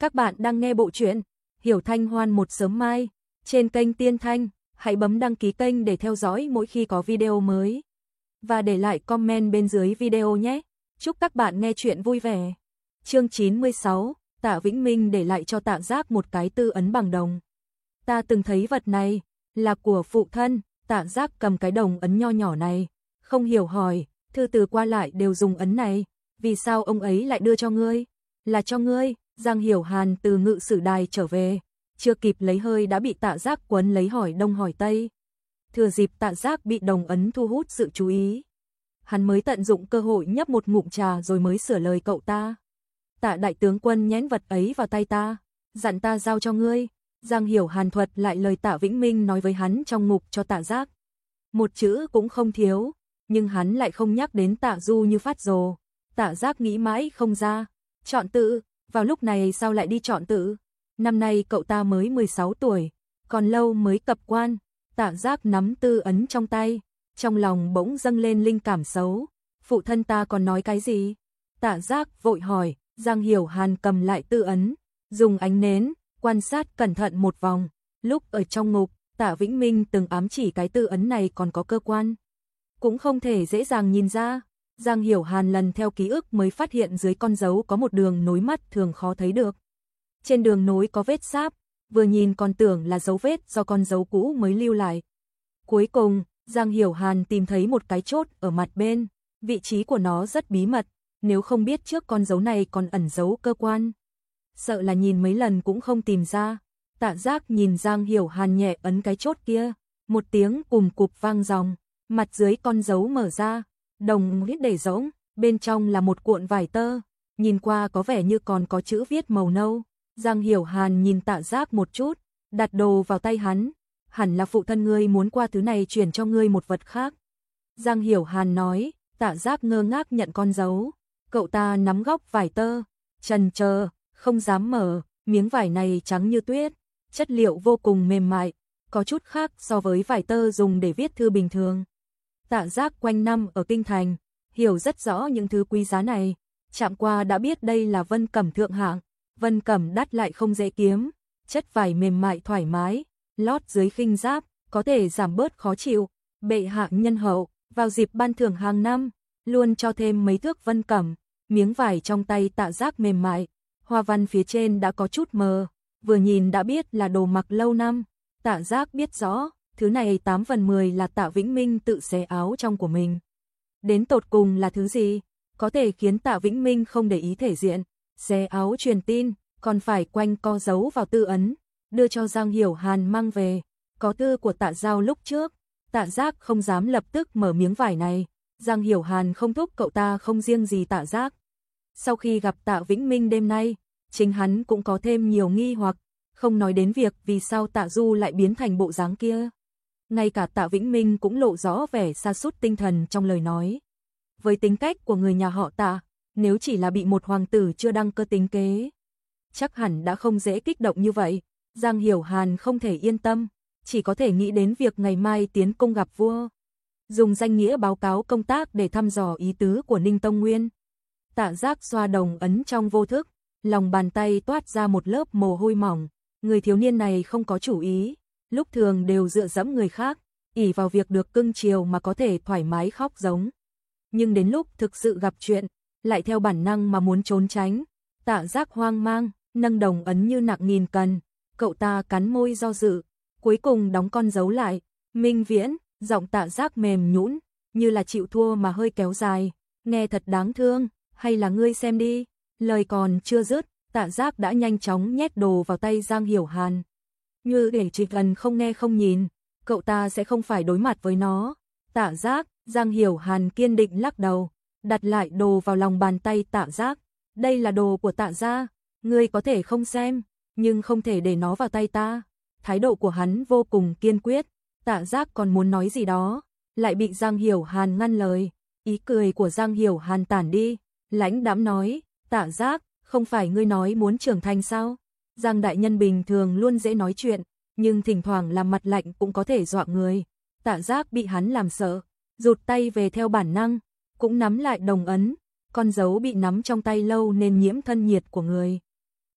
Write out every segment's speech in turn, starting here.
Các bạn đang nghe bộ truyện Hiểu Thanh Hoan một sớm mai trên kênh Tiên Thanh. Hãy bấm đăng ký kênh để theo dõi mỗi khi có video mới. Và để lại comment bên dưới video nhé. Chúc các bạn nghe truyện vui vẻ. Chương 96, Tạ Vĩnh Minh để lại cho Tạ Giác một cái tư ấn bằng đồng. Ta từng thấy vật này, là của phụ thân. Tạ Giác cầm cái đồng ấn nho nhỏ này, không hiểu hỏi, thư từ qua lại đều dùng ấn này, vì sao ông ấy lại đưa cho ngươi? Là cho ngươi. Giang Hiểu Hàn từ ngự sử đài trở về, chưa kịp lấy hơi đã bị Tạ Giác quấn lấy hỏi đông hỏi tây. Thừa dịp Tạ Giác bị đồng ấn thu hút sự chú ý, hắn mới tận dụng cơ hội nhấp một ngụm trà rồi mới sửa lời cậu ta. Tạ đại tướng quân nhét vật ấy vào tay ta, dặn ta giao cho ngươi. Giang Hiểu Hàn thuật lại lời Tạ Vĩnh Minh nói với hắn trong ngục cho Tạ Giác. Một chữ cũng không thiếu, nhưng hắn lại không nhắc đến Tạ Du như phát rồ. Tạ Giác nghĩ mãi không ra, chọn tự. Vào lúc này sao lại đi chọn tự? Năm nay cậu ta mới 16 tuổi, còn lâu mới cập quan. Tạ Giác nắm tư ấn trong tay, trong lòng bỗng dâng lên linh cảm xấu. Phụ thân ta còn nói cái gì? Tạ Giác vội hỏi. Giang Hiểu Hàn cầm lại tư ấn, dùng ánh nến quan sát cẩn thận một vòng. Lúc ở trong ngục, Tạ Vĩnh Minh từng ám chỉ cái tư ấn này còn có cơ quan, cũng không thể dễ dàng nhìn ra. Giang Hiểu Hàn lần theo ký ức mới phát hiện dưới con dấu có một đường nối mắt thường khó thấy được. Trên đường nối có vết sáp, vừa nhìn còn tưởng là dấu vết do con dấu cũ mới lưu lại. Cuối cùng, Giang Hiểu Hàn tìm thấy một cái chốt ở mặt bên, vị trí của nó rất bí mật, nếu không biết trước con dấu này còn ẩn giấu cơ quan, sợ là nhìn mấy lần cũng không tìm ra. Tạ Giác nhìn Giang Hiểu Hàn nhẹ ấn cái chốt kia, một tiếng cùm cụp vang dòng, mặt dưới con dấu mở ra. Đồng viết để rỗng, bên trong là một cuộn vải tơ, nhìn qua có vẻ như còn có chữ viết màu nâu. Giang Hiểu Hàn nhìn Tạ Giác một chút, đặt đồ vào tay hắn. Hẳn là phụ thân ngươi muốn qua thứ này chuyển cho ngươi một vật khác. Giang Hiểu Hàn nói. Tạ Giác ngơ ngác nhận con dấu. Cậu ta nắm góc vải tơ, chần chờ, không dám mở. Miếng vải này trắng như tuyết, chất liệu vô cùng mềm mại, có chút khác so với vải tơ dùng để viết thư bình thường. Tạ Giác quanh năm ở kinh thành, hiểu rất rõ những thứ quý giá này, chạm qua đã biết đây là vân cẩm thượng hạng, vân cẩm đắt lại không dễ kiếm, chất vải mềm mại thoải mái, lót dưới khinh giáp, có thể giảm bớt khó chịu. Bệ hạ nhân hậu, vào dịp ban thưởng hàng năm, luôn cho thêm mấy thước vân cẩm. Miếng vải trong tay Tạ Giác mềm mại, hoa văn phía trên đã có chút mờ, vừa nhìn đã biết là đồ mặc lâu năm. Tạ Giác biết rõ, thứ này 8 phần 10 là Tạ Vĩnh Minh tự xé áo trong của mình. Đến tột cùng là thứ gì, có thể khiến Tạ Vĩnh Minh không để ý thể diện, xé áo truyền tin, còn phải quanh co giấu vào tư ấn, đưa cho Giang Hiểu Hàn mang về. Có thư của Tạ Giao lúc trước, Tạ Giác không dám lập tức mở miếng vải này. Giang Hiểu Hàn không thúc cậu ta không riêng gì Tạ Giác. Sau khi gặp Tạ Vĩnh Minh đêm nay, chính hắn cũng có thêm nhiều nghi hoặc, không nói đến việc vì sao Tạ Du lại biến thành bộ dáng kia. Ngay cả Tạ Vĩnh Minh cũng lộ rõ vẻ sa sút tinh thần trong lời nói. Với tính cách của người nhà họ Tạ, nếu chỉ là bị một hoàng tử chưa đăng cơ tính kế, chắc hẳn đã không dễ kích động như vậy. Giang Hiểu Hàn không thể yên tâm, chỉ có thể nghĩ đến việc ngày mai tiến cung gặp vua, dùng danh nghĩa báo cáo công tác để thăm dò ý tứ của Ninh Tông Nguyên. Tạ Giác xoa đồng ấn trong vô thức, lòng bàn tay toát ra một lớp mồ hôi mỏng. Người thiếu niên này không có chủ ý, lúc thường đều dựa dẫm người khác, ỷ vào việc được cưng chiều mà có thể thoải mái khóc giống. Nhưng đến lúc thực sự gặp chuyện, lại theo bản năng mà muốn trốn tránh. Tạ Giác hoang mang, nâng đồng ấn như nặng nghìn cân, cậu ta cắn môi do dự, cuối cùng đóng con dấu lại. Minh Viễn, giọng Tạ Giác mềm nhũn, như là chịu thua mà hơi kéo dài, nghe thật đáng thương, hay là ngươi xem đi. Lời còn chưa dứt, Tạ Giác đã nhanh chóng nhét đồ vào tay Giang Hiểu Hàn. Như để chỉ cần không nghe không nhìn, cậu ta sẽ không phải đối mặt với nó. Tạ Giác, Giang Hiểu Hàn kiên định lắc đầu, đặt lại đồ vào lòng bàn tay Tạ Giác. Đây là đồ của Tạ gia, ngươi có thể không xem, nhưng không thể để nó vào tay ta. Thái độ của hắn vô cùng kiên quyết. Tạ Giác còn muốn nói gì đó, lại bị Giang Hiểu Hàn ngăn lời. Ý cười của Giang Hiểu Hàn tản đi, lãnh đãm nói, Tạ Giác, không phải ngươi nói muốn trưởng thành sao? Giang đại nhân bình thường luôn dễ nói chuyện, nhưng thỉnh thoảng làm mặt lạnh cũng có thể dọa người. Tạ Giác bị hắn làm sợ, rụt tay về theo bản năng, cũng nắm lại đồng ấn. Con dấu bị nắm trong tay lâu nên nhiễm thân nhiệt của người.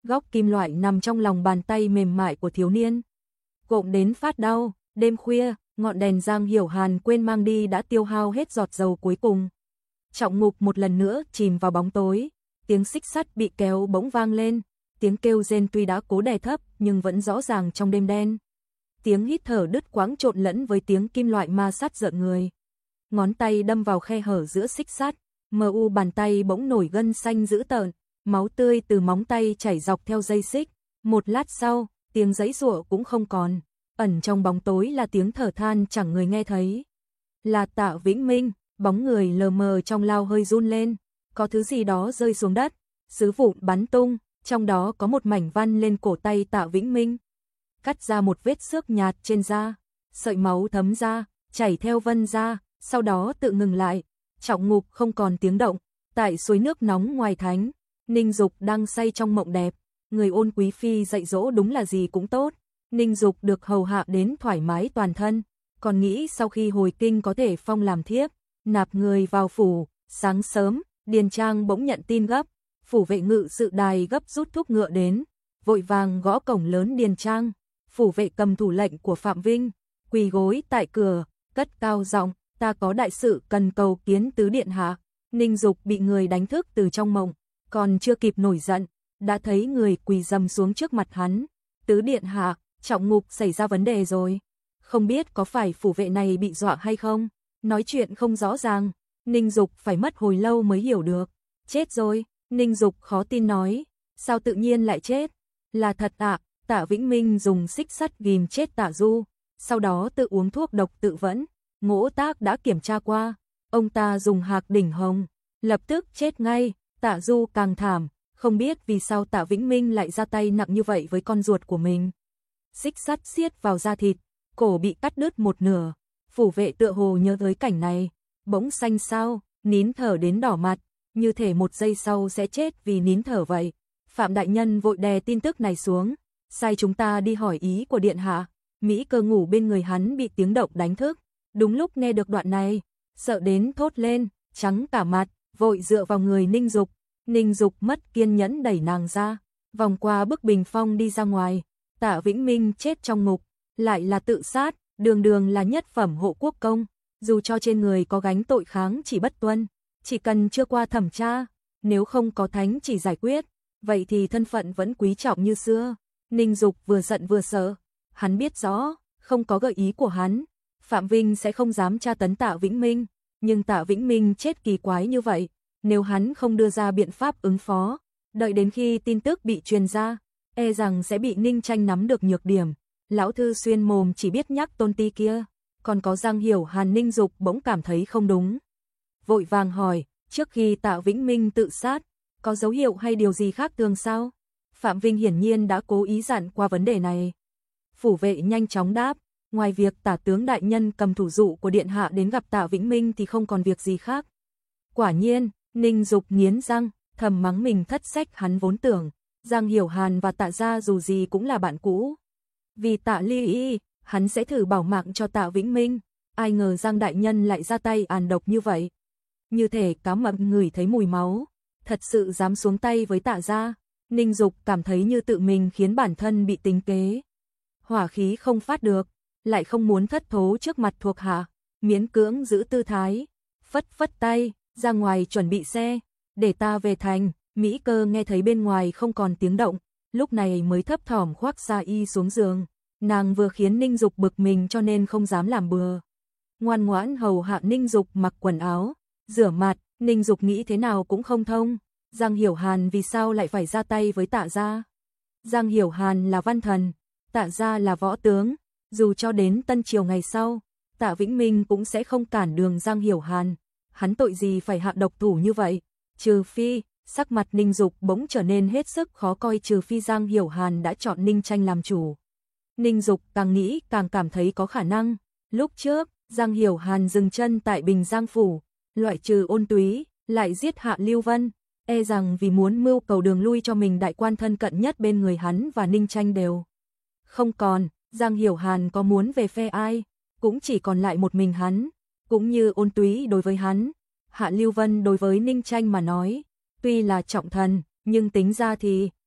Góc kim loại nằm trong lòng bàn tay mềm mại của thiếu niên. Cộm đến phát đau, đêm khuya, ngọn đèn Giang Hiểu Hàn quên mang đi đã tiêu hao hết giọt dầu cuối cùng. Trọng ngục một lần nữa chìm vào bóng tối, tiếng xích sắt bị kéo bỗng vang lên, tiếng kêu rên tuy đã cố đè thấp nhưng vẫn rõ ràng trong đêm đen. Tiếng hít thở đứt quãng trộn lẫn với tiếng kim loại ma sát rợn người. Ngón tay đâm vào khe hở giữa xích sắt, mờ u bàn tay bỗng nổi gân xanh dữ tợn, máu tươi từ móng tay chảy dọc theo dây xích. Một lát sau, tiếng giãy giụa cũng không còn, ẩn trong bóng tối là tiếng thở than chẳng người nghe thấy. Là Tạ Vĩnh Minh, bóng người lờ mờ trong lao hơi run lên, có thứ gì đó rơi xuống đất, sứ vụn bắn tung, trong đó có một mảnh văn lên cổ tay Tạ Vĩnh Minh. Cắt ra một vết xước nhạt trên da, sợi máu thấm ra, chảy theo vân ra, sau đó tự ngừng lại. Trọng ngục không còn tiếng động, tại suối nước nóng ngoài thánh, Ninh Dục đang say trong mộng đẹp, người Ôn Quý phi dạy dỗ đúng là gì cũng tốt, Ninh Dục được hầu hạ đến thoải mái toàn thân, còn nghĩ sau khi hồi kinh có thể phong làm thiếp, nạp người vào phủ. Sáng sớm, Điền Trang bỗng nhận tin gấp, phủ vệ ngự sự đài gấp rút thúc ngựa đến, vội vàng gõ cổng lớn Điền Trang. Phủ vệ cầm thủ lệnh của Phạm Vinh, quỳ gối tại cửa, cất cao giọng, ta có đại sự cần cầu kiến tứ điện hạ. Ninh Dục bị người đánh thức từ trong mộng, còn chưa kịp nổi giận, đã thấy người quỳ rầm xuống trước mặt hắn. Tứ điện hạ, Trọng ngục xảy ra vấn đề rồi. Không biết có phải phủ vệ này bị dọa hay không? Nói chuyện không rõ ràng, Ninh Dục phải mất hồi lâu mới hiểu được. Chết rồi, Ninh Dục khó tin nói, sao tự nhiên lại chết? Là thật ạ. Tạ Vĩnh Minh dùng xích sắt ghim chết Tạ Du, sau đó tự uống thuốc độc tự vẫn. Ngỗ Tác đã kiểm tra qua, ông ta dùng hạc đỉnh hồng, lập tức chết ngay. Tạ Du càng thảm, không biết vì sao Tạ Vĩnh Minh lại ra tay nặng như vậy với con ruột của mình. Xích sắt siết vào da thịt, cổ bị cắt đứt một nửa. Phủ vệ tựa hồ nhớ tới cảnh này, bỗng xanh xao, nín thở đến đỏ mặt, như thể một giây sau sẽ chết vì nín thở vậy. Phạm đại nhân vội đè tin tức này xuống, sai chúng ta đi hỏi ý của điện hạ. Mỹ Cơ ngủ bên người hắn bị tiếng động đánh thức, đúng lúc nghe được đoạn này, sợ đến thốt lên, trắng cả mặt, vội dựa vào người Ninh Dục. Ninh Dục mất kiên nhẫn đẩy nàng ra, vòng qua bức bình phong đi ra ngoài. Tạ Vĩnh Minh chết trong ngục, lại là tự sát, đường đường là nhất phẩm hộ quốc công, dù cho trên người có gánh tội kháng chỉ bất tuân, chỉ cần chưa qua thẩm tra, nếu không có thánh chỉ giải quyết, vậy thì thân phận vẫn quý trọng như xưa. Ninh Dục vừa giận vừa sợ, hắn biết rõ, không có gợi ý của hắn, Phạm Vinh sẽ không dám tra tấn Tạ Vĩnh Minh, nhưng Tạ Vĩnh Minh chết kỳ quái như vậy, nếu hắn không đưa ra biện pháp ứng phó, đợi đến khi tin tức bị truyền ra, e rằng sẽ bị Ninh Tranh nắm được nhược điểm. Lão thư xuyên mồm chỉ biết nhắc Tôn Ti kia, còn có Giang Hiểu Hàn. Ninh Dục bỗng cảm thấy không đúng, vội vàng hỏi, trước khi Tạ Vĩnh Minh tự sát, có dấu hiệu hay điều gì khác thường sao? Phạm Vinh hiển nhiên đã cố ý dặn qua vấn đề này. Phủ vệ nhanh chóng đáp, ngoài việc Tả tướng đại nhân cầm thủ dụ của điện hạ đến gặp Tạ Vĩnh Minh thì không còn việc gì khác. Quả nhiên, Ninh Dục nghiến răng, thầm mắng mình thất sách. Hắn vốn tưởng Giang Hiểu Hàn và Tạ gia dù gì cũng là bạn cũ, vì Tạ ly y, hắn sẽ thử bảo mạng cho Tạ Vĩnh Minh, ai ngờ Giang đại nhân lại ra tay àn độc như vậy. Như thể cá mập ngửi thấy mùi máu, thật sự dám xuống tay với Tạ gia. Ninh Dục cảm thấy như tự mình khiến bản thân bị tính kế, hỏa khí không phát được, lại không muốn thất thố trước mặt thuộc hạ, miễn cưỡng giữ tư thái, phất phất tay, ra ngoài chuẩn bị xe, để ta về thành. Mỹ Cơ nghe thấy bên ngoài không còn tiếng động, lúc này mới thấp thỏm khoác sa y xuống giường. Nàng vừa khiến Ninh Dục bực mình cho nên không dám làm bừa, ngoan ngoãn hầu hạ Ninh Dục mặc quần áo, rửa mặt. Ninh Dục nghĩ thế nào cũng không thông, Giang Hiểu Hàn vì sao lại phải ra tay với Tạ gia? Giang Hiểu Hàn là văn thần, Tạ gia là võ tướng, dù cho đến Tân Triều ngày sau, Tạ Vĩnh Minh cũng sẽ không cản đường Giang Hiểu Hàn, hắn tội gì phải hạ độc thủ như vậy? Trừ phi, sắc mặt Ninh Dục bỗng trở nên hết sức khó coi, trừ phi Giang Hiểu Hàn đã chọn Ninh Tranh làm chủ. Ninh Dục càng nghĩ càng cảm thấy có khả năng. Lúc trước, Giang Hiểu Hàn dừng chân tại Bình Giang phủ, loại trừ Ôn Túy, lại giết Hạ Lưu Vân, e rằng vì muốn mưu cầu đường lui cho mình, đại quan thân cận nhất bên người hắn và Ninh Tranh đều không còn. Giang Hiểu Hàn có muốn về phe ai, cũng chỉ còn lại một mình hắn, cũng như Ôn Túy đối với hắn, Hạ Lưu Vân đối với Ninh Tranh mà nói, tuy là trọng thần, nhưng tính ra thì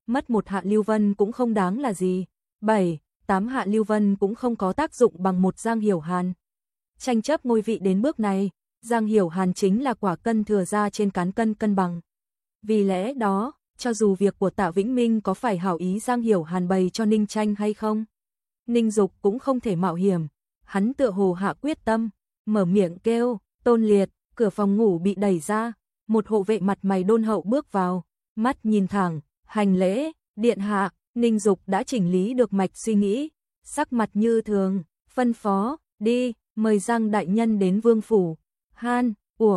mất 1 Hạ Lưu Vân cũng không đáng là gì, 7, 8 Hạ Lưu Vân cũng không có tác dụng bằng một Giang Hiểu Hàn. Tranh chấp ngôi vị đến bước này, Giang Hiểu Hàn chính là quả cân thừa ra trên cán cân cân bằng. Vì lẽ đó, cho dù việc của Tạ Vĩnh Minh có phải hảo ý Giang Hiểu Hàn bày cho Ninh Tranh hay không, Ninh Dục cũng không thể mạo hiểm. Hắn tựa hồ hạ quyết tâm, mở miệng kêu, Tôn Liệt. Cửa phòng ngủ bị đẩy ra, một hộ vệ mặt mày đôn hậu bước vào, mắt nhìn thẳng, hành lễ, điện hạ. Ninh Dục đã chỉnh lý được mạch suy nghĩ, sắc mặt như thường, phân phó, đi, mời Giang đại nhân đến vương phủ. Han,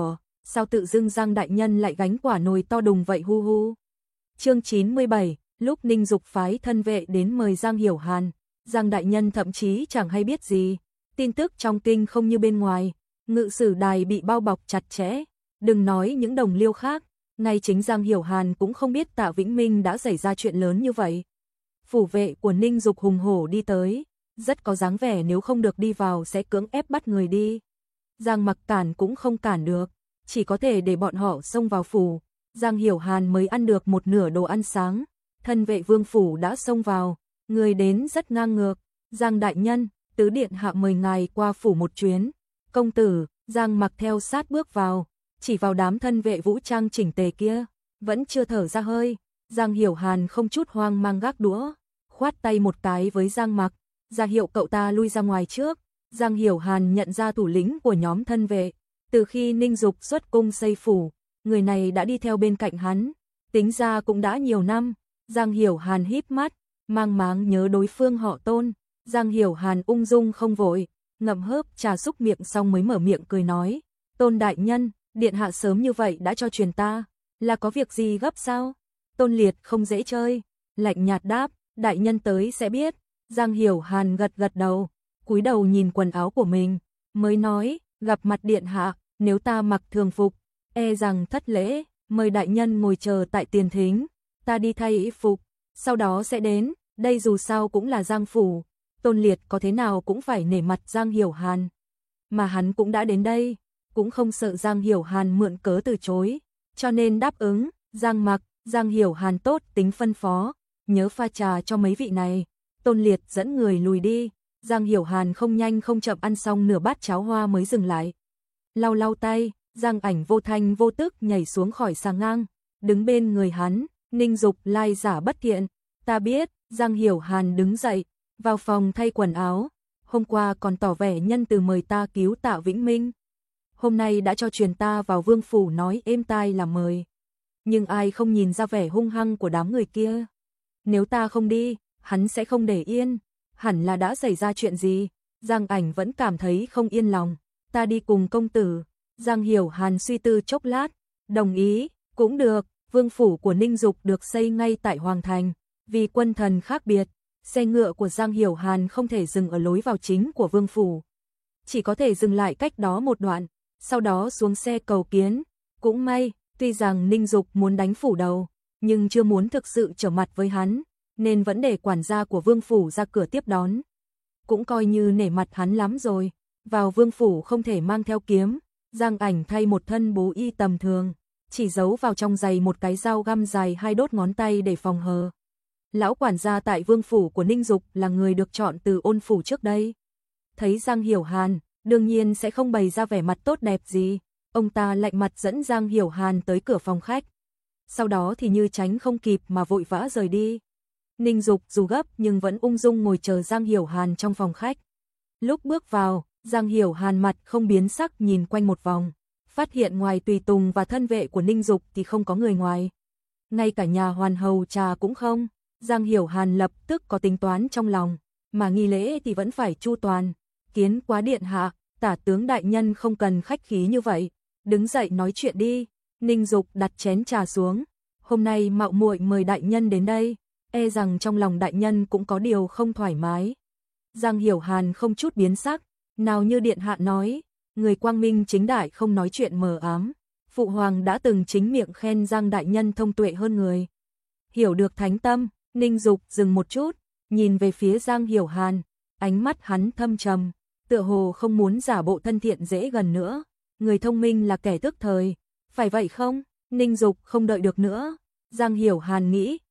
sao tự dưng Giang đại nhân lại gánh quả nồi to đùng vậy hu hu. Chương 97, lúc Ninh Dục phái thân vệ đến mời Giang Hiểu Hàn, Giang đại nhân thậm chí chẳng hay biết gì. Tin tức trong kinh không như bên ngoài, ngự sử đài bị bao bọc chặt chẽ, đừng nói những đồng liêu khác, ngay chính Giang Hiểu Hàn cũng không biết Tạ Vĩnh Minh đã xảy ra chuyện lớn như vậy. Phủ vệ của Ninh Dục hùng hổ đi tới, rất có dáng vẻ nếu không được đi vào sẽ cưỡng ép bắt người đi. Giang Mặc cản cũng không cản được, chỉ có thể để bọn họ xông vào phủ. Giang Hiểu Hàn mới ăn được một nửa đồ ăn sáng, thân vệ vương phủ đã xông vào, người đến rất ngang ngược. Giang đại nhân, tứ điện hạ mời ngài qua phủ một chuyến. Công tử. Giang Mặc theo sát bước vào, chỉ vào đám thân vệ vũ trang chỉnh tề kia, vẫn chưa thở ra hơi. Giang Hiểu Hàn không chút hoang mang gác đũa, khoát tay một cái với Giang Mặc, ra hiệu cậu ta lui ra ngoài trước. Giang Hiểu Hàn nhận ra thủ lĩnh của nhóm thân vệ, từ khi Ninh Dục xuất cung xây phủ, người này đã đi theo bên cạnh hắn, tính ra cũng đã nhiều năm. Giang Hiểu Hàn híp mắt, mang máng nhớ đối phương họ Tôn. Giang Hiểu Hàn ung dung không vội, ngậm hớp trà xúc miệng xong mới mở miệng cười nói, Tôn đại nhân, điện hạ sớm như vậy đã cho truyền ta, là có việc gì gấp sao? Tôn Liệt không dễ chơi, lạnh nhạt đáp, đại nhân tới sẽ biết. Giang Hiểu Hàn gật gật đầu, cúi đầu nhìn quần áo của mình, mới nói, gặp mặt điện hạ, nếu ta mặc thường phục, e rằng thất lễ, mời đại nhân ngồi chờ tại tiền thính, ta đi thay y phục, sau đó sẽ đến, đây dù sao cũng là Giang phủ. Tôn Liệt có thế nào cũng phải nể mặt Giang Hiểu Hàn, mà hắn cũng đã đến đây, cũng không sợ Giang Hiểu Hàn mượn cớ từ chối, cho nên đáp ứng. Giang Mặc. Giang Hiểu Hàn tốt tính phân phó, nhớ pha trà cho mấy vị này. Tôn Liệt dẫn người lùi đi. Giang Hiểu Hàn không nhanh không chậm ăn xong nửa bát cháo hoa mới dừng lại, lau lau tay. Giang Ảnh vô thanh vô tức nhảy xuống khỏi xà ngang, đứng bên người hắn. Ninh Dục lai giả bất thiện, ta biết. Giang Hiểu Hàn đứng dậy, vào phòng thay quần áo, hôm qua còn tỏ vẻ nhân từ mời ta cứu Tạ Vĩnh Minh, hôm nay đã cho truyền ta vào vương phủ nói êm tai là mời, nhưng ai không nhìn ra vẻ hung hăng của đám người kia. Nếu ta không đi, hắn sẽ không để yên, hẳn là đã xảy ra chuyện gì. Giang Ảnh vẫn cảm thấy không yên lòng, ta đi cùng công tử. Giang Hiểu Hàn suy tư chốc lát, đồng ý, cũng được. Vương phủ của Ninh Dục được xây ngay tại Hoàng Thành, vì quân thần khác biệt, xe ngựa của Giang Hiểu Hàn không thể dừng ở lối vào chính của vương phủ, chỉ có thể dừng lại cách đó một đoạn, sau đó xuống xe cầu kiến. Cũng may, tuy rằng Ninh Dục muốn đánh phủ đầu, nhưng chưa muốn thực sự trở mặt với hắn, nên vẫn để quản gia của vương phủ ra cửa tiếp đón. Cũng coi như nể mặt hắn lắm rồi. Vào vương phủ không thể mang theo kiếm, Giang Ảnh thay một thân bố y tầm thường, chỉ giấu vào trong giày một cái dao găm dài 2 đốt ngón tay để phòng hờ. Lão quản gia tại vương phủ của Ninh Dục là người được chọn từ Ôn phủ trước đây. Thấy Giang Hiểu Hàn, đương nhiên sẽ không bày ra vẻ mặt tốt đẹp gì. Ông ta lạnh mặt dẫn Giang Hiểu Hàn tới cửa phòng khách. Sau đó thì như tránh không kịp mà vội vã rời đi. Ninh Dục dù gấp nhưng vẫn ung dung ngồi chờ Giang Hiểu Hàn trong phòng khách. Lúc bước vào, Giang Hiểu Hàn mặt không biến sắc nhìn quanh một vòng, phát hiện ngoài tùy tùng và thân vệ của Ninh Dục thì không có người ngoài. Ngay cả nhà hoàn hầu trà cũng không. Giang Hiểu Hàn lập tức có tính toán trong lòng, mà nghi lễ thì vẫn phải chu toàn. Kiến quá điện hạ, Tả tướng đại nhân không cần khách khí như vậy, đứng dậy nói chuyện đi. Ninh Dục đặt chén trà xuống, hôm nay mạo muội mời đại nhân đến đây, e rằng trong lòng đại nhân cũng có điều không thoải mái. Giang Hiểu Hàn không chút biến sắc, nào như điện hạ nói, người quang minh chính đại không nói chuyện mờ ám. Phụ hoàng đã từng chính miệng khen Giang đại nhân thông tuệ hơn người, hiểu được thánh tâm. Ninh Dục dừng một chút, nhìn về phía Giang Hiểu Hàn, ánh mắt hắn thâm trầm, tựa hồ không muốn giả bộ thân thiện dễ gần nữa. Người thông minh là kẻ tức thời, phải vậy không? Ninh Dục không đợi được nữa. Giang Hiểu Hàn nghĩ,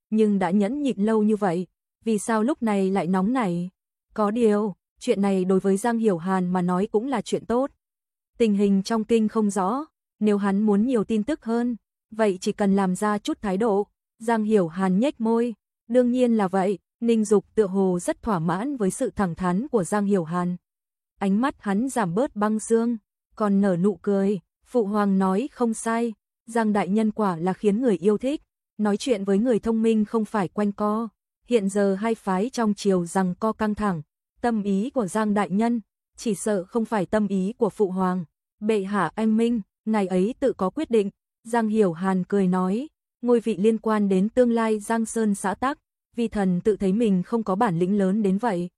nhưng đã nhẫn nhịn lâu như vậy, vì sao lúc này lại nóng nảy? Có điều, chuyện này đối với Giang Hiểu Hàn mà nói cũng là chuyện tốt. Tình hình trong kinh không rõ, nếu hắn muốn nhiều tin tức hơn, vậy chỉ cần làm ra chút thái độ. Giang Hiểu Hàn nhếch môi, đương nhiên là vậy. Ninh Dục tựa hồ rất thỏa mãn với sự thẳng thắn của Giang Hiểu Hàn. Ánh mắt hắn giảm bớt băng xương, còn nở nụ cười. Phụ hoàng nói không sai, Giang đại nhân quả là khiến người yêu thích. Nói chuyện với người thông minh không phải quanh co. Hiện giờ hai phái trong triều giằng co căng thẳng. Tâm ý của Giang đại nhân, chỉ sợ không phải tâm ý của phụ hoàng. Bệ hạ anh minh, ngài ấy tự có quyết định. Giang Hiểu Hàn cười nói, ngôi vị liên quan đến tương lai Giang Sơn xã tắc. Vi thần tự thấy mình không có bản lĩnh lớn đến vậy.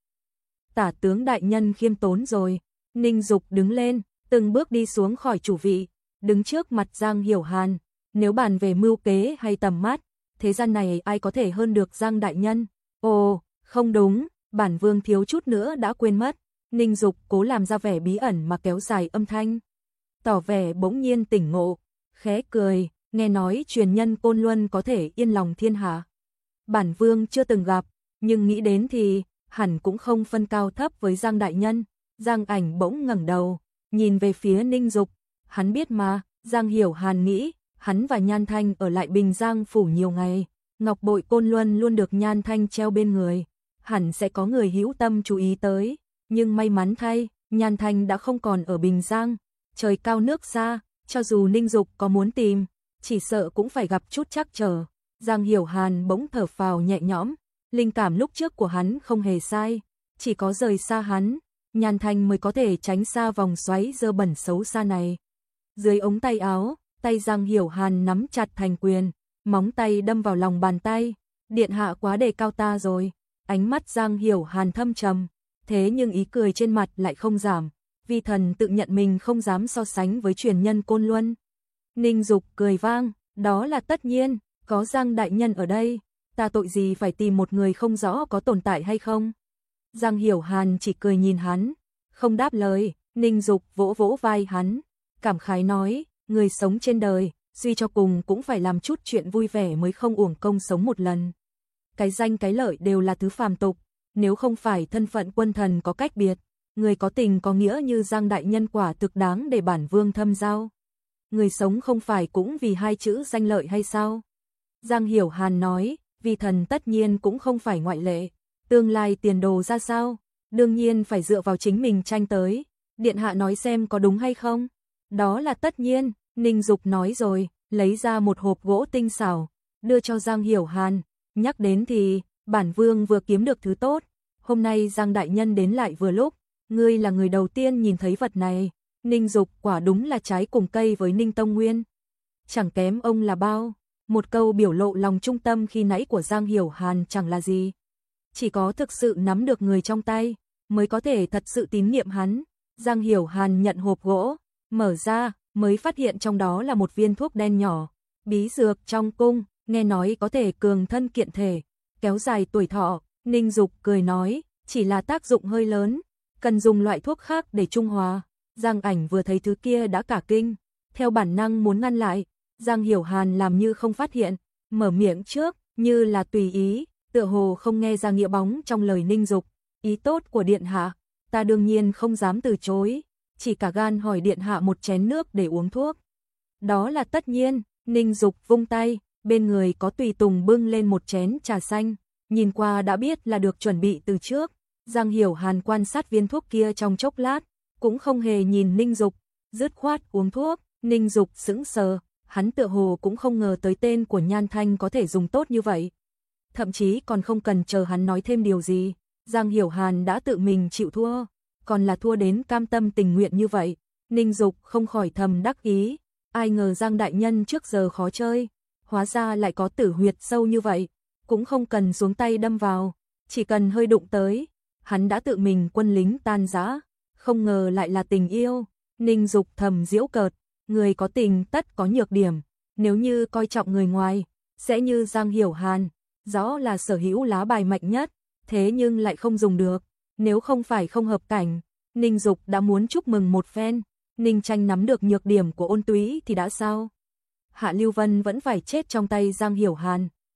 Tả tướng đại nhân khiêm tốn rồi. Ninh Dục đứng lên, từng bước đi xuống khỏi chủ vị, đứng trước mặt Giang Hiểu Hàn. Nếu bàn về mưu kế hay tầm mắt, thế gian này ai có thể hơn được Giang đại nhân? Ồ, không đúng, bản vương thiếu chút nữa đã quên mất. Ninh Dục cố làm ra vẻ bí ẩn mà kéo dài âm thanh, tỏ vẻ bỗng nhiên tỉnh ngộ, khẽ cười, nghe nói truyền nhân Côn Luân có thể yên lòng thiên hạ. Bản vương chưa từng gặp, nhưng nghĩ đến thì hẳn cũng không phân cao thấp với Giang đại nhân. Giang Ảnh bỗng ngẩng đầu, nhìn về phía Ninh Dục, hắn biết mà. Giang Hiểu Hàn nghĩ, hắn và Nhan Thanh ở lại Bình Giang phủ nhiều ngày, ngọc bội Côn Luân luôn được Nhan Thanh treo bên người, hẳn sẽ có người hữu tâm chú ý tới, nhưng may mắn thay, Nhan Thanh đã không còn ở Bình Giang, trời cao nước xa, cho dù Ninh Dục có muốn tìm, chỉ sợ cũng phải gặp chút trắc trở. Giang Hiểu Hàn bỗng thở phào nhẹ nhõm, linh cảm lúc trước của hắn không hề sai, chỉ có rời xa hắn, Nhan Thanh mới có thể tránh xa vòng xoáy dơ bẩn xấu xa này. Dưới ống tay áo, tay Giang Hiểu Hàn nắm chặt thành quyền, móng tay đâm vào lòng bàn tay, điện hạ quá đề cao ta rồi. Ánh mắt Giang Hiểu Hàn thâm trầm, thế nhưng ý cười trên mặt lại không giảm, vi thần tự nhận mình không dám so sánh với truyền nhân Côn Luân. Ninh Dục cười vang, đó là tất nhiên, có Giang đại nhân ở đây, ta tội gì phải tìm một người không rõ có tồn tại hay không. Giang Hiểu Hàn chỉ cười nhìn hắn, không đáp lời. Ninh Dục vỗ vỗ vai hắn, cảm khái nói, người sống trên đời, suy cho cùng cũng phải làm chút chuyện vui vẻ mới không uổng công sống một lần. Cái danh cái lợi đều là thứ phàm tục, nếu không phải thân phận quân thần có cách biệt, người có tình có nghĩa như Giang đại nhân quả thực đáng để bản vương thâm giao. Người sống không phải cũng vì hai chữ danh lợi hay sao? Giang Hiểu Hàn nói, vi thần tất nhiên cũng không phải ngoại lệ. Tương lai tiền đồ ra sao? Đương nhiên phải dựa vào chính mình tranh tới. Điện hạ nói xem có đúng hay không? Đó là tất nhiên, Ninh Dục nói rồi, lấy ra một hộp gỗ tinh xảo, đưa cho Giang Hiểu Hàn. Nhắc đến thì, bản vương vừa kiếm được thứ tốt. Hôm nay Giang đại nhân đến lại vừa lúc, ngươi là người đầu tiên nhìn thấy vật này. Ninh Dục quả đúng là trái cùng cây với Ninh Tông Nguyên. Chẳng kém ông là bao. Một câu biểu lộ lòng trung tâm khi nãy của Giang Hiểu Hàn chẳng là gì. Chỉ có thực sự nắm được người trong tay, mới có thể thật sự tín nhiệm hắn. Giang Hiểu Hàn nhận hộp gỗ, mở ra, mới phát hiện trong đó là một viên thuốc đen nhỏ. Bí dược trong cung, nghe nói có thể cường thân kiện thể, kéo dài tuổi thọ. Ninh Dục cười nói, chỉ là tác dụng hơi lớn, cần dùng loại thuốc khác để trung hòa. Giang Ảnh vừa thấy thứ kia đã cả kinh, theo bản năng muốn ngăn lại. Giang Hiểu Hàn làm như không phát hiện, mở miệng trước, như là tùy ý, tựa hồ không nghe ra nghĩa bóng trong lời Ninh Dục. Ý tốt của điện hạ, ta đương nhiên không dám từ chối, chỉ cả gan hỏi điện hạ một chén nước để uống thuốc. Đó là tất nhiên. Ninh Dục vung tay, bên người có tùy tùng bưng lên một chén trà xanh, nhìn qua đã biết là được chuẩn bị từ trước. Giang Hiểu Hàn quan sát viên thuốc kia trong chốc lát, cũng không hề nhìn Ninh Dục, dứt khoát uống thuốc. Ninh Dục sững sờ, hắn tựa hồ cũng không ngờ tới tên của Nhan Thanh có thể dùng tốt như vậy. Thậm chí còn không cần chờ hắn nói thêm điều gì, Giang Hiểu Hàn đã tự mình chịu thua, còn là thua đến cam tâm tình nguyện như vậy. Ninh Dục không khỏi thầm đắc ý, ai ngờ Giang đại nhân trước giờ khó chơi, hóa ra lại có tử huyệt sâu như vậy, cũng không cần xuống tay đâm vào, chỉ cần hơi đụng tới, hắn đã tự mình quân lính tan rã, không ngờ lại là tình yêu. Ninh Dục thầm giễu cợt, người có tình tất có nhược điểm, nếu như coi trọng người ngoài, sẽ như Giang Hiểu Hàn, rõ là sở hữu lá bài mạnh nhất, thế nhưng lại không dùng được, nếu không phải không hợp cảnh. Ninh Dục đã muốn chúc mừng một phen, Ninh Tranh nắm được nhược điểm của Ôn Túy thì đã sao? Hạ Lưu Vân vẫn phải chết trong tay Giang Hiểu Hàn,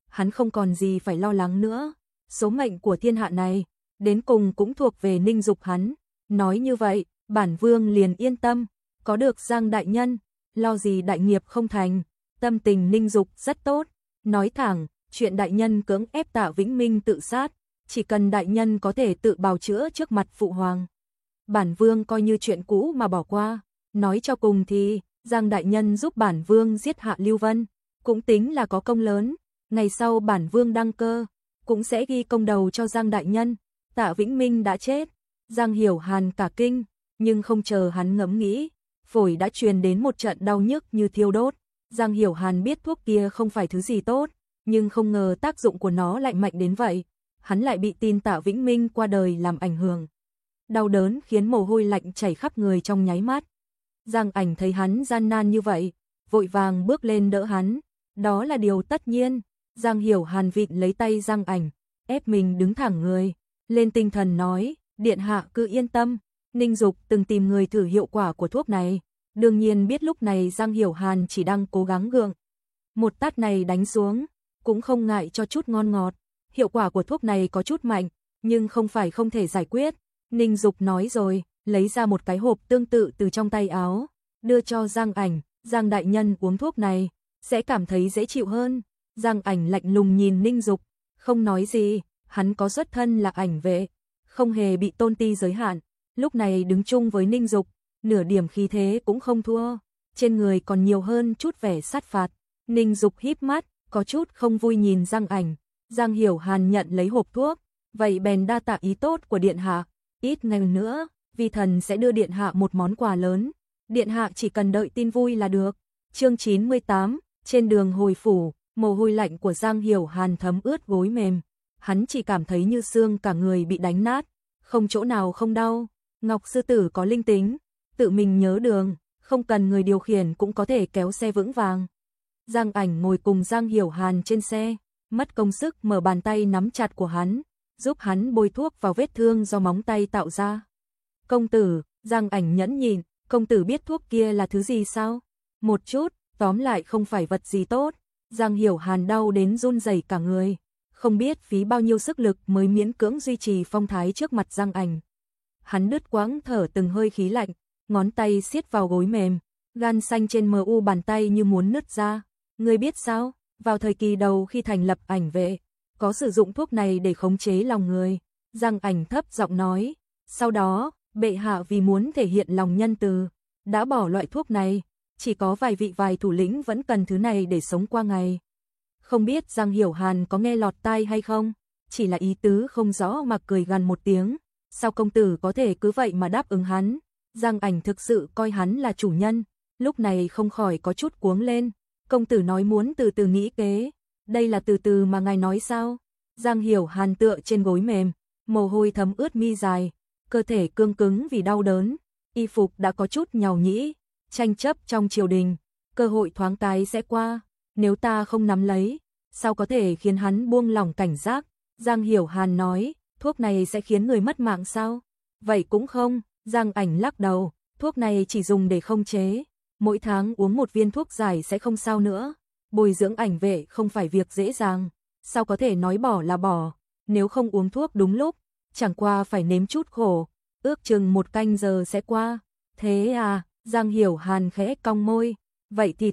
hắn không còn gì phải lo lắng nữa. Số mệnh của thiên hạ này, đến cùng cũng thuộc về Ninh Dục hắn. Nói như vậy, bản vương liền yên tâm, có được Giang đại nhân, lo gì đại nghiệp không thành. Tâm tình Ninh Dục rất tốt, nói thẳng, chuyện đại nhân cưỡng ép Tạ Vĩnh Minh tự sát, chỉ cần đại nhân có thể tự bào chữa trước mặt phụ hoàng, bản vương coi như chuyện cũ mà bỏ qua. Nói cho cùng thì, Giang đại nhân giúp bản vương giết Hạ Lưu Vân, cũng tính là có công lớn, ngày sau bản vương đăng cơ, cũng sẽ ghi công đầu cho Giang đại nhân. Tạ Vĩnh Minh đã chết, Giang Hiểu Hàn cả kinh, nhưng không chờ hắn ngẫm nghĩ, phổi đã truyền đến một trận đau nhức như thiêu đốt. Giang Hiểu Hàn biết thuốc kia không phải thứ gì tốt, nhưng không ngờ tác dụng của nó lại mạnh đến vậy. Hắn lại bị tin Tạ Vĩnh Minh qua đời làm ảnh hưởng. Đau đớn khiến mồ hôi lạnh chảy khắp người trong nháy mắt. Giang Ảnh thấy hắn gian nan như vậy, vội vàng bước lên đỡ hắn. Đó là điều tất nhiên. Giang Hiểu Hàn vịn lấy tay Giang Ảnh, ép mình đứng thẳng người, lên tinh thần nói, điện hạ cứ yên tâm, Ninh Dục từng tìm người thử hiệu quả của thuốc này. Đương nhiên biết lúc này Giang Hiểu Hàn chỉ đang cố gắng gượng. Một tát này đánh xuống, cũng không ngại cho chút ngon ngọt. Hiệu quả của thuốc này có chút mạnh, nhưng không phải không thể giải quyết. Ninh Dục nói rồi, lấy ra một cái hộp tương tự từ trong tay áo, đưa cho Giang Ảnh. Giang đại nhân uống thuốc này, sẽ cảm thấy dễ chịu hơn. Giang Ảnh lạnh lùng nhìn Ninh Dục, không nói gì. Hắn có xuất thân là ảnh vệ, không hề bị tôn ti giới hạn. Lúc này đứng chung với Ninh Dục, nửa điểm khí thế cũng không thua, trên người còn nhiều hơn chút vẻ sát phạt. Ninh Dục híp mắt, có chút không vui nhìn Giang Ảnh. Giang Hiểu Hàn nhận lấy hộp thuốc, vậy bèn đa tạ ý tốt của điện hạ. Ít ngày nữa, vi thần sẽ đưa điện hạ một món quà lớn. Điện hạ chỉ cần đợi tin vui là được. Chương 98, trên đường hồi phủ, mồ hôi lạnh của Giang Hiểu Hàn thấm ướt gối mềm. Hắn chỉ cảm thấy như xương cả người bị đánh nát, không chỗ nào không đau. Ngọc sư tử có linh tính, tự mình nhớ đường, không cần người điều khiển cũng có thể kéo xe vững vàng. Giang Ảnh ngồi cùng Giang Hiểu Hàn trên xe, mất công sức mở bàn tay nắm chặt của hắn, giúp hắn bôi thuốc vào vết thương do móng tay tạo ra. Công tử, Giang Ảnh nhẫn nhịn, công tử biết thuốc kia là thứ gì sao? Một chút, tóm lại không phải vật gì tốt. Giang Hiểu Hàn đau đến run rẩy cả người, không biết phí bao nhiêu sức lực mới miễn cưỡng duy trì phong thái trước mặt Giang Ảnh. Hắn đứt quãng thở từng hơi khí lạnh, ngón tay siết vào gối mềm, gan xanh trên mu bàn tay như muốn nứt ra. Ngươi biết sao, vào thời kỳ đầu khi thành lập ảnh vệ, có sử dụng thuốc này để khống chế lòng người. Giang Ảnh thấp giọng nói, sau đó, bệ hạ vì muốn thể hiện lòng nhân từ, đã bỏ loại thuốc này, chỉ có vài thủ lĩnh vẫn cần thứ này để sống qua ngày. Không biết Giang Hiểu Hàn có nghe lọt tai hay không, chỉ là ý tứ không rõ mà cười gằn một tiếng. Sao công tử có thể cứ vậy mà đáp ứng hắn? Giang Ảnh thực sự coi hắn là chủ nhân, lúc này không khỏi có chút cuống lên. Công tử nói muốn từ từ nghĩ kế, đây là từ từ mà ngài nói sao? Giang Hiểu Hàn tựa trên gối mềm, mồ hôi thấm ướt mi dài, cơ thể cương cứng vì đau đớn, y phục đã có chút nhàu nhĩ, tranh chấp trong triều đình, cơ hội thoáng cái sẽ qua, nếu ta không nắm lấy, sao có thể khiến hắn buông lỏng cảnh giác? Giang Hiểu Hàn nói, thuốc này sẽ khiến người mất mạng sao? Vậy cũng không, Giang Ảnh lắc đầu, thuốc này chỉ dùng để khống chế, mỗi tháng uống một viên thuốc giải sẽ không sao nữa. Bồi dưỡng ảnh vệ không phải việc dễ dàng, sao có thể nói bỏ là bỏ, nếu không uống thuốc đúng lúc, chẳng qua phải nếm chút khổ, ước chừng 1 canh giờ sẽ qua. Thế à, Giang Hiểu Hàn khẽ cong môi, vậy thì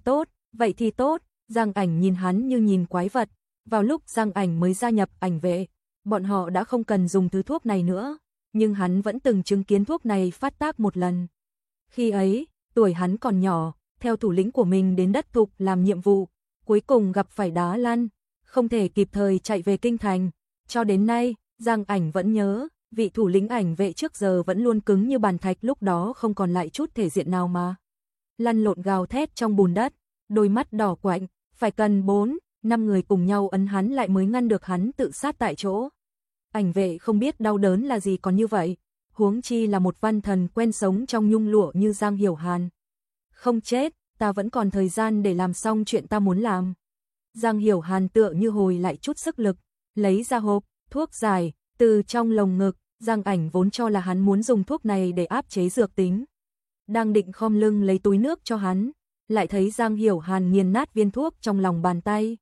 tốt, Giang Ảnh nhìn hắn như nhìn quái vật. Vào lúc Giang Ảnh mới gia nhập ảnh vệ, bọn họ đã không cần dùng thứ thuốc này nữa, nhưng hắn vẫn từng chứng kiến thuốc này phát tác một lần. Khi ấy, tuổi hắn còn nhỏ, theo thủ lĩnh của mình đến đất Thục làm nhiệm vụ, cuối cùng gặp phải đá lăn, không thể kịp thời chạy về kinh thành. Cho đến nay, Giang Ảnh vẫn nhớ, vị thủ lĩnh ảnh vệ trước giờ vẫn luôn cứng như bàn thạch, lúc đó không còn lại chút thể diện nào mà lăn lộn gào thét trong bùn đất, đôi mắt đỏ quạnh, phải cần 4-5 người cùng nhau ấn hắn lại mới ngăn được hắn tự sát tại chỗ. Ảnh vệ không biết đau đớn là gì còn như vậy, huống chi là một văn thần quen sống trong nhung lụa như Giang Hiểu Hàn. Không chết, ta vẫn còn thời gian để làm xong chuyện ta muốn làm. Giang Hiểu Hàn tựa như hồi lại chút sức lực, lấy ra hộp thuốc giải từ trong lồng ngực. Giang Ảnh vốn cho là hắn muốn dùng thuốc này để áp chế dược tính, đang định khom lưng lấy túi nước cho hắn, lại thấy Giang Hiểu Hàn nghiền nát viên thuốc trong lòng bàn tay.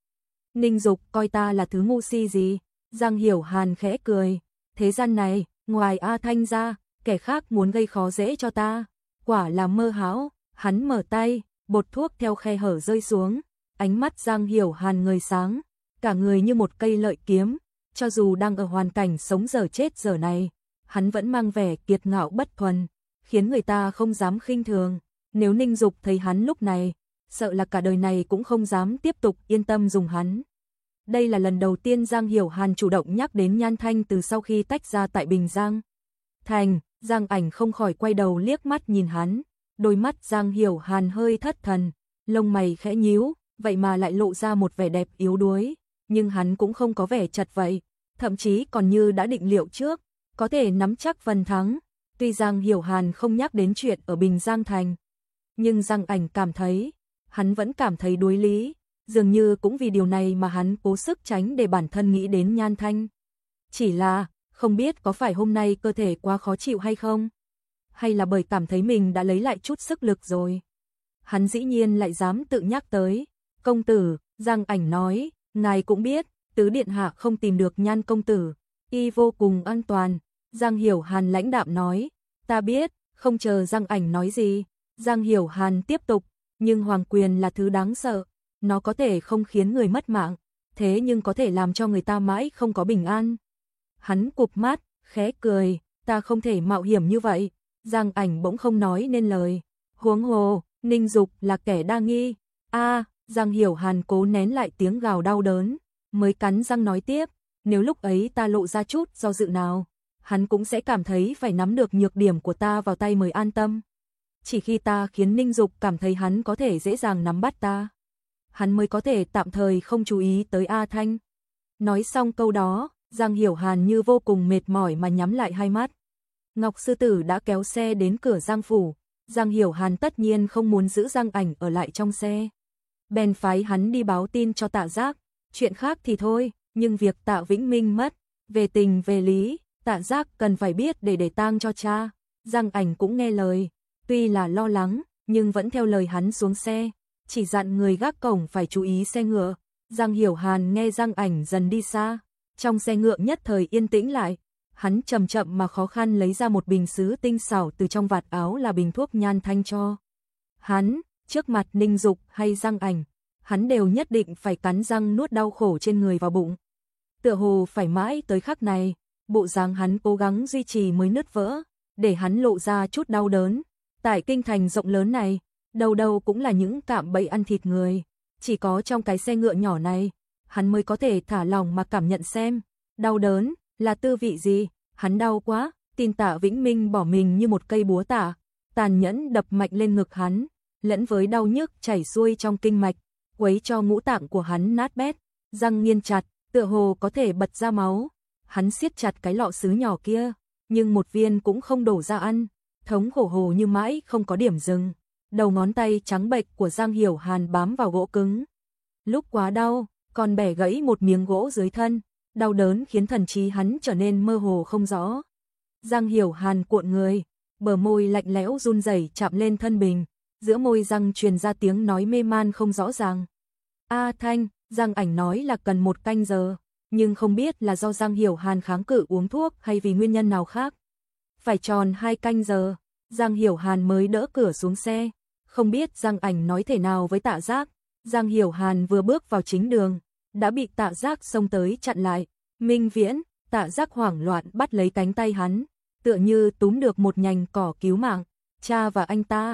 Ninh Dục coi ta là thứ ngu si gì? Giang Hiểu Hàn khẽ cười, thế gian này, ngoài A Thanh ra, kẻ khác muốn gây khó dễ cho ta, quả là mơ hão. Hắn mở tay, bột thuốc theo khe hở rơi xuống, ánh mắt Giang Hiểu Hàn ngời sáng, cả người như một cây lợi kiếm, cho dù đang ở hoàn cảnh sống dở chết dở này, hắn vẫn mang vẻ kiệt ngạo bất thuần, khiến người ta không dám khinh thường. Nếu Ninh Dục thấy hắn lúc này, sợ là cả đời này cũng không dám tiếp tục yên tâm dùng hắn. Đây là lần đầu tiên Giang Hiểu Hàn chủ động nhắc đến Nhan Thanh từ sau khi tách ra tại Bình Giang Thành. Giang Ảnh không khỏi quay đầu liếc mắt nhìn hắn, đôi mắt Giang Hiểu Hàn hơi thất thần, lông mày khẽ nhíu, vậy mà lại lộ ra một vẻ đẹp yếu đuối, nhưng hắn cũng không có vẻ chật vậy, thậm chí còn như đã định liệu trước, có thể nắm chắc phần thắng. Tuy Giang Hiểu Hàn không nhắc đến chuyện ở Bình Giang Thành, nhưng Giang Ảnh cảm thấy, hắn vẫn cảm thấy đối lý, dường như cũng vì điều này mà hắn cố sức tránh để bản thân nghĩ đến Nhan Thanh. Chỉ là, không biết có phải hôm nay cơ thể quá khó chịu hay không? Hay là bởi cảm thấy mình đã lấy lại chút sức lực rồi? Hắn dĩ nhiên lại dám tự nhắc tới. Công tử, Giang Ảnh nói, ngài cũng biết, tứ điện hạ không tìm được Nhan công tử, y vô cùng an toàn. Giang Hiểu Hàn lãnh đạm nói, ta biết. Không chờ Giang Ảnh nói gì, Giang Hiểu Hàn tiếp tục, nhưng hoàng quyền là thứ đáng sợ, nó có thể không khiến người mất mạng, thế nhưng có thể làm cho người ta mãi không có bình an. Hắn cụp mắt, khẽ cười, ta không thể mạo hiểm như vậy. Giang Ảnh bỗng không nói nên lời. Huống hồ, Ninh Dục là kẻ đa nghi. Giang Hiểu Hàn cố nén lại tiếng gào đau đớn, mới cắn răng nói tiếp, nếu lúc ấy ta lộ ra chút do dự nào, hắn cũng sẽ cảm thấy phải nắm được nhược điểm của ta vào tay mới an tâm. Chỉ khi ta khiến Ninh Dục cảm thấy hắn có thể dễ dàng nắm bắt ta, hắn mới có thể tạm thời không chú ý tới A Thanh. Nói xong câu đó, Giang Hiểu Hàn như vô cùng mệt mỏi mà nhắm lại hai mắt. Ngọc Sư Tử đã kéo xe đến cửa Giang phủ, Giang Hiểu Hàn tất nhiên không muốn giữ Giang Ảnh ở lại trong xe, bèn phái hắn đi báo tin cho Tạ Giác. Chuyện khác thì thôi, nhưng việc Tạ Vĩnh Minh mất, về tình về lý, Tạ Giác cần phải biết để tang cho cha. Giang Ảnh cũng nghe lời, tuy là lo lắng, nhưng vẫn theo lời hắn xuống xe, chỉ dặn người gác cổng phải chú ý xe ngựa. Giang Hiểu Hàn nghe Giang Ảnh dần đi xa, trong xe ngựa nhất thời yên tĩnh lại, hắn chậm chậm mà khó khăn lấy ra một bình sứ tinh xảo từ trong vạt áo là bình thuốc Nhan Thanh cho hắn. Trước mặt Ninh Dục hay Giang Ảnh, hắn đều nhất định phải cắn răng nuốt đau khổ trên người vào bụng. Tựa hồ phải mãi tới khắc này, bộ dáng hắn cố gắng duy trì mới nứt vỡ, để hắn lộ ra chút đau đớn. Tại kinh thành rộng lớn này, đầu đầu cũng là những cạm bẫy ăn thịt người, chỉ có trong cái xe ngựa nhỏ này, hắn mới có thể thả lòng mà cảm nhận xem, đau đớn là tư vị gì. Hắn đau quá, tin Tạ Vĩnh Minh bỏ mình như một cây búa tạ, tàn nhẫn đập mạnh lên ngực hắn, lẫn với đau nhức chảy xuôi trong kinh mạch, quấy cho ngũ tạng của hắn nát bét, răng nghiến chặt, tựa hồ có thể bật ra máu. Hắn siết chặt cái lọ sứ nhỏ kia, nhưng một viên cũng không đổ ra ăn, thống khổ hồ như mãi không có điểm dừng. Đầu ngón tay trắng bệch của Giang Hiểu Hàn bám vào gỗ cứng. Lúc quá đau, còn bẻ gãy một miếng gỗ dưới thân, đau đớn khiến thần trí hắn trở nên mơ hồ không rõ. Giang Hiểu Hàn cuộn người, bờ môi lạnh lẽo run rẩy chạm lên thân bình, giữa môi răng truyền ra tiếng nói mê man không rõ ràng. A Thanh, Giang Ảnh nói là cần 1 canh giờ, nhưng không biết là do Giang Hiểu Hàn kháng cự uống thuốc hay vì nguyên nhân nào khác. Phải tròn 2 canh giờ, Giang Hiểu Hàn mới đỡ cửa xuống xe. Không biết Giang Ảnh nói thế nào với Tạ Giác. Giang Hiểu Hàn vừa bước vào chính đường, đã bị Tạ Giác xông tới chặn lại. Minh Viễn, Tạ Giác hoảng loạn bắt lấy cánh tay hắn, tựa như túm được một nhành cỏ cứu mạng. Cha và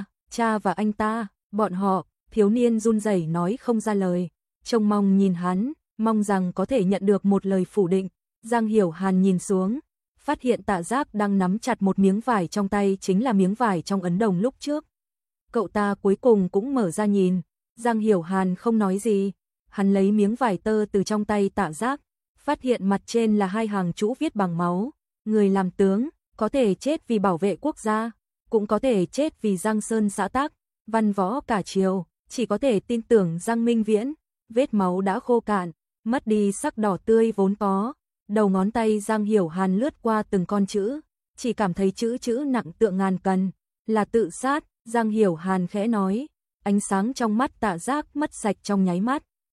anh ta, bọn họ. Thiếu niên run rẩy nói không ra lời, trông mong nhìn hắn, mong rằng có thể nhận được một lời phủ định. Giang Hiểu Hàn nhìn xuống, phát hiện Tạ Giác đang nắm chặt một miếng vải trong tay, chính là miếng vải trong ấn đồng lúc trước. Cậu ta cuối cùng cũng mở ra nhìn. Giang Hiểu Hàn không nói gì, hắn lấy miếng vải tơ từ trong tay Tạ Giác, phát hiện mặt trên là 2 hàng chữ viết bằng máu. Người làm tướng, có thể chết vì bảo vệ quốc gia, cũng có thể chết vì Giang Sơn xã tắc, văn võ cả triều, chỉ có thể tin tưởng Giang Minh Viễn. Vết máu đã khô cạn, mất đi sắc đỏ tươi vốn có. Đầu ngón tay Giang Hiểu Hàn lướt qua từng con chữ, chỉ cảm thấy chữ nặng tựa ngàn cân, là tự sát. Giang Hiểu Hàn khẽ nói, ánh sáng trong mắt Tạ Giác mất sạch trong nháy mắt,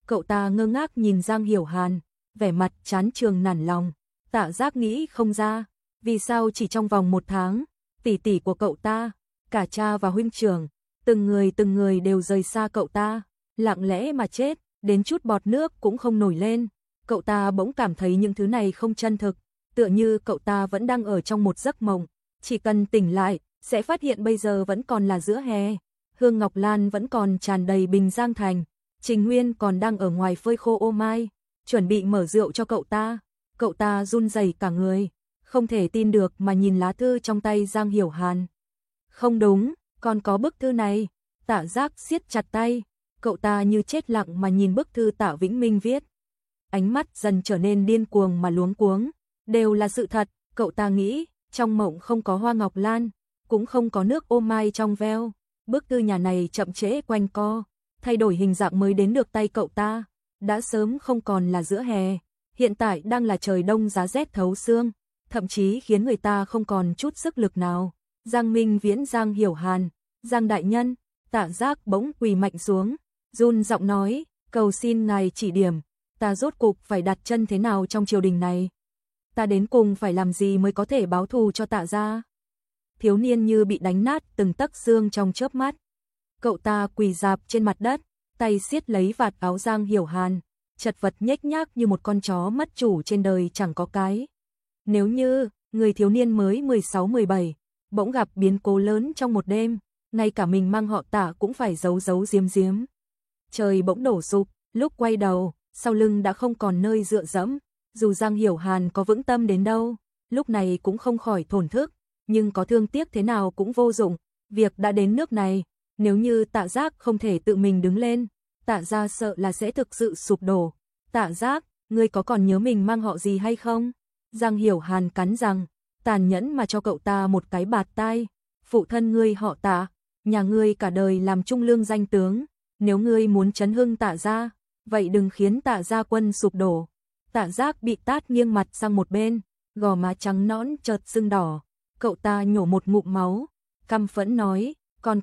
Cậu ta ngơ ngác nhìn Giang Hiểu Hàn, vẻ mặt chán chường nản lòng. Tạ Giác nghĩ không ra, vì sao chỉ trong vòng 1 tháng, tỷ tỷ của cậu ta, cả cha và huynh trưởng, từng người đều rời xa cậu ta, lặng lẽ mà chết, đến chút bọt nước cũng không nổi lên. Cậu ta bỗng cảm thấy những thứ này không chân thực, tựa như cậu ta vẫn đang ở trong một giấc mộng, chỉ cần tỉnh lại, sẽ phát hiện bây giờ vẫn còn là giữa hè. Hương Ngọc Lan vẫn còn tràn đầy bình Giang Thành, Trình Nguyên còn đang ở ngoài phơi khô ô mai, chuẩn bị mở rượu cho cậu ta. Cậu ta run rẩy cả người, không thể tin được mà nhìn lá thư trong tay Giang Hiểu Hàn. Không đúng, còn có bức thư này. Tạ Giác siết chặt tay, cậu ta như chết lặng mà nhìn bức thư Tạ Vĩnh Minh viết. Ánh mắt dần trở nên điên cuồng mà luống cuống, đều là sự thật, cậu ta nghĩ, trong mộng không có hoa ngọc lan, cũng không có nước ô mai trong veo. Bức thư nhà này chậm trễ quanh co, thay đổi hình dạng mới đến được tay cậu ta, đã sớm không còn là giữa hè, hiện tại đang là trời đông giá rét thấu xương, thậm chí khiến người ta không còn chút sức lực nào. Giang Minh Viễn, Giang Hiểu Hàn, Giang đại nhân. Tạ Giác bỗng quỳ mạnh xuống, run giọng nói, cầu xin ngài chỉ điểm, ta rốt cục phải đặt chân thế nào trong triều đình này? Ta đến cùng phải làm gì mới có thể báo thù cho Tạ gia? Thiếu niên như bị đánh nát từng tấc xương trong chớp mắt. Cậu ta quỳ rạp trên mặt đất, tay siết lấy vạt áo Giang Hiểu Hàn, chật vật nhếch nhác như một con chó mất chủ trên đời chẳng có cái. Nếu như người thiếu niên mới 16-17 bỗng gặp biến cố lớn trong một đêm, ngay cả mình mang họ Tạ cũng phải giấu giấu giếm giếm. Trời bỗng đổ sụp, lúc quay đầu, sau lưng đã không còn nơi dựa dẫm, dù Giang Hiểu Hàn có vững tâm đến đâu, lúc này cũng không khỏi thổn thức, nhưng có thương tiếc thế nào cũng vô dụng, việc đã đến nước này, nếu như Tạ Giác không thể tự mình đứng lên, Tạ gia sợ là sẽ thực sự sụp đổ. Tạ Giác, ngươi có còn nhớ mình mang họ gì hay không? Giang Hiểu Hàn cắn răng, tàn nhẫn mà cho cậu ta một cái bạt tai. Phụ thân ngươi họ Tạ, nhà ngươi cả đời làm trung lương danh tướng, nếu ngươi muốn chấn hưng Tạ gia, vậy đừng khiến Tạ gia quân sụp đổ. Tạ Giác bị tát nghiêng mặt sang một bên, gò má trắng nõn chợt sưng đỏ, cậu ta nhổ một ngụm máu, căm phẫn nói, còn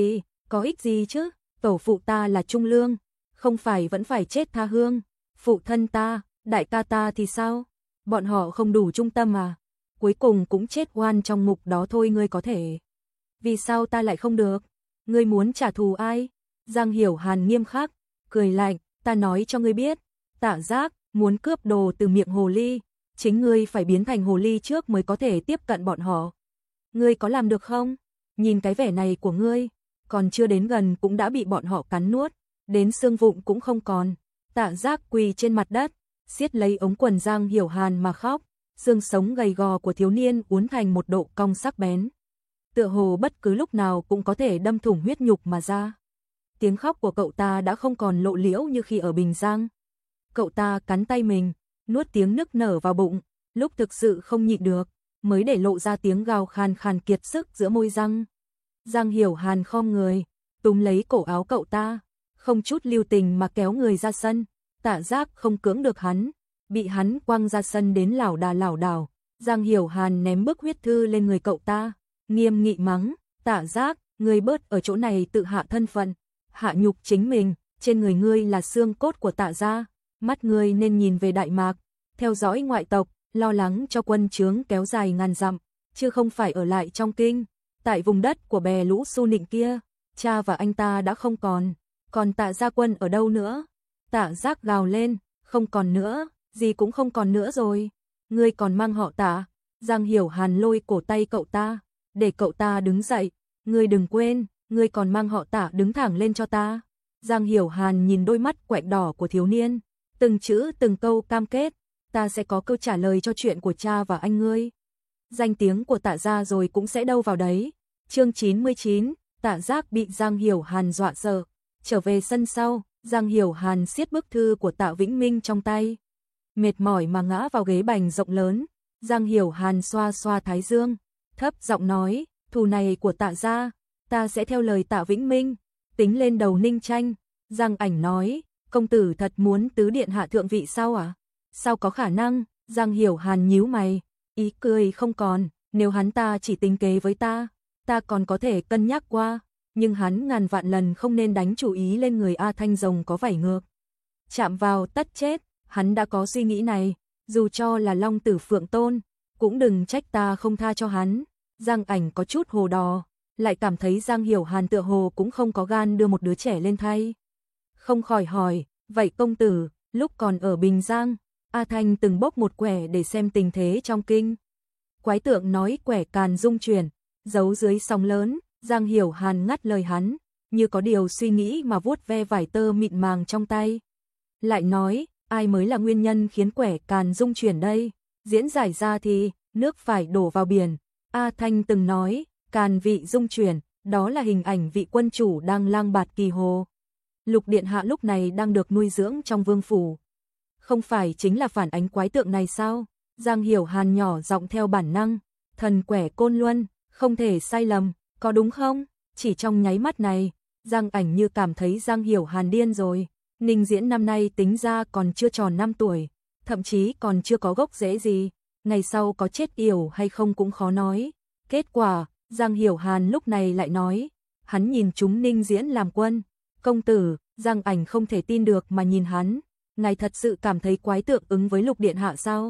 có ích gì chứ, tổ phụ ta là trung lương, không phải vẫn phải chết tha hương, phụ thân ta, đại ca ta thì sao, bọn họ không đủ trung tâm à, cuối cùng cũng chết oan trong ngục đó thôi. Ngươi có thể, vì sao ta lại không được, ngươi muốn trả thù ai? Giang Hiểu Hàn nghiêm khắc, cười lạnh, ta nói cho ngươi biết, Tạ Giác muốn cướp đồ từ miệng hồ ly, chính ngươi phải biến thành hồ ly trước mới có thể tiếp cận bọn họ. Ngươi có làm được không? Nhìn cái vẻ này của ngươi, còn chưa đến gần cũng đã bị bọn họ cắn nuốt, đến xương vụn cũng không còn. Tạ Giác quỳ trên mặt đất, siết lấy ống quần Giang Hiểu Hàn mà khóc, xương sống gầy gò của thiếu niên uốn thành một độ cong sắc bén, tựa hồ bất cứ lúc nào cũng có thể đâm thủng huyết nhục mà ra. Tiếng khóc của cậu ta đã không còn lộ liễu như khi ở Bình Giang. Cậu ta cắn tay mình, nuốt tiếng nức nở vào bụng, lúc thực sự không nhịn được, mới để lộ ra tiếng gào khàn khàn kiệt sức giữa môi răng. Giang Hiểu Hàn khom người, túm lấy cổ áo cậu ta, không chút lưu tình mà kéo người ra sân. Tạ Giác không cưỡng được hắn, bị hắn quăng ra sân đến lảo đảo. Giang Hiểu Hàn ném bức huyết thư lên người cậu ta, nghiêm nghị mắng, Tạ Giác, ngươi bớt ở chỗ này tự hạ thân phận, hạ nhục chính mình, trên người ngươi là xương cốt của Tạ gia, mắt ngươi nên nhìn về Đại Mạc, theo dõi ngoại tộc, lo lắng cho quân trướng kéo dài ngàn dặm, chứ không phải ở lại trong kinh. Tại vùng đất của bè lũ Su Nịnh kia, cha và anh ta đã không còn Tạ gia quân ở đâu nữa? Tạ Giác gào lên, không còn nữa, gì cũng không còn nữa rồi. Ngươi còn mang họ Tạ. Giang Hiểu Hàn lôi cổ tay cậu ta, để cậu ta đứng dậy. Ngươi đừng quên, ngươi còn mang họ Tạ, đứng thẳng lên cho ta. Giang Hiểu Hàn nhìn đôi mắt quạnh đỏ của thiếu niên, từng chữ từng câu cam kết, ta sẽ có câu trả lời cho chuyện của cha và anh ngươi. Danh tiếng của Tạ gia rồi cũng sẽ đâu vào đấy. Chương 99, Tạ Giác bị Giang Hiểu Hàn dọa sợ. Trở về sân sau, Giang Hiểu Hàn siết bức thư của Tạ Vĩnh Minh trong tay, mệt mỏi mà ngã vào ghế bành rộng lớn. Giang Hiểu Hàn xoa xoa thái dương, thấp giọng nói, thù này của Tạ gia, ta sẽ theo lời Tạ Vĩnh Minh, tính lên đầu Ninh Tranh. Giang Ảnh nói, công tử thật muốn tứ điện hạ thượng vị sao à? Sao có khả năng? Giang Hiểu Hàn nhíu mày, ý cười không còn, nếu hắn ta chỉ tính kế với ta còn có thể cân nhắc qua, nhưng hắn ngàn vạn lần không nên đánh chủ ý lên người A Thanh Rồng có vảy ngược. chạm vào tất chết, hắn đã có suy nghĩ này, dù cho là Long Tử Phượng Tôn, cũng đừng trách ta không tha cho hắn. Giang Ảnh có chút hồ đò, lại cảm thấy Giang Hiểu Hàn tựa hồ cũng không có gan đưa một đứa trẻ lên thay. Không khỏi hỏi, vậy công tử, lúc còn ở Bình Giang, A Thanh từng bốc một quẻ để xem tình thế trong kinh. Quái tượng nói quẻ càn dung chuyển, giấu dưới sóng lớn, Giang Hiểu Hàn ngắt lời hắn, như có điều suy nghĩ mà vuốt ve vải tơ mịn màng trong tay. Lại nói, ai mới là nguyên nhân khiến quẻ càn dung chuyển đây? Diễn giải ra thì, nước phải đổ vào biển. A Thanh từng nói, càn vị dung chuyển, đó là hình ảnh vị quân chủ đang lang bạt kỳ hồ. Lục điện hạ lúc này đang được nuôi dưỡng trong vương phủ. Không phải chính là phản ánh quái tượng này sao? Giang Hiểu Hàn nhỏ giọng theo bản năng, thần quẻ Côn Luân, không thể sai lầm, có đúng không? Chỉ trong nháy mắt này, Giang Ảnh như cảm thấy Giang Hiểu Hàn điên rồi. Ninh Diễn năm nay tính ra còn chưa tròn 5 tuổi, thậm chí còn chưa có gốc rễ gì, ngày sau có chết yểu hay không cũng khó nói. Kết quả, Giang Hiểu Hàn lúc này lại nói, hắn nhìn chúng Ninh Diễn làm quân. Công tử, Giang Ảnh không thể tin được mà nhìn hắn, ngài thật sự cảm thấy quái tượng ứng với Lục điện hạ sao?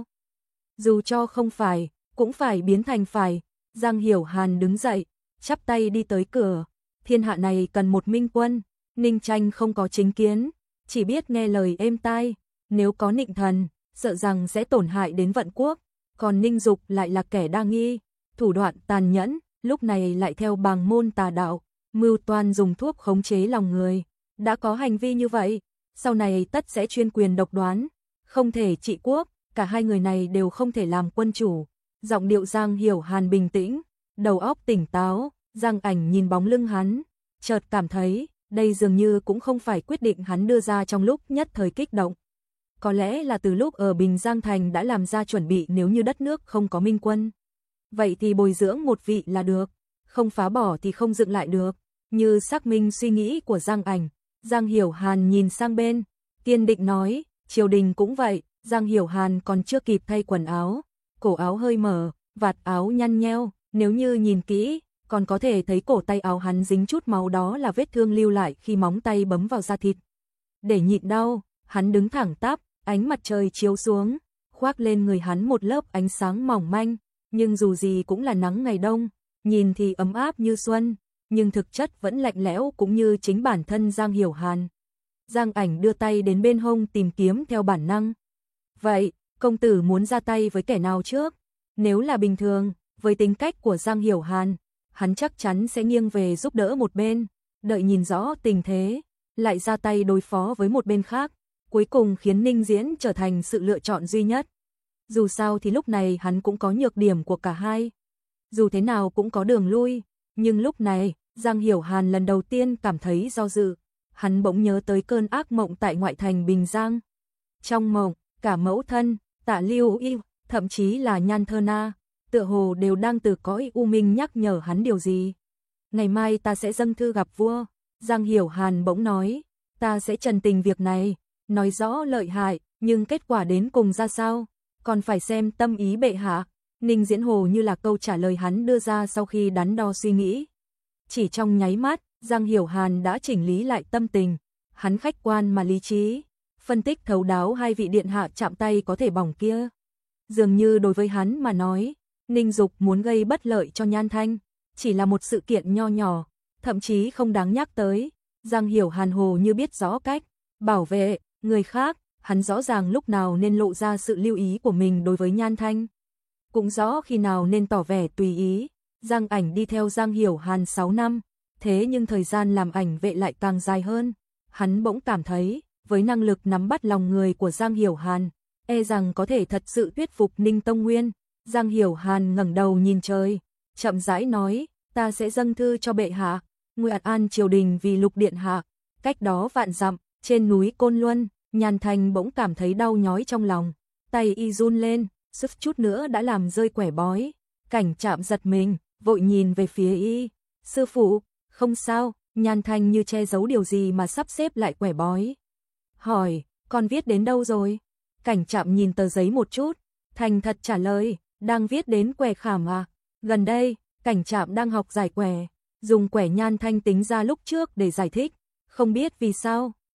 Dù cho không phải, cũng phải biến thành phải. Giang Hiểu Hàn đứng dậy, chắp tay đi tới cửa. Thiên hạ này cần một minh quân. Ninh Tranh không có chính kiến, chỉ biết nghe lời êm tai. Nếu có nịnh thần, sợ rằng sẽ tổn hại đến vận quốc. Còn Ninh Dục lại là kẻ đa nghi, thủ đoạn tàn nhẫn, lúc này lại theo bàng môn tà đạo, mưu toan dùng thuốc khống chế lòng người. Đã có hành vi như vậy, sau này tất sẽ chuyên quyền độc đoán, không thể trị quốc. Cả hai người này đều không thể làm quân chủ. Giọng điệu Giang Hiểu Hàn bình tĩnh, đầu óc tỉnh táo. Giang Ảnh nhìn bóng lưng hắn, chợt cảm thấy đây dường như cũng không phải quyết định hắn đưa ra trong lúc nhất thời kích động. Có lẽ là từ lúc ở Bình Giang Thành đã làm ra chuẩn bị, nếu như đất nước không có minh quân, vậy thì bồi dưỡng một vị là được, không phá bỏ thì không dựng lại được. Như xác minh suy nghĩ của Giang Ảnh, Giang Hiểu Hàn nhìn sang bên, kiên định nói, triều đình cũng vậy. Giang Hiểu Hàn còn chưa kịp thay quần áo, cổ áo hơi mở, vạt áo nhăn nheo, nếu như nhìn kỹ, còn có thể thấy cổ tay áo hắn dính chút máu, đó là vết thương lưu lại khi móng tay bấm vào da thịt. Để nhịn đau, hắn đứng thẳng tắp, ánh mặt trời chiếu xuống, khoác lên người hắn một lớp ánh sáng mỏng manh, nhưng dù gì cũng là nắng ngày đông, nhìn thì ấm áp như xuân, nhưng thực chất vẫn lạnh lẽo, cũng như chính bản thân Giang Hiểu Hàn. Giang Ảnh đưa tay đến bên hông tìm kiếm theo bản năng. Vậy, công tử muốn ra tay với kẻ nào trước? Nếu là bình thường, với tính cách của Giang Hiểu Hàn, hắn chắc chắn sẽ nghiêng về giúp đỡ một bên, đợi nhìn rõ tình thế, lại ra tay đối phó với một bên khác, cuối cùng khiến Ninh Diễn trở thành sự lựa chọn duy nhất. Dù sao thì lúc này hắn cũng có nhược điểm của cả hai. Dù thế nào cũng có đường lui, nhưng lúc này, Giang Hiểu Hàn lần đầu tiên cảm thấy do dự. Hắn bỗng nhớ tới cơn ác mộng tại ngoại thành Bình Giang. Trong mộng, cả mẫu thân, Tạ Lưu Y, thậm chí là Nhan Thơ Na, tựa hồ đều đang từ cõi u minh nhắc nhở hắn điều gì. Ngày mai ta sẽ dâng thư gặp vua. Giang Hiểu Hàn bỗng nói, ta sẽ trần tình việc này, nói rõ lợi hại, nhưng kết quả đến cùng ra sao, còn phải xem tâm ý bệ hạ. Ninh Diễn hồ như là câu trả lời hắn đưa ra sau khi đắn đo suy nghĩ. Chỉ trong nháy mắt, Giang Hiểu Hàn đã chỉnh lý lại tâm tình, hắn khách quan mà lý trí, phân tích thấu đáo hai vị điện hạ chạm tay có thể bỏng kia. Dường như đối với hắn mà nói, Ninh Dục muốn gây bất lợi cho Nhan Thanh, chỉ là một sự kiện nho nhỏ, thậm chí không đáng nhắc tới. Giang Hiểu Hàn hồ như biết rõ cách bảo vệ người khác, hắn rõ ràng lúc nào nên lộ ra sự lưu ý của mình đối với Nhan Thanh, cũng rõ khi nào nên tỏ vẻ tùy ý. Giang Ảnh đi theo Giang Hiểu Hàn 6 năm, thế nhưng thời gian làm ảnh vệ lại càng dài hơn. Hắn bỗng cảm thấy, với năng lực nắm bắt lòng người của Giang Hiểu Hàn, e rằng có thể thật sự thuyết phục Ninh Tông Nguyên. Giang Hiểu Hàn ngẩng đầu nhìn trời, chậm rãi nói, ta sẽ dâng thư cho bệ hạ, nguyện an triều đình vì Lục điện hạ. Cách đó vạn dặm, trên núi Côn Luân, Nhan Thanh bỗng cảm thấy đau nhói trong lòng, tay y run lên, suýt chút nữa đã làm rơi quẻ bói. Cảnh Trạm giật mình, vội nhìn về phía y, sư phụ, không sao. Nhan Thanh như che giấu điều gì mà sắp xếp lại quẻ bói. Hỏi, con viết đến đâu rồi? Cảnh Trạm nhìn tờ giấy một chút, thành thật trả lời, đang viết đến quẻ khảm à. Gần đây, Cảnh Trạm đang học giải quẻ, dùng quẻ Nhan Thanh tính ra lúc trước để giải thích. Không biết vì sao,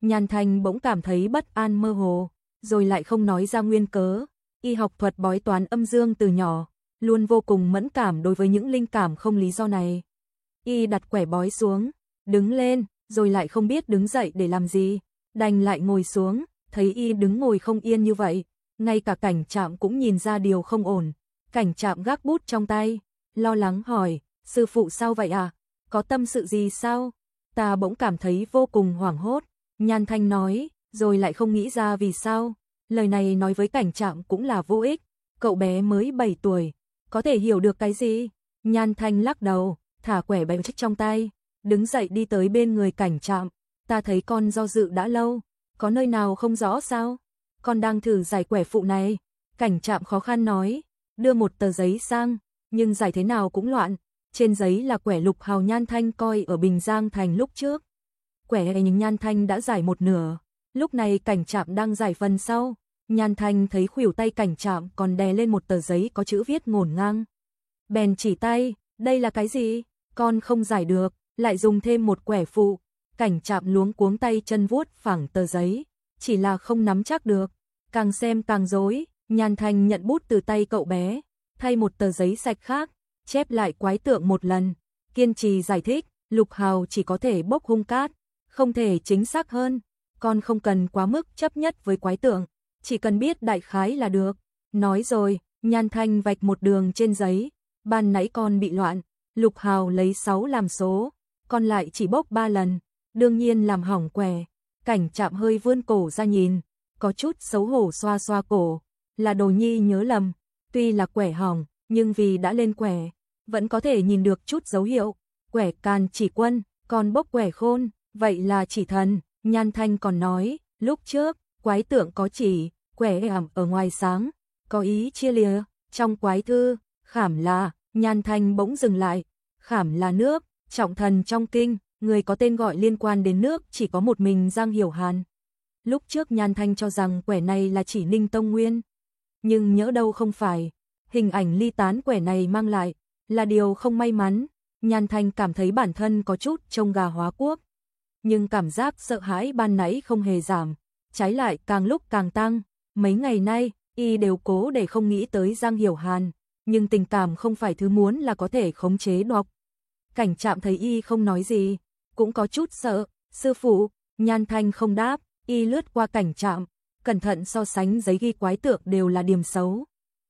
Nhan Thanh bỗng cảm thấy bất an mơ hồ, rồi lại không nói ra nguyên cớ. Y học thuật bói toán âm dương từ nhỏ, luôn vô cùng mẫn cảm đối với những linh cảm không lý do này. Y đặt quẻ bói xuống, đứng lên, rồi lại không biết đứng dậy để làm gì, đành lại ngồi xuống, thấy Y đứng ngồi không yên như vậy, ngay cả Cảnh Trạm cũng nhìn ra điều không ổn. Cảnh Trạm gác bút trong tay, lo lắng hỏi, sư phụ sao vậy à? Có tâm sự gì sao? Ta bỗng cảm thấy vô cùng hoảng hốt. Nhan Thanh nói, rồi lại không nghĩ ra vì sao. Lời này nói với Cảnh Trạm cũng là vô ích. Cậu bé mới 7 tuổi, có thể hiểu được cái gì? Nhan Thanh lắc đầu, thả quẻ bánh trích trong tay, đứng dậy đi tới bên người Cảnh Trạm. Ta thấy con do dự đã lâu, có nơi nào không rõ sao? Con đang thử giải quẻ phụ này. Cảnh Trạm khó khăn nói, đưa một tờ giấy sang, nhưng giải thế nào cũng loạn. Trên giấy là quẻ Lục Hào Nhan Thanh coi ở Bình Giang Thành lúc trước. Quẻ nhưng Nhan Thanh đã giải một nửa, lúc này Cảnh Trạm đang giải phần sau. Nhan Thanh thấy khuỷu tay Cảnh Trạm còn đè lên một tờ giấy có chữ viết ngổn ngang. Bèn chỉ tay, đây là cái gì? Con không giải được, lại dùng thêm một quẻ phụ. Cảnh Trạm luống cuống tay chân vuốt phẳng tờ giấy, chỉ là không nắm chắc được. Càng xem càng rối. Nhan Thanh nhận bút từ tay cậu bé, thay một tờ giấy sạch khác, chép lại quái tượng một lần, kiên trì giải thích, Lục Hào chỉ có thể bốc hung cát, không thể chính xác hơn. Con không cần quá mức chấp nhất với quái tượng, chỉ cần biết đại khái là được. Nói rồi, Nhan Thanh vạch một đường trên giấy, ban nãy con bị loạn, Lục Hào lấy 6 làm số, con lại chỉ bốc 3 lần, đương nhiên làm hỏng quẻ. Cảnh Trạm hơi vươn cổ ra nhìn, có chút xấu hổ xoa xoa cổ, là Đồ Nhi nhớ lầm, tuy là quẻ hỏng, nhưng vì đã lên quẻ, vẫn có thể nhìn được chút dấu hiệu. Quẻ Càn Chỉ Quân, còn bốc quẻ Khôn, vậy là chỉ thần. Nhan Thanh còn nói, lúc trước, quái tượng có chỉ, quẻ ảm ở ngoài sáng, có ý chia lìa, trong quái thư, khảm là, Nhan Thanh bỗng dừng lại, khảm là nước, trọng thần trong kinh, người có tên gọi liên quan đến nước chỉ có một mình Giang Hiểu Hàn. Lúc trước Nhan Thanh cho rằng quẻ này là chỉ Ninh Tông Nguyên, nhưng nhỡ đâu không phải. Hình ảnh ly tán quẻ này mang lại là điều không may mắn. Nhan Thanh cảm thấy bản thân có chút trông gà hóa quốc, nhưng cảm giác sợ hãi ban nãy không hề giảm, trái lại càng lúc càng tăng. Mấy ngày nay, Y đều cố để không nghĩ tới Giang Hiểu Hàn, nhưng tình cảm không phải thứ muốn là có thể khống chế được. Cảnh Trạm thấy Y không nói gì, cũng có chút sợ. Sư phụ. Nhan Thanh không đáp, Y lướt qua Cảnh Trạm, cẩn thận so sánh giấy ghi quái tượng đều là điểm xấu.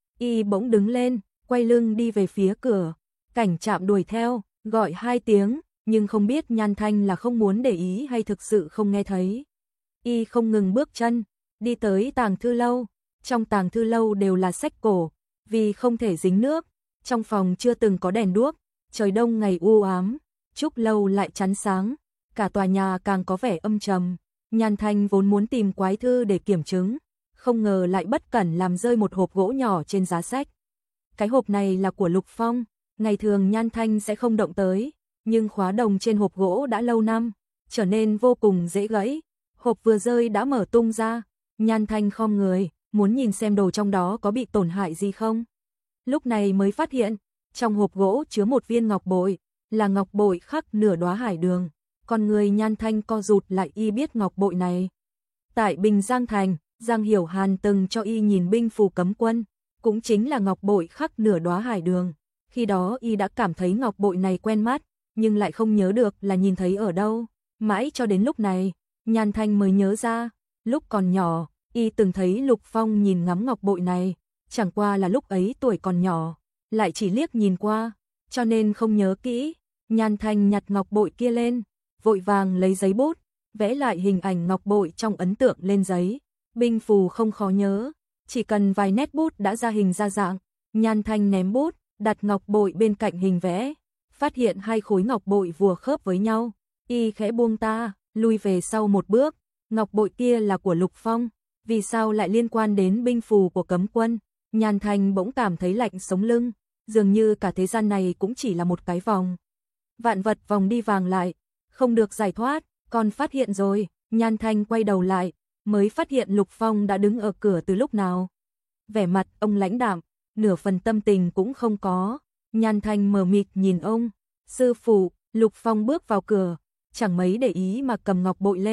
Y bỗng đứng lên, quay lưng đi về phía cửa. Cảnh Trạm đuổi theo, gọi 2 tiếng, nhưng không biết Nhan Thanh là không muốn để ý hay thực sự không nghe thấy. Y không ngừng bước chân, đi tới tàng thư lâu. Trong tàng thư lâu đều là sách cổ, vì không thể dính nước. Trong phòng chưa từng có đèn đuốc, trời đông ngày u ám, trúc lâu lại chắn sáng, cả tòa nhà càng có vẻ âm trầm. Nhan Thanh vốn muốn tìm quái thư để kiểm chứng, không ngờ lại bất cẩn làm rơi một hộp gỗ nhỏ trên giá sách. Cái hộp này là của Lục Phong, ngày thường Nhan Thanh sẽ không động tới, nhưng khóa đồng trên hộp gỗ đã lâu năm, trở nên vô cùng dễ gãy. Hộp vừa rơi đã mở tung ra, Nhan Thanh khom người, muốn nhìn xem đồ trong đó có bị tổn hại gì không. Lúc này mới phát hiện, trong hộp gỗ chứa một viên ngọc bội, là ngọc bội khắc nửa đóa hải đường. Con người Nhan Thanh co rụt lại. Y biết ngọc bội này. Tại Bình Giang Thành, Giang Hiểu Hàn từng cho Y nhìn binh phù cấm quân, cũng chính là ngọc bội khắc nửa đóa hải đường. Khi đó Y đã cảm thấy ngọc bội này quen mắt, nhưng lại không nhớ được là nhìn thấy ở đâu. Mãi cho đến lúc này, Nhan Thanh mới nhớ ra, lúc còn nhỏ, Y từng thấy Lục Phong nhìn ngắm ngọc bội này, chẳng qua là lúc ấy tuổi còn nhỏ, lại chỉ liếc nhìn qua, cho nên không nhớ kỹ. Nhan Thanh nhặt ngọc bội kia lên, vội vàng lấy giấy bút, vẽ lại hình ảnh ngọc bội trong ấn tượng lên giấy. Binh phù không khó nhớ, chỉ cần vài nét bút đã ra hình ra dạng. Nhan Thanh ném bút, đặt ngọc bội bên cạnh hình vẽ, phát hiện 2 khối ngọc bội vừa khớp với nhau. Y khẽ buông ta, lui về sau một bước. Ngọc bội kia là của Lục Phong, vì sao lại liên quan đến binh phù của cấm quân? Nhan Thanh bỗng cảm thấy lạnh sống lưng, dường như cả thế gian này cũng chỉ là một cái vòng. Vạn vật vòng đi vàng lại, không được giải thoát. Con phát hiện rồi. Nhan Thanh quay đầu lại, mới phát hiện Lục Phong đã đứng ở cửa từ lúc nào. Vẻ mặt ông lãnh đạm, nửa phần tâm tình cũng không có. Nhan Thanh mờ mịt nhìn ông. Sư phụ. Lục Phong bước vào cửa, chẳng mấy để ý mà cầm ngọc bội lên,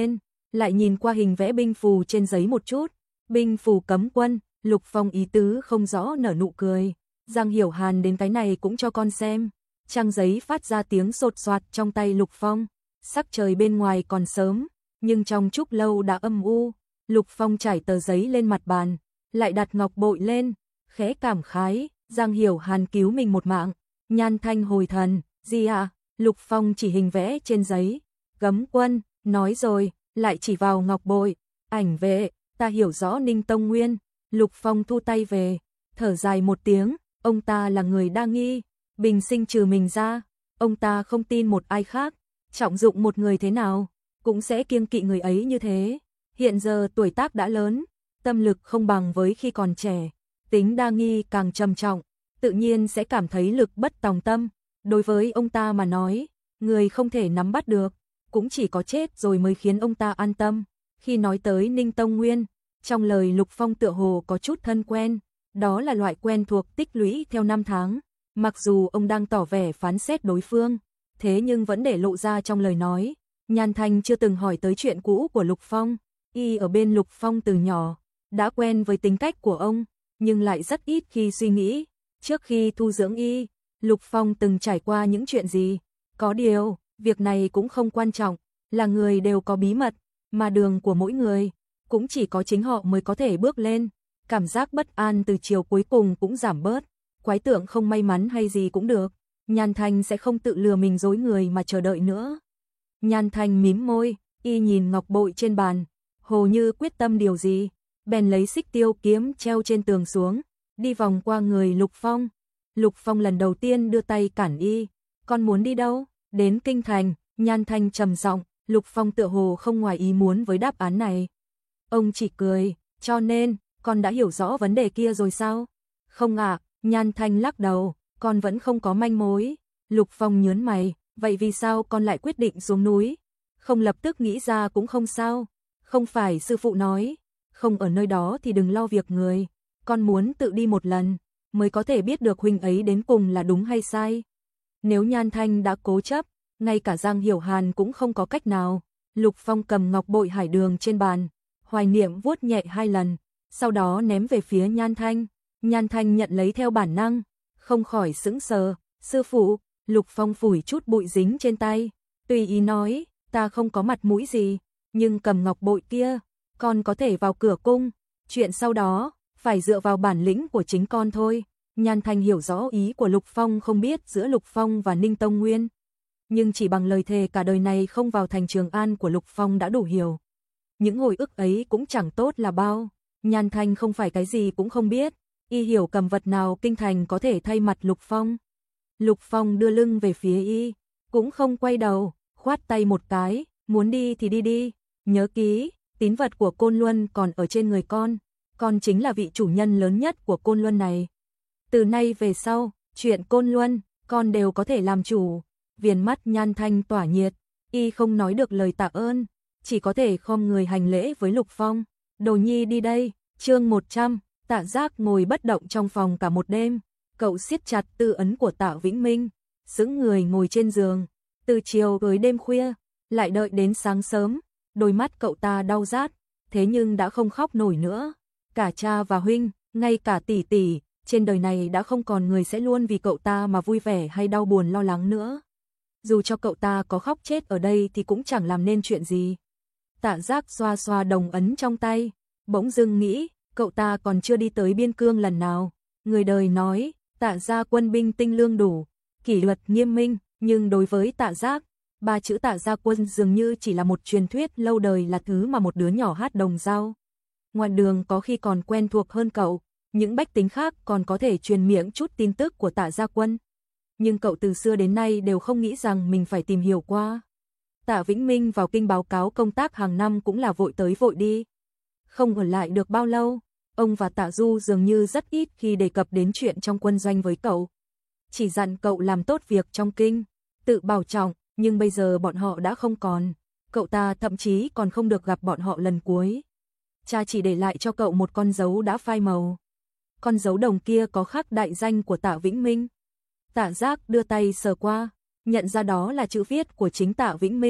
lại nhìn qua hình vẽ binh phù trên giấy một chút. Binh phù cấm quân, Lục Phong ý tứ không rõ nở nụ cười. Giang Hiểu Hàn đến cái này cũng cho con xem. Trang giấy phát ra tiếng sột soạt trong tay Lục Phong. Sắc trời bên ngoài còn sớm, nhưng trong chúc lâu đã âm u. Lục Phong trải tờ giấy lên mặt bàn, lại đặt ngọc bội lên, khẽ cảm khái, Giang Hiểu Hàn cứu mình một mạng. Nhan Thanh hồi thần, gì à? Lục Phong chỉ hình vẽ trên giấy. Cấm quân, nói rồi, lại chỉ vào ngọc bội. Ảnh vệ, ta hiểu rõ Ninh Tông Nguyên. Lục Phong thu tay về, thở dài một tiếng, ông ta là người đa nghi, bình sinh trừ mình ra, ông ta không tin một ai khác, trọng dụng một người thế nào, cũng sẽ kiêng kỵ người ấy như thế. Hiện giờ tuổi tác đã lớn, tâm lực không bằng với khi còn trẻ, tính đa nghi càng trầm trọng, tự nhiên sẽ cảm thấy lực bất tòng tâm. Đối với ông ta mà nói, người không thể nắm bắt được, cũng chỉ có chết rồi mới khiến ông ta an tâm. Khi nói tới Ninh Tông Nguyên, trong lời Lục Phong tựa hồ có chút thân quen, đó là loại quen thuộc tích lũy theo năm tháng. Mặc dù ông đang tỏ vẻ phán xét đối phương, thế nhưng vẫn để lộ ra trong lời nói. Nhan Thanh chưa từng hỏi tới chuyện cũ của Lục Phong, y ở bên Lục Phong từ nhỏ, đã quen với tính cách của ông, nhưng lại rất ít khi suy nghĩ. Trước khi thu dưỡng y, Lục Phong từng trải qua những chuyện gì? Có điều, việc này cũng không quan trọng, là người đều có bí mật, mà đường của mỗi người cũng chỉ có chính họ mới có thể bước lên. Cảm giác bất an từ chiều cuối cùng cũng giảm bớt, quái tượng không may mắn hay gì cũng được, Nhan Thanh sẽ không tự lừa mình dối người mà chờ đợi nữa. Nhan Thanh mím môi, y nhìn ngọc bội trên bàn, hồ như quyết tâm điều gì, bèn lấy xích tiêu kiếm treo trên tường xuống, đi vòng qua người Lục Phong. Lục Phong lần đầu tiên đưa tay cản y, con muốn đi đâu? Đến kinh thành. Nhan Thanh trầm giọng. Lục Phong tựa hồ không ngoài ý muốn với đáp án này. Ông chỉ cười, cho nên, con đã hiểu rõ vấn đề kia rồi sao? Không ạ, Nhan Thanh lắc đầu, con vẫn không có manh mối. Lục Phong nhớn mày, vậy vì sao con lại quyết định xuống núi? Không lập tức nghĩ ra cũng không sao. Không phải sư phụ nói, không ở nơi đó thì đừng lo việc người. Con muốn tự đi một lần, mới có thể biết được huynh ấy đến cùng là đúng hay sai. Nếu Nhan Thanh đã cố chấp, ngay cả Giang Hiểu Hàn cũng không có cách nào. Lục Phong cầm ngọc bội hải đường trên bàn, hoài niệm vuốt nhẹ 2 lần, sau đó ném về phía Nhan Thanh. Nhan Thanh nhận lấy theo bản năng, không khỏi sững sờ. Sư phụ, Lục Phong phủi chút bụi dính trên tay, tùy ý nói, ta không có mặt mũi gì, nhưng cầm ngọc bội kia, con có thể vào cửa cung, chuyện sau đó, phải dựa vào bản lĩnh của chính con thôi. Nhan Thanh hiểu rõ ý của Lục Phong, không biết giữa Lục Phong và Ninh Tông Nguyên, nhưng chỉ bằng lời thề cả đời này không vào thành Trường An của Lục Phong đã đủ hiểu. Những hồi ức ấy cũng chẳng tốt là bao. Nhan Thanh không phải cái gì cũng không biết, y hiểu cầm vật nào kinh thành có thể thay mặt Lục Phong. Lục Phong đưa lưng về phía y, cũng không quay đầu, khoát tay một cái, muốn đi thì đi đi, nhớ kỹ, tín vật của Côn Luân còn ở trên người con chính là vị chủ nhân lớn nhất của Côn Luân này. Từ nay về sau, chuyện Côn Luân, con đều có thể làm chủ. Viền mắt Nhan Thanh tỏa nhiệt, y không nói được lời tạ ơn, chỉ có thể khom người hành lễ với Lục Phong. Đồ nhi đi đây. Chương 100, Tạ Giác ngồi bất động trong phòng cả một đêm, cậu siết chặt tư ấn của Tạ Vĩnh Minh, sững người ngồi trên giường, từ chiều tới đêm khuya, lại đợi đến sáng sớm, đôi mắt cậu ta đau rát, thế nhưng đã không khóc nổi nữa. Cả cha và huynh, ngay cả tỷ tỷ, trên đời này đã không còn người sẽ luôn vì cậu ta mà vui vẻ hay đau buồn lo lắng nữa. Dù cho cậu ta có khóc chết ở đây thì cũng chẳng làm nên chuyện gì. Tạ Giác xoa xoa đồng ấn trong tay, bỗng dưng nghĩ, cậu ta còn chưa đi tới biên cương lần nào. Người đời nói, Tạ gia quân binh tinh lương đủ, kỷ luật nghiêm minh, nhưng đối với Tạ Giác, 3 chữ Tạ gia quân dường như chỉ là một truyền thuyết lâu đời, là thứ mà một đứa nhỏ hát đồng dao. Ngoài đường có khi còn quen thuộc hơn cậu, những bách tính khác còn có thể truyền miệng chút tin tức của Tạ gia quân. Nhưng cậu từ xưa đến nay đều không nghĩ rằng mình phải tìm hiểu qua. Tạ Vĩnh Minh vào kinh báo cáo công tác hàng năm cũng là vội tới vội đi. Không ở lại được bao lâu, ông và Tạ Du dường như rất ít khi đề cập đến chuyện trong quân doanh với cậu. Chỉ dặn cậu làm tốt việc trong kinh, tự bảo trọng, nhưng bây giờ bọn họ đã không còn. Cậu ta thậm chí còn không được gặp bọn họ lần cuối. Cha chỉ để lại cho cậu một con dấu đã phai màu. Con dấu đồng kia có khắc đại danh của Tạ Vĩnh Minh. Tạ Giác đưa tay sờ qua, nhận ra đó là chữ viết của chính Tạ Vĩnh Minh.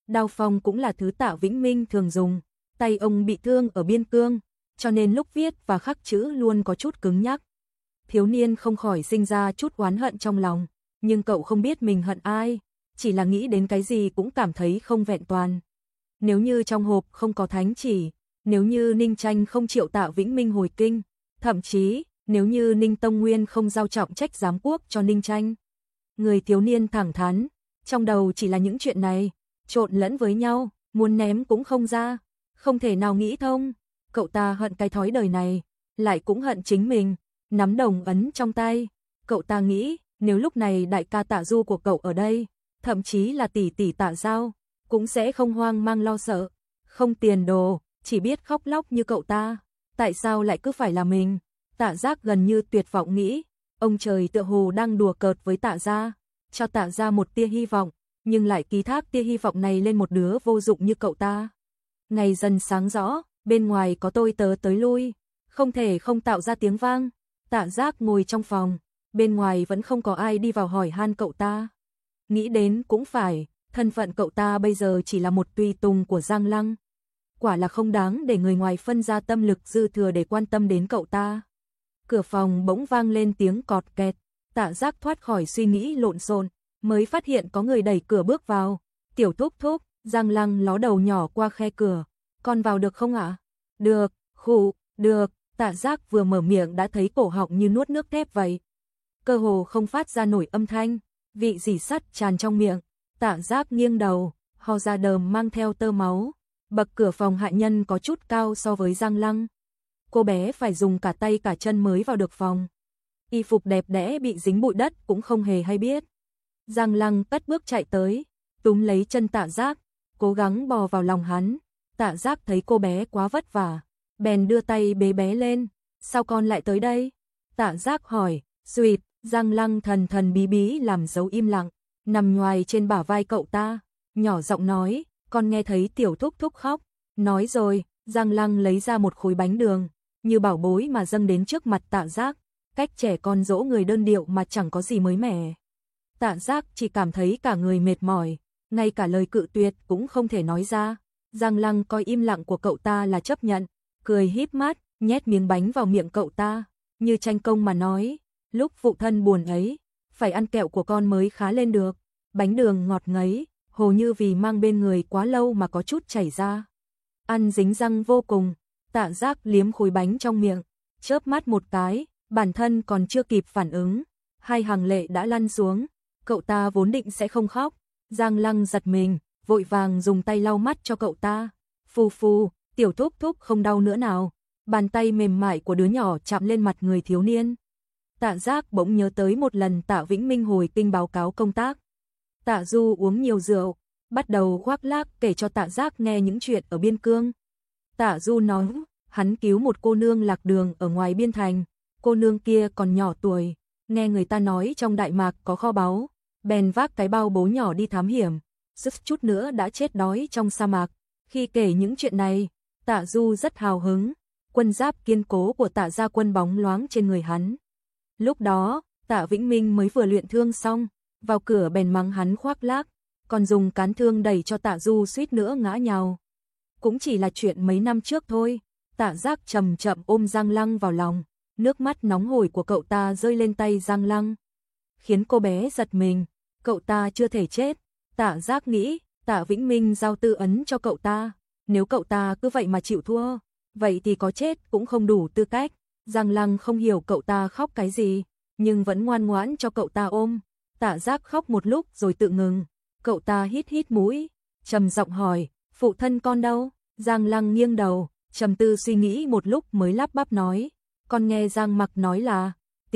Đao phong cũng là thứ Tạ Vĩnh Minh thường dùng, tay ông bị thương ở biên cương, cho nên lúc viết và khắc chữ luôn có chút cứng nhắc. Thiếu niên không khỏi sinh ra chút oán hận trong lòng, nhưng cậu không biết mình hận ai, chỉ là nghĩ đến cái gì cũng cảm thấy không vẹn toàn. Nếu như trong hộp không có thánh chỉ, nếu như Ninh Tranh không triệu Tạ Vĩnh Minh hồi kinh, thậm chí nếu như Ninh Tông Nguyên không giao trọng trách giám quốc cho Ninh Tranh. Người thiếu niên thẳng thắn, trong đầu chỉ là những chuyện này, trộn lẫn với nhau, muốn ném cũng không ra, không thể nào nghĩ thông. Cậu ta hận cái thói đời này, lại cũng hận chính mình, nắm đồng ấn trong tay. Cậu ta nghĩ, nếu lúc này đại ca Tạ Du của cậu ở đây, thậm chí là tỷ tỷ Tạ Giao, cũng sẽ không hoang mang lo sợ, không tiền đồ, chỉ biết khóc lóc như cậu ta. Tại sao lại cứ phải là mình? Tạ Giác gần như tuyệt vọng nghĩ, ông trời tựa hồ đang đùa cợt với Tạ gia, cho Tạ gia một tia hy vọng, nhưng lại ký thác tia hy vọng này lên một đứa vô dụng như cậu ta. Ngày dần sáng rõ, bên ngoài có tôi tớ tới lui, không thể không tạo ra tiếng vang. Tạ Giác ngồi trong phòng, bên ngoài vẫn không có ai đi vào hỏi han cậu ta. Nghĩ đến cũng phải, thân phận cậu ta bây giờ chỉ là một tùy tùng của Giang Lăng. Quả là không đáng để người ngoài phân ra tâm lực dư thừa để quan tâm đến cậu ta. Cửa phòng bỗng vang lên tiếng cọt kẹt, Tạ Giác thoát khỏi suy nghĩ lộn xộn, mới phát hiện có người đẩy cửa bước vào. Tiểu Thúc Thúc, Giang Lăng ló đầu nhỏ qua khe cửa. Con vào được không ạ? Được, khụ, được. Tạ Giác vừa mở miệng đã thấy cổ họng như nuốt nước thép vậy. Cơ hồ không phát ra nổi âm thanh, vị dì sắt tràn trong miệng. Tạ Giác nghiêng đầu, ho ra đờm mang theo tơ máu. Bậc cửa phòng hạ nhân có chút cao so với Giang Lăng. Cô bé phải dùng cả tay cả chân mới vào được phòng. Y phục đẹp đẽ bị dính bụi đất cũng không hề hay biết. Giang Lăng cất bước chạy tới, túm lấy chân Tạ Giác, cố gắng bò vào lòng hắn. Tạ Giác thấy cô bé quá vất vả, bèn đưa tay bế bé lên. Sao con lại tới đây? Tạ Giác hỏi. Duyệt. Giang Lăng thần thần bí bí làm dấu im lặng, nằm nhoài trên bả vai cậu ta, nhỏ giọng nói, con nghe thấy Tiểu Thúc Thúc khóc. Nói rồi, Giang Lăng lấy ra một khối bánh đường, như bảo bối mà dâng đến trước mặt Tạ Giác, cách trẻ con dỗ người đơn điệu mà chẳng có gì mới mẻ. Tạ Giác chỉ cảm thấy cả người mệt mỏi, ngay cả lời cự tuyệt cũng không thể nói ra. Giang Lăng coi im lặng của cậu ta là chấp nhận, cười híp mắt, nhét miếng bánh vào miệng cậu ta, như tranh công mà nói, lúc phụ thân buồn ấy, phải ăn kẹo của con mới khá lên được. Bánh đường ngọt ngấy, hồ như vì mang bên người quá lâu mà có chút chảy ra. Ăn dính răng vô cùng. Tạ Giác liếm khối bánh trong miệng, chớp mắt một cái, bản thân còn chưa kịp phản ứng, hai hàng lệ đã lăn xuống. Cậu ta vốn định sẽ không khóc, Giang Lăng giật mình, vội vàng dùng tay lau mắt cho cậu ta. Phù phù, Tiểu Thúc Thúc không đau nữa nào. Bàn tay mềm mại của đứa nhỏ chạm lên mặt người thiếu niên. Tạ Giác bỗng nhớ tới một lần Tạ Vĩnh Minh hồi kinh báo cáo công tác. Tạ Du uống nhiều rượu, bắt đầu khoác lác kể cho Tạ Giác nghe những chuyện ở biên cương. Tạ Du nói, hắn cứu một cô nương lạc đường ở ngoài biên thành, cô nương kia còn nhỏ tuổi, nghe người ta nói trong Đại Mạc có kho báu, bèn vác cái bao bố nhỏ đi thám hiểm, suýt chút nữa đã chết đói trong sa mạc. Khi kể những chuyện này, Tạ Du rất hào hứng, quân giáp kiên cố của Tạ gia quân bóng loáng trên người hắn. Lúc đó, Tạ Vĩnh Minh mới vừa luyện thương xong, vào cửa bèn mắng hắn khoác lác, còn dùng cán thương đẩy cho Tạ Du suýt nữa ngã nhào. Cũng chỉ là chuyện mấy năm trước thôi. Tạ Giác chậm chậm ôm Giang Lăng vào lòng, nước mắt nóng hổi của cậu ta rơi lên tay Giang Lăng, khiến cô bé giật mình. Cậu ta chưa thể chết. Tạ Giác nghĩ, Tạ Vĩnh Minh giao tư ấn cho cậu ta, nếu cậu ta cứ vậy mà chịu thua, vậy thì có chết cũng không đủ tư cách. Giang Lăng không hiểu cậu ta khóc cái gì, nhưng vẫn ngoan ngoãn cho cậu ta ôm. Tạ Giác khóc một lúc rồi tự ngừng. Cậu ta hít hít mũi, trầm giọng hỏi, phụ thân con đâu? Giang Lăng nghiêng đầu, trầm tư suy nghĩ một lúc mới lắp bắp nói, con nghe Giang Mặc nói là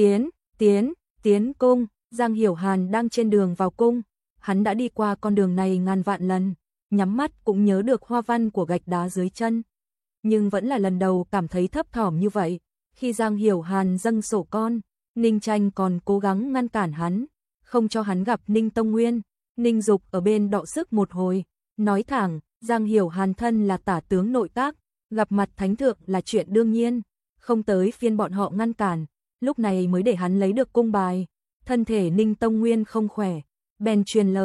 tiến cung. Giang Hiểu Hàn đang trên đường vào cung, hắn đã đi qua con đường này ngàn vạn lần, nhắm mắt cũng nhớ được hoa văn của gạch đá dưới chân, nhưng vẫn là lần đầu cảm thấy thấp thỏm như vậy. Khi Giang Hiểu Hàn dâng sổ con, Ninh Tranh còn cố gắng ngăn cản hắn, không cho hắn gặp Ninh Tông Nguyên. Ninh Dục ở bên đọ sức một hồi, nói thẳng, Giang Hiểu Hàn thân là tả tướng nội các, gặp mặt thánh thượng là chuyện đương nhiên, không tới phiên bọn họ ngăn cản. Lúc này mới để hắn lấy được cung bài. Thân thể Ninh Tông Nguyên không khỏe, bèn truyền lời,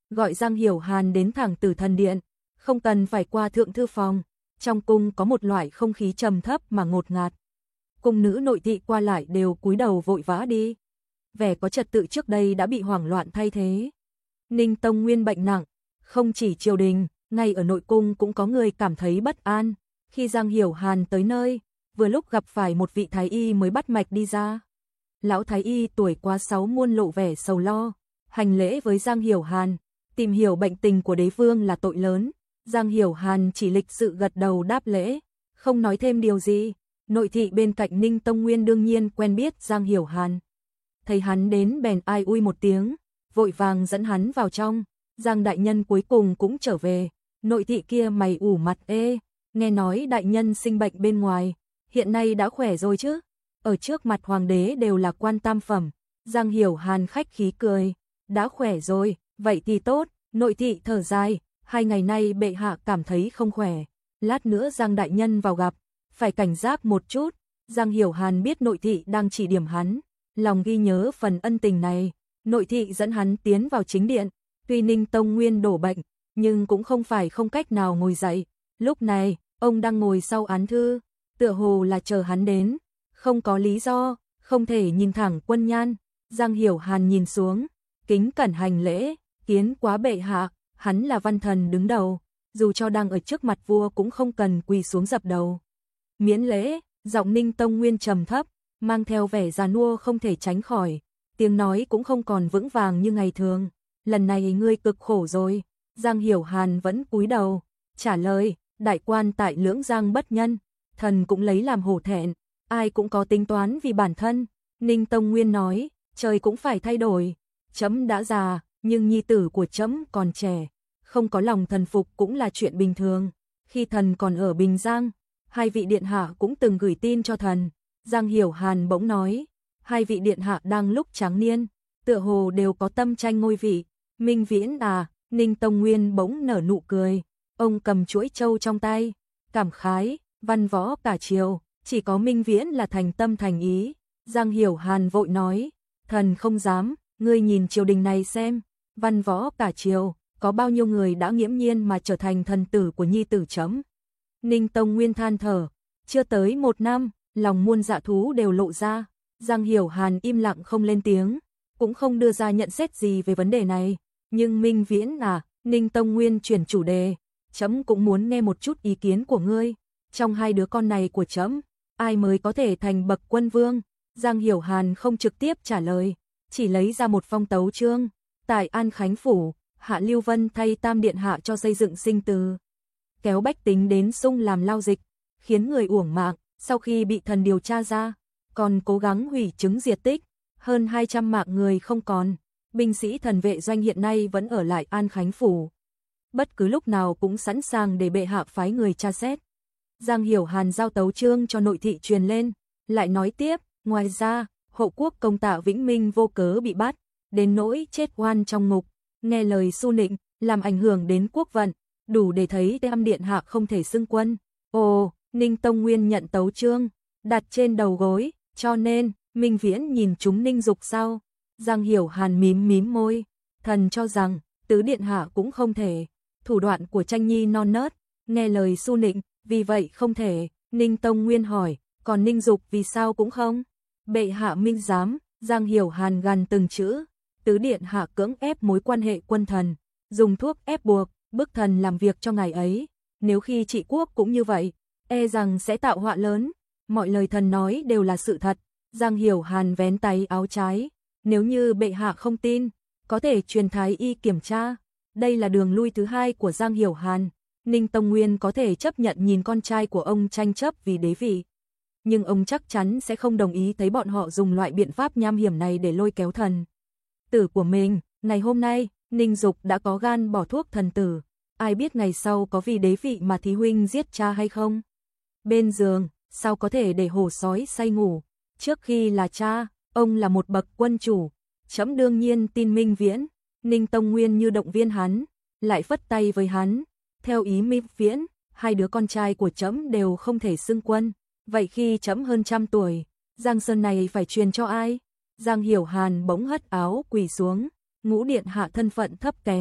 gọi Giang Hiểu Hàn đến thẳng Tử Thần Điện, không cần phải qua thượng thư phòng. Trong cung có một loại không khí trầm thấp mà ngột ngạt. Cung nữ nội thị qua lại đều cúi đầu vội vã đi. Vẻ có trật tự trước đây đã bị hoảng loạn thay thế. Ninh Tông Nguyên bệnh nặng, không chỉ triều đình, ngay ở nội cung cũng có người cảm thấy bất an. Khi Giang Hiểu Hàn tới nơi, vừa lúc gặp phải một vị thái y mới bắt mạch đi ra. Lão thái y tuổi quá 6 muôn lộ vẻ sầu lo, hành lễ với Giang Hiểu Hàn, tìm hiểu bệnh tình của đế vương là tội lớn. Giang Hiểu Hàn chỉ lịch sự gật đầu đáp lễ, không nói thêm điều gì. Nội thị bên cạnh Ninh Tông Nguyên đương nhiên quen biết Giang Hiểu Hàn. Thấy hắn đến bèn ai ui một tiếng, vội vàng dẫn hắn vào trong. Giang đại nhân cuối cùng cũng trở về. Nội thị kia mày ủ mặt nghe nói đại nhân sinh bệnh bên ngoài, hiện nay đã khỏe rồi chứ? Ở trước mặt hoàng đế đều là quan tam phẩm. Giang Hiểu Hàn khách khí cười, đã khỏe rồi, vậy thì tốt. Nội thị thở dài, 2 ngày nay bệ hạ cảm thấy không khỏe, lát nữa Giang đại nhân vào gặp, phải cảnh giác một chút. Giang Hiểu Hàn biết nội thị đang chỉ điểm hắn, lòng ghi nhớ phần ân tình này. Nội thị dẫn hắn tiến vào chính điện, tuy Ninh Tông Nguyên đổ bệnh, nhưng cũng không phải không cách nào ngồi dậy. Lúc này, ông đang ngồi sau án thư, tựa hồ là chờ hắn đến, không có lý do, không thể nhìn thẳng Quân Nhan. Giang Hiểu Hàn nhìn xuống, kính cẩn hành lễ, kiến quá bệ hạ. Hắn là văn thần đứng đầu, dù cho đang ở trước mặt vua cũng không cần quỳ xuống dập đầu. Miễn lễ, giọng Ninh Tông Nguyên trầm thấp, mang theo vẻ già nua không thể tránh khỏi, tiếng nói cũng không còn vững vàng như ngày thường. Lần này ngươi cực khổ rồi. Giang Hiểu Hàn vẫn cúi đầu, trả lời, đại quan tại Lưỡng Giang bất nhân, thần cũng lấy làm hổ thẹn, ai cũng có tính toán vì bản thân. Ninh Tông Nguyên nói, trời cũng phải thay đổi, trẫm đã già, nhưng nhi tử của trẫm còn trẻ, không có lòng thần phục cũng là chuyện bình thường. Khi thần còn ở Bình Giang, 2 vị điện hạ cũng từng gửi tin cho thần. Giang Hiểu Hàn bỗng nói, 2 vị điện hạ đang lúc tráng niên, tựa hồ đều có tâm tranh ngôi vị. Minh Viễn à? Ninh Tông Nguyên bỗng nở nụ cười, ông cầm chuỗi châu trong tay, cảm khái, văn võ cả triều, chỉ có Minh Viễn là thành tâm thành ý. Giang Hiểu Hàn vội nói, thần không dám, ngươi nhìn triều đình này xem, văn võ cả triều, có bao nhiêu người đã nghiễm nhiên mà trở thành thần tử của nhi tử trẫm. Ninh Tông Nguyên than thở, chưa tới 1 năm, lòng muôn dạ thú đều lộ ra. Giang Hiểu Hàn im lặng không lên tiếng, cũng không đưa ra nhận xét gì về vấn đề này. Nhưng Minh Viễn à? Ninh Tông Nguyên chuyển chủ đề, trẫm cũng muốn nghe một chút ý kiến của ngươi. Trong 2 đứa con này của trẫm, ai mới có thể thành bậc quân vương? Giang Hiểu Hàn không trực tiếp trả lời, chỉ lấy ra một phong tấu chương. Tại An Khánh Phủ, Hạ Lưu Vân thay Tam Điện Hạ cho xây dựng sinh từ, kéo bách tính đến sung làm lao dịch, khiến người uổng mạng. Sau khi bị thần điều tra ra, còn cố gắng hủy chứng diệt tích, hơn 200 mạng người không còn. Binh sĩ thần vệ doanh hiện nay vẫn ở lại An Khánh Phủ, bất cứ lúc nào cũng sẵn sàng để bệ hạ phái người tra xét. Giang Hiểu Hàn giao tấu chương cho nội thị truyền lên, lại nói tiếp, ngoài ra, hộ quốc công Tạ Vĩnh Minh vô cớ bị bắt, đến nỗi chết oan trong ngục, nghe lời su nịnh, làm ảnh hưởng đến quốc vận, đủ để thấy Tam Điện Hạ không thể xưng quân. Ồ, Ninh Tông Nguyên nhận tấu chương, đặt trên đầu gối, cho nên, Minh Viễn nhìn chúng Ninh Dục sao? Giang Hiểu Hàn mím môi, thần cho rằng, tứ điện hạ cũng không thể. Thủ đoạn của Tranh Nhi non nớt, nghe lời su nịnh, vì vậy không thể. Ninh Tông Nguyên hỏi, còn Ninh Dục vì sao cũng không? Bệ hạ minh giám. Giang Hiểu Hàn gằn từng chữ, tứ điện hạ cưỡng ép mối quan hệ quân thần, dùng thuốc ép buộc, bức thần làm việc cho ngài ấy. Nếu khi trị quốc cũng như vậy, e rằng sẽ tạo họa lớn. Mọi lời thần nói đều là sự thật. Giang Hiểu Hàn vén tay áo trái, nếu như bệ hạ không tin, có thể truyền thái y kiểm tra. Đây là đường lui thứ 2 của Giang Hiểu Hàn. Ninh Tông Nguyên có thể chấp nhận nhìn con trai của ông tranh chấp vì đế vị, nhưng ông chắc chắn sẽ không đồng ý thấy bọn họ dùng loại biện pháp nham hiểm này để lôi kéo thần tử của mình. Ngày hôm nay, Ninh Dục đã có gan bỏ thuốc thần tử, ai biết ngày sau có vì đế vị mà thí huynh giết cha hay không? Bên giường, sao có thể để hổ sói say ngủ? Trước khi là cha, ông là một bậc quân chủ, trẫm đương nhiên tin Minh Viễn. Ninh Tông Nguyên như động viên hắn, lại phất tay với hắn, theo ý Minh Viễn, 2 đứa con trai của trẫm đều không thể xưng quân, vậy khi trẫm hơn 100 tuổi, Giang Sơn này phải truyền cho ai? Giang Hiểu Hàn bỗng hất áo quỳ xuống, Ngũ điện hạ thân phận thấp kém,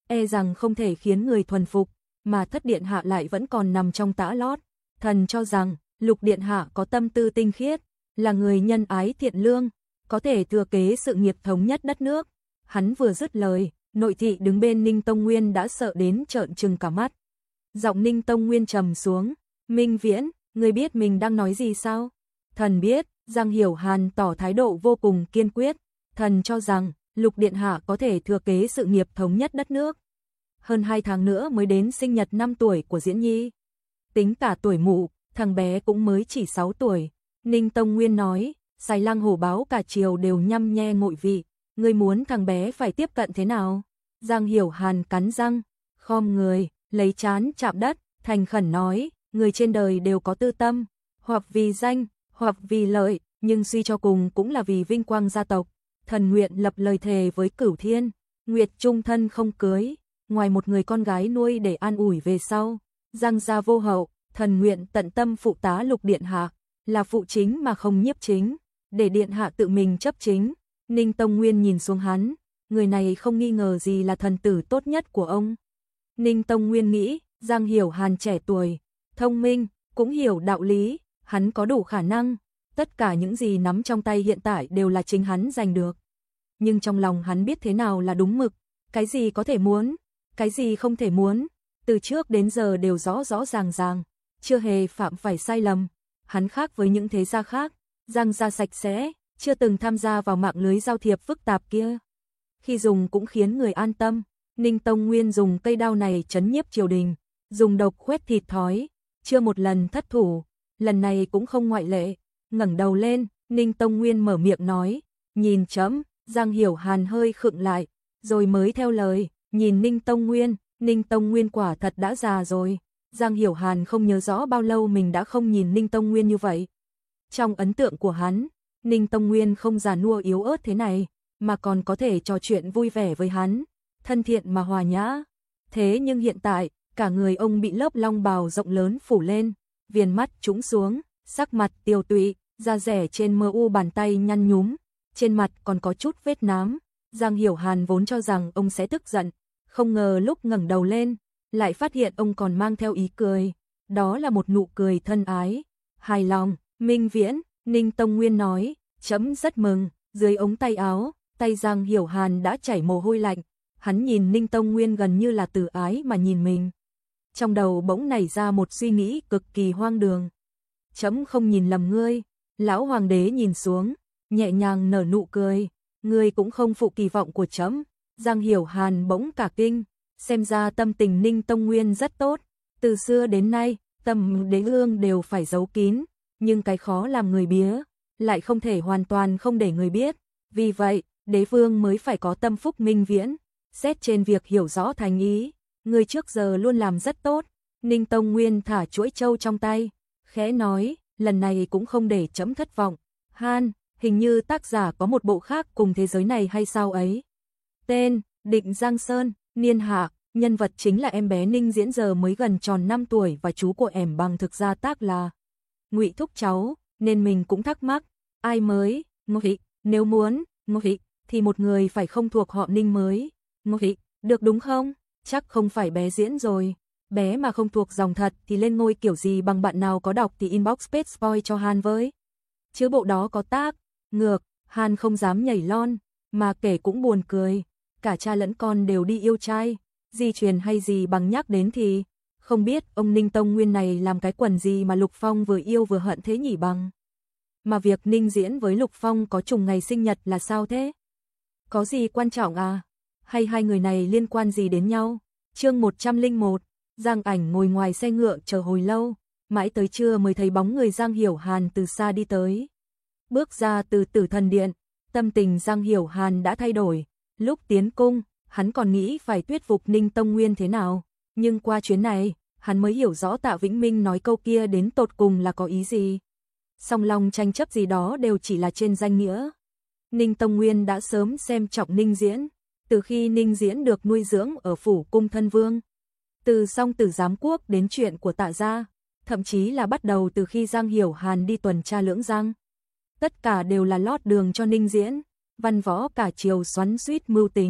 e rằng không thể khiến người thuần phục, mà Thất điện hạ lại vẫn còn nằm trong tã lót. Thần cho rằng, Lục điện hạ có tâm tư tinh khiết, là người nhân ái thiện lương, có thể thừa kế sự nghiệp thống nhất đất nước. Hắn vừa dứt lời, nội thị đứng bên Ninh Tông Nguyên đã sợ đến trợn trừng cả mắt. Giọng Ninh Tông Nguyên trầm xuống, Minh Viễn, ngươi biết mình đang nói gì sao? Thần biết. Giang Hiểu Hàn tỏ thái độ vô cùng kiên quyết. Thần cho rằng, Lục điện hạ có thể thừa kế sự nghiệp thống nhất đất nước. Hơn 2 tháng nữa mới đến sinh nhật 5 tuổi của Diễn Nhi. Tính cả tuổi mụ, thằng bé cũng mới chỉ 6 tuổi. Ninh Tông Nguyên nói, Sài Lang hổ báo cả triều đều nhăm nhe ngội vị. Ngươi muốn thằng bé phải tiếp cận thế nào? Giang Hiểu Hàn cắn răng, khom người, lấy trán chạm đất, thành khẩn nói, người trên đời đều có tư tâm, hoặc vì danh, hoặc vì lợi, nhưng suy cho cùng cũng là vì vinh quang gia tộc. Thần nguyện lập lời thề với Cửu Thiên, nguyệt chung thân không cưới, ngoài một người con gái nuôi để an ủi về sau. Giang gia vô hậu, thần nguyện tận tâm phụ tá Lục điện hạ, là phụ chính mà không nhiếp chính, để điện hạ tự mình chấp chính. Ninh Tông Nguyên nhìn xuống hắn, người này không nghi ngờ gì là thần tử tốt nhất của ông. Ninh Tông Nguyên nghĩ, Giang Hiểu Hàn trẻ tuổi, thông minh, cũng hiểu đạo lý, hắn có đủ khả năng, tất cả những gì nắm trong tay hiện tại đều là chính hắn giành được. Nhưng trong lòng hắn biết thế nào là đúng mực, cái gì có thể muốn, cái gì không thể muốn, từ trước đến giờ đều rõ rõ ràng ràng, chưa hề phạm phải sai lầm. Hắn khác với những thế gia khác, Giang gia sạch sẽ, chưa từng tham gia vào mạng lưới giao thiệp phức tạp kia. Khi dùng cũng khiến người an tâm. Ninh Tông Nguyên dùng cây đao này trấn nhiếp triều đình, dùng độc khuét thịt thói, chưa một lần thất thủ, lần này cũng không ngoại lệ. Ngẩng đầu lên, Ninh Tông Nguyên mở miệng nói, nhìn chấm. Giang Hiểu Hàn hơi khựng lại, rồi mới theo lời, nhìn Ninh Tông Nguyên. Ninh Tông Nguyên quả thật đã già rồi. Giang Hiểu Hàn không nhớ rõ bao lâu mình đã không nhìn Ninh Tông Nguyên như vậy. Trong ấn tượng của hắn, Ninh Tông Nguyên không già nua yếu ớt thế này, mà còn có thể trò chuyện vui vẻ với hắn, thân thiện mà hòa nhã. Thế nhưng hiện tại, cả người ông bị lớp long bào rộng lớn phủ lên, viền mắt trũng xuống, sắc mặt tiều tụy, da rẻ trên mờ u bàn tay nhăn nhúm, trên mặt còn có chút vết nám. Giang Hiểu Hàn vốn cho rằng ông sẽ tức giận, không ngờ lúc ngẩng đầu lên, lại phát hiện ông còn mang theo ý cười, đó là một nụ cười thân ái, hài lòng. Minh Viễn, Ninh Tông Nguyên nói, chấm rất mừng. Dưới ống tay áo, tay Giang Hiểu Hàn đã chảy mồ hôi lạnh, hắn nhìn Ninh Tông Nguyên gần như là từ ái mà nhìn mình. Trong đầu bỗng nảy ra một suy nghĩ cực kỳ hoang đường. Chấm không nhìn lầm ngươi. Lão hoàng đế nhìn xuống, nhẹ nhàng nở nụ cười, ngươi cũng không phụ kỳ vọng của chấm. Giang Hiểu Hàn bỗng cả kinh, xem ra tâm tình Ninh Tông Nguyên rất tốt. Từ xưa đến nay, tâm đế ương đều phải giấu kín, nhưng cái khó làm người bía, lại không thể hoàn toàn không để người biết. Vì vậy, đế vương mới phải có tâm phúc Minh Viễn. Xét trên việc hiểu rõ thành ý, người trước giờ luôn làm rất tốt. Ninh Tông Nguyên thả chuỗi châu trong tay, khẽ nói, lần này cũng không để chấm thất vọng. Han, hình như tác giả có một bộ khác cùng thế giới này hay sao ấy. Tên, Định Giang Sơn, niên hạ, nhân vật chính là em bé Ninh Diễn giờ mới gần tròn 5 tuổi và chú của ẻm bằng thực ra tác là Ngụy thúc cháu, nên mình cũng thắc mắc, ai mới, Ngụy, nếu muốn, Ngụy, thì một người phải không thuộc họ Ninh mới, Ngụy, được đúng không? Chắc không phải bé Diễn rồi, bé mà không thuộc dòng thật thì lên ngôi kiểu gì bằng. Bạn nào có đọc thì inbox page spoil cho Han với. Chứ bộ đó có tác, ngược, Han không dám nhảy lon, mà kể cũng buồn cười, cả cha lẫn con đều đi yêu trai, di truyền hay gì bằng nhắc đến thì, không biết ông Ninh Tông Nguyên này làm cái quần gì mà Lục Phong vừa yêu vừa hận thế nhỉ bằng. Mà việc Ninh Diễn với Lục Phong có trùng ngày sinh nhật là sao thế? Có gì quan trọng à? Hay hai người này liên quan gì đến nhau? Chương 101, Giang Ảnh ngồi ngoài xe ngựa chờ hồi lâu, mãi tới trưa mới thấy bóng người Giang Hiểu Hàn từ xa đi tới. Bước ra từ Tử Thần Điện, tâm tình Giang Hiểu Hàn đã thay đổi. Lúc tiến cung, hắn còn nghĩ phải thuyết phục Ninh Tông Nguyên thế nào, nhưng qua chuyến này, hắn mới hiểu rõ Tạ Vĩnh Minh nói câu kia đến tột cùng là có ý gì. Song long tranh chấp gì đó đều chỉ là trên danh nghĩa. Ninh Tông Nguyên đã sớm xem trọng Ninh Diễn, từ khi Ninh Diễn được nuôi dưỡng ở phủ cung thân vương. Từ Song Tử Giám Quốc đến chuyện của Tạ gia, thậm chí là bắt đầu từ khi Giang Hiểu Hàn đi tuần tra Lưỡng Giang. Tất cả đều là lót đường cho Ninh Diễn, văn võ cả triều xoắn xuýt mưu tính,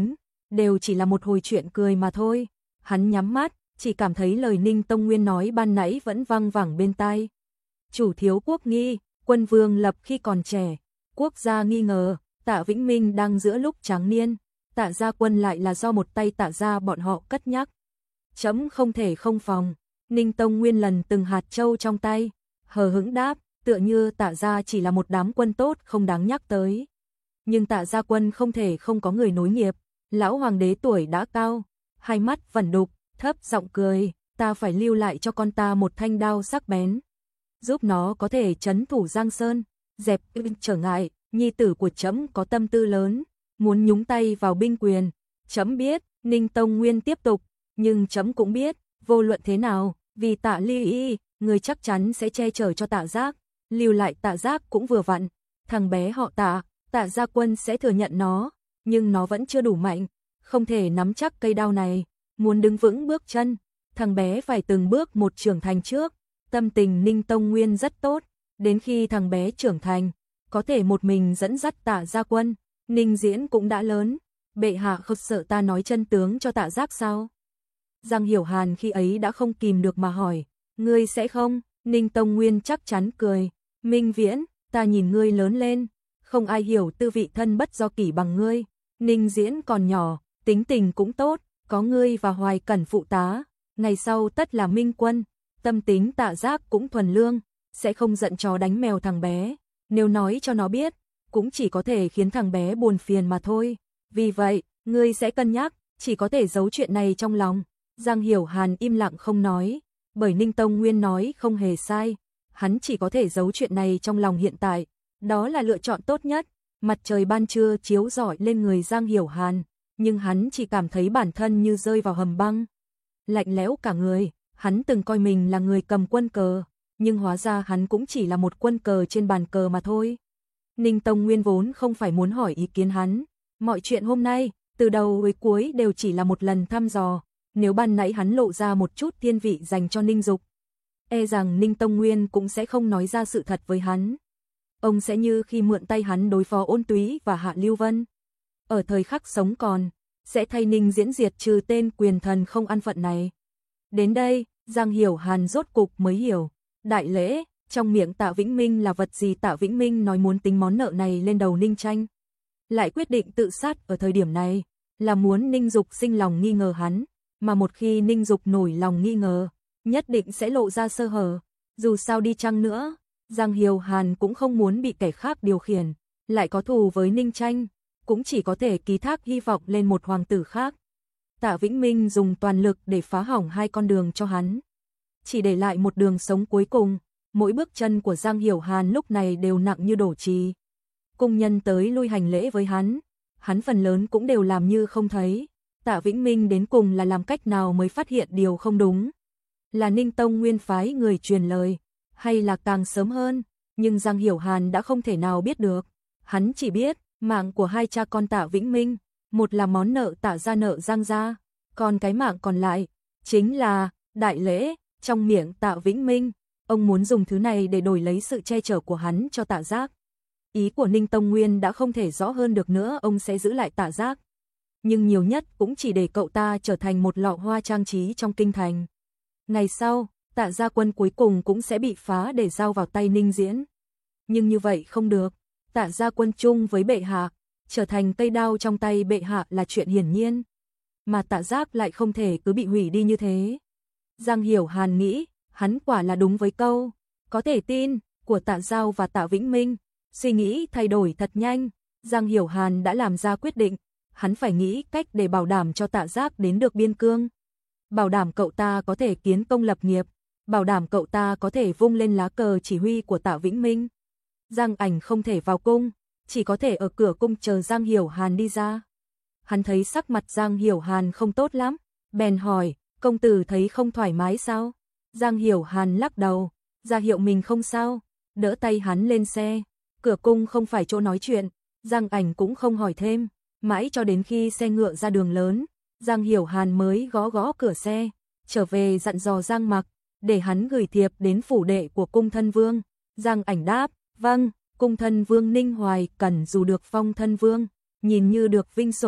đều chỉ là một hồi chuyện cười mà thôi. Hắn nhắm mắt, chỉ cảm thấy lời Ninh Tông Nguyên nói ban nãy vẫn văng vẳng bên tai. Chủ thiếu quốc nghi, quân vương lập khi còn trẻ, quốc gia nghi ngờ, Tạ Vĩnh Minh đang giữa lúc tráng niên, Tạ gia quân lại là do một tay Tạ gia bọn họ cất nhắc. Chấm không thể không phòng. Ninh Tông Nguyên lần từng hạt châu trong tay, hờ hững đáp, tựa như Tạ gia chỉ là một đám quân tốt không đáng nhắc tới. Nhưng Tạ gia quân không thể không có người nối nghiệp, lão hoàng đế tuổi đã cao, hai mắt vẩn đục, thấp giọng cười, ta phải lưu lại cho con ta một thanh đao sắc bén, giúp nó có thể trấn thủ Giang Sơn, dẹp trở ngại. Nhi tử của trẫm có tâm tư lớn, muốn nhúng tay vào binh quyền. Trẫm biết, Ninh Tông Nguyên tiếp tục, nhưng trẫm cũng biết, vô luận thế nào, vì Tạ Ly Y, người chắc chắn sẽ che chở cho Tạ Giác, lưu lại Tạ Giác cũng vừa vặn, thằng bé họ Tạ, Tạ gia quân sẽ thừa nhận nó, nhưng nó vẫn chưa đủ mạnh, không thể nắm chắc cây đao này, muốn đứng vững bước chân, thằng bé phải từng bước một trưởng thành trước. Tâm tình Ninh Tông Nguyên rất tốt, đến khi thằng bé trưởng thành, có thể một mình dẫn dắt Tạ gia quân. Ninh Diễn cũng đã lớn, bệ hạ không sợ ta nói chân tướng cho Tạ Giác sao? Giang Hiểu Hàn khi ấy đã không kìm được mà hỏi, ngươi sẽ không? Ninh Tông Nguyên chắc chắn cười, Minh Viễn, ta nhìn ngươi lớn lên, không ai hiểu tư vị thân bất do kỷ bằng ngươi. Ninh Diễn còn nhỏ, tính tình cũng tốt, có ngươi và Hoài Cẩn phụ tá, ngày sau tất là minh quân. Tâm tính Tạ Giác cũng thuần lương, sẽ không giận chó đánh mèo thằng bé, nếu nói cho nó biết, cũng chỉ có thể khiến thằng bé buồn phiền mà thôi. Vì vậy, ngươi sẽ cân nhắc, chỉ có thể giấu chuyện này trong lòng. Giang Hiểu Hàn im lặng không nói, bởi Ninh Tông Nguyên nói không hề sai, hắn chỉ có thể giấu chuyện này trong lòng hiện tại, đó là lựa chọn tốt nhất. Mặt trời ban trưa chiếu rọi lên người Giang Hiểu Hàn, nhưng hắn chỉ cảm thấy bản thân như rơi vào hầm băng, lạnh lẽo cả người. Hắn từng coi mình là người cầm quân cờ, nhưng hóa ra hắn cũng chỉ là một quân cờ trên bàn cờ mà thôi. Ninh Tông Nguyên vốn không phải muốn hỏi ý kiến hắn, mọi chuyện hôm nay, từ đầu tới cuối đều chỉ là một lần thăm dò, nếu ban nãy hắn lộ ra một chút thiên vị dành cho Ninh Dục, e rằng Ninh Tông Nguyên cũng sẽ không nói ra sự thật với hắn. Ông sẽ như khi mượn tay hắn đối phó Ôn Túy và Hạ Lưu Vân. Ở thời khắc sống còn, sẽ thay Ninh Diễn diệt trừ tên quyền thần không ăn phận này. Đến đây, Giang Hiểu Hàn rốt cục mới hiểu, đại lễ, trong miệng Tạ Vĩnh Minh là vật gì. Tạ Vĩnh Minh nói muốn tính món nợ này lên đầu Ninh Tranh, lại quyết định tự sát ở thời điểm này, là muốn Ninh Dục sinh lòng nghi ngờ hắn, mà một khi Ninh Dục nổi lòng nghi ngờ, nhất định sẽ lộ ra sơ hở. Dù sao đi chăng nữa, Giang Hiểu Hàn cũng không muốn bị kẻ khác điều khiển, lại có thù với Ninh Tranh, cũng chỉ có thể ký thác hy vọng lên một hoàng tử khác. Tạ Vĩnh Minh dùng toàn lực để phá hỏng hai con đường cho hắn, chỉ để lại một đường sống cuối cùng. Mỗi bước chân của Giang Hiểu Hàn lúc này đều nặng như đổ trì. Cung nhân tới lui hành lễ với hắn phần lớn cũng đều làm như không thấy. Tạ Vĩnh Minh đến cùng là làm cách nào mới phát hiện điều không đúng? Là Ninh Tông Nguyên phái người truyền lời, hay là càng sớm hơn? Nhưng Giang Hiểu Hàn đã không thể nào biết được. Hắn chỉ biết, mạng của hai cha con Tạ Vĩnh Minh, một là món nợ Tạ gia nợ Giang gia, còn cái mạng còn lại chính là đại lễ. Trong miệng Tạ Vĩnh Minh, ông muốn dùng thứ này để đổi lấy sự che chở của hắn cho Tạ Giác. Ý của Ninh Tông Nguyên đã không thể rõ hơn được nữa, ông sẽ giữ lại Tạ Giác, nhưng nhiều nhất cũng chỉ để cậu ta trở thành một lọ hoa trang trí trong kinh thành. Ngày sau, Tạ gia quân cuối cùng cũng sẽ bị phá để giao vào tay Ninh Diễn. Nhưng như vậy không được, Tạ gia quân chung với bệ hạ, trở thành cây đao trong tay bệ hạ là chuyện hiển nhiên, mà Tạ Giác lại không thể cứ bị hủy đi như thế. Giang Hiểu Hàn nghĩ, hắn quả là đúng với câu có thể tin của Tạ Giao và Tạ Vĩnh Minh. Suy nghĩ thay đổi thật nhanh, Giang Hiểu Hàn đã làm ra quyết định, hắn phải nghĩ cách để bảo đảm cho Tạ Giác đến được biên cương, bảo đảm cậu ta có thể kiến công lập nghiệp, bảo đảm cậu ta có thể vung lên lá cờ chỉ huy của Tạ Vĩnh Minh. Giang Ảnh không thể vào cung, chỉ có thể ở cửa cung chờ Giang Hiểu Hàn đi ra. Hắn thấy sắc mặt Giang Hiểu Hàn không tốt lắm, bèn hỏi, công tử thấy không thoải mái sao? Giang Hiểu Hàn lắc đầu, ra hiệu mình không sao, đỡ tay hắn lên xe. Cửa cung không phải chỗ nói chuyện, Giang Ảnh cũng không hỏi thêm, mãi cho đến khi xe ngựa ra đường lớn, Giang Hiểu Hàn mới gõ gõ cửa xe, trở về dặn dò Giang Mặc, để hắn gửi thiệp đến phủ đệ của cung thân vương. Giang Ảnh đáp, vâng. Cung thân vương Ninh Hoài Cẩn dù được phong thân vương, nhìn như được vinh sủng,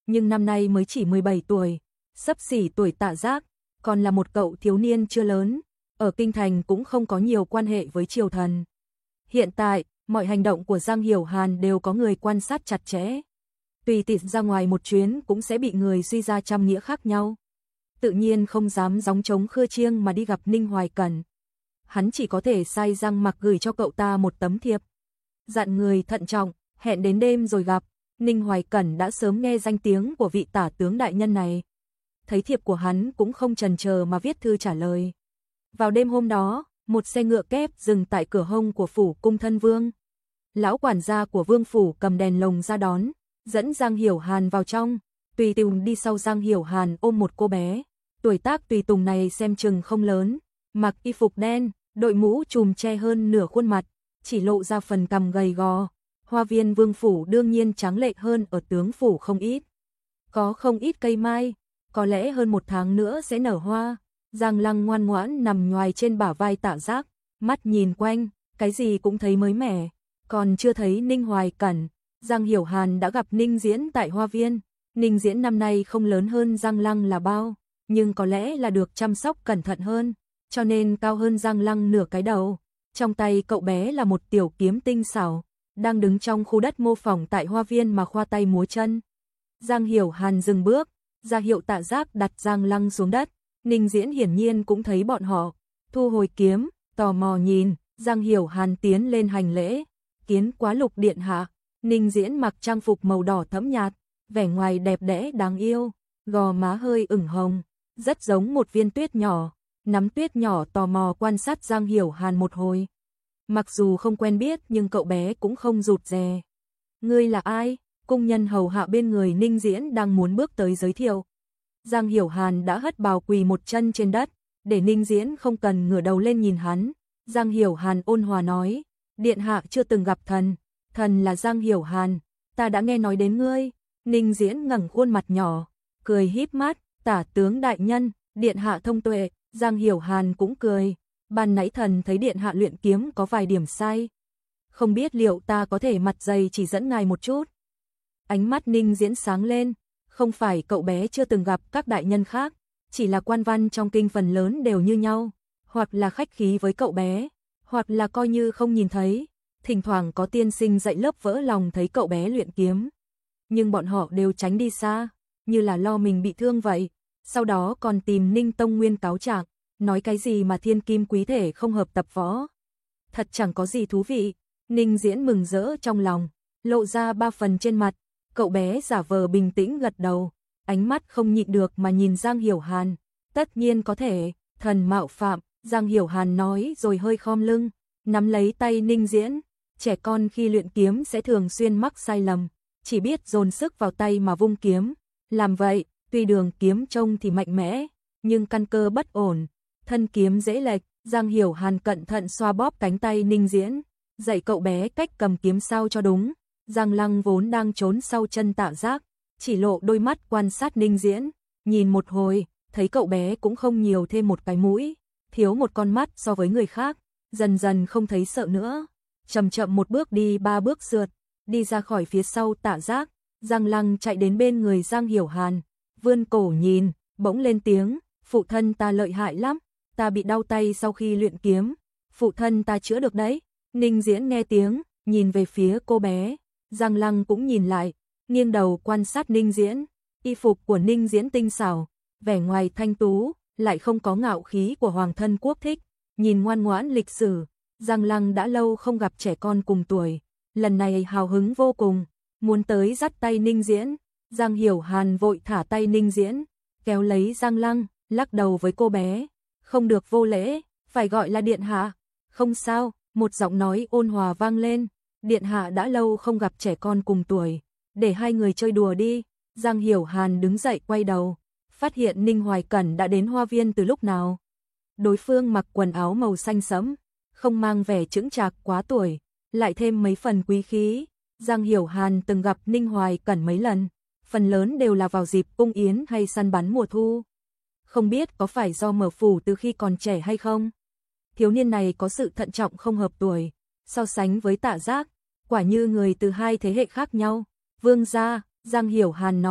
nhưng năm nay mới chỉ 17 tuổi, xấp xỉ tuổi Tạ Giác, còn là một cậu thiếu niên chưa lớn, ở kinh thành cũng không có nhiều quan hệ với triều thần. Hiện tại, mọi hành động của Giang Hiểu Hàn đều có người quan sát chặt chẽ. Tùy tiện ra ngoài một chuyến cũng sẽ bị người suy ra trăm nghĩa khác nhau. Tự nhiên không dám gióng trống khua chiêng mà đi gặp Ninh Hoài Cẩn. Hắn chỉ có thể sai Giang Mặc gửi cho cậu ta một tấm thiệp. Dặn người thận trọng, hẹn đến đêm rồi gặp. Ninh Hoài Cẩn đã sớm nghe danh tiếng của vị tả tướng đại nhân này. Thấy thiệp của hắn cũng không chần chờ mà viết thư trả lời. Vào đêm hôm đó, một xe ngựa kép dừng tại cửa hông của phủ cung thân vương. Lão quản gia của vương phủ cầm đèn lồng ra đón, dẫn Giang Hiểu Hàn vào trong. Tùy Tùng đi sau Giang Hiểu Hàn ôm một cô bé. Tuổi tác Tùy Tùng này xem chừng không lớn, mặc y phục đen, đội mũ trùm che hơn nửa khuôn mặt, chỉ lộ ra phần cằm gầy gò. Hoa viên vương phủ đương nhiên tráng lệ hơn ở tướng phủ không ít. Có không ít cây mai, có lẽ hơn 1 tháng nữa sẽ nở hoa. Giang Lăng ngoan ngoãn nằm nhoài trên bả vai Tạ Giác, mắt nhìn quanh, cái gì cũng thấy mới mẻ. Còn chưa thấy Ninh Hoài Cẩn, Giang Hiểu Hàn đã gặp Ninh Diễn tại hoa viên. Ninh Diễn năm nay không lớn hơn Giang Lăng là bao, nhưng có lẽ là được chăm sóc cẩn thận hơn, cho nên cao hơn Giang Lăng nửa cái đầu. Trong tay cậu bé là một tiểu kiếm tinh xảo, đang đứng trong khu đất mô phỏng tại hoa viên mà khoa tay múa chân. Giang Hiểu Hàn dừng bước, ra hiệu Tạ Giác đặt Giang Lăng xuống đất. Ninh Diễn hiển nhiên cũng thấy bọn họ, thu hồi kiếm, tò mò nhìn. Giang Hiểu Hàn tiến lên hành lễ, kiến quá Lục điện hạ. Ninh Diễn mặc trang phục màu đỏ thẫm nhạt, vẻ ngoài đẹp đẽ đáng yêu, gò má hơi ửng hồng, rất giống một viên tuyết nhỏ. Nắm tuyết nhỏ tò mò quan sát Giang Hiểu Hàn một hồi. Mặc dù không quen biết nhưng cậu bé cũng không rụt rè. Ngươi là ai? Cung nhân hầu hạ bên người Ninh Diễn đang muốn bước tới giới thiệu. Giang Hiểu Hàn đã hất bào quỳ một chân trên đất, để Ninh Diễn không cần ngửa đầu lên nhìn hắn. Giang Hiểu Hàn ôn hòa nói, điện hạ chưa từng gặp thần, thần là Giang Hiểu Hàn, ta đã nghe nói đến ngươi. Ninh Diễn ngẩng khuôn mặt nhỏ, cười híp mắt, tả tướng đại nhân, điện hạ thông tuệ. Giang Hiểu Hàn cũng cười, ban nãy thần thấy điện hạ luyện kiếm có vài điểm sai, không biết liệu ta có thể mặt dày chỉ dẫn ngài một chút. Ánh mắt Ninh Diễn sáng lên, không phải cậu bé chưa từng gặp các đại nhân khác, chỉ là quan văn trong kinh phần lớn đều như nhau, hoặc là khách khí với cậu bé, hoặc là coi như không nhìn thấy, thỉnh thoảng có tiên sinh dạy lớp vỡ lòng thấy cậu bé luyện kiếm. Nhưng bọn họ đều tránh đi xa, như là lo mình bị thương vậy. Sau đó còn tìm Ninh Tông Nguyên cáo trạng, nói cái gì mà thiên kim quý thể không hợp tập võ. Thật chẳng có gì thú vị. Ninh Diễn mừng rỡ trong lòng, lộ ra 3 phần trên mặt. Cậu bé giả vờ bình tĩnh gật đầu, ánh mắt không nhịn được mà nhìn Giang Hiểu Hàn. Tất nhiên có thể, thần mạo phạm. Giang Hiểu Hàn nói rồi hơi khom lưng, nắm lấy tay Ninh Diễn. Trẻ con khi luyện kiếm sẽ thường xuyên mắc sai lầm, chỉ biết dồn sức vào tay mà vung kiếm. Làm vậy, tuy đường kiếm trông thì mạnh mẽ, nhưng căn cơ bất ổn, thân kiếm dễ lệch. Giang Hiểu Hàn cẩn thận xoa bóp cánh tay Ninh Diễn, dạy cậu bé cách cầm kiếm sao cho đúng. Giang Lăng vốn đang trốn sau chân Tạ Giác, chỉ lộ đôi mắt quan sát Ninh Diễn, nhìn một hồi, thấy cậu bé cũng không nhiều thêm một cái mũi, thiếu một con mắt so với người khác, dần dần không thấy sợ nữa. Chậm chậm một bước đi 3 bước sượt, đi ra khỏi phía sau Tạ Giác. Giang Lăng chạy đến bên người Giang Hiểu Hàn, vươn cổ nhìn, bỗng lên tiếng, phụ thân ta lợi hại lắm, ta bị đau tay sau khi luyện kiếm, phụ thân ta chữa được đấy. Ninh Diễn nghe tiếng, nhìn về phía cô bé, Giang Lăng cũng nhìn lại, nghiêng đầu quan sát Ninh Diễn, y phục của Ninh Diễn tinh xảo, vẻ ngoài thanh tú, lại không có ngạo khí của hoàng thân quốc thích, nhìn ngoan ngoãn lịch sử. Giang Lăng đã lâu không gặp trẻ con cùng tuổi, lần này hào hứng vô cùng, muốn tới dắt tay Ninh Diễn. Giang Hiểu Hàn vội thả tay Ninh Diễn, kéo lấy Giang Lăng, lắc đầu với cô bé, không được vô lễ, phải gọi là điện hạ. Không sao, một giọng nói ôn hòa vang lên, điện hạ đã lâu không gặp trẻ con cùng tuổi, để hai người chơi đùa đi. Giang Hiểu Hàn đứng dậy quay đầu, phát hiện Ninh Hoài Cẩn đã đến hoa viên từ lúc nào. Đối phương mặc quần áo màu xanh sẫm, không mang vẻ chững chạc quá tuổi, lại thêm mấy phần quý khí. Giang Hiểu Hàn từng gặp Ninh Hoài Cẩn mấy lần, phần lớn đều là vào dịp cung yến hay săn bắn mùa thu. Không biết có phải do mở phủ từ khi còn trẻ hay không? Thiếu niên này có sự thận trọng không hợp tuổi, so sánh với Tạ Giác, quả như người từ hai thế hệ khác nhau. Vương gia, Giang Hiểu Hàn nói,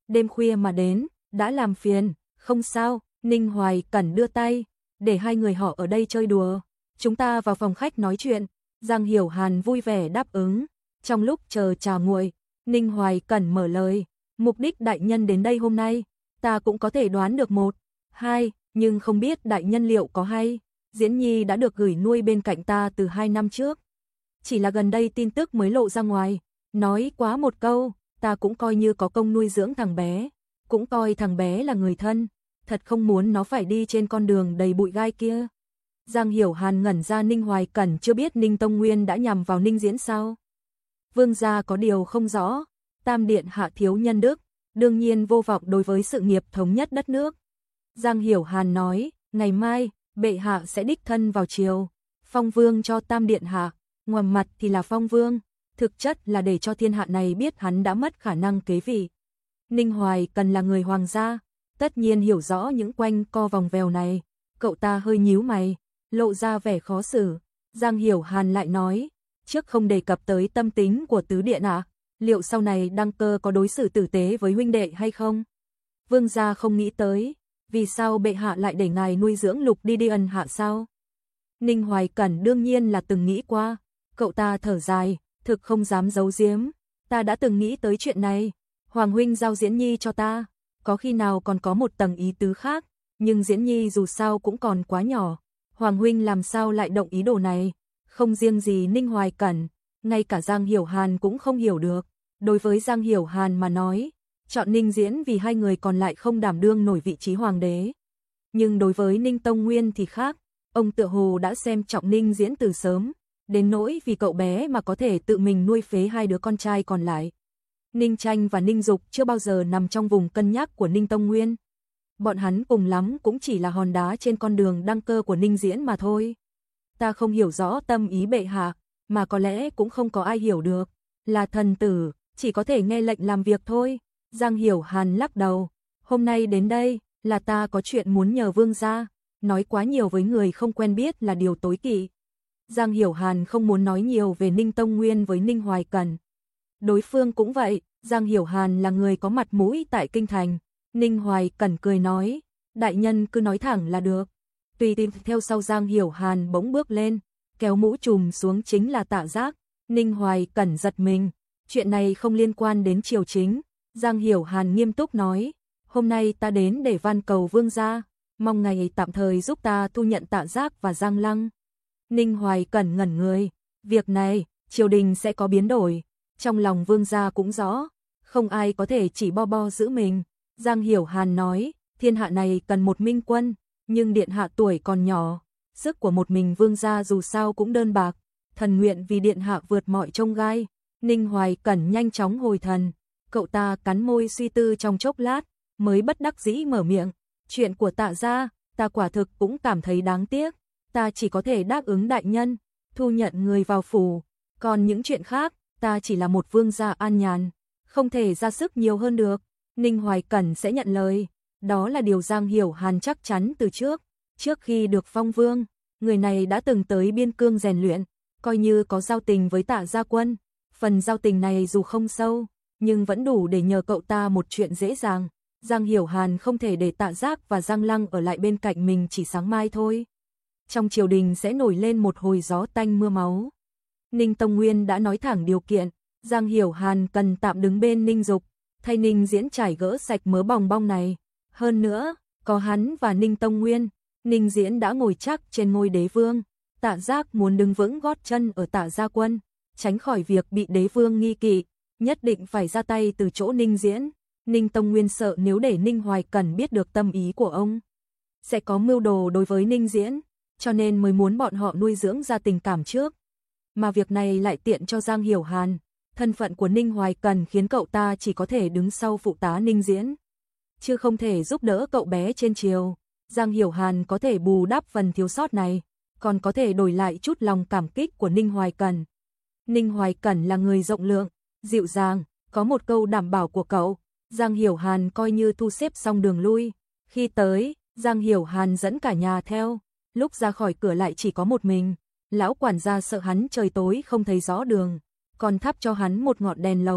đêm khuya mà đến, đã làm phiền, không sao, Ninh Hoài Cẩn đưa tay, để hai người họ ở đây chơi đùa, chúng ta vào phòng khách nói chuyện. Giang Hiểu Hàn vui vẻ đáp ứng. Trong lúc chờ trà nguội, Ninh Hoài Cẩn mở lời, mục đích đại nhân đến đây hôm nay, ta cũng có thể đoán được một, hai, nhưng không biết đại nhân liệu có hay. Diễn Nhi đã được gửi nuôi bên cạnh ta từ 2 năm trước. Chỉ là gần đây tin tức mới lộ ra ngoài, nói quá một câu, ta cũng coi như có công nuôi dưỡng thằng bé, cũng coi thằng bé là người thân, thật không muốn nó phải đi trên con đường đầy bụi gai kia. Giang Hiểu Hàn ngẩn ra. Ninh Hoài Cẩn chưa biết Ninh Tông Nguyên đã nhằm vào Ninh Diễn sao? Vương gia có điều không rõ, Tam điện hạ thiếu nhân đức, đương nhiên vô vọng đối với sự nghiệp thống nhất đất nước. Giang Hiểu Hàn nói, ngày mai, bệ hạ sẽ đích thân vào triều, phong vương cho Tam điện hạ, ngoài mặt thì là phong vương, thực chất là để cho thiên hạ này biết hắn đã mất khả năng kế vị. Ninh Hoài Cẩn là người hoàng gia, tất nhiên hiểu rõ những quanh co vòng vèo này, cậu ta hơi nhíu mày, lộ ra vẻ khó xử. Giang Hiểu Hàn lại nói, trước không đề cập tới tâm tính của tứ điện ạ, liệu sau này đăng cơ có đối xử tử tế với huynh đệ hay không? Vương gia không nghĩ tới, vì sao bệ hạ lại để ngài nuôi dưỡng Lục đi ân hạ sao? Ninh Hoài Cẩn đương nhiên là từng nghĩ qua, cậu ta thở dài, thực không dám giấu giếm, ta đã từng nghĩ tới chuyện này, Hoàng huynh giao Diễn Nhi cho ta, có khi nào còn có một tầng ý tứ khác, nhưng Diễn Nhi dù sao cũng còn quá nhỏ, Hoàng huynh làm sao lại động ý đồ này? Không riêng gì Ninh Hoài Cẩn, ngay cả Giang Hiểu Hàn cũng không hiểu được. Đối với Giang Hiểu Hàn mà nói, chọn Ninh Diễn vì hai người còn lại không đảm đương nổi vị trí hoàng đế. Nhưng đối với Ninh Tông Nguyên thì khác, ông tựa hồ đã xem trọng Ninh Diễn từ sớm, đến nỗi vì cậu bé mà có thể tự mình nuôi phế hai đứa con trai còn lại. Ninh Tranh và Ninh Dục chưa bao giờ nằm trong vùng cân nhắc của Ninh Tông Nguyên. Bọn hắn cùng lắm cũng chỉ là hòn đá trên con đường đăng cơ của Ninh Diễn mà thôi. Ta không hiểu rõ tâm ý bệ hạ, mà có lẽ cũng không có ai hiểu được, là thần tử, chỉ có thể nghe lệnh làm việc thôi. Giang Hiểu Hàn lắc đầu, hôm nay đến đây, là ta có chuyện muốn nhờ vương gia, nói quá nhiều với người không quen biết là điều tối kỵ. Giang Hiểu Hàn không muốn nói nhiều về Ninh Tông Nguyên với Ninh Hoài Cẩn. Đối phương cũng vậy, Giang Hiểu Hàn là người có mặt mũi tại kinh thành. Ninh Hoài Cẩn cười nói, đại nhân cứ nói thẳng là được. Tùy tìm theo sau Giang Hiểu Hàn bỗng bước lên, kéo mũ trùm xuống chính là Tạ Giác. Ninh Hoài Cẩn giật mình, chuyện này không liên quan đến triều chính. Giang Hiểu Hàn nghiêm túc nói, hôm nay ta đến để van cầu vương gia, mong ngài tạm thời giúp ta thu nhận Tạ Giác và Giang Lăng. Ninh Hoài Cẩn ngẩn người, việc này, triều đình sẽ có biến đổi, trong lòng vương gia cũng rõ, không ai có thể chỉ bo giữ mình. Giang Hiểu Hàn nói, thiên hạ này cần một minh quân, nhưng điện hạ tuổi còn nhỏ, sức của một mình vương gia dù sao cũng đơn bạc, thần nguyện vì điện hạ vượt mọi chông gai. Ninh Hoài Cẩn nhanh chóng hồi thần, cậu ta cắn môi suy tư trong chốc lát, mới bất đắc dĩ mở miệng, chuyện của Tạ gia, ta quả thực cũng cảm thấy đáng tiếc, ta chỉ có thể đáp ứng đại nhân, thu nhận người vào phủ, còn những chuyện khác, ta chỉ là một vương gia an nhàn, không thể ra sức nhiều hơn được. Ninh Hoài Cẩn sẽ nhận lời, đó là điều Giang Hiểu Hàn chắc chắn từ trước khi được phong vương, người này đã từng tới biên cương rèn luyện, coi như có giao tình với Tạ gia quân, phần giao tình này dù không sâu, nhưng vẫn đủ để nhờ cậu ta một chuyện dễ dàng. Giang Hiểu Hàn không thể để Tạ Giác và Giang Lăng ở lại bên cạnh mình chỉ sáng mai thôi. Trong triều đình sẽ nổi lên một hồi gió tanh mưa máu. Ninh Tông Nguyên đã nói thẳng điều kiện, Giang Hiểu Hàn cần tạm đứng bên Ninh Dục, thay Ninh Diễn trải gỡ sạch mớ bòng bong này. Hơn nữa, có hắn và Ninh Tông Nguyên, Ninh Diễn đã ngồi chắc trên ngôi đế vương. Tạ Giác muốn đứng vững gót chân ở Tạ gia quân, tránh khỏi việc bị đế vương nghi kỵ, nhất định phải ra tay từ chỗ Ninh Diễn. Ninh Tông Nguyên sợ nếu để Ninh Hoài Cẩn biết được tâm ý của ông, sẽ có mưu đồ đối với Ninh Diễn, cho nên mới muốn bọn họ nuôi dưỡng ra tình cảm trước. Mà việc này lại tiện cho Giang Hiểu Hàn, thân phận của Ninh Hoài Cẩn khiến cậu ta chỉ có thể đứng sau phụ tá Ninh Diễn, chứ không thể giúp đỡ cậu bé trên triều. Giang Hiểu Hàn có thể bù đắp phần thiếu sót này, còn có thể đổi lại chút lòng cảm kích của Ninh Hoài Cẩn. Ninh Hoài Cẩn là người rộng lượng, dịu dàng, có một câu đảm bảo của cậu, Giang Hiểu Hàn coi như thu xếp xong đường lui. Khi tới, Giang Hiểu Hàn dẫn cả nhà theo, lúc ra khỏi cửa lại chỉ có một mình. Lão quản gia sợ hắn trời tối không thấy rõ đường, còn thắp cho hắn một ngọn đèn lồng.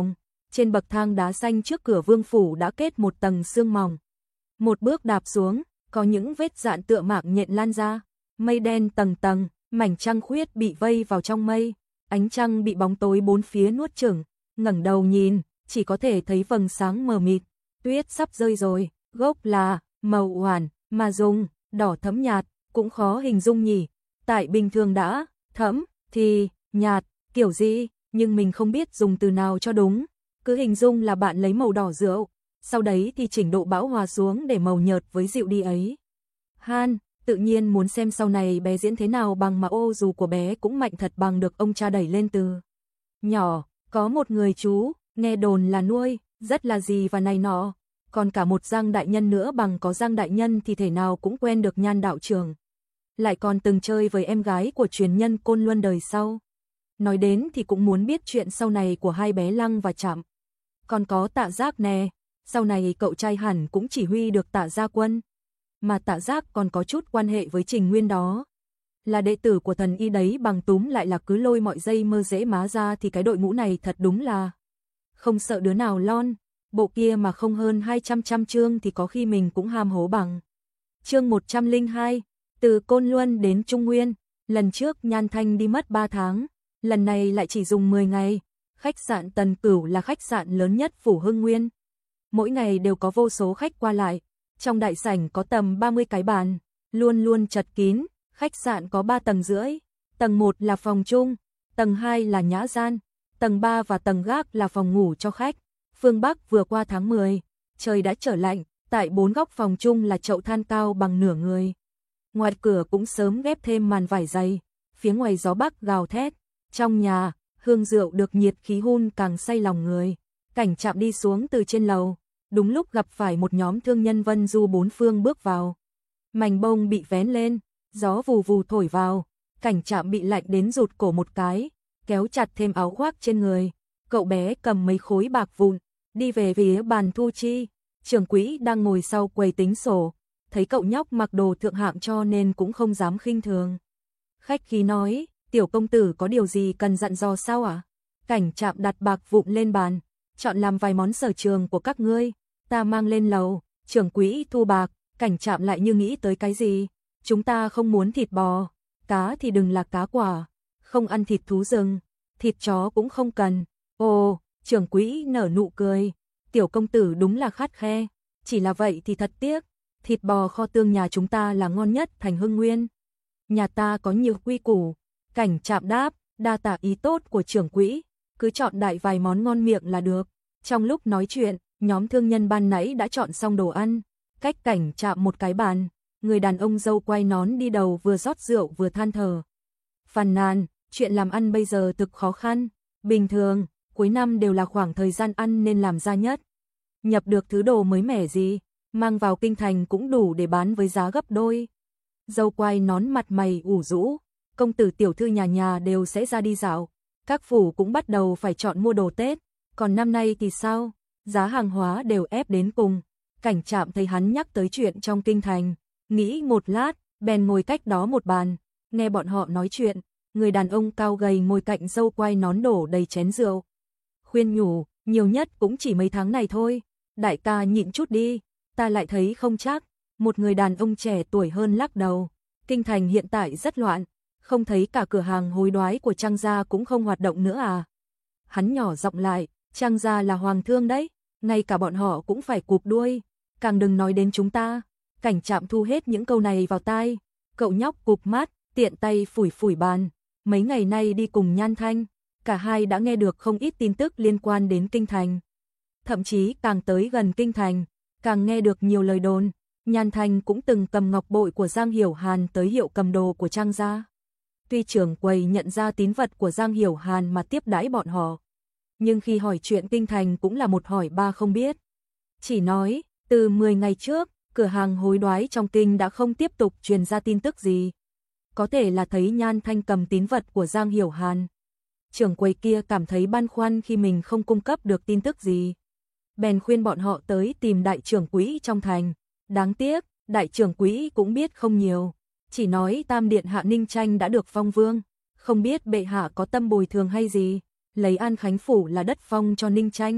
Trên bậc thang đá xanh trước cửa vương phủ đã kết một tầng sương mỏng. Một bước đạp xuống, có những vết dạn tựa mạng nhện lan ra, mây đen tầng tầng, mảnh trăng khuyết bị vây vào trong mây, ánh trăng bị bóng tối bốn phía nuốt chửng, ngẩng đầu nhìn, chỉ có thể thấy vầng sáng mờ mịt, tuyết sắp rơi rồi, gốc là màu oản, mà dùng đỏ thẫm nhạt, cũng khó hình dung nhỉ. Tại bình thường đã thẫm thì nhạt, kiểu gì, nhưng mình không biết dùng từ nào cho đúng, cứ hình dung là bạn lấy màu đỏ rượu, sau đấy thì chỉnh độ bão hòa xuống để màu nhợt với dịu đi ấy. Han tự nhiên muốn xem sau này bé diễn thế nào bằng mà ô dù của bé cũng mạnh thật bằng được ông cha đẩy lên từ nhỏ. Có một người chú, nghe đồn là nuôi, rất là gì và này nọ, còn cả một Giang đại nhân nữa bằng có Giang đại nhân thì thể nào cũng quen được Nhan đạo trưởng. Lại còn từng chơi với em gái của truyền nhân Côn Luân đời sau. Nói đến thì cũng muốn biết chuyện sau này của hai bé Lăng và Trạm. Còn có Tạ Giác nè, sau này cậu trai hẳn cũng chỉ huy được Tạ Gia Quân. Mà Tạ Giác còn có chút quan hệ với Trình Nguyên đó. Là đệ tử của thần y đấy, bằng túm lại là cứ lôi mọi dây mơ dễ má ra thì cái đội ngũ này thật đúng là không sợ đứa nào lon. Bộ kia mà không hơn 200 chương thì có khi mình cũng ham hố bằng. Chương 102, từ Côn Luân đến Trung Nguyên, lần trước Nhan Thanh đi mất 3 tháng, lần này lại chỉ dùng 10 ngày. Khách sạn Tần Cửu là khách sạn lớn nhất phủ Hưng Nguyên. Mỗi ngày đều có vô số khách qua lại, trong đại sảnh có tầm 30 cái bàn, luôn luôn chật kín. Khách sạn có 3 tầng rưỡi, tầng 1 là phòng chung, tầng 2 là nhã gian, tầng 3 và tầng gác là phòng ngủ cho khách. Phương Bắc vừa qua tháng 10, trời đã trở lạnh, tại 4 góc phòng chung là chậu than cao bằng nửa người. Ngoài cửa cũng sớm ghép thêm màn vải dày, phía ngoài gió bắc gào thét, trong nhà, hương rượu được nhiệt khí hun càng say lòng người. Cảnh Trạm đi xuống từ trên lầu, đúng lúc gặp phải một nhóm thương nhân vân du bốn phương bước vào. Mảnh bông bị vén lên, gió vù vù thổi vào, Cảnh Trạm bị lạnh đến rụt cổ một cái, kéo chặt thêm áo khoác trên người. Cậu bé cầm mấy khối bạc vụn, đi về phía bàn thu chi. Trưởng quỹ đang ngồi sau quầy tính sổ, thấy cậu nhóc mặc đồ thượng hạng cho nên cũng không dám khinh thường. Khách khí nói, tiểu công tử có điều gì cần dặn dò sao ạ? Cảnh Trạm đặt bạc vụn lên bàn, chọn làm vài món sở trường của các ngươi, ta mang lên lầu. Trưởng quỹ thu bạc, Cảnh Trạm lại như nghĩ tới cái gì. Chúng ta không muốn thịt bò, cá thì đừng là cá quả, không ăn thịt thú rừng, thịt chó cũng không cần. Ồ, trưởng quỹ nở nụ cười, tiểu công tử đúng là khắt khe, chỉ là vậy thì thật tiếc, thịt bò kho tương nhà chúng ta là ngon nhất thành Hưng Nguyên. Nhà ta có nhiều quy củ. Cảnh Trạm đáp, đa tạ ý tốt của trưởng quỹ, cứ chọn đại vài món ngon miệng là được. Trong lúc nói chuyện, nhóm thương nhân ban nãy đã chọn xong đồ ăn, cách Cảnh Trạm một cái bàn, người đàn ông râu quai nón đi đầu vừa rót rượu vừa than thở. Phàn nàn, chuyện làm ăn bây giờ thực khó khăn, bình thường, cuối năm đều là khoảng thời gian ăn nên làm ra nhất. Nhập được thứ đồ mới mẻ gì, mang vào kinh thành cũng đủ để bán với giá gấp đôi. Râu quai nón mặt mày ủ rũ, công tử tiểu thư nhà nhà đều sẽ ra đi dạo, các phủ cũng bắt đầu phải chọn mua đồ Tết, còn năm nay thì sao, giá hàng hóa đều ép đến cùng. Cảnh Trạm thấy hắn nhắc tới chuyện trong kinh thành, nghĩ một lát, bèn ngồi cách đó một bàn, nghe bọn họ nói chuyện. Người đàn ông cao gầy ngồi cạnh râu quai nón đổ đầy chén rượu, khuyên nhủ, nhiều nhất cũng chỉ mấy tháng này thôi, đại ca nhịn chút đi, ta lại thấy không chắc. Một người đàn ông trẻ tuổi hơn lắc đầu, kinh thành hiện tại rất loạn, không thấy cả cửa hàng hối đoái của Trang gia cũng không hoạt động nữa à? Hắn nhỏ giọng lại, Trang gia là hoàng thương đấy, ngay cả bọn họ cũng phải cụp đuôi, càng đừng nói đến chúng ta. Cảnh Trạm thu hết những câu này vào tai, cậu nhóc cụp mắt, tiện tay phủi phủi bàn. Mấy ngày nay đi cùng Nhan Thanh, cả hai đã nghe được không ít tin tức liên quan đến kinh thành. Thậm chí càng tới gần kinh thành, càng nghe được nhiều lời đồn. Nhan Thanh cũng từng cầm ngọc bội của Giang Hiểu Hàn tới hiệu cầm đồ của Trang gia. Tuy trưởng quầy nhận ra tín vật của Giang Hiểu Hàn mà tiếp đãi bọn họ, nhưng khi hỏi chuyện kinh thành cũng là một hỏi ba không biết. Chỉ nói, từ 10 ngày trước, cửa hàng hối đoái trong kinh đã không tiếp tục truyền ra tin tức gì. Có thể là thấy Nhan Thanh cầm tín vật của Giang Hiểu Hàn. Trưởng quầy kia cảm thấy băn khoăn khi mình không cung cấp được tin tức gì, bèn khuyên bọn họ tới tìm đại trưởng quỹ trong thành. Đáng tiếc, đại trưởng quỹ cũng biết không nhiều, chỉ nói Tam điện hạ Ninh Tranh đã được phong vương, không biết bệ hạ có tâm bồi thường hay gì, lấy An Khánh phủ là đất phong cho Ninh Tranh,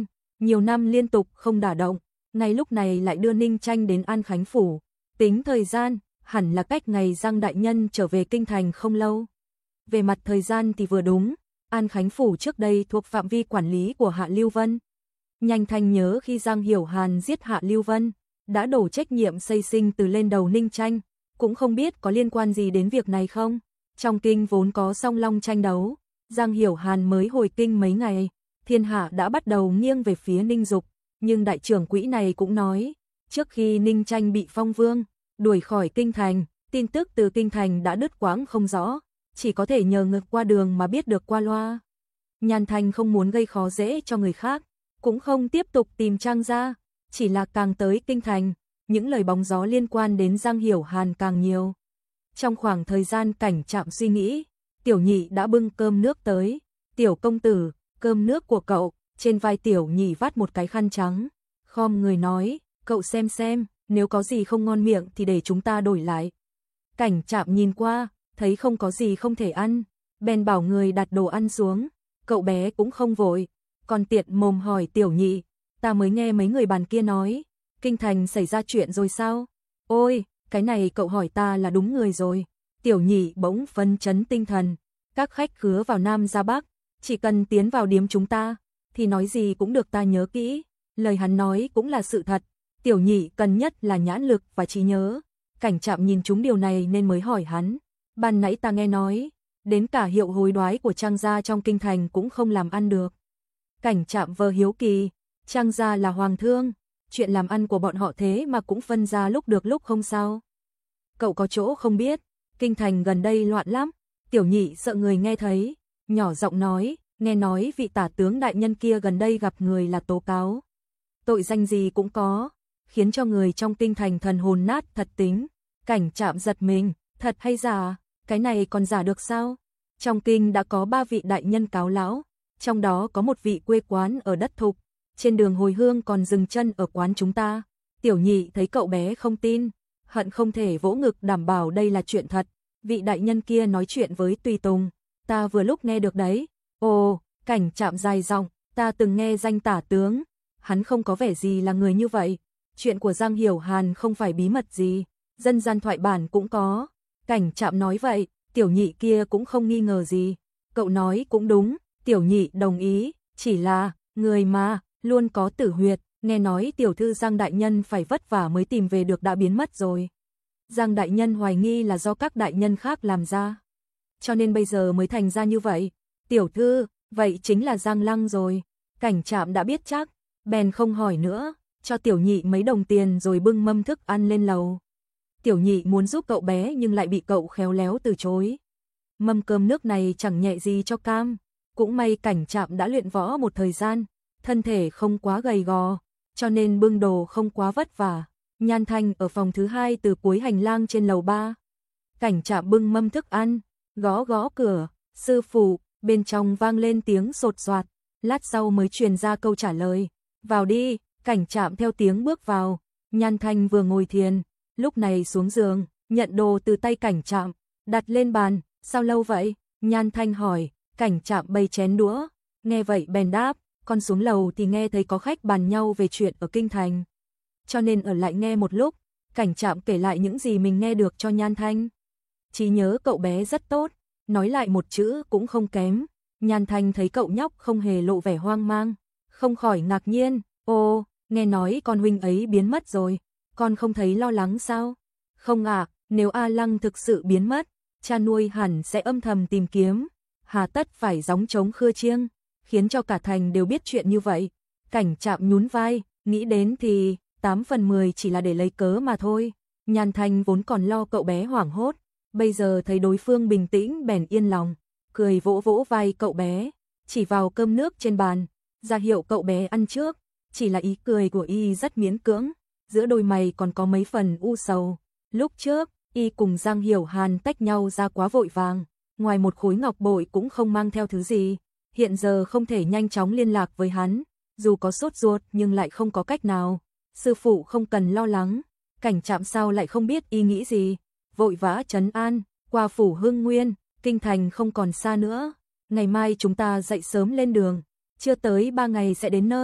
nhiều năm liên tục không đả động, ngay lúc này lại đưa Ninh Tranh đến An Khánh Phủ. Tính thời gian, hẳn là cách ngày Giang đại nhân trở về kinh thành không lâu. Về mặt thời gian thì vừa đúng, An Khánh Phủ trước đây thuộc phạm vi quản lý của Hạ Lưu Vân. Nhanh Thanh nhớ khi Giang Hiểu Hàn giết Hạ Lưu Vân, đã đổ trách nhiệm xây sinh từ lên đầu Ninh Tranh, cũng không biết có liên quan gì đến việc này không. Trong kinh vốn có song long tranh đấu, Giang Hiểu Hàn mới hồi kinh mấy ngày, thiên hạ đã bắt đầu nghiêng về phía Ninh Dục, nhưng đại trưởng quỹ này cũng nói, trước khi Ninh Tranh bị phong vương, đuổi khỏi kinh thành, tin tức từ kinh thành đã đứt quãng không rõ, chỉ có thể nhờ ngược qua đường mà biết được qua loa. Nhan Thanh không muốn gây khó dễ cho người khác, cũng không tiếp tục tìm Trang gia, chỉ là càng tới kinh thành, những lời bóng gió liên quan đến Giang Hiểu Hàn càng nhiều. Trong khoảng thời gian Cảnh Trạm suy nghĩ, Tiểu Nhị đã bưng cơm nước tới. Tiểu công tử, cơm nước của cậu. Trên vai Tiểu Nhị vắt một cái khăn trắng, khom người nói, cậu xem, nếu có gì không ngon miệng thì để chúng ta đổi lại. Cảnh Trạm nhìn qua, thấy không có gì không thể ăn, bèn bảo người đặt đồ ăn xuống. Cậu bé cũng không vội, còn tiện mồm hỏi Tiểu Nhị, ta mới nghe mấy người bàn kia nói, kinh thành xảy ra chuyện rồi sao? Ôi, cái này cậu hỏi ta là đúng người rồi. Tiểu Nhị bỗng phấn chấn tinh thần, các khách khứa vào Nam ra Bắc, chỉ cần tiến vào điếm chúng ta, thì nói gì cũng được ta nhớ kỹ. Lời hắn nói cũng là sự thật, Tiểu Nhị cần nhất là nhãn lực và trí nhớ. Cảnh Trạm nhìn trúng điều này nên mới hỏi hắn, ban nãy ta nghe nói, đến cả hiệu hối đoái của Trang gia trong kinh thành cũng không làm ăn được. Cảnh Trạm vờ hiếu kỳ, Trang gia là hoàng thương, chuyện làm ăn của bọn họ thế mà cũng phân ra lúc được lúc không sao. Cậu có chỗ không biết, kinh thành gần đây loạn lắm. Tiểu Nhị sợ người nghe thấy, nhỏ giọng nói, nghe nói vị tả tướng đại nhân kia gần đây gặp người là tố cáo. Tội danh gì cũng có, khiến cho người trong kinh thành thần hồn nát thật tính. Cảnh Trạm giật mình, thật hay giả, cái này còn giả được sao? Trong kinh đã có 3 vị đại nhân cáo lão, trong đó có một vị quê quán ở đất Thục, trên đường hồi hương còn dừng chân ở quán chúng ta. Tiểu Nhị thấy cậu bé không tin, hận không thể vỗ ngực đảm bảo đây là chuyện thật. Vị đại nhân kia nói chuyện với tùy tùng, ta vừa lúc nghe được đấy. Ồ, Cảnh Trạm dài giọng, ta từng nghe danh tả tướng, hắn không có vẻ gì là người như vậy. Chuyện của Giang Hiểu Hàn không phải bí mật gì, dân gian thoại bản cũng có. Cảnh Trạm nói vậy, Tiểu Nhị kia cũng không nghi ngờ gì. Cậu nói cũng đúng, Tiểu Nhị đồng ý, chỉ là, người mà, luôn có tử huyệt, nghe nói tiểu thư Giang đại nhân phải vất vả mới tìm về được đã biến mất rồi. Giang đại nhân hoài nghi là do các đại nhân khác làm ra, cho nên bây giờ mới thành ra như vậy. Tiểu thư, vậy chính là Giang Lăng rồi. Cảnh Trạm đã biết chắc, bèn không hỏi nữa, cho Tiểu Nhị mấy đồng tiền rồi bưng mâm thức ăn lên lầu. Tiểu Nhị muốn giúp cậu bé nhưng lại bị cậu khéo léo từ chối. Mâm cơm nước này chẳng nhẹ gì cho cam, cũng may Cảnh Trạm đã luyện võ một thời gian, thân thể không quá gầy gò, cho nên bưng đồ không quá vất vả. Nhan Thanh ở phòng thứ 2 từ cuối hành lang trên lầu 3. Cảnh Trạm bưng mâm thức ăn, gõ gõ cửa, sư phụ, bên trong vang lên tiếng sột soạt, lát sau mới truyền ra câu trả lời, vào đi. Cảnh Trạm theo tiếng bước vào, Nhan Thanh vừa ngồi thiền, lúc này xuống giường, nhận đồ từ tay Cảnh Trạm, đặt lên bàn, sao lâu vậy? Nhan Thanh hỏi. Cảnh Trạm bày chén đũa, nghe vậy bèn đáp, con xuống lầu thì nghe thấy có khách bàn nhau về chuyện ở kinh thành, cho nên ở lại nghe một lúc. Cảnh Trạm kể lại những gì mình nghe được cho Nhan Thanh. Trí nhớ cậu bé rất tốt, nói lại một chữ cũng không kém. Nhan Thanh thấy cậu nhóc không hề lộ vẻ hoang mang, không khỏi ngạc nhiên, ô, nghe nói con huynh ấy biến mất rồi, con không thấy lo lắng sao? Không ạ, nếu A Lăng thực sự biến mất, cha nuôi hẳn sẽ âm thầm tìm kiếm, hà tất phải gióng trống khưa chiêng, khiến cho cả thành đều biết chuyện như vậy. Cảnh Trạm nhún vai, nghĩ đến thì 8 phần 10 chỉ là để lấy cớ mà thôi. Nhan Thanh vốn còn lo cậu bé hoảng hốt, bây giờ thấy đối phương bình tĩnh bèn yên lòng, cười vỗ vỗ vai cậu bé, chỉ vào cơm nước trên bàn, ra hiệu cậu bé ăn trước. Chỉ là ý cười của y rất miễn cưỡng, giữa đôi mày còn có mấy phần u sầu. Lúc trước, y cùng Giang Hiểu Hàn tách nhau ra quá vội vàng, ngoài một khối ngọc bội cũng không mang theo thứ gì, hiện giờ không thể nhanh chóng liên lạc với hắn, dù có sốt ruột nhưng lại không có cách nào. Sư phụ không cần lo lắng. Cảnh Trạm sao lại không biết y nghĩ gì, vội vã trấn an, qua phủ Hưng Nguyên, kinh thành không còn xa nữa, ngày mai chúng ta dậy sớm lên đường, chưa tới 3 ngày sẽ đến nơi.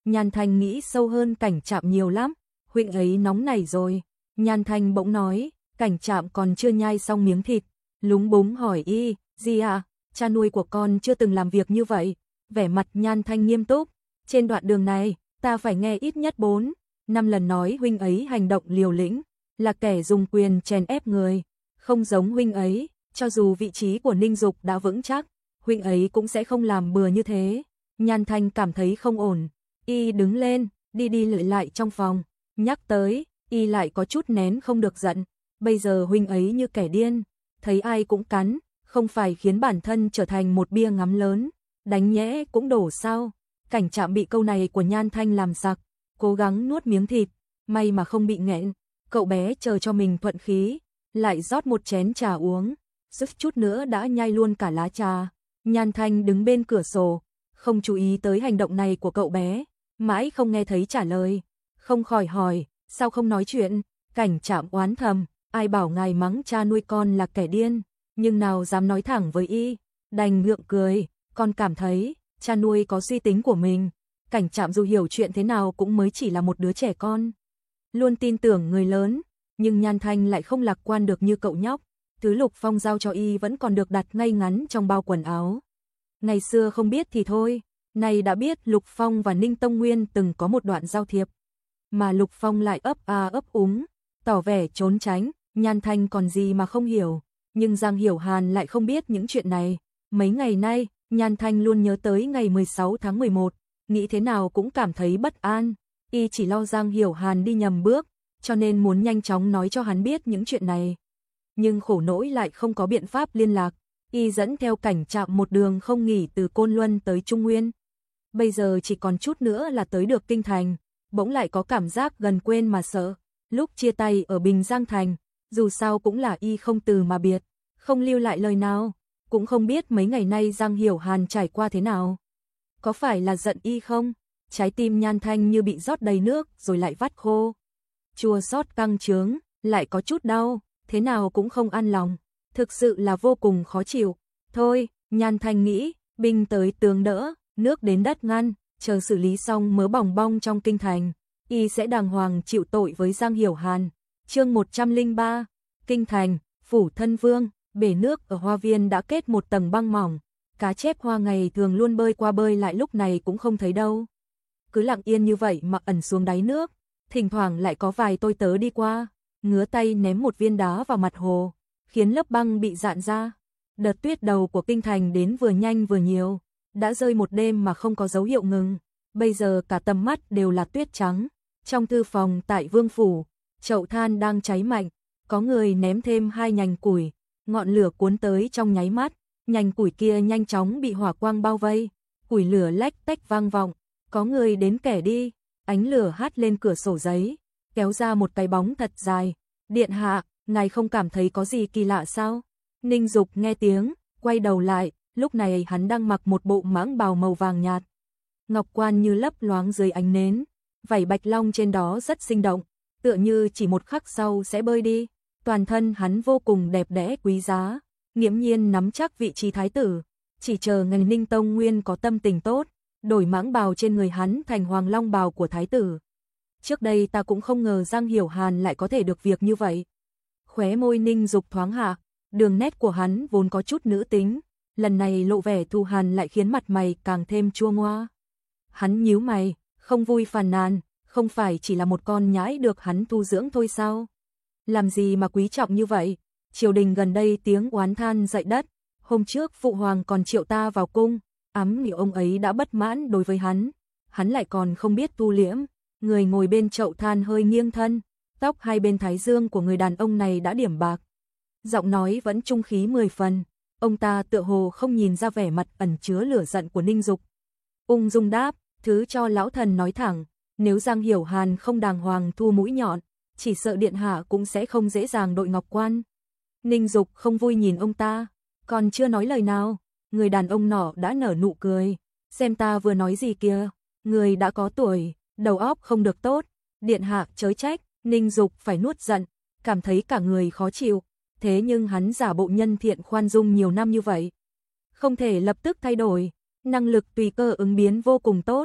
Nhan Thanh nghĩ sâu hơn Cảnh Trạm nhiều lắm, huynh ấy nóng nảy rồi. Nhan Thanh bỗng nói, Cảnh Trạm còn chưa nhai xong miếng thịt, lúng búng hỏi y, gì à, cha nuôi của con chưa từng làm việc như vậy. Vẻ mặt Nhan Thanh nghiêm túc, trên đoạn đường này, ta phải nghe ít nhất 4, 5 lần nói huynh ấy hành động liều lĩnh, là kẻ dùng quyền chèn ép người, không giống huynh ấy, cho dù vị trí của Ninh Dục đã vững chắc, huynh ấy cũng sẽ không làm bừa như thế. Nhan Thanh cảm thấy không ổn, y đứng lên, đi lại trong phòng, nhắc tới, y lại có chút nén không được giận, bây giờ huynh ấy như kẻ điên, thấy ai cũng cắn, không phải khiến bản thân trở thành một bia ngắm lớn, đánh nhẽ cũng đổ sao. Cảnh Trạm bị câu này của Nhan Thanh làm sặc, cố gắng nuốt miếng thịt, may mà không bị nghẹn, cậu bé chờ cho mình thuận khí, lại rót một chén trà uống, sức chút nữa đã nhai luôn cả lá trà. Nhan Thanh đứng bên cửa sổ, không chú ý tới hành động này của cậu bé, mãi không nghe thấy trả lời, không khỏi hỏi, sao không nói chuyện. Cảnh Trạm oán thầm, ai bảo ngài mắng cha nuôi con là kẻ điên, nhưng nào dám nói thẳng với y, đành gượng cười, con cảm thấy, cha nuôi có suy tính của mình. Cảnh Trạm dù hiểu chuyện thế nào cũng mới chỉ là một đứa trẻ con, luôn tin tưởng người lớn, nhưng Nhan Thanh lại không lạc quan được như cậu nhóc. Thứ Lục Phong giao cho y vẫn còn được đặt ngay ngắn trong bao quần áo. Ngày xưa không biết thì thôi, nay đã biết Lục Phong và Ninh Tông Nguyên từng có một đoạn giao thiệp, mà Lục Phong lại ấp a ấp úng, tỏ vẻ trốn tránh. Nhan Thanh còn gì mà không hiểu, nhưng Giang Hiểu Hàn lại không biết những chuyện này. Mấy ngày nay, Nhan Thanh luôn nhớ tới ngày 16 tháng 11, nghĩ thế nào cũng cảm thấy bất an, y chỉ lo Giang Hiểu Hàn đi nhầm bước, cho nên muốn nhanh chóng nói cho hắn biết những chuyện này. Nhưng khổ nỗi lại không có biện pháp liên lạc, y dẫn theo Cảnh Trạm một đường không nghỉ từ Côn Luân tới Trung Nguyên. Bây giờ chỉ còn chút nữa là tới được Kinh Thành, bỗng lại có cảm giác gần quên mà sợ. Lúc chia tay ở Bình Giang Thành, dù sao cũng là y không từ mà biệt, không lưu lại lời nào, cũng không biết mấy ngày nay Giang Hiểu Hàn trải qua thế nào. Có phải là giận y không? Trái tim Nhan Thanh như bị rót đầy nước rồi lại vắt khô. Chua xót căng chướng, lại có chút đau, thế nào cũng không an lòng, thực sự là vô cùng khó chịu. Thôi, Nhan Thanh nghĩ, binh tới tướng đỡ, nước đến đất ngăn, chờ xử lý xong mớ bòng bong trong kinh thành, y sẽ đàng hoàng chịu tội với Giang Hiểu Hàn. Chương 103, Kinh Thành, phủ thân vương, bể nước ở hoa viên đã kết một tầng băng mỏng, cá chép hoa ngày thường luôn bơi qua bơi lại lúc này cũng không thấy đâu. Cứ lặng yên như vậy mà ẩn xuống đáy nước, thỉnh thoảng lại có vài tôi tớ đi qua, ngứa tay ném một viên đá vào mặt hồ, khiến lớp băng bị rạn ra. Đợt tuyết đầu của Kinh Thành đến vừa nhanh vừa nhiều, đã rơi một đêm mà không có dấu hiệu ngừng, bây giờ cả tầm mắt đều là tuyết trắng. Trong thư phòng tại Vương phủ, chậu than đang cháy mạnh, có người ném thêm 2 nhành củi, ngọn lửa cuốn tới trong nháy mắt, nhành củi kia nhanh chóng bị hỏa quang bao vây, củi lửa lách tách vang vọng, có người đến kẻ đi, ánh lửa hắt lên cửa sổ giấy, kéo ra một cái bóng thật dài. Điện hạ, ngài không cảm thấy có gì kỳ lạ sao? Ninh Dục nghe tiếng, quay đầu lại, lúc này hắn đang mặc một bộ mãng bào màu vàng nhạt, ngọc quan như lấp loáng dưới ánh nến, vảy bạch long trên đó rất sinh động, tựa như chỉ một khắc sau sẽ bơi đi. Toàn thân hắn vô cùng đẹp đẽ quý giá, nghiễm nhiên nắm chắc vị trí thái tử, chỉ chờ ngày Ninh Tông Nguyên có tâm tình tốt, đổi mãng bào trên người hắn thành hoàng long bào của thái tử. Trước đây ta cũng không ngờ Giang Hiểu Hàn lại có thể được việc như vậy. Khóe môi Ninh Dục thoáng hạ, đường nét của hắn vốn có chút nữ tính, lần này lộ vẻ thù hằn lại khiến mặt mày càng thêm chua ngoa. Hắn nhíu mày, không vui phàn nàn, không phải chỉ là một con nhãi được hắn tu dưỡng thôi sao? Làm gì mà quý trọng như vậy? Triều đình gần đây tiếng oán than dậy đất, hôm trước phụ hoàng còn triệu ta vào cung, ám nghĩ ông ấy đã bất mãn đối với hắn lại còn không biết tu liễm. Người ngồi bên chậu than hơi nghiêng thân, tóc hai bên thái dương của người đàn ông này đã điểm bạc. Giọng nói vẫn trung khí 10 phần, ông ta tựa hồ không nhìn ra vẻ mặt ẩn chứa lửa giận của Ninh Dục. Ung dung đáp, thứ cho lão thần nói thẳng, nếu Giang Hiểu Hàn không đàng hoàng thu mũi nhọn, chỉ sợ điện hạ cũng sẽ không dễ dàng đội ngọc quan. Ninh Dục không vui nhìn ông ta, còn chưa nói lời nào, người đàn ông nọ đã nở nụ cười, xem ta vừa nói gì kìa, người đã có tuổi, đầu óc không được tốt, điện hạ chớ trách. Ninh Dục phải nuốt giận, cảm thấy cả người khó chịu, thế nhưng hắn giả bộ nhân thiện khoan dung nhiều năm như vậy, không thể lập tức thay đổi, năng lực tùy cơ ứng biến vô cùng tốt,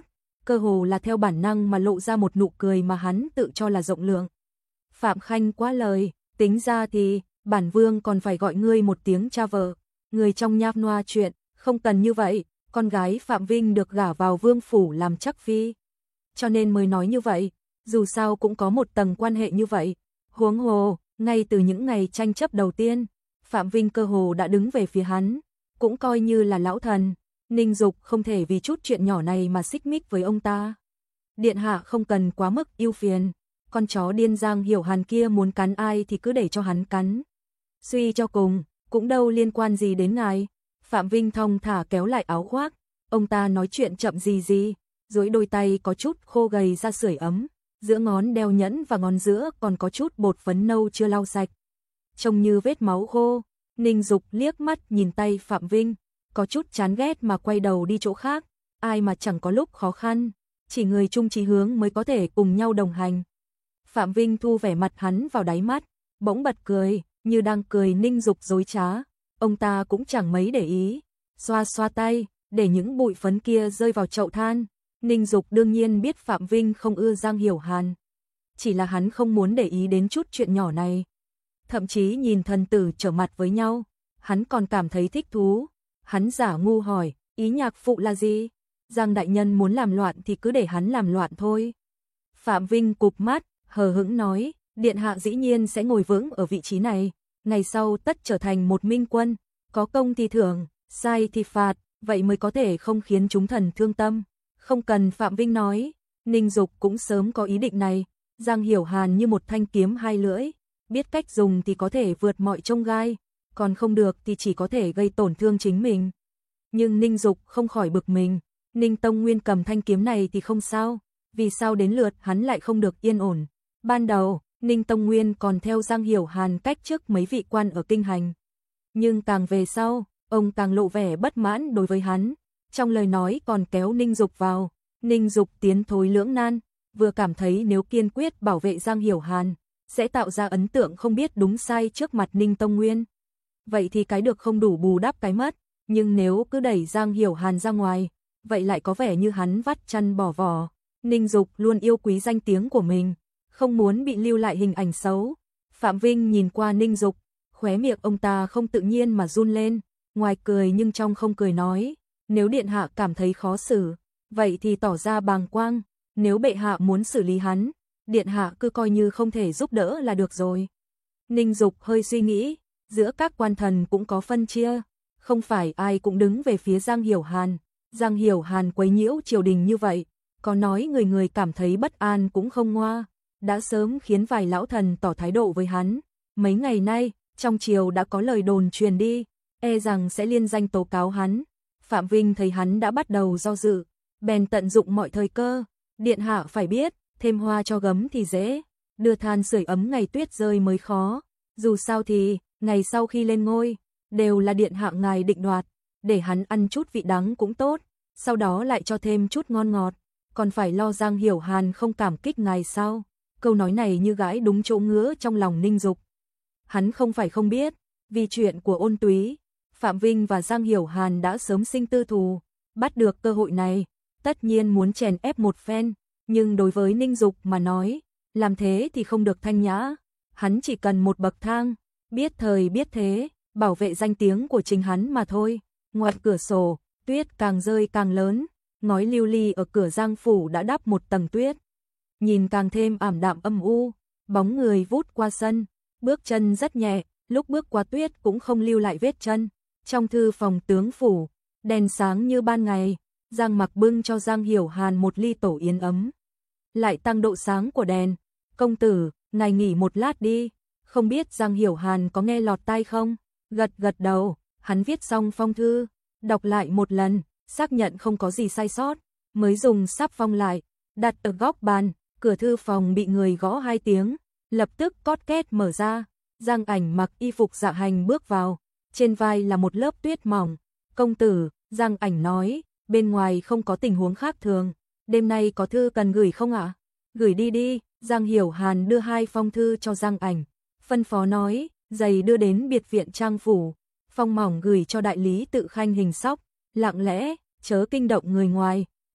cơ hồ là theo bản năng mà lộ ra một nụ cười mà hắn tự cho là rộng lượng. Phạm Khanh quá lời, tính ra thì, bản vương còn phải gọi ngươi một tiếng cha vợ. Người trong nháp noa chuyện, không cần như vậy, con gái Phạm Vinh được gả vào vương phủ làm chắc phi. Cho nên mới nói như vậy, dù sao cũng có một tầng quan hệ như vậy. Huống hồ, ngay từ những ngày tranh chấp đầu tiên, Phạm Vinh cơ hồ đã đứng về phía hắn, cũng coi như là lão thần. Ninh Dục không thể vì chút chuyện nhỏ này mà xích mích với ông ta. Điện hạ không cần quá mức ưu phiền, con chó điên Giang Hiểu Hàn kia muốn cắn ai thì cứ để cho hắn cắn. Suy cho cùng, cũng đâu liên quan gì đến ngài. Phạm Vinh thong thả kéo lại áo khoác, ông ta nói chuyện chậm gì, duỗi đôi tay có chút khô gầy ra sưởi ấm, giữa ngón đeo nhẫn và ngón giữa còn có chút bột phấn nâu chưa lau sạch. Trông như vết máu khô, Ninh Dục liếc mắt nhìn tay Phạm Vinh, có chút chán ghét mà quay đầu đi chỗ khác, ai mà chẳng có lúc khó khăn, chỉ người chung chí hướng mới có thể cùng nhau đồng hành. Phạm Vinh thu vẻ mặt hắn vào đáy mắt, bỗng bật cười, như đang cười Ninh Dục dối trá, ông ta cũng chẳng mấy để ý, xoa xoa tay, để những bụi phấn kia rơi vào chậu than. Ninh Dục đương nhiên biết Phạm Vinh không ưa Giang Hiểu Hàn, chỉ là hắn không muốn để ý đến chút chuyện nhỏ này. Thậm chí nhìn thần tử trở mặt với nhau, hắn còn cảm thấy thích thú. Hắn giả ngu hỏi, ý nhạc phụ là gì? Giang đại nhân muốn làm loạn thì cứ để hắn làm loạn thôi. Phạm Vinh cụp mắt, hờ hững nói, điện hạ dĩ nhiên sẽ ngồi vững ở vị trí này, ngày sau tất trở thành một minh quân, có công thì thưởng, sai thì phạt, vậy mới có thể không khiến chúng thần thương tâm. Không cần Phạm Vinh nói, Ninh Dục cũng sớm có ý định này. Giang Hiểu Hàn như một thanh kiếm hai lưỡi, biết cách dùng thì có thể vượt mọi chông gai, còn không được thì chỉ có thể gây tổn thương chính mình. Nhưng Ninh Dục không khỏi bực mình, Ninh Tông Nguyên cầm thanh kiếm này thì không sao, vì sao đến lượt hắn lại không được yên ổn. Ban đầu, Ninh Tông Nguyên còn theo Giang Hiểu Hàn cách trước mấy vị quan ở kinh hành. Nhưng càng về sau, ông càng lộ vẻ bất mãn đối với hắn, trong lời nói còn kéo Ninh Dục vào. Ninh Dục tiến thối lưỡng nan, vừa cảm thấy nếu kiên quyết bảo vệ Giang Hiểu Hàn, sẽ tạo ra ấn tượng không biết đúng sai trước mặt Ninh Tông Nguyên. Vậy thì cái được không đủ bù đắp cái mất, nhưng nếu cứ đẩy Giang Hiểu Hàn ra ngoài, vậy lại có vẻ như hắn vắt chăn bỏ vỏ. Ninh Dục luôn yêu quý danh tiếng của mình, không muốn bị lưu lại hình ảnh xấu. Phạm Vinh nhìn qua Ninh Dục, khóe miệng ông ta không tự nhiên mà run lên, ngoài cười nhưng trong không cười nói, nếu điện hạ cảm thấy khó xử, vậy thì tỏ ra bàng quang, nếu bệ hạ muốn xử lý hắn, điện hạ cứ coi như không thể giúp đỡ là được rồi. Ninh Dục hơi suy nghĩ, giữa các quan thần cũng có phân chia, không phải ai cũng đứng về phía Giang Hiểu Hàn. Giang Hiểu Hàn quấy nhiễu triều đình như vậy, có nói người người cảm thấy bất an cũng không ngoa, đã sớm khiến vài lão thần tỏ thái độ với hắn. Mấy ngày nay, trong triều đã có lời đồn truyền đi, e rằng sẽ liên danh tố cáo hắn. Phạm Vinh thấy hắn đã bắt đầu do dự, bèn tận dụng mọi thời cơ. Điện hạ phải biết, thêm hoa cho gấm thì dễ, đưa than sưởi ấm ngày tuyết rơi mới khó. Dù sao thì, ngày sau khi lên ngôi, đều là điện hạ ngài định đoạt, để hắn ăn chút vị đắng cũng tốt, sau đó lại cho thêm chút ngon ngọt, còn phải lo Giang Hiểu Hàn không cảm kích ngài sao? Câu nói này như gãi đúng chỗ ngứa trong lòng Ninh Dục. Hắn không phải không biết, vì chuyện của Ôn Túy, Phạm Vinh và Giang Hiểu Hàn đã sớm sinh tư thù, bắt được cơ hội này, tất nhiên muốn chèn ép một phen, nhưng đối với Ninh Dục mà nói, làm thế thì không được thanh nhã, hắn chỉ cần một bậc thang, biết thời biết thế, bảo vệ danh tiếng của chính hắn mà thôi. Ngoài cửa sổ, tuyết càng rơi càng lớn, ngói lưu ly ở cửa Giang phủ đã đắp một tầng tuyết, nhìn càng thêm ảm đạm âm u, bóng người vút qua sân, bước chân rất nhẹ, lúc bước qua tuyết cũng không lưu lại vết chân. Trong thư phòng tướng phủ, đèn sáng như ban ngày, Giang Mặc bưng cho Giang Hiểu Hàn một ly tổ yến ấm, lại tăng độ sáng của đèn. Công tử, ngài nghỉ một lát đi. Không biết Giang Hiểu Hàn có nghe lọt tai không? Gật gật đầu, hắn viết xong phong thư, đọc lại một lần, xác nhận không có gì sai sót, mới dùng sáp phong lại, đặt ở góc bàn. Cửa thư phòng bị người gõ 2 tiếng, lập tức cót két mở ra. Giang Ảnh mặc y phục dạ hành bước vào, trên vai là một lớp tuyết mỏng. Công tử, Giang Ảnh nói, bên ngoài không có tình huống khác thường, đêm nay có thư cần gửi không ạ? Gửi đi đi. Giang Hiểu Hàn đưa 2 phong thư cho Giang Ảnh, phân phó nói, giày đưa đến biệt viện Trang phủ, phong mỏng gửi cho đại lý Tự Khanh Hình Sóc, lặng lẽ, chớ kinh động người ngoài.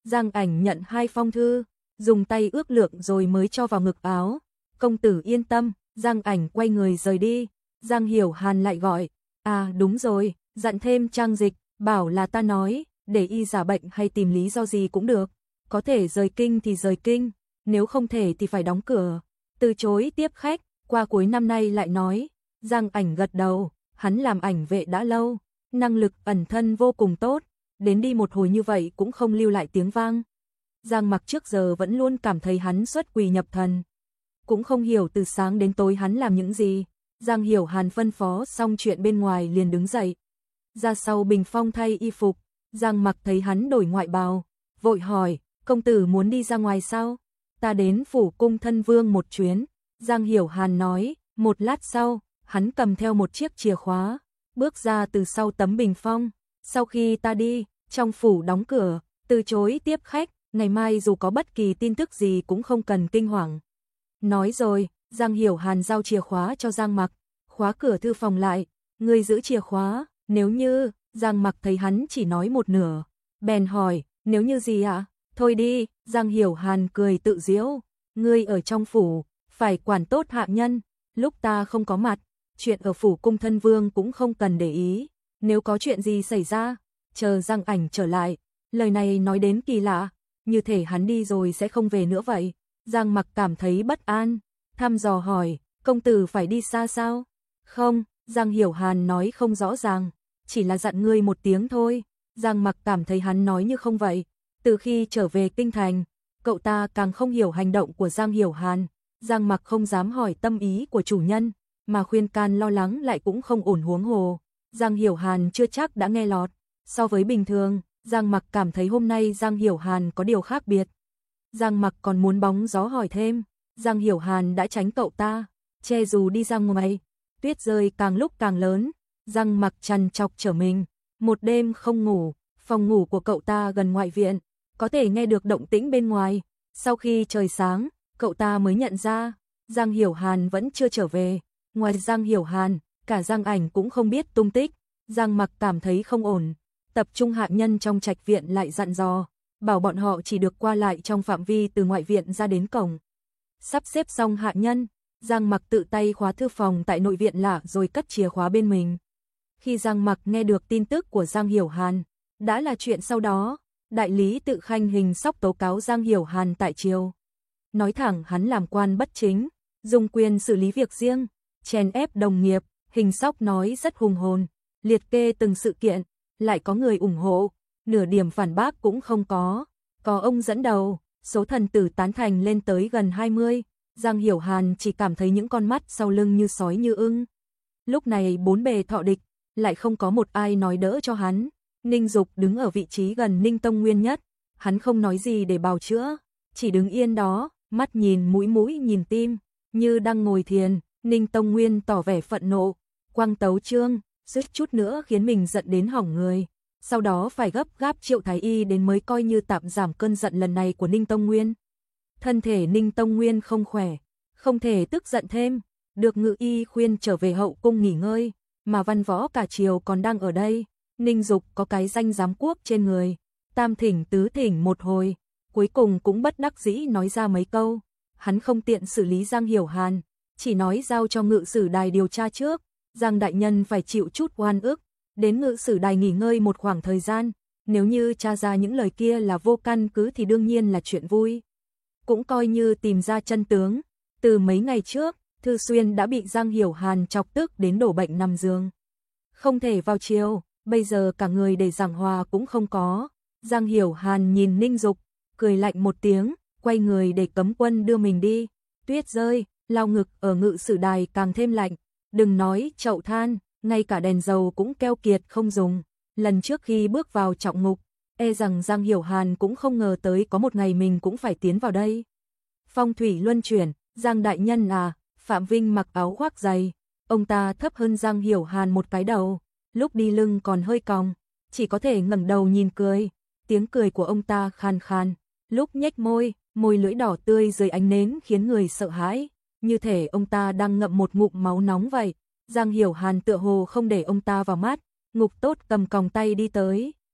Giang Ảnh nhận 2 phong thư, dùng tay ước lượng rồi mới cho vào ngực áo. Công tử yên tâm, Giang Ảnh quay người rời đi. Giang Hiểu Hàn lại gọi, à đúng rồi, dặn thêm Trang Dịch, bảo là ta nói, để y giả bệnh hay tìm lý do gì cũng được. Có thể rời kinh thì rời kinh, nếu không thể thì phải đóng cửa. Từ chối tiếp khách, qua cuối năm nay lại nói. Giang Ảnh gật đầu, hắn làm ảnh vệ đã lâu, năng lực ẩn thân vô cùng tốt, đến đi một hồi như vậy cũng không lưu lại tiếng vang. Giang Mặc trước giờ vẫn luôn cảm thấy hắn xuất quỷ nhập thần, cũng không hiểu từ sáng đến tối hắn làm những gì. Giang Hiểu Hàn phân phó xong chuyện bên ngoài liền đứng dậy, ra sau bình phong thay y phục. Giang Mặc thấy hắn đổi ngoại bào, vội hỏi, công tử muốn đi ra ngoài sao? Ta đến phủ cung thân vương một chuyến. Giang Hiểu Hàn nói. Một lát sau, hắn cầm theo một chiếc chìa khóa, bước ra từ sau tấm bình phong. Sau khi ta đi, trong phủ đóng cửa, từ chối tiếp khách, ngày mai dù có bất kỳ tin tức gì cũng không cần kinh hoàng. Nói rồi, Giang Hiểu Hàn giao chìa khóa cho Giang Mặc, khóa cửa thư phòng lại, người giữ chìa khóa, nếu như. Giang Mặc thấy hắn chỉ nói một nửa, bèn hỏi, nếu như gì ạ? Thôi đi, Giang Hiểu Hàn cười tự giễu, ngươi ở trong phủ, phải quản tốt hạ nhân, lúc ta không có mặt, chuyện ở phủ cung thân vương cũng không cần để ý, nếu có chuyện gì xảy ra, chờ Giang Ảnh trở lại. Lời này nói đến kỳ lạ, như thể hắn đi rồi sẽ không về nữa vậy. Giang Mặc cảm thấy bất an, thăm dò hỏi, công tử phải đi xa sao? Không, Giang Hiểu Hàn nói không rõ ràng, chỉ là dặn ngươi một tiếng thôi. Giang Mặc cảm thấy hắn nói như không vậy. Từ khi trở về kinh thành, cậu ta càng không hiểu hành động của Giang Hiểu Hàn. Giang Mặc không dám hỏi tâm ý của chủ nhân, mà khuyên can lo lắng lại cũng không ổn, huống hồ Giang Hiểu Hàn chưa chắc đã nghe lọt. So với bình thường, Giang Mặc cảm thấy hôm nay Giang Hiểu Hàn có điều khác biệt. Giang Mặc còn muốn bóng gió hỏi thêm, Giang Hiểu Hàn đã tránh cậu ta, che dù đi ra ngoài, tuyết rơi càng lúc càng lớn. Giang Mặc trằn trọc trở mình, một đêm không ngủ, phòng ngủ của cậu ta gần ngoại viện, có thể nghe được động tĩnh bên ngoài. Sau khi trời sáng, cậu ta mới nhận ra, Giang Hiểu Hàn vẫn chưa trở về. Ngoài Giang Hiểu Hàn, cả Giang Ảnh cũng không biết tung tích. Giang Mặc cảm thấy không ổn, tập trung hạ nhân trong trạch viện lại dặn dò, bảo bọn họ chỉ được qua lại trong phạm vi từ ngoại viện ra đến cổng. Sắp xếp xong hạ nhân, Giang Mặc tự tay khóa thư phòng tại nội viện lại rồi cất chìa khóa bên mình. Khi Giang Mặc nghe được tin tức của Giang Hiểu Hàn, đã là chuyện sau đó. Đại lý Tự Khanh Hình Sóc tố cáo Giang Hiểu Hàn tại triều, nói thẳng hắn làm quan bất chính, dùng quyền xử lý việc riêng, chèn ép đồng nghiệp. Hình Sóc nói rất hùng hồn, liệt kê từng sự kiện, lại có người ủng hộ, nửa điểm phản bác cũng không có. Có ông dẫn đầu, số thần tử tán thành lên tới gần 20. Giang Hiểu Hàn chỉ cảm thấy những con mắt sau lưng như sói như ưng. Lúc này bốn bề thọ địch, lại không có một ai nói đỡ cho hắn. Ninh Dục đứng ở vị trí gần Ninh Tông Nguyên nhất, hắn không nói gì để bào chữa, chỉ đứng yên đó, mắt nhìn mũi mũi nhìn tim, như đang ngồi thiền. Ninh Tông Nguyên tỏ vẻ phẫn nộ, quăng tấu chương, suýt chút nữa khiến mình giận đến hỏng người. Sau đó phải gấp gáp triệu thái y đến mới coi như tạm giảm cơn giận lần này của Ninh Tông Nguyên. Thân thể Ninh Tông Nguyên không khỏe, không thể tức giận thêm, được ngự y khuyên trở về hậu cung nghỉ ngơi, mà văn võ cả triều còn đang ở đây. Ninh Dục có cái danh giám quốc trên người, tam thỉnh tứ thỉnh một hồi, cuối cùng cũng bất đắc dĩ nói ra mấy câu. Hắn không tiện xử lý Giang Hiểu Hàn, chỉ nói giao cho ngự sử đài điều tra trước. Giang đại nhân phải chịu chút oan ức, đến ngự sử đài nghỉ ngơi một khoảng thời gian. Nếu như tra ra những lời kia là vô căn cứ thì đương nhiên là chuyện vui, cũng coi như tìm ra chân tướng. Từ mấy ngày trước, Thư Xuyên đã bị Giang Hiểu Hàn chọc tức đến đổ bệnh nằm giường, không thể vào triều. Bây giờ cả người để giảng hòa cũng không có. Giang Hiểu Hàn nhìn Ninh Dục, cười lạnh một tiếng, quay người để cấm quân đưa mình đi. Tuyết rơi, lao ngực ở ngự sử đài càng thêm lạnh. Đừng nói chậu than, ngay cả đèn dầu cũng keo kiệt không dùng. Lần trước khi bước vào trọng ngục, e rằng Giang Hiểu Hàn cũng không ngờ tới có một ngày mình cũng phải tiến vào đây. Phong thủy luân chuyển, Giang đại nhân à? Phạm Vinh mặc áo khoác dày, ông ta thấp hơn Giang Hiểu Hàn một cái đầu. Lúc đi lưng còn hơi cong, chỉ có thể ngẩng đầu nhìn cười. Tiếng cười của ông ta khan khan, lúc nhếch môi, môi lưỡi đỏ tươi dưới ánh nến khiến người sợ hãi, như thể ông ta đang ngậm một ngụm máu nóng vậy. Giang Hiểu Hàn tựa hồ không để ông ta vào mắt, Ngục Tốt cầm còng tay đi tới,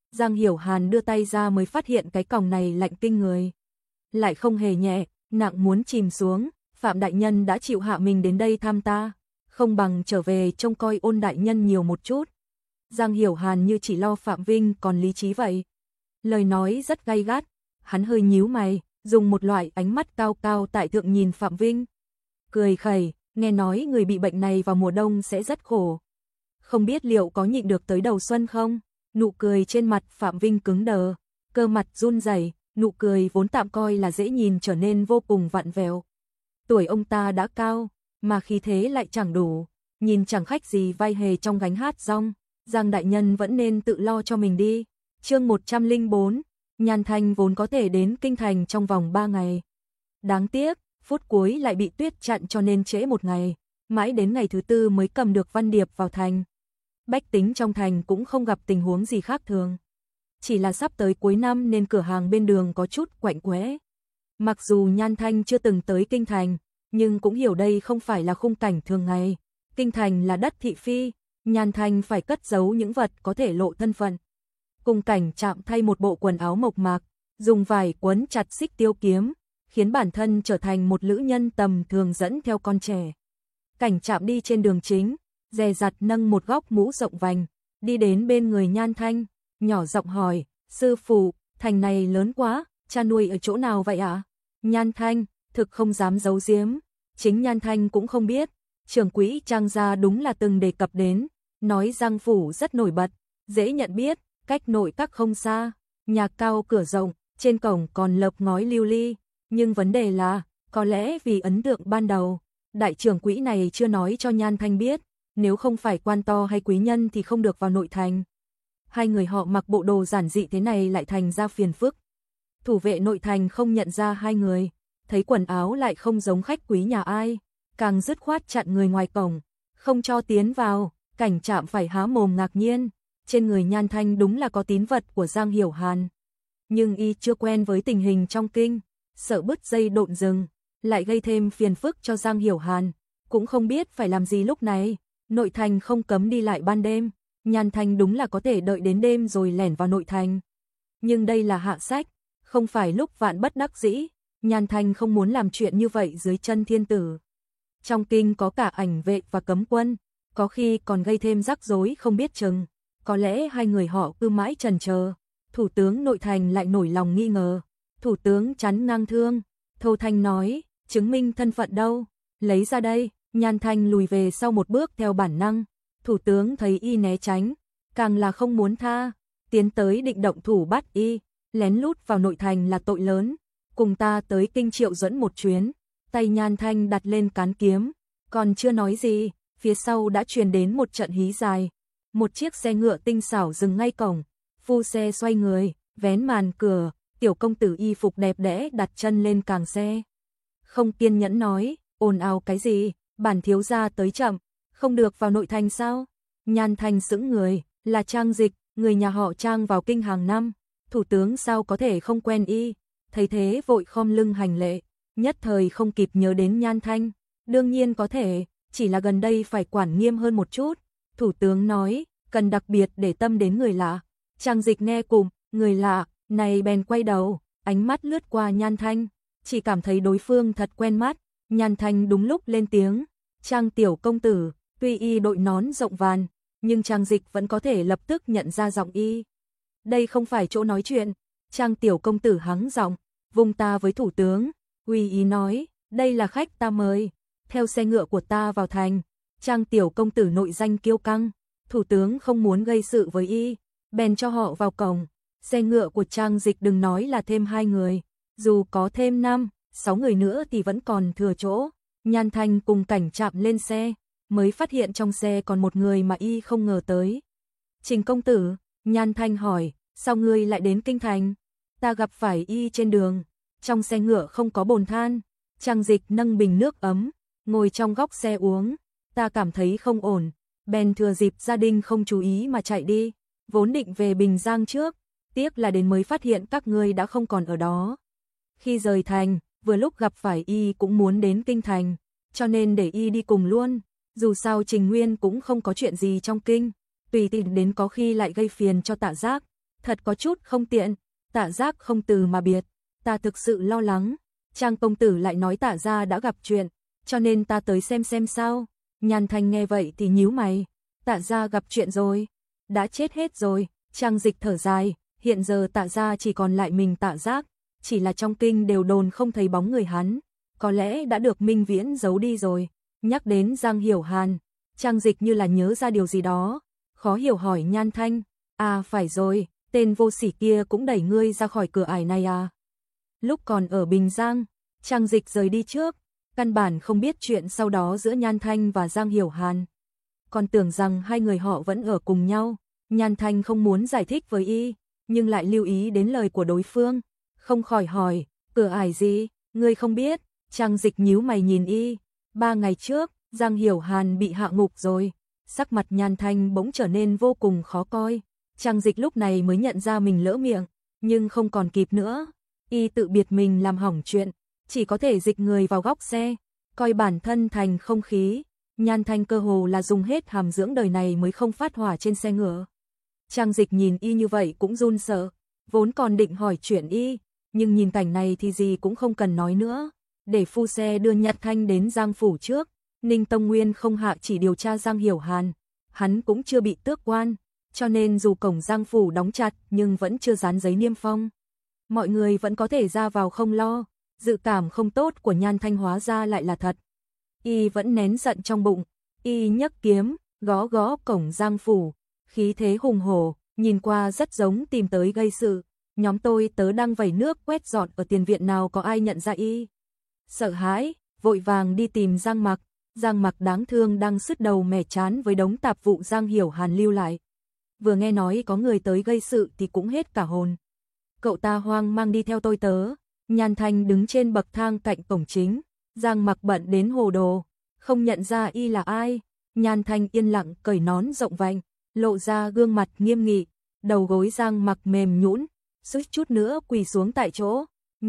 Giang Hiểu Hàn đưa tay ra mới phát hiện cái còng này lạnh kinh người. Lại không hề nhẹ, nặng muốn chìm xuống, Phạm đại nhân đã chịu hạ mình đến đây thăm ta, không bằng trở về trông coi Ôn đại nhân nhiều một chút. Giang Hiểu Hàn như chỉ lo Phạm Vinh còn lý trí vậy. Lời nói rất gay gắt, hắn hơi nhíu mày, dùng một loại ánh mắt cao cao tại thượng nhìn Phạm Vinh. Cười khẩy, nghe nói người bị bệnh này vào mùa đông sẽ rất khổ. Không biết liệu có nhịn được tới đầu xuân không? Nụ cười trên mặt Phạm Vinh cứng đờ, cơ mặt run rẩy, nụ cười vốn tạm coi là dễ nhìn trở nên vô cùng vặn vẹo. Tuổi ông ta đã cao, mà khí thế lại chẳng đủ, nhìn chẳng khách gì vai hề trong gánh hát rong. Giang đại nhân vẫn nên tự lo cho mình đi. Chương 104, Nhan Thanh vốn có thể đến kinh thành trong vòng 3 ngày. Đáng tiếc, phút cuối lại bị tuyết chặn cho nên trễ một ngày, mãi đến ngày thứ 4 mới cầm được văn điệp vào thành. Bách tính trong thành cũng không gặp tình huống gì khác thường. Chỉ là sắp tới cuối năm nên cửa hàng bên đường có chút quạnh quẽ. Mặc dù Nhan Thanh chưa từng tới kinh thành, nhưng cũng hiểu đây không phải là khung cảnh thường ngày. Kinh thành là đất thị phi, Nhan Thanh phải cất giấu những vật có thể lộ thân phận. Cùng Cảnh Trạm thay một bộ quần áo mộc mạc, dùng vải quấn chặt xích tiêu kiếm, khiến bản thân trở thành một lữ nhân tầm thường dẫn theo con trẻ. Cảnh Trạm đi trên đường chính, dè dặt nâng một góc mũ rộng vành, đi đến bên người Nhan Thanh, nhỏ giọng hỏi, sư phụ, thành này lớn quá, cha nuôi ở chỗ nào vậy ạ? Nhan Thanh, thực không dám giấu giếm, chính Nhan Thanh cũng không biết, trưởng quỹ Trang gia đúng là từng đề cập đến, nói Giang phủ rất nổi bật, dễ nhận biết, cách nội các không xa, nhà cao cửa rộng, trên cổng còn lợp ngói lưu ly, nhưng vấn đề là, có lẽ vì ấn tượng ban đầu, đại trưởng quỹ này chưa nói cho Nhan Thanh biết, nếu không phải quan to hay quý nhân thì không được vào nội thành. Hai người họ mặc bộ đồ giản dị thế này lại thành ra phiền phức. Thủ vệ nội thành không nhận ra hai người, thấy quần áo lại không giống khách quý nhà ai, càng dứt khoát chặn người ngoài cổng, không cho tiến vào. Cảnh Trạm phải há mồm ngạc nhiên, trên người Nhan Thanh đúng là có tín vật của Giang Hiểu Hàn. Nhưng y chưa quen với tình hình trong kinh, sợ bứt dây độn rừng, lại gây thêm phiền phức cho Giang Hiểu Hàn, cũng không biết phải làm gì lúc này. Nội thành không cấm đi lại ban đêm, Nhan Thanh đúng là có thể đợi đến đêm rồi lẻn vào nội thành. Nhưng đây là hạ sách, không phải lúc vạn bất đắc dĩ, Nhan Thanh không muốn làm chuyện như vậy dưới chân thiên tử. Trong kinh có cả ảnh vệ và cấm quân, có khi còn gây thêm rắc rối không biết chừng, có lẽ hai người họ cứ mãi chần chờ. Thủ tướng nội thành lại nổi lòng nghi ngờ, thủ tướng chắn ngang thương, Thâu Thanh nói, chứng minh thân phận đâu, lấy ra đây. Nhan Thanh lùi về sau một bước theo bản năng, thủ tướng thấy y né tránh, càng là không muốn tha, tiến tới định động thủ bắt y, lén lút vào nội thành là tội lớn, cùng ta tới kinh Triệu Duẫn một chuyến. Tay Nhan Thanh đặt lên cán kiếm, còn chưa nói gì, phía sau đã truyền đến một trận hí dài. Một chiếc xe ngựa tinh xảo dừng ngay cổng, phu xe xoay người, vén màn cửa, tiểu công tử y phục đẹp đẽ đặt chân lên càng xe. Không kiên nhẫn nói, ồn ào cái gì, bản thiếu gia tới chậm, không được vào nội thành sao? Nhan Thanh sững người, là Trang Dịch, người nhà họ Trang vào kinh hàng năm, thủ tướng sao có thể không quen y, thấy thế vội khom lưng hành lễ, nhất thời không kịp nhớ đến Nhan Thanh, đương nhiên có thể, chỉ là gần đây phải quản nghiêm hơn một chút. Thủ tướng nói, cần đặc biệt để tâm đến người lạ. Trang Dịch nghe cùng, người lạ, này bèn quay đầu, ánh mắt lướt qua Nhan Thanh, chỉ cảm thấy đối phương thật quen mắt. Nhan Thanh đúng lúc lên tiếng, Trang tiểu công tử, tuy y đội nón rộng vàn, nhưng Trang Dịch vẫn có thể lập tức nhận ra giọng y. Đây không phải chỗ nói chuyện, Trang tiểu công tử hắng giọng, vung ta với thủ tướng, uy ý nói, đây là khách ta mời, theo xe ngựa của ta vào thành. Trang tiểu công tử nội danh kiêu căng, thủ tướng không muốn gây sự với y, bèn cho họ vào cổng. Xe ngựa của Trang Dịch đừng nói là thêm 2 người, dù có thêm 5, 6 người nữa thì vẫn còn thừa chỗ. Nhan Thanh cùng Cảnh Trạm lên xe, mới phát hiện trong xe còn một người mà y không ngờ tới. Trình công tử, Nhan Thanh hỏi, sao ngươi lại đến kinh thành? Ta gặp phải y trên đường, trong xe ngựa không có bồn than. Trang Dịch nâng bình nước ấm, ngồi trong góc xe uống. Ta cảm thấy không ổn, bèn thừa dịp gia đình không chú ý mà chạy đi, vốn định về Bình Giang trước, tiếc là đến mới phát hiện các ngươi đã không còn ở đó. Khi rời thành, vừa lúc gặp phải y cũng muốn đến kinh thành, cho nên để y đi cùng luôn, dù sao Trình Nguyên cũng không có chuyện gì trong kinh, tùy tiện đến có khi lại gây phiền cho Tạ Giác, thật có chút không tiện. Tạ Giác không từ mà biệt, ta thực sự lo lắng. Trang công tử lại nói Tạ gia đã gặp chuyện, cho nên ta tới xem sao. Nhan Thanh nghe vậy thì nhíu mày, Tạ gia gặp chuyện rồi, đã chết hết rồi. Trang Dịch thở dài, hiện giờ Tạ gia chỉ còn lại mình Tạ Giác, chỉ là trong kinh đều đồn không thấy bóng người hắn, có lẽ đã được Minh Viễn giấu đi rồi. Nhắc đến Giang Hiểu Hàn, Trang Dịch như là nhớ ra điều gì đó, khó hiểu hỏi Nhan Thanh, à phải rồi, tên vô sỉ kia cũng đẩy ngươi ra khỏi cửa ải này à? Lúc còn ở Bình Giang, Trang Dịch rời đi trước, căn bản không biết chuyện sau đó giữa Nhan Thanh và Giang Hiểu Hàn. Còn tưởng rằng hai người họ vẫn ở cùng nhau. Nhan Thanh không muốn giải thích với y, nhưng lại lưu ý đến lời của đối phương, không khỏi hỏi, cửa ải gì, ngươi không biết. Trang Dịch nhíu mày nhìn y, 3 ngày trước, Giang Hiểu Hàn bị hạ ngục rồi. Sắc mặt Nhan Thanh bỗng trở nên vô cùng khó coi. Trang Dịch lúc này mới nhận ra mình lỡ miệng, nhưng không còn kịp nữa. Y tự biệt mình làm hỏng chuyện, chỉ có thể dịch người vào góc xe, coi bản thân thành không khí. Nhan Thanh cơ hồ là dùng hết hàm dưỡng đời này mới không phát hỏa trên xe ngựa. Trang Dịch nhìn y như vậy cũng run sợ, vốn còn định hỏi chuyện y, nhưng nhìn cảnh này thì gì cũng không cần nói nữa. Để phu xe đưa Nhật Thanh đến Giang phủ trước, Ninh Tông Nguyên không hạ chỉ điều tra Giang Hiểu Hàn, hắn cũng chưa bị tước quan, cho nên dù cổng Giang phủ đóng chặt nhưng vẫn chưa dán giấy niêm phong. Mọi người vẫn có thể ra vào không lo, dự cảm không tốt của Nhan Thanh hóa ra lại là thật. Y vẫn nén giận trong bụng, y nhấc kiếm, gõ gõ cổng Giang phủ, khí thế hùng hổ, nhìn qua rất giống tìm tới gây sự. Nhóm tôi tớ đang vẩy nước quét dọn ở tiền viện nào có ai nhận ra y. Sợ hãi, vội vàng đi tìm Giang Mặc. Giang Mặc đáng thương đang sứt đầu mẻ chán với đống tạp vụ Giang Hiểu Hàn lưu lại. Vừa nghe nói có người tới gây sự thì cũng hết cả hồn. Cậu ta hoang mang đi theo tôi tớ. Nhan Thanh đứng trên bậc thang cạnh cổng chính. Giang Mặc bận đến hồ đồ, không nhận ra y là ai. Nhan Thanh yên lặng cởi nón rộng vành, lộ ra gương mặt nghiêm nghị. Đầu gối Giang Mặc mềm nhũn, suýt chút nữa quỳ xuống tại chỗ.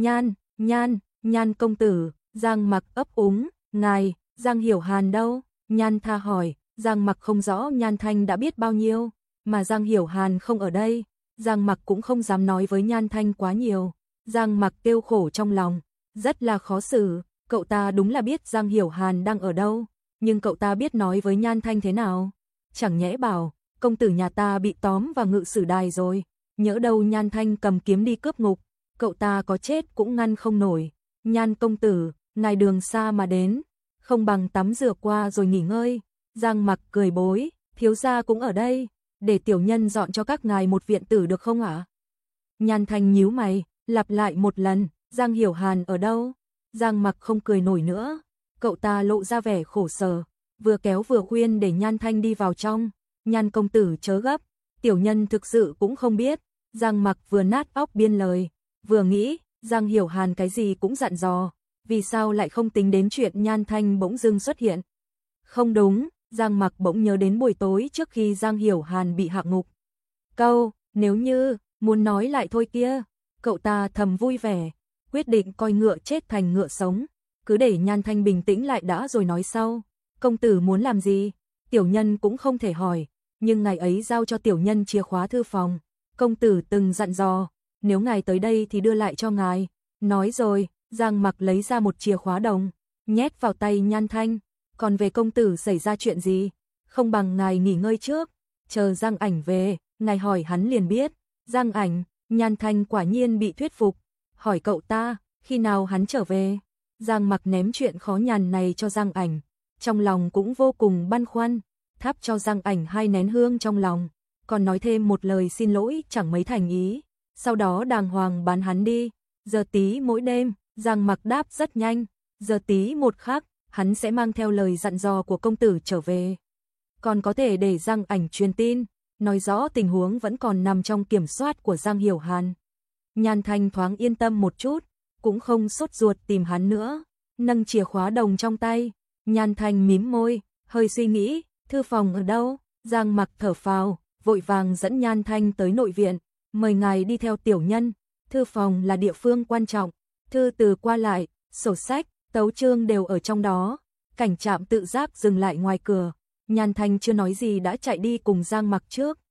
Nhan công tử. Giang Mặc ấp úng, ngài, Giang Hiểu Hàn đâu? Nhan Tha hỏi. Giang Mặc không rõ Nhan Thanh đã biết bao nhiêu, mà Giang Hiểu Hàn không ở đây. Giang Mặc cũng không dám nói với Nhan Thanh quá nhiều. Giang Mặc kêu khổ trong lòng, rất là khó xử. Cậu ta đúng là biết Giang Hiểu Hàn đang ở đâu, nhưng cậu ta biết nói với Nhan Thanh thế nào? Chẳng nhẽ bảo, công tử nhà ta bị tóm vào ngự sử đài rồi, nhỡ đâu Nhan Thanh cầm kiếm đi cướp ngục, cậu ta có chết cũng ngăn không nổi. Nhan công tử, ngài đường xa mà đến, không bằng tắm rửa qua rồi nghỉ ngơi. Giang Mặc cười bối, thiếu gia cũng ở đây, để tiểu nhân dọn cho các ngài một viện tử được không ạ? Nhan Thanh nhíu mày, lặp lại một lần, Giang Hiểu Hàn ở đâu? Giang Mặc không cười nổi nữa, cậu ta lộ ra vẻ khổ sở, vừa kéo vừa khuyên để Nhan Thanh đi vào trong. Nhan công tử chớ gấp, tiểu nhân thực sự cũng không biết. Giang Mặc vừa nát óc biên lời, vừa nghĩ, Giang Hiểu Hàn cái gì cũng dặn dò, vì sao lại không tính đến chuyện Nhan Thanh bỗng dưng xuất hiện. Không đúng, Giang Mặc bỗng nhớ đến buổi tối trước khi Giang Hiểu Hàn bị hạ ngục. Câu, nếu như, muốn nói lại thôi kia, cậu ta thầm vui vẻ, quyết định coi ngựa chết thành ngựa sống, cứ để Nhan Thanh bình tĩnh lại đã rồi nói sau. Công tử muốn làm gì? Tiểu nhân cũng không thể hỏi, nhưng ngày ấy giao cho tiểu nhân chìa khóa thư phòng. Công tử từng dặn dò, nếu ngài tới đây thì đưa lại cho ngài. Nói rồi, Giang Mặc lấy ra một chìa khóa đồng, nhét vào tay Nhan Thanh. Còn về công tử xảy ra chuyện gì, không bằng ngài nghỉ ngơi trước, chờ Giang Ảnh về, ngài hỏi hắn liền biết. Giang Ảnh, Nhan Thanh quả nhiên bị thuyết phục, hỏi cậu ta, khi nào hắn trở về. Giang Mặc ném chuyện khó nhằn này cho Giang Ảnh, trong lòng cũng vô cùng băn khoăn, thắp cho Giang Ảnh 2 nén hương trong lòng, còn nói thêm một lời xin lỗi chẳng mấy thành ý, sau đó đàng hoàng bán hắn đi. Giờ tí mỗi đêm, Giang Mặc đáp rất nhanh, giờ tí một khắc, hắn sẽ mang theo lời dặn dò của công tử trở về. Còn có thể để Giang Ảnh truyền tin, nói rõ tình huống vẫn còn nằm trong kiểm soát của Giang Hiểu Hàn. Nhan Thanh thoáng yên tâm một chút, cũng không sốt ruột tìm hắn nữa, nâng chìa khóa đồng trong tay. Nhan Thanh mím môi, hơi suy nghĩ, thư phòng ở đâu? Giang Mặc thở phào, vội vàng dẫn Nhan Thanh tới nội viện, mời ngài đi theo tiểu nhân. Thư phòng là địa phương quan trọng, thư từ qua lại, sổ sách, tấu chương đều ở trong đó. Cảnh Trạm tự giác dừng lại ngoài cửa, Nhan Thanh chưa nói gì đã chạy đi cùng Giang Mặc trước.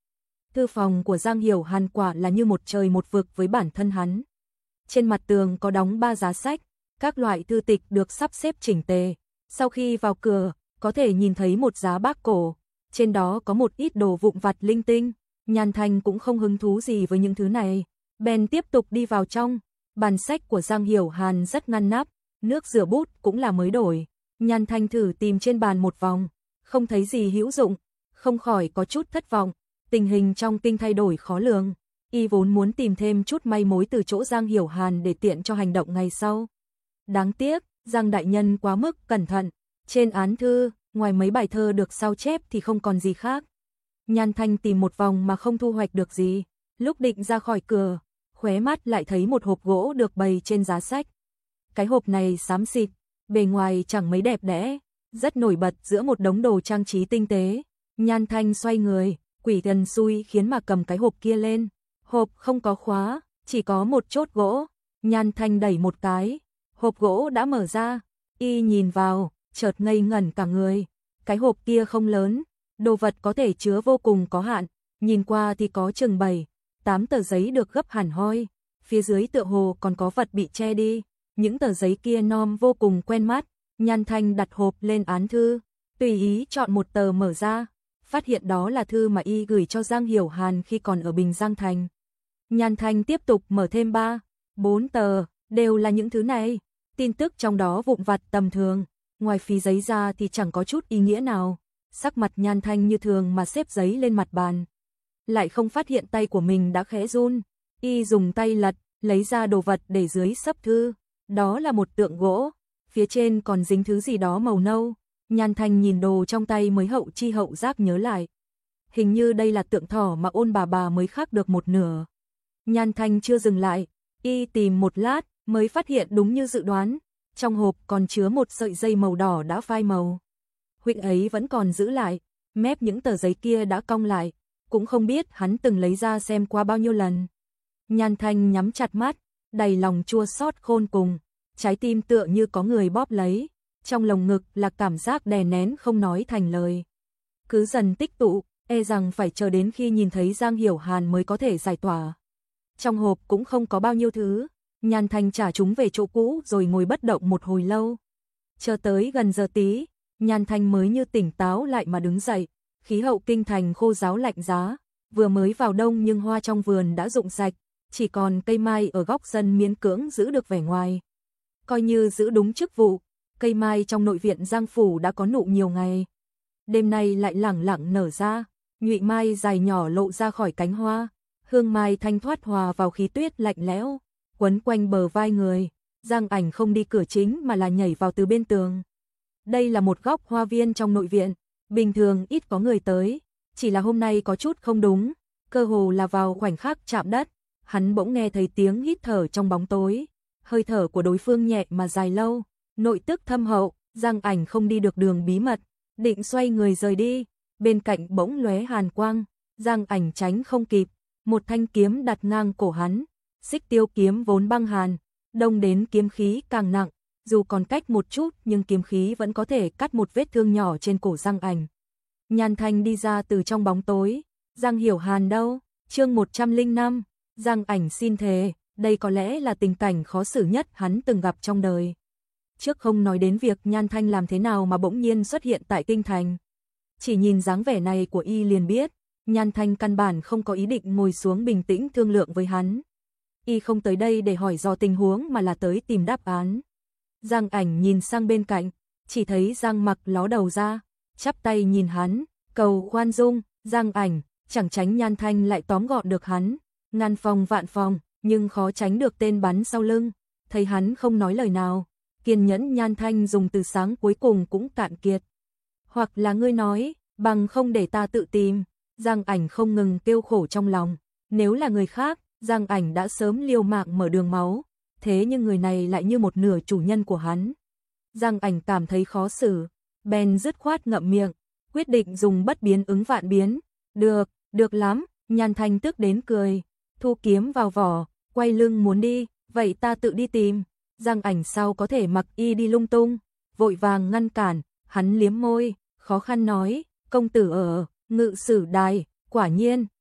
Thư phòng của Giang Hiểu Hàn quả là như một trời một vực với bản thân hắn. Trên mặt tường có đóng 3 giá sách, các loại thư tịch được sắp xếp chỉnh tề. Sau khi vào cửa, có thể nhìn thấy một giá bác cổ, trên đó có một ít đồ vụn vặt linh tinh. Nhan Thanh cũng không hứng thú gì với những thứ này, bèn tiếp tục đi vào trong. Bàn sách của Giang Hiểu Hàn rất ngăn nắp, nước rửa bút cũng là mới đổi. Nhan Thanh thử tìm trên bàn một vòng, không thấy gì hữu dụng, không khỏi có chút thất vọng. Tình hình trong kinh thay đổi khó lường, y vốn muốn tìm thêm chút may mối từ chỗ Giang Hiểu Hàn để tiện cho hành động ngày sau. Đáng tiếc, Giang đại nhân quá mức cẩn thận, trên án thư, ngoài mấy bài thơ được sao chép thì không còn gì khác. Nhan Thanh tìm một vòng mà không thu hoạch được gì, lúc định ra khỏi cửa, khóe mắt lại thấy một hộp gỗ được bày trên giá sách. Cái hộp này xám xịt, bề ngoài chẳng mấy đẹp đẽ, rất nổi bật giữa một đống đồ trang trí tinh tế. Nhan Thanh xoay người, quỷ thần xui khiến mà cầm cái hộp kia lên. Hộp không có khóa, chỉ có một chốt gỗ. Nhan Thanh đẩy một cái, hộp gỗ đã mở ra. Y nhìn vào, chợt ngây ngẩn cả người. Cái hộp kia không lớn, đồ vật có thể chứa vô cùng có hạn. Nhìn qua thì có chừng 7, 8 tờ giấy được gấp hẳn hoi. Phía dưới tựa hồ còn có vật bị che đi. Những tờ giấy kia nom vô cùng quen mắt. Nhan Thanh đặt hộp lên án thư, tùy ý chọn một tờ mở ra. Phát hiện đó là thư mà y gửi cho Giang Hiểu Hàn khi còn ở Bình Giang Thành. Nhan Thanh tiếp tục mở thêm 3, 4 tờ, đều là những thứ này. Tin tức trong đó vụn vặt tầm thường, ngoài phí giấy ra thì chẳng có chút ý nghĩa nào. Sắc mặt Nhan Thanh như thường mà xếp giấy lên mặt bàn. Lại không phát hiện tay của mình đã khẽ run. Y dùng tay lật, lấy ra đồ vật để dưới sấp thư. Đó là một tượng gỗ, phía trên còn dính thứ gì đó màu nâu. Nhan Thanh nhìn đồ trong tay mới hậu chi hậu giác nhớ lại. Hình như đây là tượng thỏ mà Ôn bà mới khắc được một nửa. Nhan Thanh chưa dừng lại, y tìm một lát mới phát hiện đúng như dự đoán. Trong hộp còn chứa một sợi dây màu đỏ đã phai màu. Huynh ấy vẫn còn giữ lại, mép những tờ giấy kia đã cong lại, cũng không biết hắn từng lấy ra xem qua bao nhiêu lần. Nhan Thanh nhắm chặt mắt, đầy lòng chua xót khôn cùng, trái tim tựa như có người bóp lấy. Trong lồng ngực là cảm giác đè nén không nói thành lời. Cứ dần tích tụ, e rằng phải chờ đến khi nhìn thấy Giang Hiểu Hàn mới có thể giải tỏa. Trong hộp cũng không có bao nhiêu thứ, Nhan Thanh trả chúng về chỗ cũ rồi ngồi bất động một hồi lâu. Chờ tới gần giờ tí, Nhan Thanh mới như tỉnh táo lại mà đứng dậy. Khí hậu kinh thành khô ráo lạnh giá, vừa mới vào đông nhưng hoa trong vườn đã rụng sạch, chỉ còn cây mai ở góc sân miễn cưỡng giữ được vẻ ngoài. Coi như giữ đúng chức vụ. Cây mai trong nội viện Giang phủ đã có nụ nhiều ngày. Đêm nay lại lẳng lặng nở ra, nhụy mai dài nhỏ lộ ra khỏi cánh hoa, hương mai thanh thoát hòa vào khí tuyết lạnh lẽo, quấn quanh bờ vai người. Giang Ảnh không đi cửa chính mà là nhảy vào từ bên tường. Đây là một góc hoa viên trong nội viện, bình thường ít có người tới, chỉ là hôm nay có chút không đúng, cơ hồ là vào khoảnh khắc chạm đất, hắn bỗng nghe thấy tiếng hít thở trong bóng tối, hơi thở của đối phương nhẹ mà dài lâu. Nội tức thâm hậu, Giang Ảnh không đi được đường bí mật, định xoay người rời đi, bên cạnh bỗng lóe hàn quang, Giang Ảnh tránh không kịp, một thanh kiếm đặt ngang cổ hắn, xích tiêu kiếm vốn băng hàn, đông đến kiếm khí càng nặng, dù còn cách một chút nhưng kiếm khí vẫn có thể cắt một vết thương nhỏ trên cổ Giang Ảnh. Nhan Thanh đi ra từ trong bóng tối, Giang Hiểu Hàn đâu? Chương 105, Giang Ảnh xin thề, đây có lẽ là tình cảnh khó xử nhất hắn từng gặp trong đời. Trước không nói đến việc Nhan Thanh làm thế nào mà bỗng nhiên xuất hiện tại kinh thành. Chỉ nhìn dáng vẻ này của y liền biết, Nhan Thanh căn bản không có ý định ngồi xuống bình tĩnh thương lượng với hắn. Y không tới đây để hỏi dò tình huống mà là tới tìm đáp án. Giang Ảnh nhìn sang bên cạnh, chỉ thấy Giang Mặc ló đầu ra, chắp tay nhìn hắn, cầu khoan dung. Giang Ảnh, chẳng tránh Nhan Thanh lại tóm gọn được hắn, ngàn phòng vạn phòng, nhưng khó tránh được tên bắn sau lưng. Thấy hắn không nói lời nào, kiên nhẫn Nhan Thanh dùng từ sáng cuối cùng cũng cạn kiệt. Hoặc là ngươi nói, bằng không để ta tự tìm. Giang Ảnh không ngừng kêu khổ trong lòng. Nếu là người khác, Giang Ảnh đã sớm liều mạng mở đường máu. Thế nhưng người này lại như một nửa chủ nhân của hắn. Giang Ảnh cảm thấy khó xử, bèn dứt khoát ngậm miệng, quyết định dùng bất biến ứng vạn biến. Được, được lắm. Nhan Thanh tức đến cười, thu kiếm vào vỏ, quay lưng muốn đi, vậy ta tự đi tìm. Giang Ảnh sao có thể mặc y đi lung tung, vội vàng ngăn cản, hắn liếm môi, khó khăn nói, công tử ở Ngự Sử Đài, quả nhiên,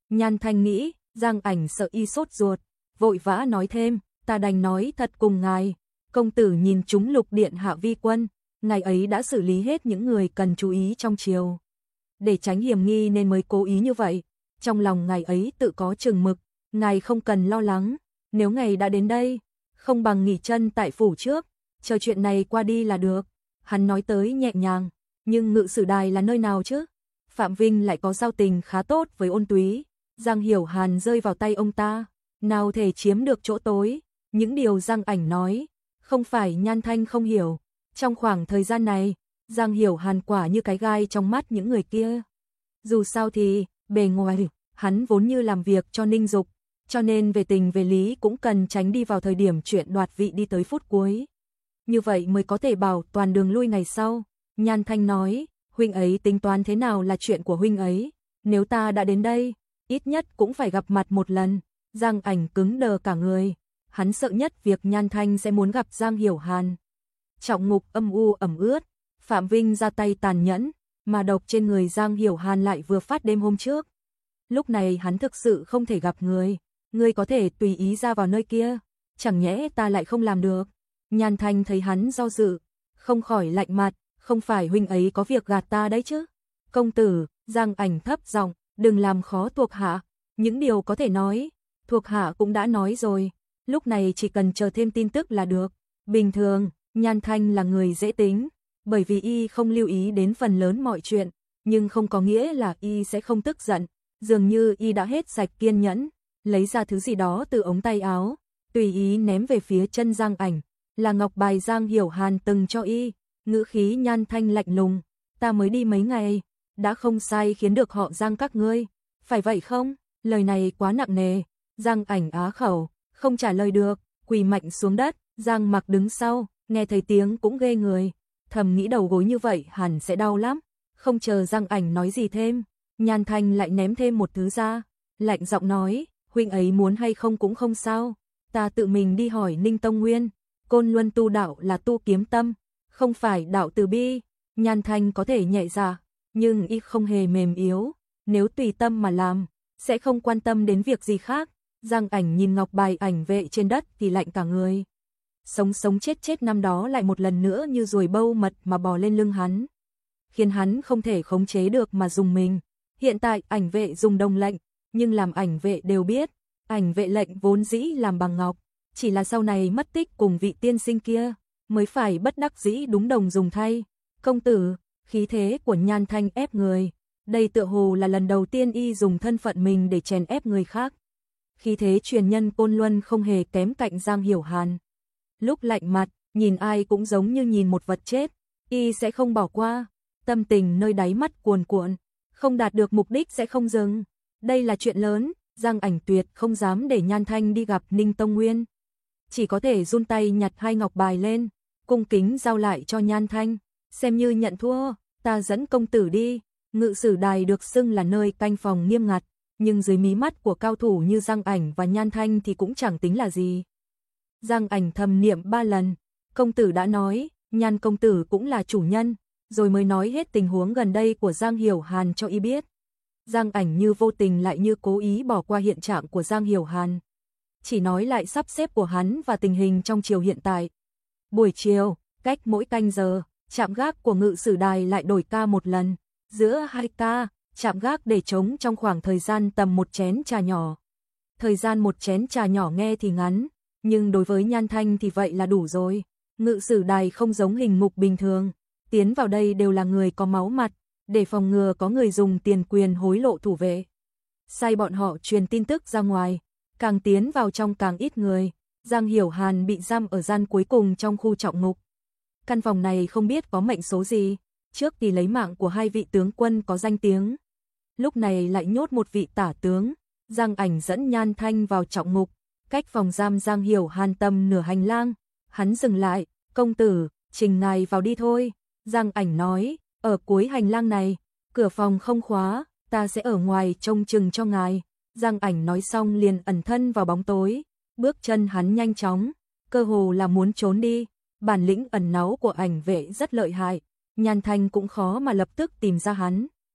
Nhan Thanh nghĩ, Giang Ảnh sợ y sốt ruột, vội vã nói thêm, ta đành nói thật cùng ngài, công tử nhìn chúng Lục điện hạ vi quân, ngài ấy đã xử lý hết những người cần chú ý trong triều. Để tránh hiểm nghi nên mới cố ý như vậy, trong lòng ngài ấy tự có chừng mực, ngài không cần lo lắng, nếu ngài đã đến đây, không bằng nghỉ chân tại phủ trước, chờ chuyện này qua đi là được. Hắn nói tới nhẹ nhàng, nhưng Ngự Sử Đài là nơi nào chứ? Phạm Vinh lại có giao tình khá tốt với Ôn Túy, Giang Hiểu Hàn rơi vào tay ông ta, nào thể chiếm được chỗ tối. Những điều Giang Ảnh nói, không phải Nhan Thanh không hiểu. Trong khoảng thời gian này, Giang Hiểu Hàn quả như cái gai trong mắt những người kia. Dù sao thì, bề ngoài, hắn vốn như làm việc cho Ninh Dục, cho nên về tình về lý cũng cần tránh đi vào thời điểm chuyện đoạt vị đi tới phút cuối. Như vậy mới có thể bảo toàn đường lui ngày sau. Nhan Thanh nói, huynh ấy tính toán thế nào là chuyện của huynh ấy, nếu ta đã đến đây, ít nhất cũng phải gặp mặt một lần. Giang Ảnh cứng đờ cả người, hắn sợ nhất việc Nhan Thanh sẽ muốn gặp Giang Hiểu Hàn. Trọng ngục âm u ẩm ướt, Phạm Vinh ra tay tàn nhẫn, mà độc trên người Giang Hiểu Hàn lại vừa phát đêm hôm trước. Lúc này hắn thực sự không thể gặp người có thể tùy ý ra vào nơi kia, chẳng nhẽ ta lại không làm được. Nhan Thanh thấy hắn do dự, không khỏi lạnh mặt, không phải huynh ấy có việc gạt ta đấy chứ. Công tử, Giang Ảnh thấp giọng, đừng làm khó thuộc hạ, những điều có thể nói, thuộc hạ cũng đã nói rồi, lúc này chỉ cần chờ thêm tin tức là được. Bình thường, Nhan Thanh là người dễ tính, bởi vì y không lưu ý đến phần lớn mọi chuyện, nhưng không có nghĩa là y sẽ không tức giận, dường như y đã hết sạch kiên nhẫn, lấy ra thứ gì đó từ ống tay áo, tùy ý ném về phía chân Giang Ảnh, là ngọc bài Giang Hiểu Hàn từng cho y. Ngữ khí Nhan Thanh lạnh lùng, ta mới đi mấy ngày, đã không sai khiến được họ Giang các ngươi, phải vậy không? Lời này quá nặng nề. Giang Ảnh á khẩu, không trả lời được, quỳ mạnh xuống đất. Giang Mặc đứng sau, nghe thấy tiếng cũng ghê người, thầm nghĩ đầu gối như vậy hẳn sẽ đau lắm. Không chờ Giang Ảnh nói gì thêm, Nhan Thanh lại ném thêm một thứ ra, lạnh giọng nói, huynh ấy muốn hay không cũng không sao, ta tự mình đi hỏi Ninh Tông Nguyên, Côn Luân tu đạo là tu kiếm tâm, không phải đạo từ bi. Nhan Thanh có thể nhạy dạ, nhưng y không hề mềm yếu, nếu tùy tâm mà làm, sẽ không quan tâm đến việc gì khác. Giang Ảnh nhìn ngọc bài ảnh vệ trên đất thì lạnh cả người. Sống sống chết chết năm đó lại một lần nữa như ruồi bâu mật mà bò lên lưng hắn, khiến hắn không thể khống chế được mà dùng mình. Hiện tại ảnh vệ dùng đồng lệnh, nhưng làm ảnh vệ đều biết, ảnh vệ lệnh vốn dĩ làm bằng ngọc, chỉ là sau này mất tích cùng vị tiên sinh kia, mới phải bất đắc dĩ đúng đồng dùng thay. Công tử, khí thế của Nhan Thanh ép người, đây tựa hồ là lần đầu tiên y dùng thân phận mình để chèn ép người khác. Khí thế truyền nhân Côn Luân không hề kém cạnh Giang Hiểu Hàn. Lúc lạnh mặt, nhìn ai cũng giống như nhìn một vật chết, y sẽ không bỏ qua, tâm tình nơi đáy mắt cuồn cuộn, không đạt được mục đích sẽ không dừng. Đây là chuyện lớn, Giang Ảnh tuyệt không dám để Nhan Thanh đi gặp Ninh Tông Nguyên. Chỉ có thể run tay nhặt hai ngọc bài lên, cung kính giao lại cho Nhan Thanh, xem như nhận thua, ta dẫn công tử đi. Ngự Sử Đài được xưng là nơi canh phòng nghiêm ngặt, nhưng dưới mí mắt của cao thủ như Giang Ảnh và Nhan Thanh thì cũng chẳng tính là gì. Giang Ảnh thầm niệm 3 lần, công tử đã nói, Nhan công tử cũng là chủ nhân, rồi mới nói hết tình huống gần đây của Giang Hiểu Hàn cho y biết. Giang Ảnh như vô tình lại như cố ý bỏ qua hiện trạng của Giang Hiểu Hàn, chỉ nói lại sắp xếp của hắn và tình hình trong triều hiện tại. Buổi chiều, cách mỗi canh giờ, trạm gác của Ngự Sử Đài lại đổi ca một lần, giữa 2 ca, trạm gác để trống trong khoảng thời gian tầm một chén trà nhỏ. Thời gian một chén trà nhỏ nghe thì ngắn, nhưng đối với Nhan Thanh thì vậy là đủ rồi. Ngự Sử Đài không giống hình ngục bình thường, tiến vào đây đều là người có máu mặt, để phòng ngừa có người dùng tiền quyền hối lộ thủ vệ, sai bọn họ truyền tin tức ra ngoài. Càng tiến vào trong càng ít người. Giang Hiểu Hàn bị giam ở gian cuối cùng trong khu trọng ngục. Căn phòng này không biết có mệnh số gì, trước thì lấy mạng của 2 vị tướng quân có danh tiếng, lúc này lại nhốt một vị tả tướng. Giang Ảnh dẫn Nhan Thanh vào trọng ngục, cách phòng giam Giang Hiểu Hàn tầm nửa hành lang, hắn dừng lại, công tử, trình ngài vào đi thôi. Giang Ảnh nói, ở cuối hành lang này, cửa phòng không khóa, ta sẽ ở ngoài trông chừng cho ngài. Giang Ảnh nói xong liền ẩn thân vào bóng tối, bước chân hắn nhanh chóng, cơ hồ là muốn trốn đi. Bản lĩnh ẩn náu của ảnh vệ rất lợi hại, Nhan Thanh cũng khó mà lập tức tìm ra hắn.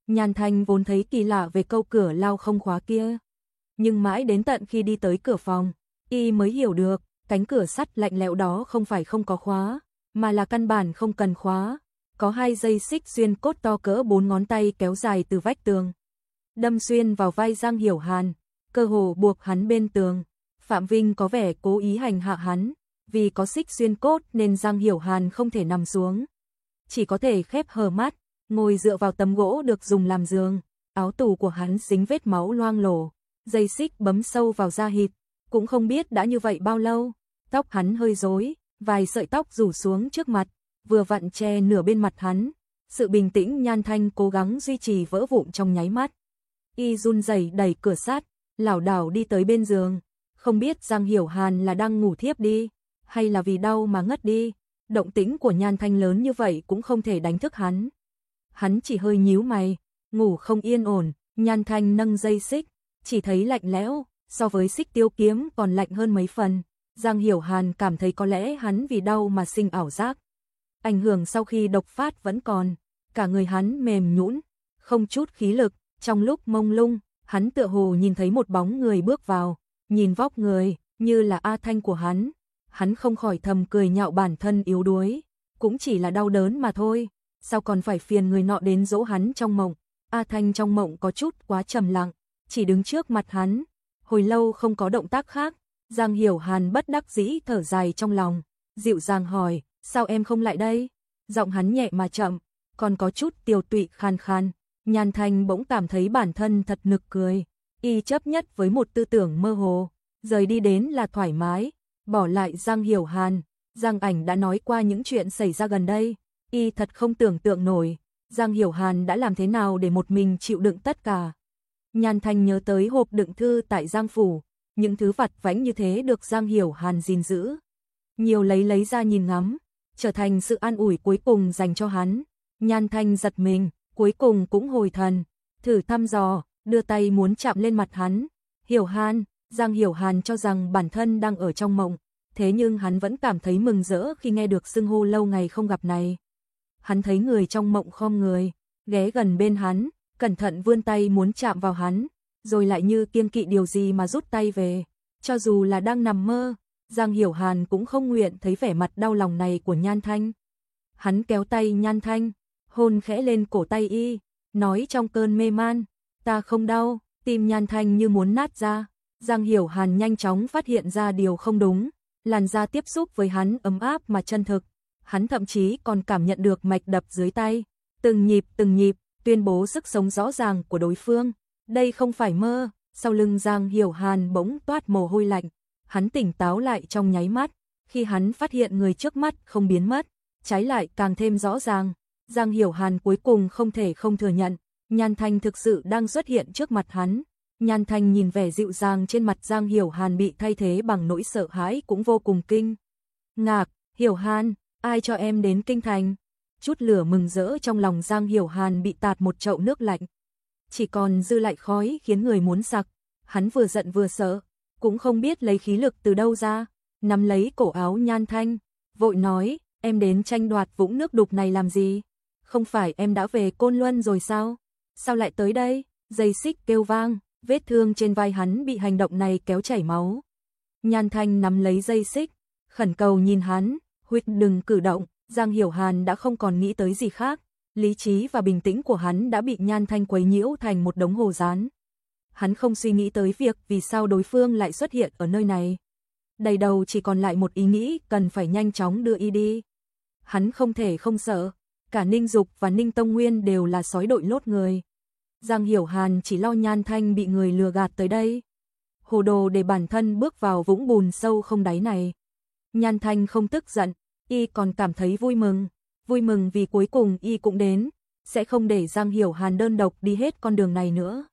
Nhan Thanh vốn thấy kỳ lạ về câu cửa lao không khóa kia. Nhưng mãi đến tận khi đi tới cửa phòng, y mới hiểu được, cánh cửa sắt lạnh lẽo đó không phải không có khóa, mà là căn bản không cần khóa. Có 2 dây xích xuyên cốt to cỡ 4 ngón tay kéo dài từ vách tường, đâm xuyên vào vai Giang Hiểu Hàn, cơ hồ buộc hắn bên tường. Phạm Vinh có vẻ cố ý hành hạ hắn, vì có xích xuyên cốt nên Giang Hiểu Hàn không thể nằm xuống, chỉ có thể khép hờ mắt, ngồi dựa vào tấm gỗ được dùng làm giường. Áo tù của hắn dính vết máu loang lổ, dây xích bấm sâu vào da thịt, cũng không biết đã như vậy bao lâu. Tóc hắn hơi rối, vài sợi tóc rủ xuống trước mặt, vừa vặn che nửa bên mặt hắn. Sự bình tĩnh Nhan Thanh cố gắng duy trì vỡ vụn trong nháy mắt. Y run rẩy đẩy cửa sắt, lảo đảo đi tới bên giường. Không biết Giang Hiểu Hàn là đang ngủ thiếp đi, hay là vì đau mà ngất đi. Động tĩnh của Nhan Thanh lớn như vậy cũng không thể đánh thức hắn. Hắn chỉ hơi nhíu mày, ngủ không yên ổn. Nhan Thanh nâng dây xích, chỉ thấy lạnh lẽo, so với xích tiêu kiếm còn lạnh hơn mấy phần. Giang Hiểu Hàn cảm thấy có lẽ hắn vì đau mà sinh ảo giác. Ảnh hưởng sau khi độc phát vẫn còn, cả người hắn mềm nhũn, không chút khí lực. Trong lúc mông lung, hắn tựa hồ nhìn thấy một bóng người bước vào, nhìn vóc người như là A Thanh của hắn không khỏi thầm cười nhạo bản thân yếu đuối, cũng chỉ là đau đớn mà thôi, sao còn phải phiền người nọ đến dỗ hắn trong mộng. A Thanh trong mộng có chút quá trầm lặng, chỉ đứng trước mặt hắn, hồi lâu không có động tác khác. Giang Hiểu Hàn bất đắc dĩ thở dài trong lòng, dịu dàng hỏi, sao em không lại đây? Giọng hắn nhẹ mà chậm, còn có chút tiều tụy khan khan. Nhan Thanh bỗng cảm thấy bản thân thật nực cười, y chấp nhất với một tư tưởng mơ hồ, rời đi đến là thoải mái, bỏ lại Giang Hiểu Hàn. Giang Ảnh đã nói qua những chuyện xảy ra gần đây, y thật không tưởng tượng nổi, Giang Hiểu Hàn đã làm thế nào để một mình chịu đựng tất cả. Nhan Thanh nhớ tới hộp đựng thư tại Giang phủ, những thứ vặt vãnh như thế được Giang Hiểu Hàn gìn giữ, nhiều lấy ra nhìn ngắm, trở thành sự an ủi cuối cùng dành cho hắn. Nhan Thanh giật mình, cuối cùng cũng hồi thần, thử thăm dò, đưa tay muốn chạm lên mặt hắn. Hiểu Hàn, Giang Hiểu Hàn cho rằng bản thân đang ở trong mộng, thế nhưng hắn vẫn cảm thấy mừng rỡ khi nghe được xưng hô lâu ngày không gặp này. Hắn thấy người trong mộng khom người, ghé gần bên hắn, cẩn thận vươn tay muốn chạm vào hắn, rồi lại như kiêng kỵ điều gì mà rút tay về. Cho dù là đang nằm mơ, Giang Hiểu Hàn cũng không nguyện thấy vẻ mặt đau lòng này của Nhan Thanh. Hắn kéo tay Nhan Thanh, hôn khẽ lên cổ tay y, nói trong cơn mê man, ta không đau. Tim Nhan Thanh như muốn nát ra. Giang Hiểu Hàn nhanh chóng phát hiện ra điều không đúng, làn da tiếp xúc với hắn ấm áp mà chân thực, hắn thậm chí còn cảm nhận được mạch đập dưới tay, từng nhịp, tuyên bố sức sống rõ ràng của đối phương. Đây không phải mơ. Sau lưng Giang Hiểu Hàn bỗng toát mồ hôi lạnh, hắn tỉnh táo lại trong nháy mắt, khi hắn phát hiện người trước mắt không biến mất, trái lại càng thêm rõ ràng. Giang Hiểu Hàn cuối cùng không thể không thừa nhận, Nhan Thanh thực sự đang xuất hiện trước mặt hắn. Nhan Thanh nhìn vẻ dịu dàng trên mặt Giang Hiểu Hàn bị thay thế bằng nỗi sợ hãi cũng vô cùng kinh ngạc. Hiểu Hàn, ai cho em đến kinh thành? Chút lửa mừng rỡ trong lòng Giang Hiểu Hàn bị tạt một chậu nước lạnh, chỉ còn dư lại khói khiến người muốn sặc. Hắn vừa giận vừa sợ, cũng không biết lấy khí lực từ đâu ra, nắm lấy cổ áo Nhan Thanh, vội nói, em đến tranh đoạt vũng nước đục này làm gì? Không phải em đã về Côn Luân rồi sao? Sao lại tới đây? Dây xích kêu vang, vết thương trên vai hắn bị hành động này kéo chảy máu. Nhan Thanh nắm lấy dây xích, khẩn cầu nhìn hắn, huynh đừng cử động. Giang Hiểu Hàn đã không còn nghĩ tới gì khác, lý trí và bình tĩnh của hắn đã bị Nhan Thanh quấy nhiễu thành một đống hồ dán. Hắn không suy nghĩ tới việc vì sao đối phương lại xuất hiện ở nơi này. Đầy đầu chỉ còn lại một ý nghĩ cần phải nhanh chóng đưa y đi. Hắn không thể không sợ, cả Ninh Dục và Ninh Tông Nguyên đều là sói đội lốt người. Giang Hiểu Hàn chỉ lo Nhan Thanh bị người lừa gạt tới đây, hồ đồ để bản thân bước vào vũng bùn sâu không đáy này. Nhan Thanh không tức giận, y còn cảm thấy vui mừng vì cuối cùng y cũng đến, sẽ không để Giang Hiểu Hàn đơn độc đi hết con đường này nữa.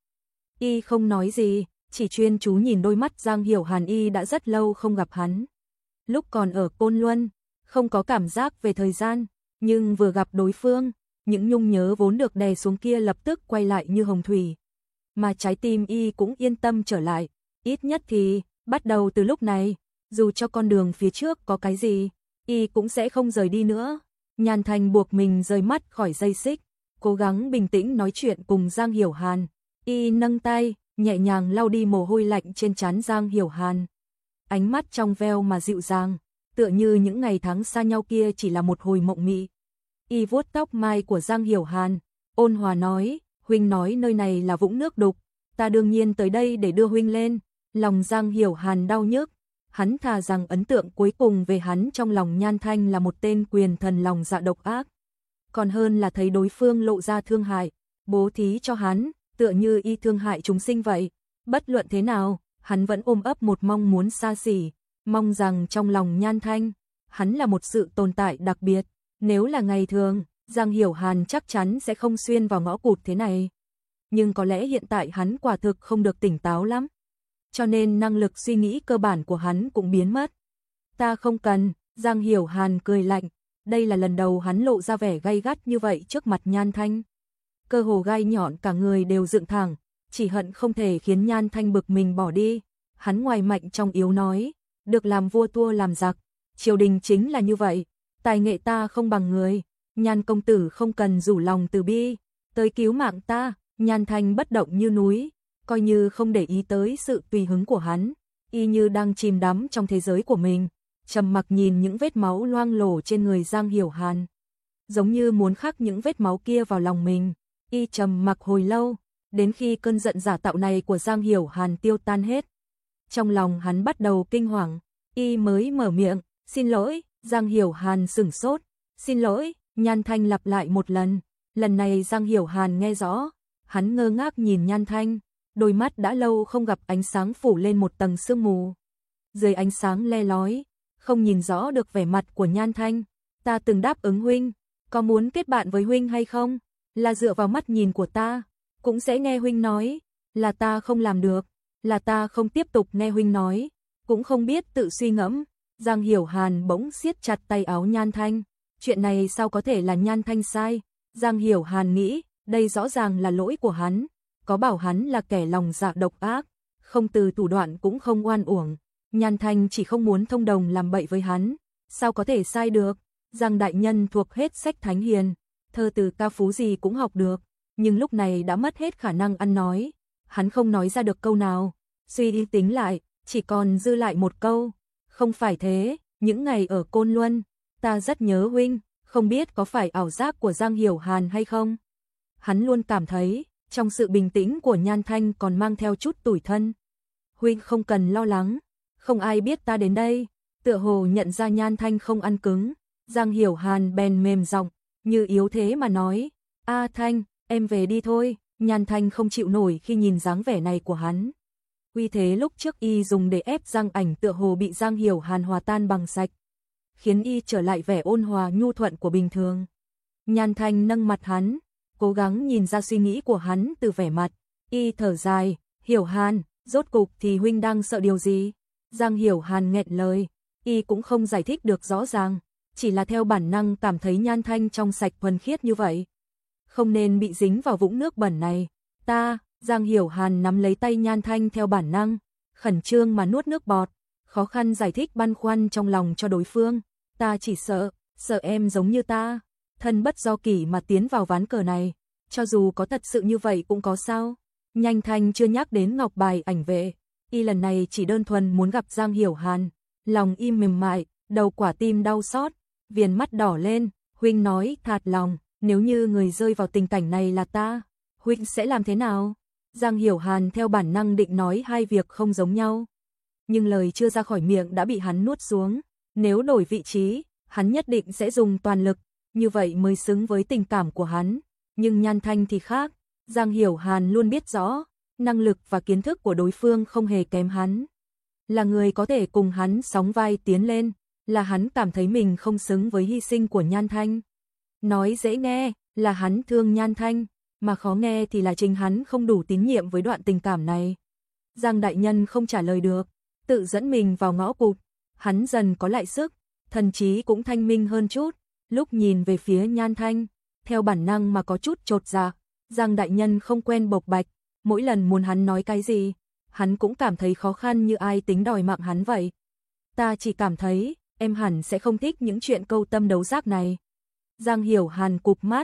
Y không nói gì, chỉ chuyên chú nhìn đôi mắt Giang Hiểu Hàn. Y đã rất lâu không gặp hắn. Lúc còn ở Côn Luân, không có cảm giác về thời gian, nhưng vừa gặp đối phương, những nhung nhớ vốn được đè xuống kia lập tức quay lại như hồng thủy. Mà trái tim y cũng yên tâm trở lại, ít nhất thì, bắt đầu từ lúc này, dù cho con đường phía trước có cái gì, y cũng sẽ không rời đi nữa. Nhan Thanh buộc mình rời mắt khỏi dây xích, cố gắng bình tĩnh nói chuyện cùng Giang Hiểu Hàn. Y nâng tay, nhẹ nhàng lau đi mồ hôi lạnh trên trán Giang Hiểu Hàn. Ánh mắt trong veo mà dịu dàng, tựa như những ngày tháng xa nhau kia chỉ là một hồi mộng mị. Y vuốt tóc mai của Giang Hiểu Hàn, ôn hòa nói, huynh nói nơi này là vũng nước đục, ta đương nhiên tới đây để đưa huynh lên. Lòng Giang Hiểu Hàn đau nhức, hắn thà rằng ấn tượng cuối cùng về hắn trong lòng Nhan Thanh là một tên quyền thần lòng dạ độc ác, còn hơn là thấy đối phương lộ ra thương hại, bố thí cho hắn, tựa như y thương hại chúng sinh vậy. Bất luận thế nào, hắn vẫn ôm ấp một mong muốn xa xỉ, mong rằng trong lòng Nhan Thanh, hắn là một sự tồn tại đặc biệt. Nếu là ngày thường, Giang Hiểu Hàn chắc chắn sẽ không xuyên vào ngõ cụt thế này. Nhưng có lẽ hiện tại hắn quả thực không được tỉnh táo lắm, cho nên năng lực suy nghĩ cơ bản của hắn cũng biến mất. Ta không cần, Giang Hiểu Hàn cười lạnh, đây là lần đầu hắn lộ ra vẻ gay gắt như vậy trước mặt Nhan Thanh. Cơ hồ gai nhọn cả người đều dựng thẳng, chỉ hận không thể khiến Nhan Thanh bực mình bỏ đi. Hắn ngoài mạnh trong yếu nói, được làm vua thua làm giặc, triều đình chính là như vậy, tài nghệ ta không bằng người, Nhan công tử không cần rủ lòng từ bi, tới cứu mạng ta. Nhan Thanh bất động như núi, coi như không để ý tới sự tùy hứng của hắn, y như đang chìm đắm trong thế giới của mình, trầm mặc nhìn những vết máu loang lổ trên người Giang Hiểu Hàn, giống như muốn khắc những vết máu kia vào lòng mình. Y trầm mặc hồi lâu, đến khi cơn giận giả tạo này của Giang Hiểu Hàn tiêu tan hết, trong lòng hắn bắt đầu kinh hoàng, y mới mở miệng, xin lỗi. Giang Hiểu Hàn sửng sốt, xin lỗi. Nhan Thanh lặp lại một lần, lần này Giang Hiểu Hàn nghe rõ, hắn ngơ ngác nhìn Nhan Thanh, đôi mắt đã lâu không gặp ánh sáng phủ lên một tầng sương mù. Dưới ánh sáng le lói, không nhìn rõ được vẻ mặt của Nhan Thanh. Ta từng đáp ứng huynh, có muốn kết bạn với huynh hay không? Là dựa vào mắt nhìn của ta, cũng sẽ nghe huynh nói, là ta không làm được, là ta không tiếp tục nghe huynh nói, cũng không biết tự suy ngẫm. Giang Hiểu Hàn bỗng siết chặt tay áo Nhan Thanh, chuyện này sao có thể là Nhan Thanh sai? Giang Hiểu Hàn nghĩ, đây rõ ràng là lỗi của hắn, có bảo hắn là kẻ lòng dạ độc ác, không từ thủ đoạn cũng không oan uổng. Nhan Thanh chỉ không muốn thông đồng làm bậy với hắn, sao có thể sai được? Giang đại nhân thuộc hết sách thánh hiền, thơ từ ca phú gì cũng học được, nhưng lúc này đã mất hết khả năng ăn nói, hắn không nói ra được câu nào, suy đi tính lại, chỉ còn dư lại một câu, không phải thế, những ngày ở Côn Luân, ta rất nhớ huynh, không biết có phải ảo giác của Giang Hiểu Hàn hay không? Hắn luôn cảm thấy, trong sự bình tĩnh của Nhan Thanh còn mang theo chút tủi thân. Huynh không cần lo lắng, không ai biết ta đến đây. Tựa hồ nhận ra Nhan Thanh không ăn cứng, Giang Hiểu Hàn bèn mềm giọng, như yếu thế mà nói, A Thanh, em về đi thôi. Nhan Thanh không chịu nổi khi nhìn dáng vẻ này của hắn. Uy thế lúc trước y dùng để ép Giang Ảnh tựa hồ bị Giang Hiểu Hàn hòa tan bằng sạch, khiến y trở lại vẻ ôn hòa nhu thuận của bình thường. Nhan Thanh nâng mặt hắn, cố gắng nhìn ra suy nghĩ của hắn từ vẻ mặt, y thở dài, Hiểu Hàn, rốt cục thì huynh đang sợ điều gì? Giang Hiểu Hàn nghẹn lời, y cũng không giải thích được rõ ràng, chỉ là theo bản năng cảm thấy Nhan Thanh trong sạch thuần khiết như vậy, không nên bị dính vào vũng nước bẩn này. Giang Hiểu Hàn nắm lấy tay Nhan Thanh theo bản năng, khẩn trương mà nuốt nước bọt, khó khăn giải thích băn khoăn trong lòng cho đối phương, ta chỉ sợ em giống như ta, thân bất do kỷ mà tiến vào ván cờ này, cho dù có thật sự như vậy cũng có sao? Nhan Thanh chưa nhắc đến ngọc bài ảnh vệ, y lần này chỉ đơn thuần muốn gặp Giang Hiểu Hàn, lòng im mềm mại, đầu quả tim đau xót, viền mắt đỏ lên, huynh nói thạt lòng, nếu như người rơi vào tình cảnh này là ta, huynh sẽ làm thế nào? Giang Hiểu Hàn theo bản năng định nói hai việc không giống nhau, nhưng lời chưa ra khỏi miệng đã bị hắn nuốt xuống, nếu đổi vị trí, hắn nhất định sẽ dùng toàn lực, như vậy mới xứng với tình cảm của hắn, nhưng Nhan Thanh thì khác, Giang Hiểu Hàn luôn biết rõ, năng lực và kiến thức của đối phương không hề kém hắn, là người có thể cùng hắn sóng vai tiến lên, là hắn cảm thấy mình không xứng với hy sinh của Nhan Thanh. Nói dễ nghe là hắn thương Nhan Thanh, mà khó nghe thì là chính hắn không đủ tín nhiệm với đoạn tình cảm này. Giang đại nhân không trả lời được, tự dẫn mình vào ngõ cụt, hắn dần có lại sức, thần trí cũng thanh minh hơn chút, lúc nhìn về phía Nhan Thanh, theo bản năng mà có chút chột dạ. Giang đại nhân không quen bộc bạch, mỗi lần muốn hắn nói cái gì, hắn cũng cảm thấy khó khăn như ai tính đòi mạng hắn vậy. Ta chỉ cảm thấy, em hẳn sẽ không thích những chuyện câu tâm đấu giác này. Giang Hiểu Hàn cụp mắt,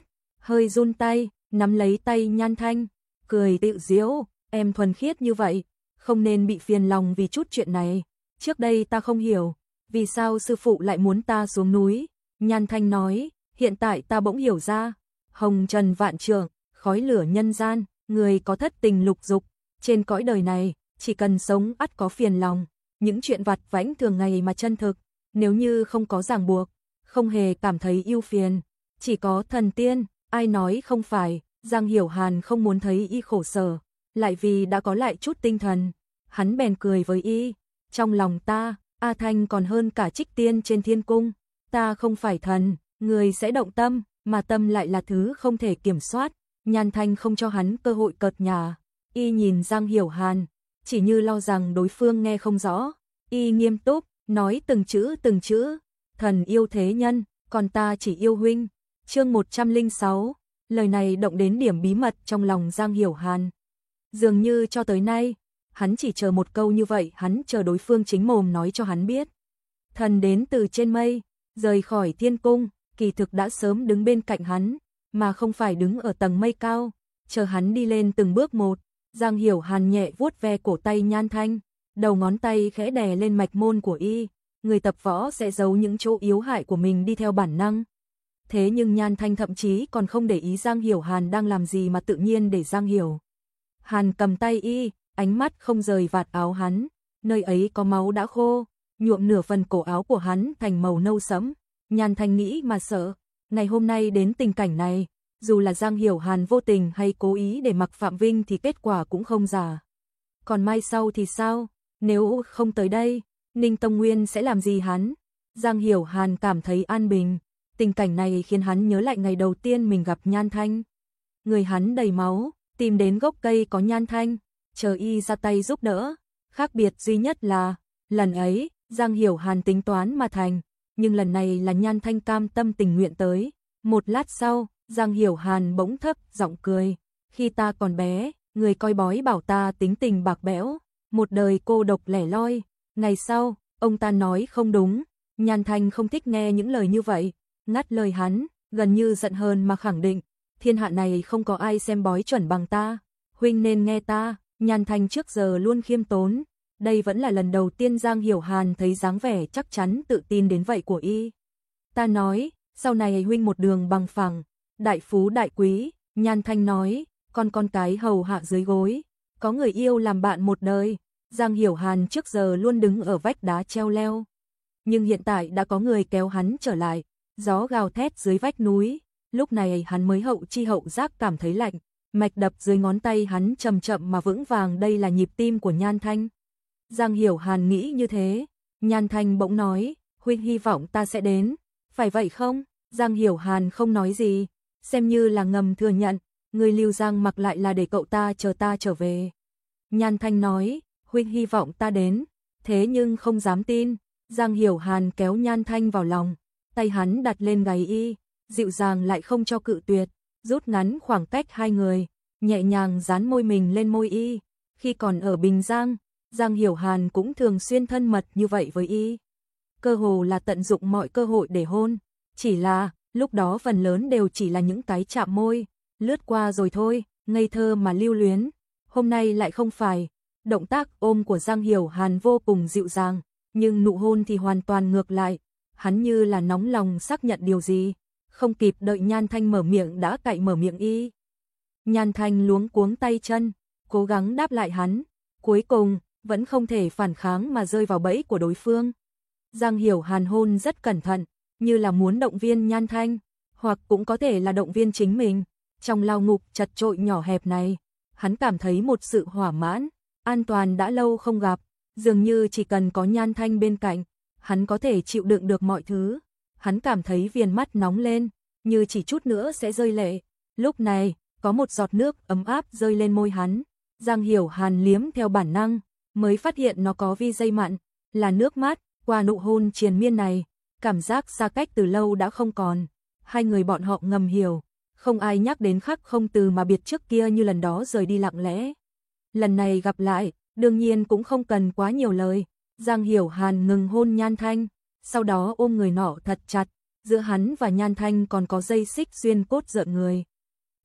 hơi run tay, nắm lấy tay Nhan Thanh, cười tự giễu, em thuần khiết như vậy, không nên bị phiền lòng vì chút chuyện này. Trước đây ta không hiểu, vì sao sư phụ lại muốn ta xuống núi. Nhan Thanh nói, hiện tại ta bỗng hiểu ra, hồng trần vạn trượng, khói lửa nhân gian, người có thất tình lục dục, trên cõi đời này, chỉ cần sống ắt có phiền lòng, những chuyện vặt vãnh thường ngày mà chân thực, nếu như không có ràng buộc, không hề cảm thấy ưu phiền, chỉ có thần tiên, ai nói không phải. Giang Hiểu Hàn không muốn thấy y khổ sở, lại vì đã có lại chút tinh thần, hắn bèn cười với y, trong lòng ta, A Thanh còn hơn cả trích tiên trên thiên cung, ta không phải thần, người sẽ động tâm, mà tâm lại là thứ không thể kiểm soát. Nhan Thanh không cho hắn cơ hội cợt nhả, y nhìn Giang Hiểu Hàn, chỉ như lo rằng đối phương nghe không rõ, y nghiêm túc, nói từng chữ, thần yêu thế nhân, còn ta chỉ yêu huynh. Chương 106, lời này động đến điểm bí mật trong lòng Giang Hiểu Hàn. Dường như cho tới nay, hắn chỉ chờ một câu như vậy, hắn chờ đối phương chính mồm nói cho hắn biết. Thần đến từ trên mây, rời khỏi thiên cung, kỳ thực đã sớm đứng bên cạnh hắn, mà không phải đứng ở tầng mây cao, chờ hắn đi lên từng bước một. Giang Hiểu Hàn nhẹ vuốt ve cổ tay Nhan Thanh, đầu ngón tay khẽ đè lên mạch môn của y, người tập võ sẽ giấu những chỗ yếu hại của mình đi theo bản năng. Thế nhưng Nhan Thanh thậm chí còn không để ý Giang Hiểu Hàn đang làm gì mà tự nhiên để Giang Hiểu Hàn cầm tay y, ánh mắt không rời vạt áo hắn, nơi ấy có máu đã khô, nhuộm nửa phần cổ áo của hắn thành màu nâu sẫm. Nhan Thanh nghĩ mà sợ, ngày hôm nay đến tình cảnh này, dù là Giang Hiểu Hàn vô tình hay cố ý để mặc Phạm Vinh thì kết quả cũng không giả. Còn mai sau thì sao? Nếu không tới đây, Ninh Tông Nguyên sẽ làm gì hắn? Giang Hiểu Hàn cảm thấy an bình. Tình cảnh này khiến hắn nhớ lại ngày đầu tiên mình gặp Nhan Thanh. Người hắn đầy máu, tìm đến gốc cây có Nhan Thanh, chờ y ra tay giúp đỡ. Khác biệt duy nhất là, lần ấy, Giang Hiểu Hàn tính toán mà thành, nhưng lần này là Nhan Thanh cam tâm tình nguyện tới. Một lát sau, Giang Hiểu Hàn bỗng thấp giọng cười. Khi ta còn bé, người coi bói bảo ta tính tình bạc bẽo, một đời cô độc lẻ loi. Ngày sau, ông ta nói không đúng. Nhan Thanh không thích nghe những lời như vậy, ngắt lời hắn, gần như giận hơn mà khẳng định, thiên hạ này không có ai xem bói chuẩn bằng ta, huynh nên nghe ta. Nhan Thanh trước giờ luôn khiêm tốn, đây vẫn là lần đầu tiên Giang Hiểu Hàn thấy dáng vẻ chắc chắn tự tin đến vậy của y. Ta nói, sau này huynh một đường bằng phẳng, đại phú đại quý. Nhan Thanh nói, con cái hầu hạ dưới gối, có người yêu làm bạn một đời. Giang Hiểu Hàn trước giờ luôn đứng ở vách đá treo leo, nhưng hiện tại đã có người kéo hắn trở lại. Gió gào thét dưới vách núi, lúc này hắn mới hậu chi hậu giác cảm thấy lạnh, mạch đập dưới ngón tay hắn chậm chậm mà vững vàng, đây là nhịp tim của Nhan Thanh. Giang Hiểu Hàn nghĩ như thế, Nhan Thanh bỗng nói, huynh hy vọng ta sẽ đến, phải vậy không? Giang Hiểu Hàn không nói gì, xem như là ngầm thừa nhận, người Lưu Giang mặc lại là để cậu ta trở về. Nhan Thanh nói, huynh hy vọng ta đến, thế nhưng không dám tin. Giang Hiểu Hàn kéo Nhan Thanh vào lòng, tay hắn đặt lên gáy y, dịu dàng lại không cho cự tuyệt, rút ngắn khoảng cách hai người, nhẹ nhàng dán môi mình lên môi y. Khi còn ở Bình Giang, Giang Hiểu Hàn cũng thường xuyên thân mật như vậy với y, cơ hồ là tận dụng mọi cơ hội để hôn, chỉ là lúc đó phần lớn đều chỉ là những cái chạm môi, lướt qua rồi thôi, ngây thơ mà lưu luyến. Hôm nay lại không phải, động tác ôm của Giang Hiểu Hàn vô cùng dịu dàng, nhưng nụ hôn thì hoàn toàn ngược lại, hắn như là nóng lòng xác nhận điều gì, không kịp đợi Nhan Thanh mở miệng đã cạy mở miệng y. Nhan Thanh luống cuống tay chân, cố gắng đáp lại hắn, cuối cùng vẫn không thể phản kháng mà rơi vào bẫy của đối phương. Giang Hiểu Hàn hôn rất cẩn thận, như là muốn động viên Nhan Thanh, hoặc cũng có thể là động viên chính mình. Trong lao ngục chật chội nhỏ hẹp này, hắn cảm thấy một sự hỏa mãn, an toàn đã lâu không gặp, dường như chỉ cần có Nhan Thanh bên cạnh, hắn có thể chịu đựng được mọi thứ. Hắn cảm thấy viền mắt nóng lên, như chỉ chút nữa sẽ rơi lệ. Lúc này, có một giọt nước ấm áp rơi lên môi hắn. Giang Hiểu Hàn liếm theo bản năng, mới phát hiện nó có vi dây mặn, là nước mắt. Qua nụ hôn triền miên này, cảm giác xa cách từ lâu đã không còn. Hai người bọn họ ngầm hiểu, không ai nhắc đến khắc không từ mà biệt trước kia như lần đó rời đi lặng lẽ. Lần này gặp lại, đương nhiên cũng không cần quá nhiều lời. Giang Hiểu Hàn ngừng hôn Nhan Thanh, sau đó ôm người nọ thật chặt, giữa hắn và Nhan Thanh còn có dây xích xuyên cốt rợn người.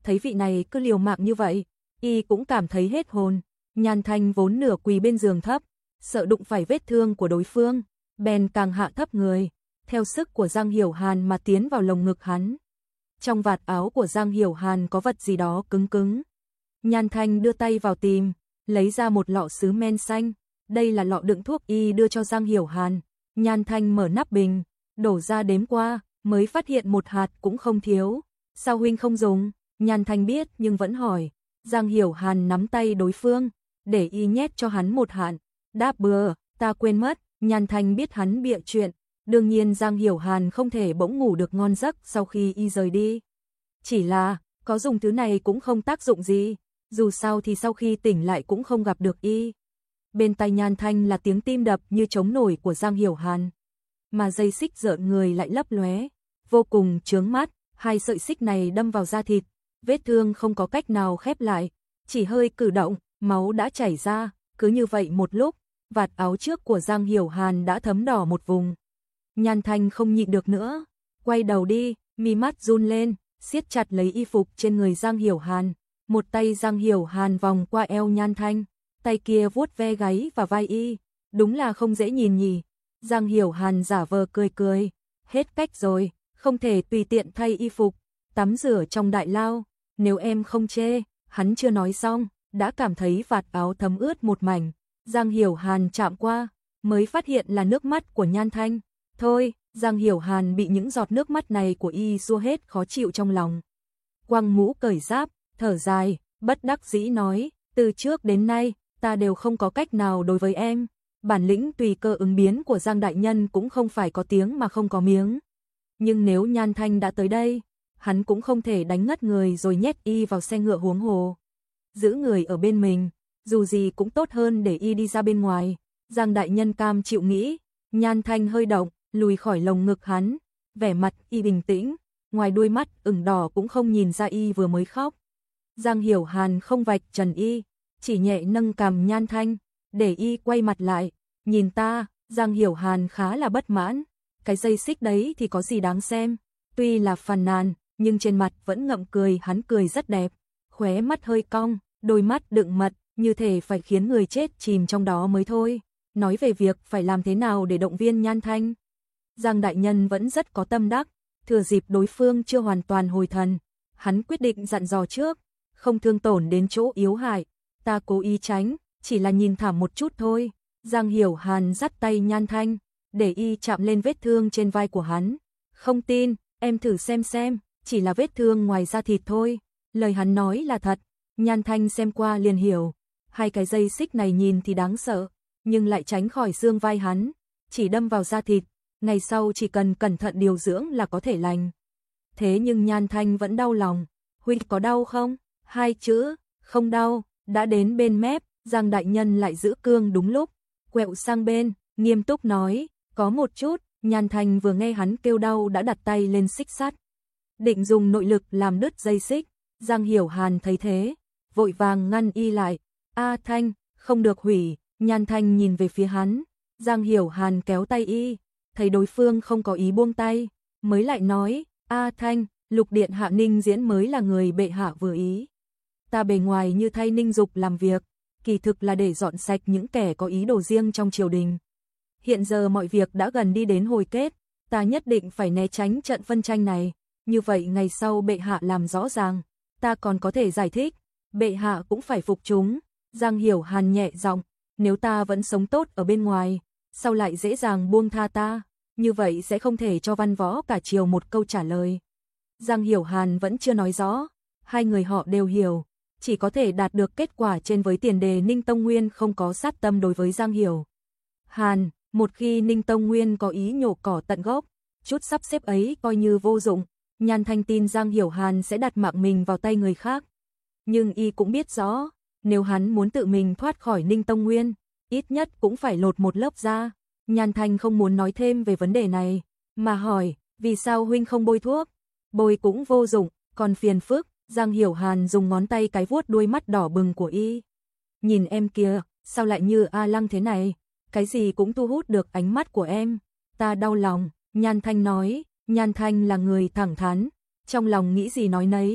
thấy vị này cứ liều mạng như vậy, y cũng cảm thấy hết hồn. Nhan Thanh vốn nửa quỳ bên giường thấp, sợ đụng phải vết thương của đối phương, bèn càng hạ thấp người, theo sức của Giang Hiểu Hàn mà tiến vào lồng ngực hắn. Trong vạt áo của Giang Hiểu Hàn có vật gì đó cứng cứng. Nhan Thanh đưa tay vào tìm, lấy ra một lọ sứ men xanh, đây là lọ đựng thuốc y đưa cho Giang Hiểu Hàn. Nhan Thanh mở nắp bình, đổ ra đếm qua, mới phát hiện một hạt cũng không thiếu. Sao huynh không dùng? Nhan Thanh biết nhưng vẫn hỏi. Giang Hiểu Hàn nắm tay đối phương, để y nhét cho hắn một hạt. Đáp bừa, ta quên mất. Nhan Thanh biết hắn bịa chuyện, đương nhiên Giang Hiểu Hàn không thể bỗng ngủ được ngon giấc sau khi y rời đi. Chỉ là, có dùng thứ này cũng không tác dụng gì, dù sao thì sau khi tỉnh lại cũng không gặp được y. Bên tai Nhan Thanh là tiếng tim đập như trống nổi của Giang Hiểu Hàn, mà dây xích rợn người lại lấp lóe, vô cùng chướng mắt. Hai sợi xích này đâm vào da thịt, vết thương không có cách nào khép lại, chỉ hơi cử động, máu đã chảy ra. Cứ như vậy một lúc, vạt áo trước của Giang Hiểu Hàn đã thấm đỏ một vùng. Nhan Thanh không nhịn được nữa, quay đầu đi, mi mắt run lên, siết chặt lấy y phục trên người Giang Hiểu Hàn. Một tay Giang Hiểu Hàn vòng qua eo Nhan Thanh, tay kia vuốt ve gáy và vai y, đúng là không dễ nhìn nhỉ. Giang Hiểu Hàn giả vờ cười cười, hết cách rồi, không thể tùy tiện thay y phục, tắm rửa trong đại lao, nếu em không chê. Hắn chưa nói xong, đã cảm thấy vạt áo thấm ướt một mảnh. Giang Hiểu Hàn chạm qua, mới phát hiện là nước mắt của Nhan Thanh. Thôi, Giang Hiểu Hàn bị những giọt nước mắt này của y xua hết khó chịu trong lòng. Quăng mũ cởi giáp, thở dài, bất đắc dĩ nói, từ trước đến nay, ta đều không có cách nào đối với em. Bản lĩnh tùy cơ ứng biến của Giang đại nhân cũng không phải có tiếng mà không có miếng. Nhưng nếu Nhan Thanh đã tới đây, hắn cũng không thể đánh ngất người rồi nhét y vào xe ngựa huống hồ. Giữ người ở bên mình, dù gì cũng tốt hơn để y đi ra bên ngoài. Giang đại nhân cam chịu nghĩ. Nhan Thanh hơi động, lùi khỏi lồng ngực hắn, vẻ mặt y bình tĩnh, ngoài đuôi mắt ửng đỏ cũng không nhìn ra y vừa mới khóc. Giang Hiểu Hàn không vạch trần y, chỉ nhẹ nâng cằm Nhan Thanh, để y quay mặt lại, nhìn ta. Giang Hiểu Hàn khá là bất mãn, cái dây xích đấy thì có gì đáng xem. Tuy là phàn nàn, nhưng trên mặt vẫn ngậm cười. Hắn cười rất đẹp, khóe mắt hơi cong, đôi mắt đựng mật, như thể phải khiến người chết chìm trong đó mới thôi. Nói về việc phải làm thế nào để động viên Nhan Thanh, Giang đại nhân vẫn rất có tâm đắc. Thừa dịp đối phương chưa hoàn toàn hồi thần, hắn quyết định dặn dò trước, không thương tổn đến chỗ yếu hại. Ta cố ý tránh, chỉ là nhìn thảm một chút thôi. Giang Hiểu Hàn dắt tay Nhan Thanh, để y chạm lên vết thương trên vai của hắn. Không tin, em thử xem, chỉ là vết thương ngoài da thịt thôi. Lời hắn nói là thật. Nhan Thanh xem qua liền hiểu, hai cái dây xích này nhìn thì đáng sợ, nhưng lại tránh khỏi xương vai hắn, chỉ đâm vào da thịt, ngày sau chỉ cần cẩn thận điều dưỡng là có thể lành. Thế nhưng Nhan Thanh vẫn đau lòng. Huynh có đau không? Hai chữ, không đau. Đã đến bên mép, Giang đại nhân lại giữ cương đúng lúc, quẹo sang bên, nghiêm túc nói, có một chút. Nhan Thanh vừa nghe hắn kêu đau đã đặt tay lên xích sắt, định dùng nội lực làm đứt dây xích. Giang Hiểu Hàn thấy thế, vội vàng ngăn y lại. A Thanh, không được hủy. Nhan Thanh nhìn về phía hắn. Giang Hiểu Hàn kéo tay y, thấy đối phương không có ý buông tay, mới lại nói, A Thanh, Lục điện hạ Ninh Diễn mới là người bệ hạ vừa ý. Ta bề ngoài như thay Ninh Dục làm việc, kỳ thực là để dọn sạch những kẻ có ý đồ riêng trong triều đình. Hiện giờ mọi việc đã gần đi đến hồi kết, ta nhất định phải né tránh trận phân tranh này, như vậy ngày sau bệ hạ làm rõ ràng, ta còn có thể giải thích, bệ hạ cũng phải phục chúng. Giang Hiểu Hàn nhẹ giọng, nếu ta vẫn sống tốt ở bên ngoài, sao lại dễ dàng buông tha ta, như vậy sẽ không thể cho văn võ cả triều một câu trả lời. Giang Hiểu Hàn vẫn chưa nói rõ, hai người họ đều hiểu, chỉ có thể đạt được kết quả trên với tiền đề Ninh Tông Nguyên không có sát tâm đối với Giang Hiểu Hàn. Một khi Ninh Tông Nguyên có ý nhổ cỏ tận gốc, chút sắp xếp ấy coi như vô dụng. Nhan Thanh tin Giang Hiểu Hàn sẽ đặt mạng mình vào tay người khác, nhưng y cũng biết rõ, nếu hắn muốn tự mình thoát khỏi Ninh Tông Nguyên, ít nhất cũng phải lột một lớp da. Nhan Thanh không muốn nói thêm về vấn đề này, mà hỏi, vì sao huynh không bôi thuốc? Bôi cũng vô dụng, còn phiền phức. Giang Hiểu Hàn dùng ngón tay cái vuốt đuôi mắt đỏ bừng của y. Nhìn em kìa, sao lại như A Lăng thế này? Cái gì cũng thu hút được ánh mắt của em. Ta đau lòng. Nhan Thanh nói. Nhan Thanh là người thẳng thắn, trong lòng nghĩ gì nói nấy.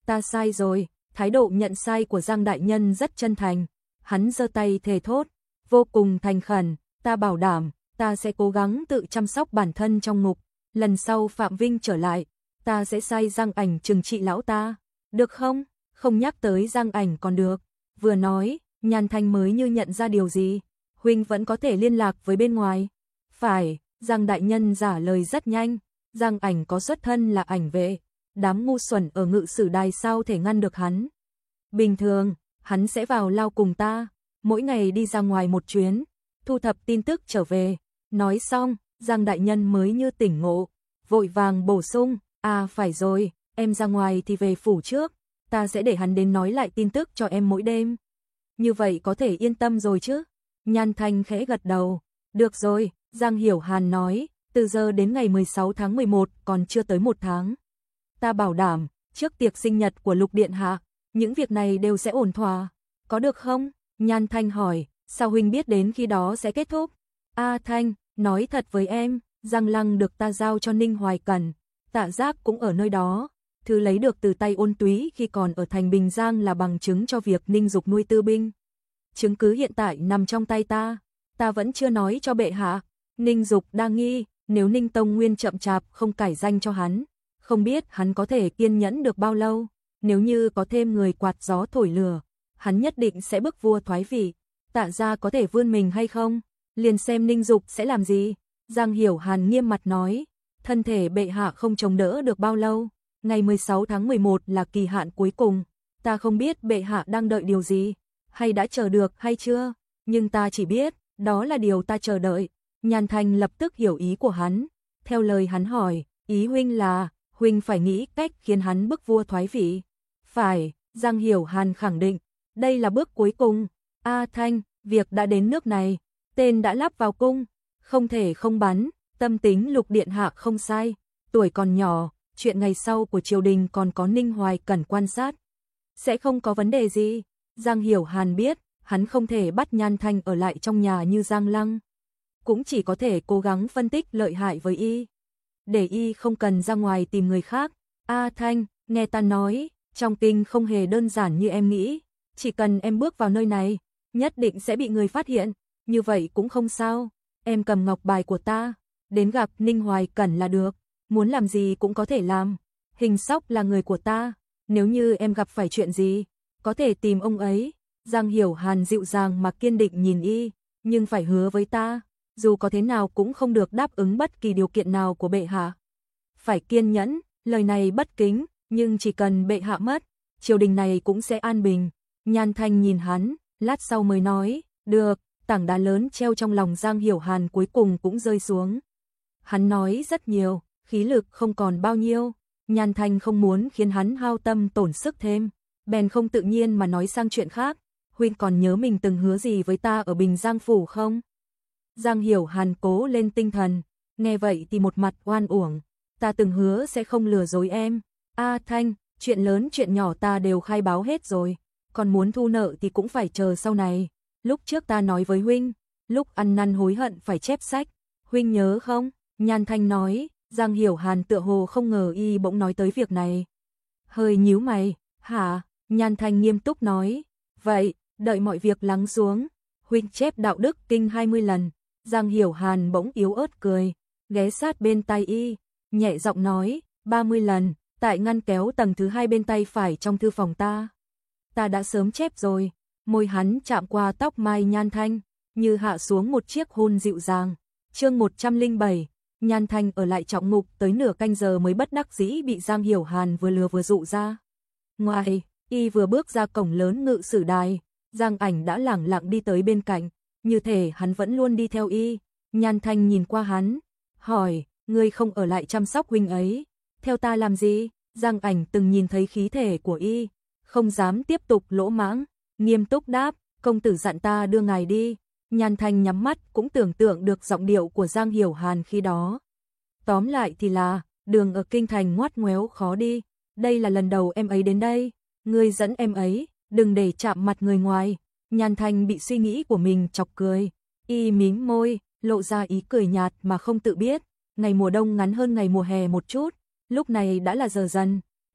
ta sai rồi. Thái độ nhận sai của Giang đại nhân rất chân thành. Hắn giơ tay thề thốt, vô cùng thành khẩn, ta bảo đảm, ta sẽ cố gắng tự chăm sóc bản thân trong ngục. Lần sau Phạm Vinh trở lại, ta sẽ sai Giang Ảnh trừng trị lão ta. Được không? Không nhắc tới Giang Ảnh còn được. Vừa nói, Nhan Thanh mới như nhận ra điều gì. Huynh vẫn có thể liên lạc với bên ngoài. Phải, Giang đại nhân giả lời rất nhanh. Giang Ảnh có xuất thân là ảnh vệ. Đám ngu xuẩn ở ngự sử đài sao thể ngăn được hắn. Bình thường, hắn sẽ vào lao cùng ta. Mỗi ngày đi ra ngoài một chuyến, thu thập tin tức trở về. Nói xong, Giang đại nhân mới như tỉnh ngộ. Vội vàng bổ sung, à phải rồi, em ra ngoài thì về phủ trước. Ta sẽ để hắn đến nói lại tin tức cho em mỗi đêm. Như vậy có thể yên tâm rồi chứ? Nhan Thanh khẽ gật đầu. Được rồi, Giang Hiểu Hàn nói, từ giờ đến ngày 16 tháng 11 còn chưa tới 1 tháng. Ta bảo đảm, trước tiệc sinh nhật của Lục Điện Hạ, những việc này đều sẽ ổn thỏa. Có được không? Nhan Thanh hỏi, sao huynh biết đến khi đó sẽ kết thúc? A Thanh, nói thật với em, Giang Lăng được ta giao cho Ninh Hoài Cẩn. Tạ Giác cũng ở nơi đó. Thứ lấy được từ tay Ôn Túy khi còn ở thành Bình Giang là bằng chứng cho việc Ninh Dục nuôi tư binh. Chứng cứ hiện tại nằm trong tay ta. Ta vẫn chưa nói cho bệ hạ. Ninh Dục đang nghi, nếu Ninh Tông Nguyên chậm chạp không cải danh cho hắn, không biết hắn có thể kiên nhẫn được bao lâu. Nếu như có thêm người quạt gió thổi lửa, hắn nhất định sẽ bức vua thoái vị. Tạ gia có thể vươn mình hay không? Liền xem Ninh Dục sẽ làm gì. Giang Hiểu Hàn nghiêm mặt nói, thân thể bệ hạ không chống đỡ được bao lâu. Ngày 16 tháng 11 là kỳ hạn cuối cùng. Ta không biết bệ hạ đang đợi điều gì, hay đã chờ được hay chưa, nhưng ta chỉ biết, đó là điều ta chờ đợi. Nhan Thanh lập tức hiểu ý của hắn. Theo lời hắn hỏi, ý huynh là, huynh phải nghĩ cách khiến hắn bức vua thoái vị. Phải, Giang Hiểu Hàn khẳng định, đây là bước cuối cùng. A Thanh, việc đã đến nước này, tên đã lắp vào cung, không thể không bắn. Tâm tính Lục Điện Hạ không sai, tuổi còn nhỏ, chuyện ngày sau của triều đình còn có Ninh Hoài Cẩn quan sát, sẽ không có vấn đề gì. Giang Hiểu Hàn biết, hắn không thể bắt Nhan Thanh ở lại trong nhà như Giang Lăng, cũng chỉ có thể cố gắng phân tích lợi hại với y, để y không cần ra ngoài tìm người khác. A Thanh, nghe ta nói, trong kinh không hề đơn giản như em nghĩ, chỉ cần em bước vào nơi này, nhất định sẽ bị người phát hiện, như vậy cũng không sao, em cầm ngọc bài của ta, đến gặp Ninh Hoài Cẩn là được, muốn làm gì cũng có thể làm. Hình Sóc là người của ta, nếu như em gặp phải chuyện gì, có thể tìm ông ấy. Giang Hiểu Hàn dịu dàng mà kiên định nhìn y, nhưng phải hứa với ta, dù có thế nào cũng không được đáp ứng bất kỳ điều kiện nào của bệ hạ. Phải kiên nhẫn, lời này bất kính, nhưng chỉ cần bệ hạ mất, triều đình này cũng sẽ an bình. Nhan Thanh nhìn hắn, lát sau mới nói, được. Tảng đá lớn treo trong lòng Giang Hiểu Hàn cuối cùng cũng rơi xuống. Hắn nói rất nhiều, khí lực không còn bao nhiêu. Nhan Thanh không muốn khiến hắn hao tâm tổn sức thêm, bèn không tự nhiên mà nói sang chuyện khác. Huynh còn nhớ mình từng hứa gì với ta ở Bình Giang Phủ không? Giang Hiểu Hàn cố lên tinh thần, nghe vậy thì một mặt oan uổng. Ta từng hứa sẽ không lừa dối em. A Thanh, chuyện lớn chuyện nhỏ ta đều khai báo hết rồi, còn muốn thu nợ thì cũng phải chờ sau này. Lúc trước ta nói với huynh, lúc ăn năn hối hận phải chép sách, huynh nhớ không? Nhan Thanh nói. Giang Hiểu Hàn tựa hồ không ngờ y bỗng nói tới việc này. Hơi nhíu mày, hả? Nhan Thanh nghiêm túc nói, vậy, đợi mọi việc lắng xuống, huynh chép đạo đức kinh 20 lần. Giang Hiểu Hàn bỗng yếu ớt cười, ghé sát bên tai y, nhẹ giọng nói, 30 lần, tại ngăn kéo tầng thứ 2 bên tay phải trong thư phòng ta. Ta đã sớm chép rồi. Môi hắn chạm qua tóc mai Nhan Thanh, như hạ xuống một chiếc hôn dịu dàng. Chương 107, Nhan Thanh ở lại trọng ngục tới nửa canh giờ mới bất đắc dĩ bị Giang Hiểu Hàn vừa lừa vừa dụ ra. Ngoài, y vừa bước ra cổng lớn ngự sử đài, Giang Ảnh đã lẳng lặng đi tới bên cạnh, như thể hắn vẫn luôn đi theo y. Nhan Thanh nhìn qua hắn, hỏi, ngươi không ở lại chăm sóc huynh ấy, theo ta làm gì? Giang Ảnh từng nhìn thấy khí thể của y, không dám tiếp tục lỗ mãng, nghiêm túc đáp, công tử dặn ta đưa ngài đi. Nhan Thanh nhắm mắt cũng tưởng tượng được giọng điệu của Giang Hiểu Hàn khi đó. Tóm lại thì là, đường ở kinh thành ngoắt ngoéo khó đi, đây là lần đầu em ấy đến đây, ngươi dẫn em ấy, đừng để chạm mặt người ngoài. Nhan Thanh bị suy nghĩ của mình chọc cười, y mím môi, lộ ra ý cười nhạt mà không tự biết. Ngày mùa đông ngắn hơn ngày mùa hè một chút, lúc này đã là giờ dần,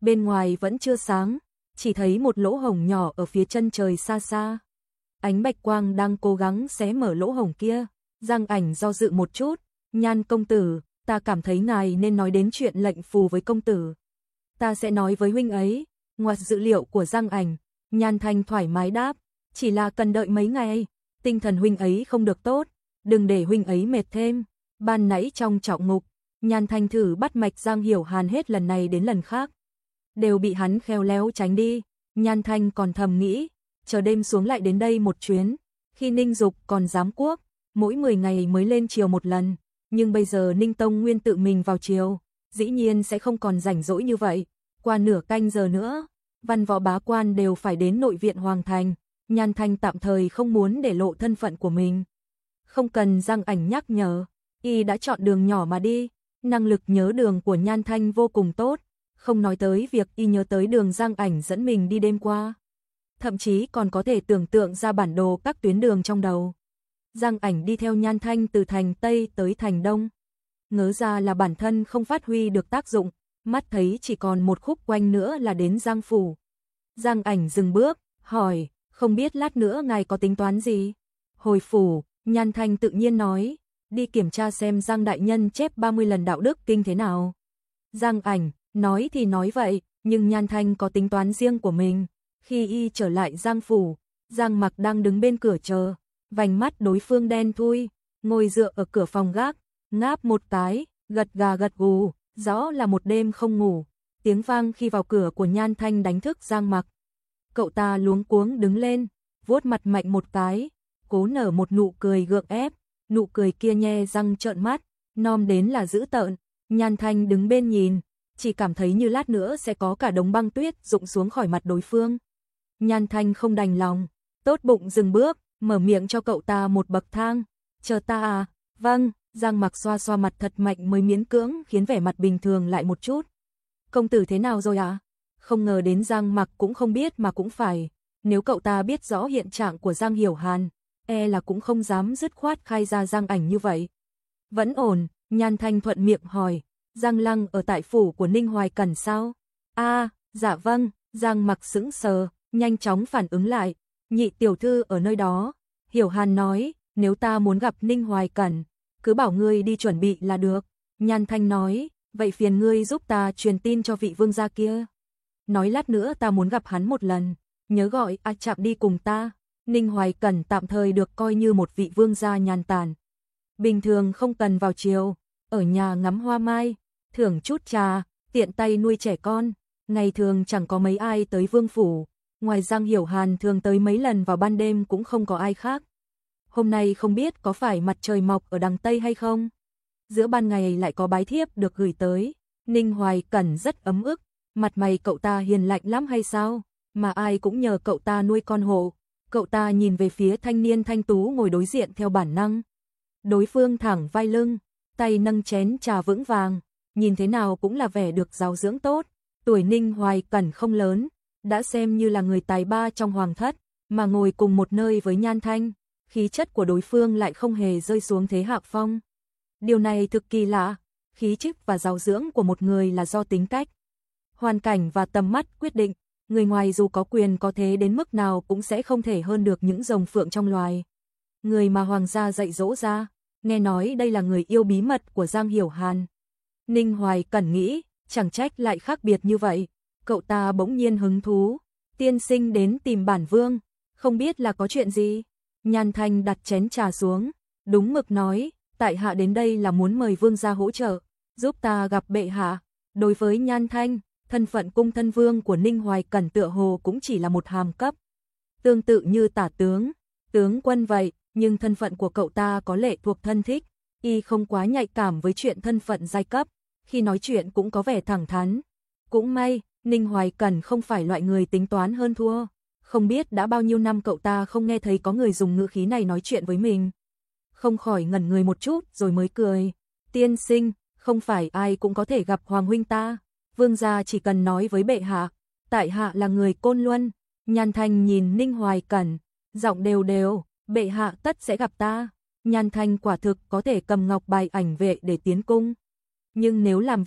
bên ngoài vẫn chưa sáng, chỉ thấy một lỗ hổng nhỏ ở phía chân trời xa xa. Ánh bạch quang đang cố gắng xé mở lỗ hổng kia. Giang Ảnh do dự một chút, Nhan công tử, ta cảm thấy ngài nên nói đến chuyện lệnh phù với công tử. Ta sẽ nói với huynh ấy. Ngoặt dữ liệu của Giang Ảnh, Nhan Thanh thoải mái đáp, chỉ là cần đợi mấy ngày, tinh thần huynh ấy không được tốt, đừng để huynh ấy mệt thêm. Ban nãy trong trọng ngục, Nhan Thanh thử bắt mạch Giang Hiểu Hàn hết lần này đến lần khác, đều bị hắn khéo léo tránh đi. Nhan Thanh còn thầm nghĩ, chờ đêm xuống lại đến đây một chuyến, khi Ninh Dục còn giám quốc, mỗi 10 ngày mới lên triều một lần, nhưng bây giờ Ninh Tông Nguyên tự mình vào triều, dĩ nhiên sẽ không còn rảnh rỗi như vậy. Qua nửa canh giờ nữa, văn võ bá quan đều phải đến nội viện Hoàng Thành, Nhan Thanh tạm thời không muốn để lộ thân phận của mình. Không cần Giang Ảnh nhắc nhở, y đã chọn đường nhỏ mà đi, năng lực nhớ đường của Nhan Thanh vô cùng tốt, không nói tới việc y nhớ tới đường Giang Ảnh dẫn mình đi đêm qua. Thậm chí còn có thể tưởng tượng ra bản đồ các tuyến đường trong đầu. Giang Ảnh đi theo Nhan Thanh từ thành Tây tới thành Đông. Ngớ ra là bản thân không phát huy được tác dụng, mắt thấy chỉ còn một khúc quanh nữa là đến Giang Phủ. Giang Ảnh dừng bước, hỏi, không biết lát nữa ngài có tính toán gì? Hồi phủ, Nhan Thanh tự nhiên nói, đi kiểm tra xem Giang Đại Nhân chép 30 lần đạo đức kinh thế nào. Giang Ảnh, nói thì nói vậy, nhưng Nhan Thanh có tính toán riêng của mình. Khi y trở lại Giang Phủ, Giang Mặc đang đứng bên cửa chờ, vành mắt đối phương đen thui, ngồi dựa ở cửa phòng gác, ngáp một cái, gật gà gật gù, rõ là một đêm không ngủ. Tiếng vang khi vào cửa của Nhan Thanh đánh thức Giang Mặc. Cậu ta luống cuống đứng lên, vuốt mặt mạnh một cái, cố nở một nụ cười gượng ép, nụ cười kia nhe răng trợn mắt, nom đến là dữ tợn. Nhan Thanh đứng bên nhìn, chỉ cảm thấy như lát nữa sẽ có cả đống băng tuyết rụng xuống khỏi mặt đối phương. Nhan Thanh không đành lòng, tốt bụng dừng bước, mở miệng cho cậu ta một bậc thang. Chờ ta à? Vâng. Giang Mặc xoa xoa mặt thật mạnh mới miễn cưỡng khiến vẻ mặt bình thường lại một chút. Công tử thế nào rồi ạ? Không ngờ đến Giang Mặc cũng không biết mà cũng phải. Nếu cậu ta biết rõ hiện trạng của Giang Hiểu Hàn, e là cũng không dám dứt khoát khai ra Giang Ảnh như vậy. Vẫn ổn, Nhan Thanh thuận miệng hỏi. Giang Lăng ở tại phủ của Ninh Hoài Cẩn sao? Dạ vâng. Giang Mặc sững sờ, nhanh chóng phản ứng lại. Nhị tiểu thư ở nơi đó. Hiểu Hàn nói, nếu ta muốn gặp Ninh Hoài Cẩn, cứ bảo ngươi đi chuẩn bị là được. Nhan Thanh nói, vậy phiền ngươi giúp ta truyền tin cho vị vương gia kia. Nói lát nữa ta muốn gặp hắn một lần, nhớ gọi A Trạm đi cùng ta. Ninh Hoài Cẩn tạm thời được coi như một vị vương gia nhàn tản. Bình thường không cần vào triều, ở nhà ngắm hoa mai, thưởng chút trà, tiện tay nuôi trẻ con. Ngày thường chẳng có mấy ai tới vương phủ, ngoài Giang Hiểu Hàn thường tới mấy lần vào ban đêm cũng không có ai khác. Hôm nay không biết có phải mặt trời mọc ở đằng Tây hay không? Giữa ban ngày lại có bái thiếp được gửi tới. Ninh Hoài Cẩn rất ấm ức, mặt mày cậu ta hiền lạnh lắm hay sao? Mà ai cũng nhờ cậu ta nuôi con hộ. Cậu ta nhìn về phía thanh niên thanh tú ngồi đối diện theo bản năng. Đối phương thẳng vai lưng, tay nâng chén trà vững vàng, nhìn thế nào cũng là vẻ được giáo dưỡng tốt. Tuổi Ninh Hoài Cẩn không lớn, đã xem như là người tài ba trong hoàng thất, mà ngồi cùng một nơi với Nhan Thanh. Khí chất của đối phương lại không hề rơi xuống thế hạ phong. Điều này thực kỳ lạ, khí chất và giáo dưỡng của một người là do tính cách, hoàn cảnh và tầm mắt quyết định, người ngoài dù có quyền có thế đến mức nào cũng sẽ không thể hơn được những rồng phượng trong loài. Người mà hoàng gia dạy dỗ ra, nghe nói đây là người yêu bí mật của Giang Hiểu Hàn. Ninh Hoài Cẩn nghĩ, chẳng trách lại khác biệt như vậy, cậu ta bỗng nhiên hứng thú, tiên sinh đến tìm bản vương, không biết là có chuyện gì. Nhan Thanh đặt chén trà xuống, đúng mực nói, tại hạ đến đây là muốn mời vương gia hỗ trợ, giúp ta gặp bệ hạ. Đối với Nhan Thanh, thân phận cung thân vương của Ninh Hoài Cẩn tựa hồ cũng chỉ là một hàm cấp. Tương tự như tả tướng, tướng quân vậy, nhưng thân phận của cậu ta có lệ thuộc thân thích, y không quá nhạy cảm với chuyện thân phận giai cấp, khi nói chuyện cũng có vẻ thẳng thắn. Cũng may, Ninh Hoài Cẩn không phải loại người tính toán hơn thua. Không biết đã bao nhiêu năm cậu ta không nghe thấy có người dùng ngữ khí này nói chuyện với mình. Không khỏi ngẩn người một chút rồi mới cười. Tiên sinh, không phải ai cũng có thể gặp hoàng huynh ta. Vương gia chỉ cần nói với bệ hạ, tại hạ là người Côn Luân. Nhan Thanh nhìn Ninh Hoài Cẩn, giọng đều đều, bệ hạ tất sẽ gặp ta. Nhan Thanh quả thực có thể cầm ngọc bài ảnh vệ để tiến cung. Nhưng nếu làm vậy,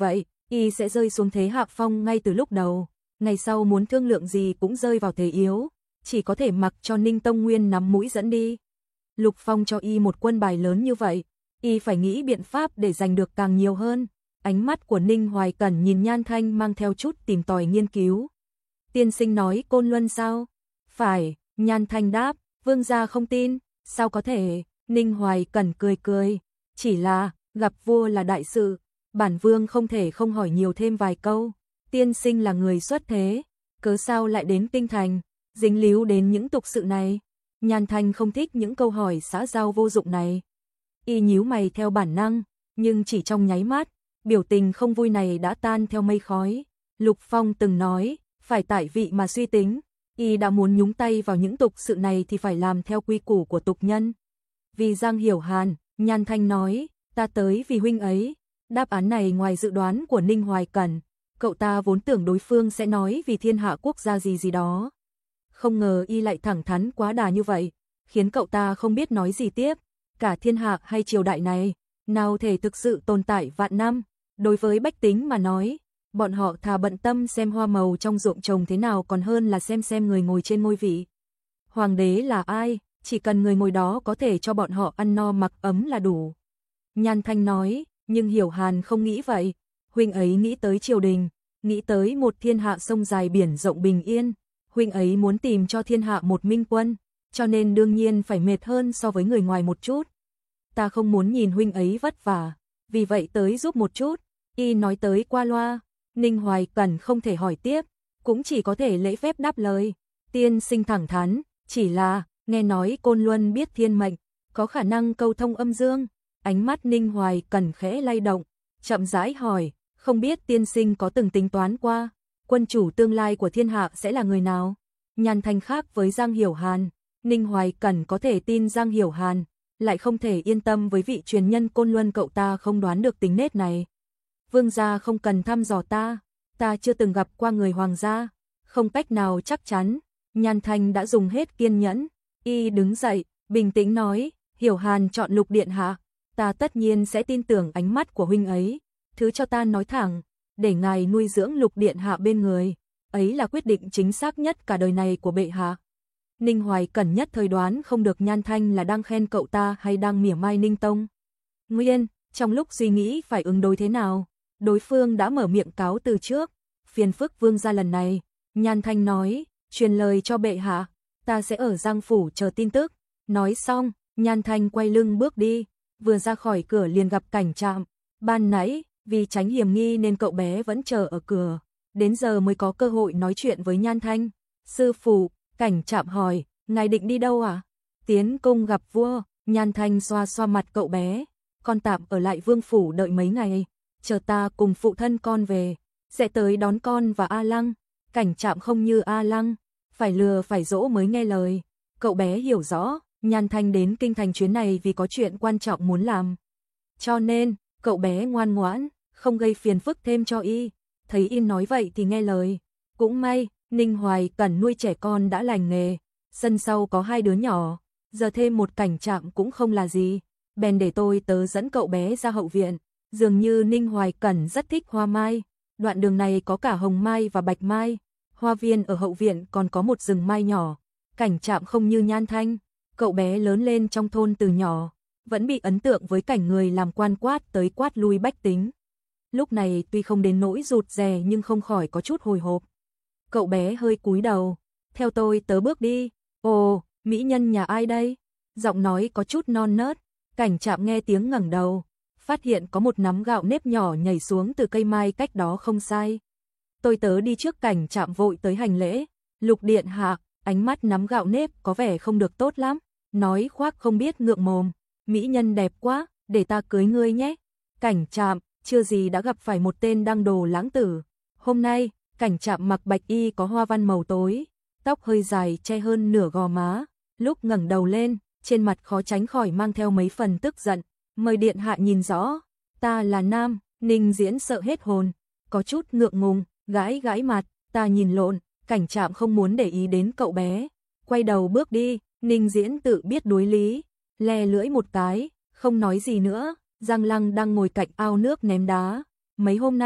y sẽ rơi xuống thế hạ phong ngay từ lúc đầu, ngày sau muốn thương lượng gì cũng rơi vào thế yếu, chỉ có thể mặc cho Ninh Tông Nguyên nắm mũi dẫn đi. Lục Phong cho y một quân bài lớn như vậy, y phải nghĩ biện pháp để giành được càng nhiều hơn. Ánh mắt của Ninh Hoài Cẩn nhìn Nhan Thanh mang theo chút tìm tòi nghiên cứu. Tiên sinh nói Côn Luân sao? Phải, Nhan Thanh đáp, vương gia không tin, sao có thể? Ninh Hoài Cẩn cười cười, chỉ là, gặp vua là đại sự, bản vương không thể không hỏi nhiều thêm vài câu. Tiên sinh là người xuất thế, cớ sao lại đến kinh thành, dính líu đến những tục sự này? Nhan Thanh không thích những câu hỏi xã giao vô dụng này. Y nhíu mày theo bản năng, nhưng chỉ trong nháy mắt, biểu tình không vui này đã tan theo mây khói. Lục Phong từng nói, phải tại vị mà suy tính, y đã muốn nhúng tay vào những tục sự này thì phải làm theo quy củ của tục nhân. Vì Giang Hiểu Hàn, Nhan Thanh nói, ta tới vì huynh ấy. Đáp án này ngoài dự đoán của Ninh Hoài Cẩn, cậu ta vốn tưởng đối phương sẽ nói vì thiên hạ quốc gia gì gì đó. Không ngờ y lại thẳng thắn quá đà như vậy, khiến cậu ta không biết nói gì tiếp. Cả thiên hạ hay triều đại này, nào thể thực sự tồn tại vạn năm. Đối với bách tính mà nói, bọn họ thà bận tâm xem hoa màu trong ruộng trồng thế nào còn hơn là xem người ngồi trên ngôi vị. Hoàng đế là ai, chỉ cần người ngồi đó có thể cho bọn họ ăn no mặc ấm là đủ. Nhan Thanh nói, nhưng Hiểu Hàn không nghĩ vậy. Huynh ấy nghĩ tới triều đình, nghĩ tới một thiên hạ sông dài biển rộng bình yên. Huynh ấy muốn tìm cho thiên hạ một minh quân, cho nên đương nhiên phải mệt hơn so với người ngoài một chút. Ta không muốn nhìn huynh ấy vất vả, vì vậy tới giúp một chút. Y nói tới qua loa, Ninh Hoài Cẩn không thể hỏi tiếp, cũng chỉ có thể lễ phép đáp lời. Tiên sinh thẳng thắn, chỉ là, nghe nói Côn Luân biết thiên mệnh, có khả năng câu thông âm dương. Ánh mắt Ninh Hoài Cẩn khẽ lay động, chậm rãi hỏi, không biết tiên sinh có từng tính toán qua, quân chủ tương lai của thiên hạ sẽ là người nào? Nhan Thanh khác với Giang Hiểu Hàn, Ninh Hoài Cẩn có thể tin Giang Hiểu Hàn, lại không thể yên tâm với vị truyền nhân Côn Luân, cậu ta không đoán được tính nết này. Vương gia không cần thăm dò ta chưa từng gặp qua người hoàng gia, không cách nào chắc chắn. Nhan Thanh đã dùng hết kiên nhẫn, y đứng dậy, bình tĩnh nói, Hiểu Hàn chọn Lục điện hạ, ta tất nhiên sẽ tin tưởng ánh mắt của huynh ấy, thứ cho ta nói thẳng, để ngài nuôi dưỡng Lục điện hạ bên người, ấy là quyết định chính xác nhất cả đời này của bệ hạ. Ninh Hoài Cẩn nhất thời đoán không được Nhan Thanh là đang khen cậu ta hay đang mỉa mai Ninh Tông Nguyên. Trong lúc suy nghĩ phải ứng đối thế nào, đối phương đã mở miệng cáo từ trước, phiền phức vương gia lần này. Nhan Thanh nói, truyền lời cho bệ hạ, ta sẽ ở Giang phủ chờ tin tức. Nói xong, Nhan Thanh quay lưng bước đi, vừa ra khỏi cửa liền gặp Cảnh Trạm. Ban nãy, vì tránh hiểm nghi nên cậu bé vẫn chờ ở cửa, đến giờ mới có cơ hội nói chuyện với Nhan Thanh. Sư phụ, Cảnh Trạm hỏi, ngài định đi đâu à? Tiến cung gặp vua. Nhan Thanh xoa xoa mặt cậu bé, con tạm ở lại vương phủ đợi mấy ngày, chờ ta cùng phụ thân con về, sẽ tới đón con và A Lăng. Cảnh Trạm không như A Lăng, phải lừa phải dỗ mới nghe lời. Cậu bé hiểu rõ, Nhan Thanh đến kinh thành chuyến này vì có chuyện quan trọng muốn làm. Cho nên, cậu bé ngoan ngoãn, không gây phiền phức thêm cho y. Thấy y nói vậy thì nghe lời. Cũng may, Ninh Hoài Cẩn nuôi trẻ con đã lành nghề, sân sau có 2 đứa nhỏ, giờ thêm một Cảnh Trạm cũng không là gì. Bèn để tôi tớ dẫn cậu bé ra hậu viện. Dường như Ninh Hoài Cẩn rất thích hoa mai, đoạn đường này có cả hồng mai và bạch mai. Hoa viên ở hậu viện còn có một rừng mai nhỏ. Cảnh Trạm không như Nhan Thanh, cậu bé lớn lên trong thôn từ nhỏ, vẫn bị ấn tượng với cảnh người làm quan quát tới quát lui bách tính. Lúc này tuy không đến nỗi rụt rè nhưng không khỏi có chút hồi hộp. Cậu bé hơi cúi đầu, theo tôi tớ bước đi. Ồ, mỹ nhân nhà ai đây? Giọng nói có chút non nớt. Cảnh Trạm nghe tiếng ngẩng đầu, phát hiện có một nắm gạo nếp nhỏ nhảy xuống từ cây mai cách đó không sai. Tôi tớ đi trước. Cảnh Trạm vội tới hành lễ. Lục điện hạ. Ánh mắt nắm gạo nếp có vẻ không được tốt lắm, nói khoác không biết ngượng mồm, mỹ nhân đẹp quá, để ta cưới ngươi nhé. Cảnh Trạm, chưa gì đã gặp phải một tên đăng đồ lãng tử. Hôm nay, Cảnh Trạm mặc bạch y có hoa văn màu tối, tóc hơi dài che hơn nửa gò má, lúc ngẩng đầu lên, trên mặt khó tránh khỏi mang theo mấy phần tức giận. Mời điện hạ nhìn rõ, ta là nam. Ninh Diễn sợ hết hồn, có chút ngượng ngùng, gãi gãi mặt, ta nhìn lộn. Cảnh Trạm không muốn để ý đến cậu bé, quay đầu bước đi. Ninh Diễn tự biết đối lý, le lưỡi một cái, không nói gì nữa. Giang Lăng đang ngồi cạnh ao nước ném đá. Mấy hôm nay,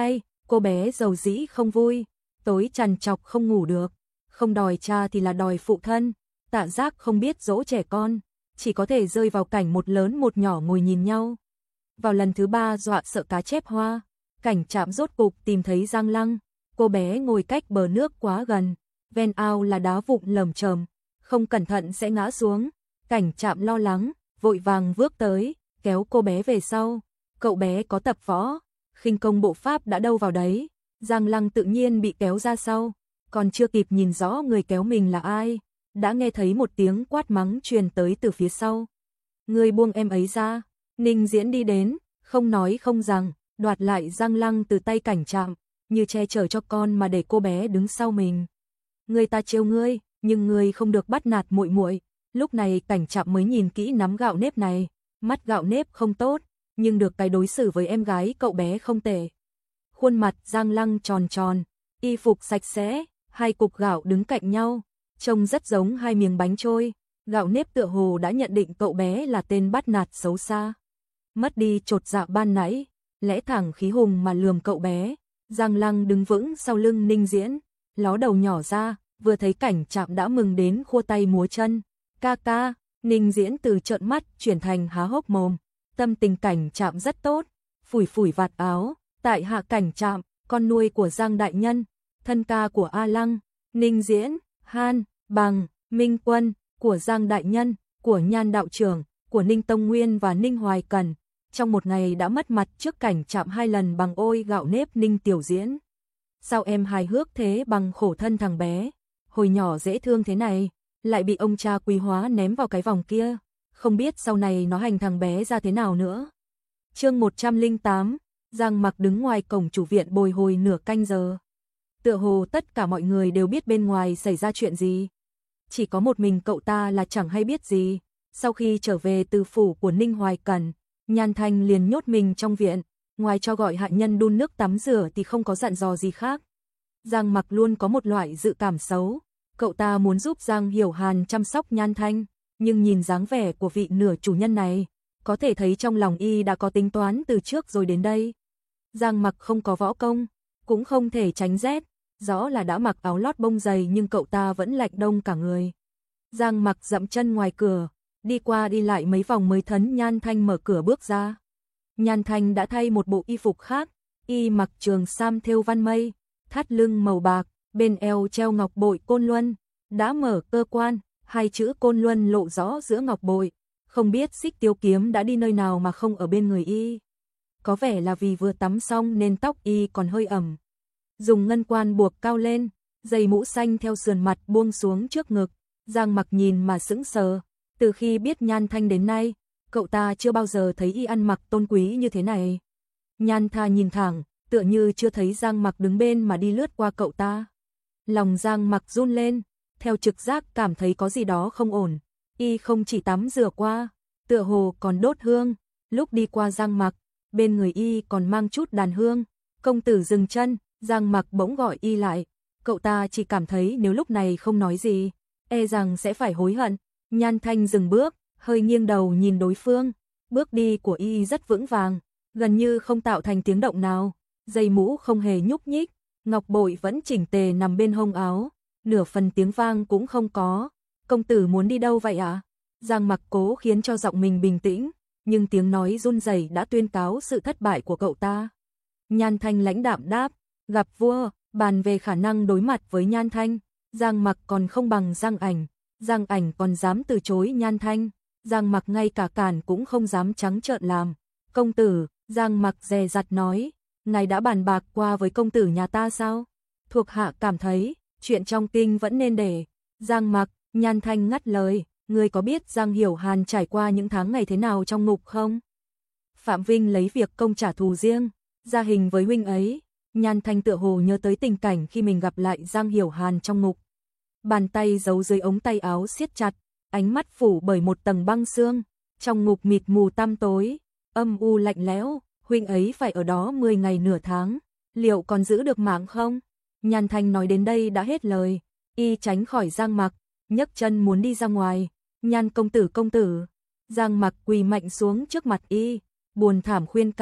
Cô bé dầu dĩ không vui, tối trằn trọc không ngủ được, không đòi cha thì là đòi phụ thân. Tạ Giác không biết dỗ trẻ con, chỉ có thể rơi vào cảnh một lớn một nhỏ ngồi nhìn nhau. Vào lần thứ 3 dọa sợ cá chép hoa, Cảnh Trạm rốt cục tìm thấy Giang Lăng. Cô bé ngồi cách bờ nước quá gần, ven ao là đá vụn lởm chởm, không cẩn thận sẽ ngã xuống. Cảnh Trạm lo lắng, vội vàng vước tới, kéo cô bé về sau. Cậu bé có tập võ, khinh công bộ pháp đã đâu vào đấy. Giang Lăng tự nhiên bị kéo ra sau, còn chưa kịp nhìn rõ người kéo mình là ai, đã nghe thấy một tiếng quát mắng truyền tới từ phía sau. Ngươi buông em ấy ra. Ninh Diễn đi đến, không nói không rằng, đoạt lại Giang Lăng từ tay Cảnh Trạm, như che chở cho con mà để cô bé đứng sau mình. Người ta trêu ngươi, nhưng ngươi không được bắt nạt muội muội. Lúc này Cảnh Trạm mới nhìn kỹ nắm gạo nếp này, mắt gạo nếp không tốt, nhưng được cái đối xử với em gái cậu bé không tệ. Khuôn mặt Giang Lăng tròn tròn, y phục sạch sẽ, hai cục gạo đứng cạnh nhau, trông rất giống hai miếng bánh trôi. Gạo nếp tựa hồ đã nhận định cậu bé là tên bắt nạt xấu xa. Mất đi chột dạ ban nãy, lẽ thẳng khí hùng mà lườm cậu bé. Giang Lăng đứng vững sau lưng Ninh Diễn, ló đầu nhỏ ra, vừa thấy Cảnh Trạm đã mừng đến khua tay múa chân. Ca ca. Ninh Diễn từ trợn mắt chuyển thành há hốc mồm. Tâm tình Cảnh Trạm rất tốt, phủi phủi vạt áo. Tại hạ Cảnh Trạm, con nuôi của Giang đại nhân, thân ca của A Lăng. Ninh Diễn, Han, Bằng, Minh Quân, của Giang đại nhân, của Nhan đạo trưởng, của Ninh Tông Nguyên và Ninh Hoài Cần. Trong một ngày đã mất mặt trước Cảnh Trạm 2 lần bằng ôi gạo nếp Ninh Tiểu Diễn. Sao em hài hước thế bằng khổ thân thằng bé, hồi nhỏ dễ thương thế này, lại bị ông cha quý hóa ném vào cái vòng kia, không biết sau này nó hành thằng bé ra thế nào nữa. Chương 108, Giang Mặc đứng ngoài cổng chủ viện bồi hồi nửa canh giờ. Tựa hồ tất cả mọi người đều biết bên ngoài xảy ra chuyện gì. Chỉ có một mình cậu ta là chẳng hay biết gì. Sau khi trở về từ phủ của Ninh Hoài Cần, Nhan Thanh liền nhốt mình trong viện, ngoài cho gọi hạ nhân đun nước tắm rửa thì không có dặn dò gì khác. Giang Mặc luôn có một loại dự cảm xấu, cậu ta muốn giúp Giang Hiểu Hàn chăm sóc Nhan Thanh, nhưng nhìn dáng vẻ của vị nửa chủ nhân này, có thể thấy trong lòng y đã có tính toán từ trước rồi đến đây. Giang Mặc không có võ công, cũng không thể tránh rét, rõ là đã mặc áo lót bông dày nhưng cậu ta vẫn lạnh đông cả người. Giang Mặc dậm chân ngoài cửa, đi qua đi lại mấy vòng mới thấn Nhan Thanh mở cửa bước ra. Nhan Thanh đã thay một bộ y phục khác, y mặc trường sam thêu văn mây, thắt lưng màu bạc, bên eo treo ngọc bội Côn Luân, đã mở cơ quan, hai chữ Côn Luân lộ rõ giữa ngọc bội, không biết Xích Tiêu Kiếm đã đi nơi nào mà không ở bên người y. Có vẻ là vì vừa tắm xong nên tóc y còn hơi ẩm. Dùng ngân quan buộc cao lên, dây mũ xanh theo sườn mặt buông xuống trước ngực. Giang Mặc nhìn mà sững sờ, từ khi biết Nhan Thanh đến nay, cậu ta chưa bao giờ thấy y ăn mặc tôn quý như thế này. Nhan Tha nhìn thẳng, tựa như chưa thấy Giang Mặc đứng bên mà đi lướt qua cậu ta. Lòng Giang Mặc run lên, theo trực giác cảm thấy có gì đó không ổn. Y không chỉ tắm rửa qua, tựa hồ còn đốt hương. Lúc đi qua Giang Mặc, bên người y còn mang chút đàn hương. Công tử dừng chân, Giang Mặc bỗng gọi y lại. Cậu ta chỉ cảm thấy nếu lúc này không nói gì, e rằng sẽ phải hối hận. Nhan Thanh dừng bước, hơi nghiêng đầu nhìn đối phương. Bước đi của y rất vững vàng, gần như không tạo thành tiếng động nào. Dây mũ không hề nhúc nhích, ngọc bội vẫn chỉnh tề nằm bên hông áo, nửa phần tiếng vang cũng không có. Công tử muốn đi đâu vậy ạ? Giang Mặc cố khiến cho giọng mình bình tĩnh, nhưng tiếng nói run rẩy đã tuyên cáo sự thất bại của cậu ta. Nhan Thanh lãnh đạm đáp, gặp vua, bàn về khả năng đối mặt với Nhan Thanh. Giang Mặc còn không bằng Giang Ảnh, Giang Ảnh còn dám từ chối Nhan Thanh, Giang Mặc ngay cả cản cũng không dám trắng trợn làm. Công tử, Giang Mặc dè dặt nói, ngài đã bàn bạc qua với công tử nhà ta sao? Thuộc hạ cảm thấy, chuyện trong kinh vẫn nên để. Giang Mặc, Nhan Thanh ngắt lời, ngươi có biết Giang Hiểu Hàn trải qua những tháng ngày thế nào trong ngục không? Phạm Vinh lấy việc công trả thù riêng, ra hình với huynh ấy. Nhan Thanh tựa hồ nhớ tới tình cảnh khi mình gặp lại Giang Hiểu Hàn trong ngục. Bàn tay giấu dưới ống tay áo siết chặt, ánh mắt phủ bởi một tầng băng sương. Trong ngục mịt mù tăm tối, âm u lạnh lẽo, huynh ấy phải ở đó 10 ngày nửa tháng, liệu còn giữ được mạng không? Nhan Thanh nói đến đây đã hết lời, y tránh khỏi Giang Mặc, nhấc chân muốn đi ra ngoài. Nhan công tử công tử. Giang Mặc quỳ mạnh xuống trước mặt y, buồn thảm khuyên can,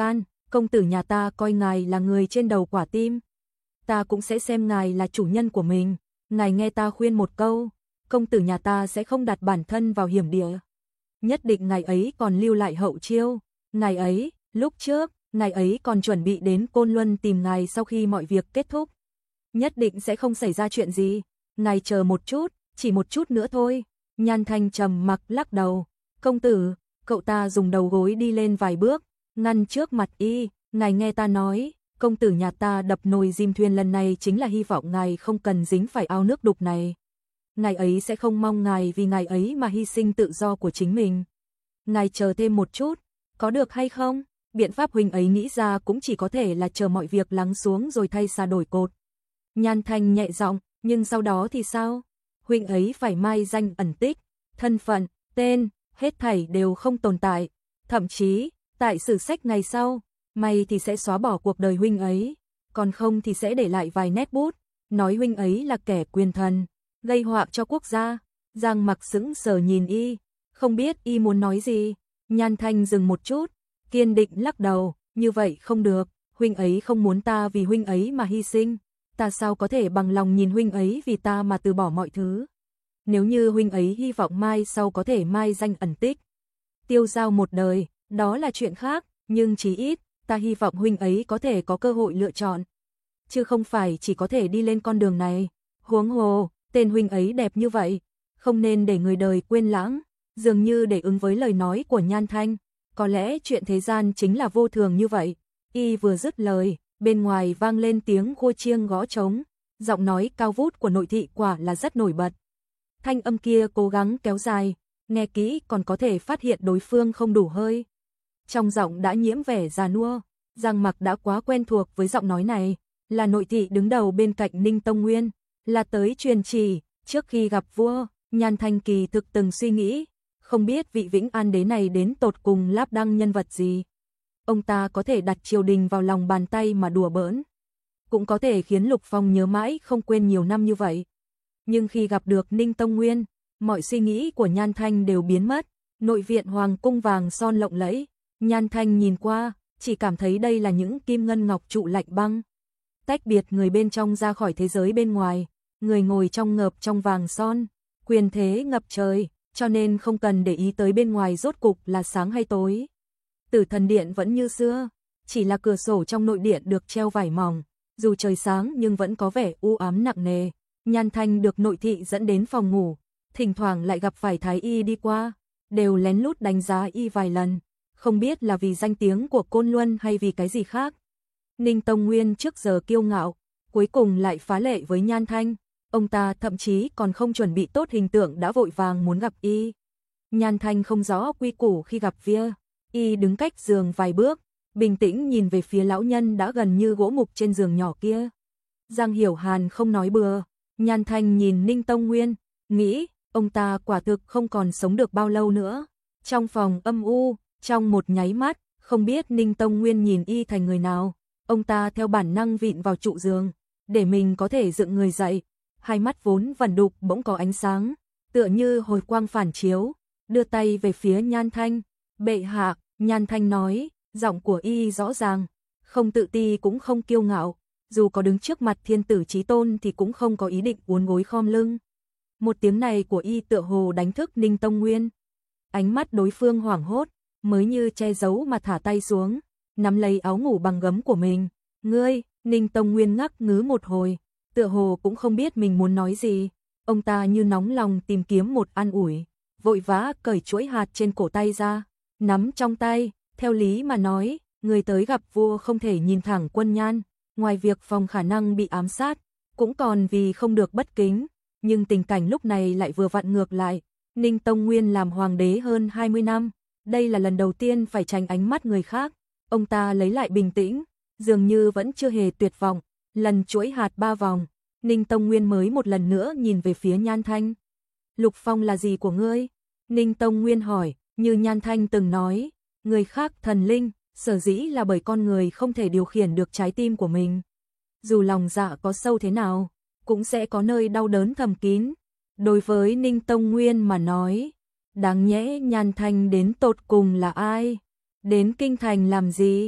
công tử nhà ta coi ngài là người trên đầu quả tim. Ta cũng sẽ xem ngài là chủ nhân của mình. Ngài nghe ta khuyên một câu, công tử nhà ta sẽ không đặt bản thân vào hiểm địa. Nhất định ngài ấy còn lưu lại hậu chiêu. Ngài ấy, lúc trước, ngài ấy còn chuẩn bị đến Côn Luân tìm ngài sau khi mọi việc kết thúc. Nhất định sẽ không xảy ra chuyện gì. Ngài chờ một chút, chỉ một chút nữa thôi. Nhan Thanh trầm mặc lắc đầu. Công tử, cậu ta dùng đầu gối đi lên vài bước, ngăn trước mặt y. Ngài nghe ta nói, công tử nhà ta đập nồi dìm thuyền lần này chính là hy vọng ngài không cần dính phải ao nước đục này. Ngài ấy sẽ không mong ngài vì ngài ấy mà hy sinh tự do của chính mình. Ngài chờ thêm một chút, có được hay không? Biện pháp huynh ấy nghĩ ra cũng chỉ có thể là chờ mọi việc lắng xuống rồi thay xà đổi cột. Nhan Thanh nhẹ giọng, nhưng sau đó thì sao? Huynh ấy phải mai danh ẩn tích, thân phận, tên, hết thảy đều không tồn tại. Thậm chí, tại sử sách ngày sau, may thì sẽ xóa bỏ cuộc đời huynh ấy, còn không thì sẽ để lại vài nét bút, nói huynh ấy là kẻ quyền thần, gây họa cho quốc gia. Giang Mặc sững sờ nhìn y, không biết y muốn nói gì. Nhan Thanh dừng một chút, kiên định lắc đầu, như vậy không được, huynh ấy không muốn ta vì huynh ấy mà hy sinh, ta sao có thể bằng lòng nhìn huynh ấy vì ta mà từ bỏ mọi thứ. Nếu như huynh ấy hy vọng mai sau có thể mai danh ẩn tích, tiêu dao một đời, đó là chuyện khác, nhưng chí ít, ta hy vọng huynh ấy có thể có cơ hội lựa chọn, chứ không phải chỉ có thể đi lên con đường này. Huống hồ, tên huynh ấy đẹp như vậy, không nên để người đời quên lãng. Dường như để ứng với lời nói của Nhan Thanh, có lẽ chuyện thế gian chính là vô thường như vậy. Y vừa dứt lời, bên ngoài vang lên tiếng khua chiêng gõ trống, giọng nói cao vút của nội thị quả là rất nổi bật. Thanh âm kia cố gắng kéo dài, nghe kỹ còn có thể phát hiện đối phương không đủ hơi. Trong giọng đã nhiễm vẻ già nua, Giang Mặc đã quá quen thuộc với giọng nói này, là nội thị đứng đầu bên cạnh Ninh Tông Nguyên, là tới truyền chỉ. Trước khi gặp vua, Nhan Thanh kỳ thực từng suy nghĩ, không biết vị Vĩnh An đế này đến tột cùng láp đăng nhân vật gì. Ông ta có thể đặt triều đình vào lòng bàn tay mà đùa bỡn, cũng có thể khiến Lục Phong nhớ mãi không quên nhiều năm như vậy. Nhưng khi gặp được Ninh Tông Nguyên, mọi suy nghĩ của Nhan Thanh đều biến mất. Nội viện hoàng cung vàng son lộng lẫy, Nhan Thanh nhìn qua, chỉ cảm thấy đây là những kim ngân ngọc trụ lạnh băng. Tách biệt người bên trong ra khỏi thế giới bên ngoài, người ngồi trong ngợp trong vàng son, quyền thế ngập trời, cho nên không cần để ý tới bên ngoài rốt cục là sáng hay tối. Tử Thần Điện vẫn như xưa, chỉ là cửa sổ trong nội điện được treo vải mỏng, dù trời sáng nhưng vẫn có vẻ u ám nặng nề. Nhan Thanh được nội thị dẫn đến phòng ngủ, thỉnh thoảng lại gặp phải thái y đi qua, đều lén lút đánh giá y vài lần, không biết là vì danh tiếng của Côn Luân hay vì cái gì khác. Ninh Tông Nguyên trước giờ kiêu ngạo, cuối cùng lại phá lệ với Nhan Thanh, ông ta thậm chí còn không chuẩn bị tốt hình tượng đã vội vàng muốn gặp y. Nhan Thanh không rõ quy củ khi gặp vía, y đứng cách giường vài bước, bình tĩnh nhìn về phía lão nhân đã gần như gỗ mục trên giường nhỏ kia. Giang Hiểu Hàn không nói bừa. Nhan Thanh nhìn Ninh Tông Nguyên, nghĩ, ông ta quả thực không còn sống được bao lâu nữa. Trong phòng âm u, trong một nháy mắt, không biết Ninh Tông Nguyên nhìn y thành người nào. Ông ta theo bản năng vịn vào trụ giường, để mình có thể dựng người dậy. Hai mắt vốn vẩn đục bỗng có ánh sáng, tựa như hồi quang phản chiếu, đưa tay về phía Nhan Thanh. Bệ hạ, Nhan Thanh nói, giọng của y rõ ràng, không tự ti cũng không kiêu ngạo. Dù có đứng trước mặt thiên tử chí tôn thì cũng không có ý định uốn gối khom lưng. Một tiếng này của y tựa hồ đánh thức Ninh Tông Nguyên. Ánh mắt đối phương hoảng hốt, mới như che giấu mà thả tay xuống, nắm lấy áo ngủ bằng gấm của mình. Ngươi, Ninh Tông Nguyên ngắc ngứ một hồi, tựa hồ cũng không biết mình muốn nói gì. Ông ta như nóng lòng tìm kiếm một an ủi, vội vã cởi chuỗi hạt trên cổ tay ra, nắm trong tay, theo lý mà nói, người tới gặp vua không thể nhìn thẳng Quân Nhan. Ngoài việc phòng khả năng bị ám sát, cũng còn vì không được bất kính, nhưng tình cảnh lúc này lại vừa vặn ngược lại. Ninh Tông Nguyên làm hoàng đế hơn 20 năm, đây là lần đầu tiên phải tránh ánh mắt người khác. Ông ta lấy lại bình tĩnh, dường như vẫn chưa hề tuyệt vọng, lần chuỗi hạt 3 vòng, Ninh Tông Nguyên mới một lần nữa nhìn về phía Nhan Thanh. Lục Phong là gì của ngươi? Ninh Tông Nguyên hỏi, như Nhan Thanh từng nói, người khác thần linh, sở dĩ là bởi con người không thể điều khiển được trái tim của mình. Dù lòng dạ có sâu thế nào, cũng sẽ có nơi đau đớn thầm kín. Đối với Ninh Tông Nguyên mà nói, đáng nhẽ Nhan Thanh đến tột cùng là ai? Đến kinh thành làm gì?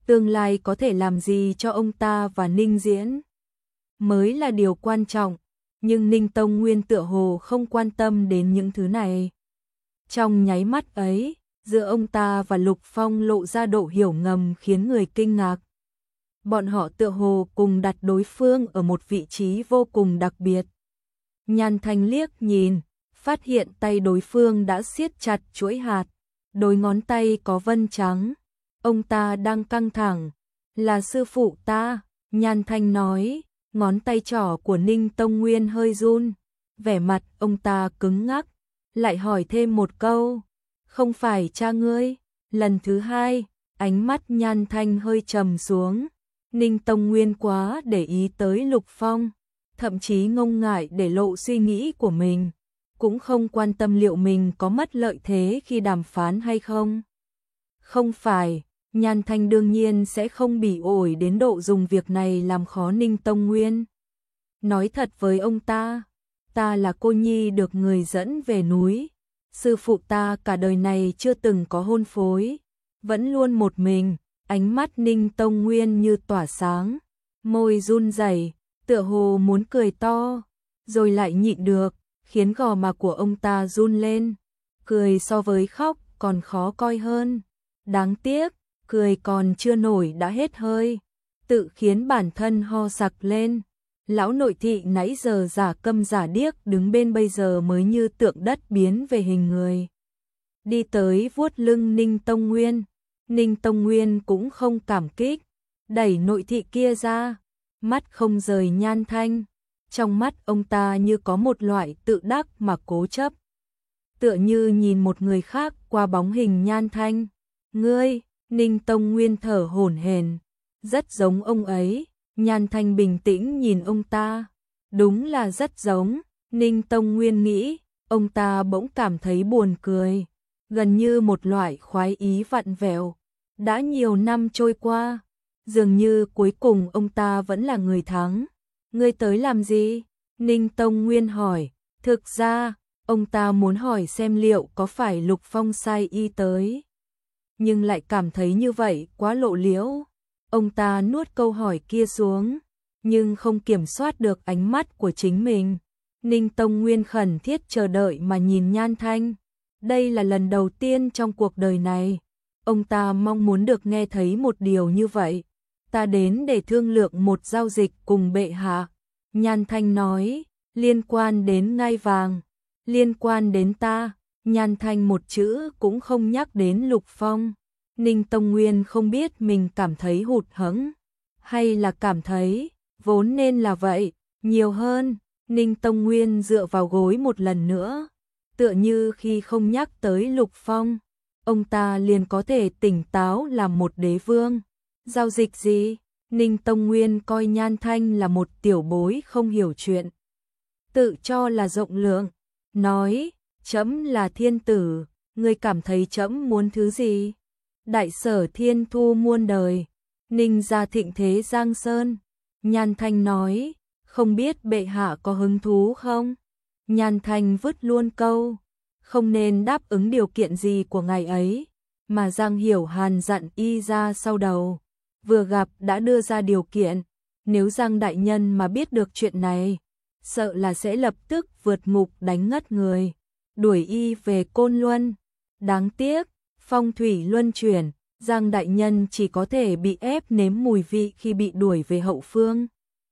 Tương lai có thể làm gì cho ông ta và Ninh Diễn mới là điều quan trọng, nhưng Ninh Tông Nguyên tựa hồ không quan tâm đến những thứ này. Trong nháy mắt ấy, giữa ông ta và Lục Phong lộ ra độ hiểu ngầm khiến người kinh ngạc. Bọn họ tựa hồ cùng đặt đối phương ở một vị trí vô cùng đặc biệt. Nhan Thanh liếc nhìn, phát hiện tay đối phương đã siết chặt chuỗi hạt, đôi ngón tay có vân trắng. Ông ta đang căng thẳng. Là sư phụ ta, Nhan Thanh nói, ngón tay trỏ của Ninh Tông Nguyên hơi run. Vẻ mặt ông ta cứng ngắc, lại hỏi thêm một câu. Không phải cha ngươi? Lần thứ hai, ánh mắt Nhan Thanh hơi trầm xuống. Ninh Tông Nguyên quá để ý tới Lục Phong, thậm chí ngông ngại để lộ suy nghĩ của mình, cũng không quan tâm liệu mình có mất lợi thế khi đàm phán hay không. Không phải, Nhan Thanh đương nhiên sẽ không bỉ ổi đến độ dùng việc này làm khó Ninh Tông Nguyên. Nói thật với ông ta là cô nhi được người dẫn về núi. Sư phụ ta cả đời này chưa từng có hôn phối, vẫn luôn một mình. Ánh mắt Ninh Tông Nguyên như tỏa sáng, môi run rẩy, tựa hồ muốn cười to, rồi lại nhịn được, khiến gò má của ông ta run lên. Cười so với khóc còn khó coi hơn. Đáng tiếc, cười còn chưa nổi đã hết hơi, tự khiến bản thân ho sặc lên. Lão nội thị nãy giờ giả câm giả điếc đứng bên bây giờ mới như tượng đất biến về hình người. Đi tới vuốt lưng Ninh Tông Nguyên. Ninh Tông Nguyên cũng không cảm kích, đẩy nội thị kia ra, mắt không rời Nhan Thanh. Trong mắt ông ta như có một loại tự đắc mà cố chấp. Tựa như nhìn một người khác qua bóng hình Nhan Thanh. Ngươi, Ninh Tông Nguyên thở hổn hển, rất giống ông ấy. Nhan Thanh bình tĩnh nhìn ông ta. Đúng là rất giống, Ninh Tông Nguyên nghĩ, ông ta bỗng cảm thấy buồn cười, gần như một loại khoái ý vặn vẹo. Đã nhiều năm trôi qua, dường như cuối cùng ông ta vẫn là người thắng. Ngươi tới làm gì? Ninh Tông Nguyên hỏi. Thực ra, ông ta muốn hỏi xem liệu có phải Lục Phong sai y tới. Nhưng lại cảm thấy như vậy quá lộ liễu. Ông ta nuốt câu hỏi kia xuống, nhưng không kiểm soát được ánh mắt của chính mình. Ninh Tông Nguyên khẩn thiết chờ đợi mà nhìn Nhan Thanh. Đây là lần đầu tiên trong cuộc đời này, ông ta mong muốn được nghe thấy một điều như vậy. Ta đến để thương lượng một giao dịch cùng bệ hạ. Nhan Thanh nói, liên quan đến ngai vàng, liên quan đến ta. Nhan Thanh một chữ cũng không nhắc đến Lục Phong. Ninh Tông Nguyên không biết mình cảm thấy hụt hẫng, hay là cảm thấy, vốn nên là vậy, nhiều hơn. Ninh Tông Nguyên dựa vào gối một lần nữa, tựa như khi không nhắc tới Lục Phong, ông ta liền có thể tỉnh táo làm một đế vương. Giao dịch gì? Ninh Tông Nguyên coi Nhan Thanh là một tiểu bối không hiểu chuyện, tự cho là rộng lượng, nói, trẫm là thiên tử, ngươi cảm thấy trẫm muốn thứ gì? Đại sở thiên thu muôn đời, Ninh gia thịnh thế giang sơn. Nhan Thanh nói, không biết bệ hạ có hứng thú không? Nhan Thanh vứt luôn câu, không nên đáp ứng điều kiện gì của ngài ấy, mà Giang Hiểu Hàn dặn y ra sau đầu. Vừa gặp đã đưa ra điều kiện, nếu Giang đại nhân mà biết được chuyện này, sợ là sẽ lập tức vượt ngục đánh ngất người, đuổi y về Côn Luân. Đáng tiếc, phong thủy luân chuyển, Giang đại nhân chỉ có thể bị ép nếm mùi vị khi bị đuổi về hậu phương.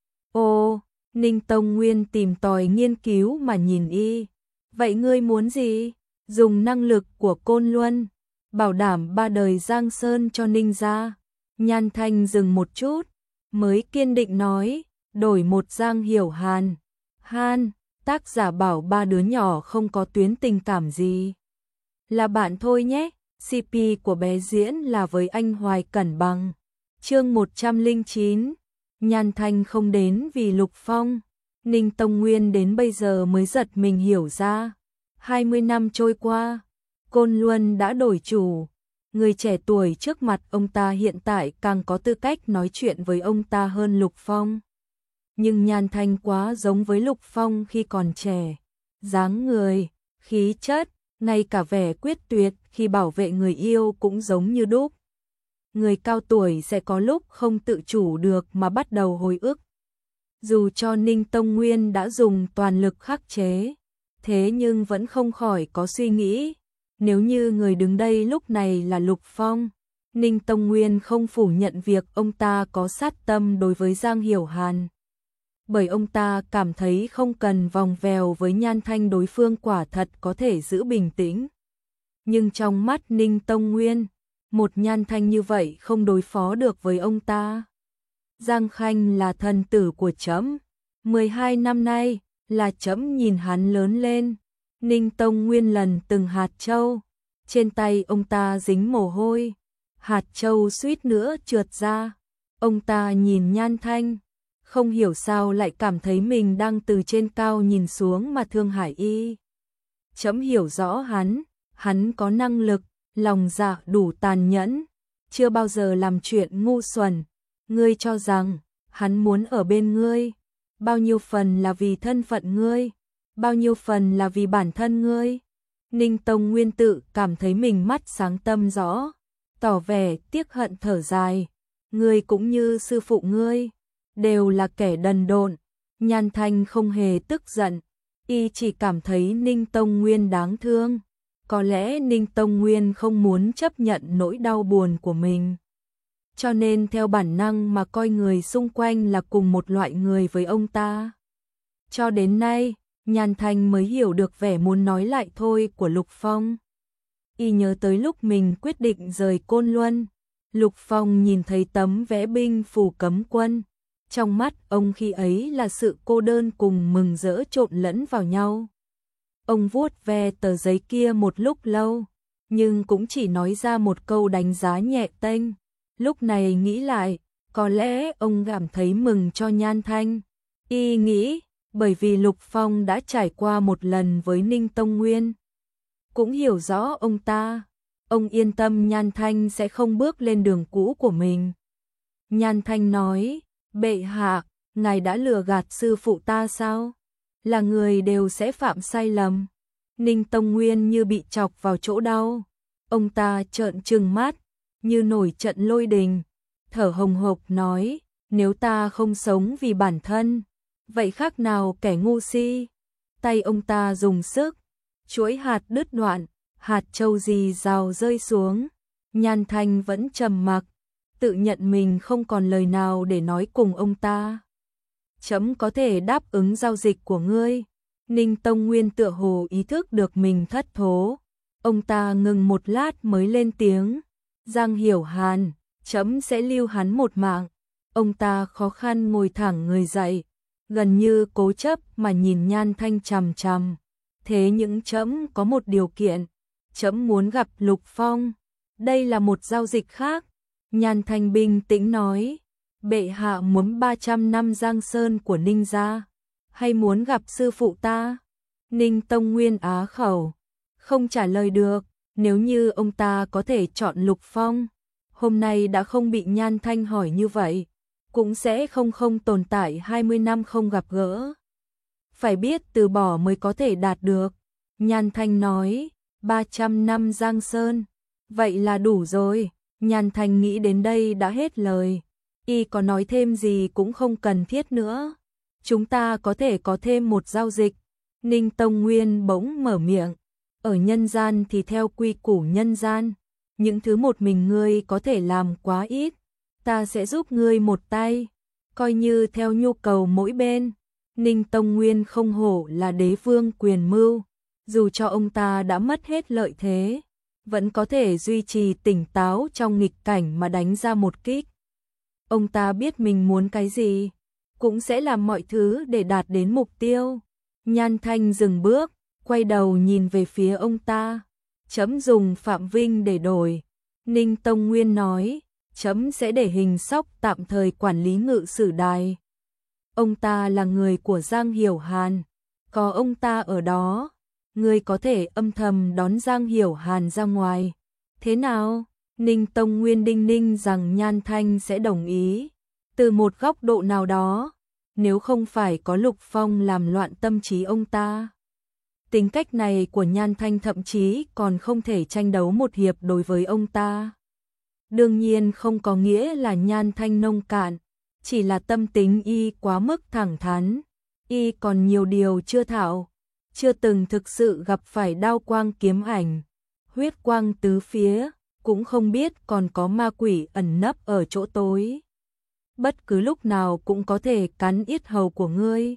Ô, Ninh Tông Nguyên tìm tòi nghiên cứu mà nhìn y. Vậy ngươi muốn gì? Dùng năng lực của Côn Luân, bảo đảm 3 đời Giang Sơn cho Ninh gia. Nhan Thanh dừng một chút, mới kiên định nói, đổi một Giang Hiểu Hàn. Han, tác giả bảo 3 đứa nhỏ không có tuyến tình cảm gì. Là bạn thôi nhé. CP của bé diễn là với anh Hoài Cẩn Bằng. Chương 109. Nhan Thanh không đến vì Lục Phong. Ninh Tông Nguyên đến bây giờ mới giật mình hiểu ra. 20 năm trôi qua, Côn Luân đã đổi chủ. Người trẻ tuổi trước mặt ông ta hiện tại càng có tư cách nói chuyện với ông ta hơn Lục Phong. Nhưng Nhan Thanh quá giống với Lục Phong khi còn trẻ. Dáng người, khí chất, ngay cả vẻ quyết tuyệt khi bảo vệ người yêu cũng giống như đúc. người cao tuổi sẽ có lúc không tự chủ được mà bắt đầu hồi ức. Dù cho Ninh Tông Nguyên đã dùng toàn lực khắc chế, thế nhưng vẫn không khỏi có suy nghĩ, nếu như người đứng đây lúc này là Lục Phong, Ninh Tông Nguyên không phủ nhận việc ông ta có sát tâm đối với Giang Hiểu Hàn. Bởi ông ta cảm thấy không cần vòng vèo với Nhan Thanh, đối phương quả thật có thể giữ bình tĩnh. Nhưng trong mắt Ninh Tông Nguyên, một Nhan Thanh như vậy không đối phó được với ông ta. Giang Khanh là thần tử của trẫm, 12 năm nay là trẫm nhìn hắn lớn lên. Ninh Tông Nguyên lần từng hạt châu, trên tay ông ta dính mồ hôi, hạt châu suýt nữa trượt ra. Ông ta nhìn Nhan Thanh, không hiểu sao lại cảm thấy mình đang từ trên cao nhìn xuống mà thương hại y. Trẫm hiểu rõ hắn có năng lực, lòng dạ đủ tàn nhẫn, chưa bao giờ làm chuyện ngu xuẩn. Ngươi cho rằng hắn muốn ở bên ngươi, bao nhiêu phần là vì thân phận ngươi, bao nhiêu phần là vì bản thân ngươi. Ninh Tông Nguyên tự cảm thấy mình mắt sáng tâm rõ, tỏ vẻ tiếc hận thở dài. Ngươi cũng như sư phụ ngươi, đều là kẻ đần độn. Nhan Thanh không hề tức giận, y chỉ cảm thấy Ninh Tông Nguyên đáng thương. Có lẽ Ninh Tông Nguyên không muốn chấp nhận nỗi đau buồn của mình, cho nên theo bản năng mà coi người xung quanh là cùng một loại người với ông ta. Cho đến nay, Nhan Thanh mới hiểu được vẻ muốn nói lại thôi của Lục Phong. Y nhớ tới lúc mình quyết định rời Côn Luân, Lục Phong nhìn thấy tấm vẽ binh phù cấm quân. Trong mắt ông khi ấy là sự cô đơn cùng mừng rỡ trộn lẫn vào nhau. Ông vuốt ve tờ giấy kia một lúc lâu, nhưng cũng chỉ nói ra một câu đánh giá nhẹ tênh. Lúc này nghĩ lại, có lẽ ông cảm thấy mừng cho Nhan Thanh. Y nghĩ, bởi vì Lục Phong đã trải qua một lần với Ninh Tông Nguyên, cũng hiểu rõ ông ta. Ông yên tâm Nhan Thanh sẽ không bước lên đường cũ của mình. Nhan Thanh nói, bệ hạ, ngài đã lừa gạt sư phụ ta sao? Là người đều sẽ phạm sai lầm. Ninh Tông Nguyên như bị chọc vào chỗ đau. Ông ta trợn trừng mắt, như nổi trận lôi đình, thở hồng hộc nói, nếu ta không sống vì bản thân, vậy khác nào kẻ ngu si. Tay ông ta dùng sức, chuỗi hạt đứt đoạn, hạt châu rì rào rơi xuống. Nhan Thanh vẫn trầm mặc, tự nhận mình không còn lời nào để nói cùng ông ta. Trẫm có thể đáp ứng giao dịch của ngươi. Ninh Tông Nguyên tựa hồ ý thức được mình thất thố. Ông ta ngừng một lát mới lên tiếng. Giang Hiểu Hàn, trẫm sẽ lưu hắn một mạng. Ông ta khó khăn ngồi thẳng người dậy, gần như cố chấp mà nhìn Nhan Thanh chằm chằm. Thế nhưng trẫm có một điều kiện. Trẫm muốn gặp Lục Phong. Đây là một giao dịch khác. Nhan Thanh bình tĩnh nói. Bệ hạ muốn 300 năm Giang Sơn của Ninh gia, hay muốn gặp sư phụ ta? Ninh Tông Nguyên á khẩu, không trả lời được. Nếu như ông ta có thể chọn Lục Phong, hôm nay đã không bị Nhan Thanh hỏi như vậy, cũng sẽ không tồn tại 20 năm không gặp gỡ. Phải biết từ bỏ mới có thể đạt được. Nhan Thanh nói, 300 năm Giang Sơn, vậy là đủ rồi. Nhan Thanh nghĩ đến đây đã hết lời. Y có nói thêm gì cũng không cần thiết nữa. Chúng ta có thể có thêm một giao dịch. Ninh Tông Nguyên bỗng mở miệng. Ở nhân gian thì theo quy củ nhân gian, những thứ một mình ngươi có thể làm quá ít. Ta sẽ giúp ngươi một tay, coi như theo nhu cầu mỗi bên. Ninh Tông Nguyên không hổ là đế vương quyền mưu. Dù cho ông ta đã mất hết lợi thế, vẫn có thể duy trì tỉnh táo trong nghịch cảnh mà đánh ra một kích. Ông ta biết mình muốn cái gì, cũng sẽ làm mọi thứ để đạt đến mục tiêu. Nhan Thanh dừng bước, quay đầu nhìn về phía ông ta. Trẫm dùng Phạm Vinh để đổi. Ninh Tông Nguyên nói, trẫm sẽ để Hình Sóc tạm thời quản lý Ngự Sử Đài. Ông ta là người của Giang Hiểu Hàn, có ông ta ở đó, ngươi có thể âm thầm đón Giang Hiểu Hàn ra ngoài. Thế nào? Ninh Tông Nguyên đinh ninh rằng Nhan Thanh sẽ đồng ý. Từ một góc độ nào đó, nếu không phải có Lục Phong làm loạn tâm trí ông ta. Tính cách này của Nhan Thanh thậm chí còn không thể tranh đấu một hiệp đối với ông ta. Đương nhiên không có nghĩa là Nhan Thanh nông cạn, chỉ là tâm tính y quá mức thẳng thắn, y còn nhiều điều chưa thạo, chưa từng thực sự gặp phải đao quang kiếm ảnh, huyết quang tứ phía, cũng không biết còn có ma quỷ ẩn nấp ở chỗ tối. Bất cứ lúc nào cũng có thể cắn yết hầu của ngươi,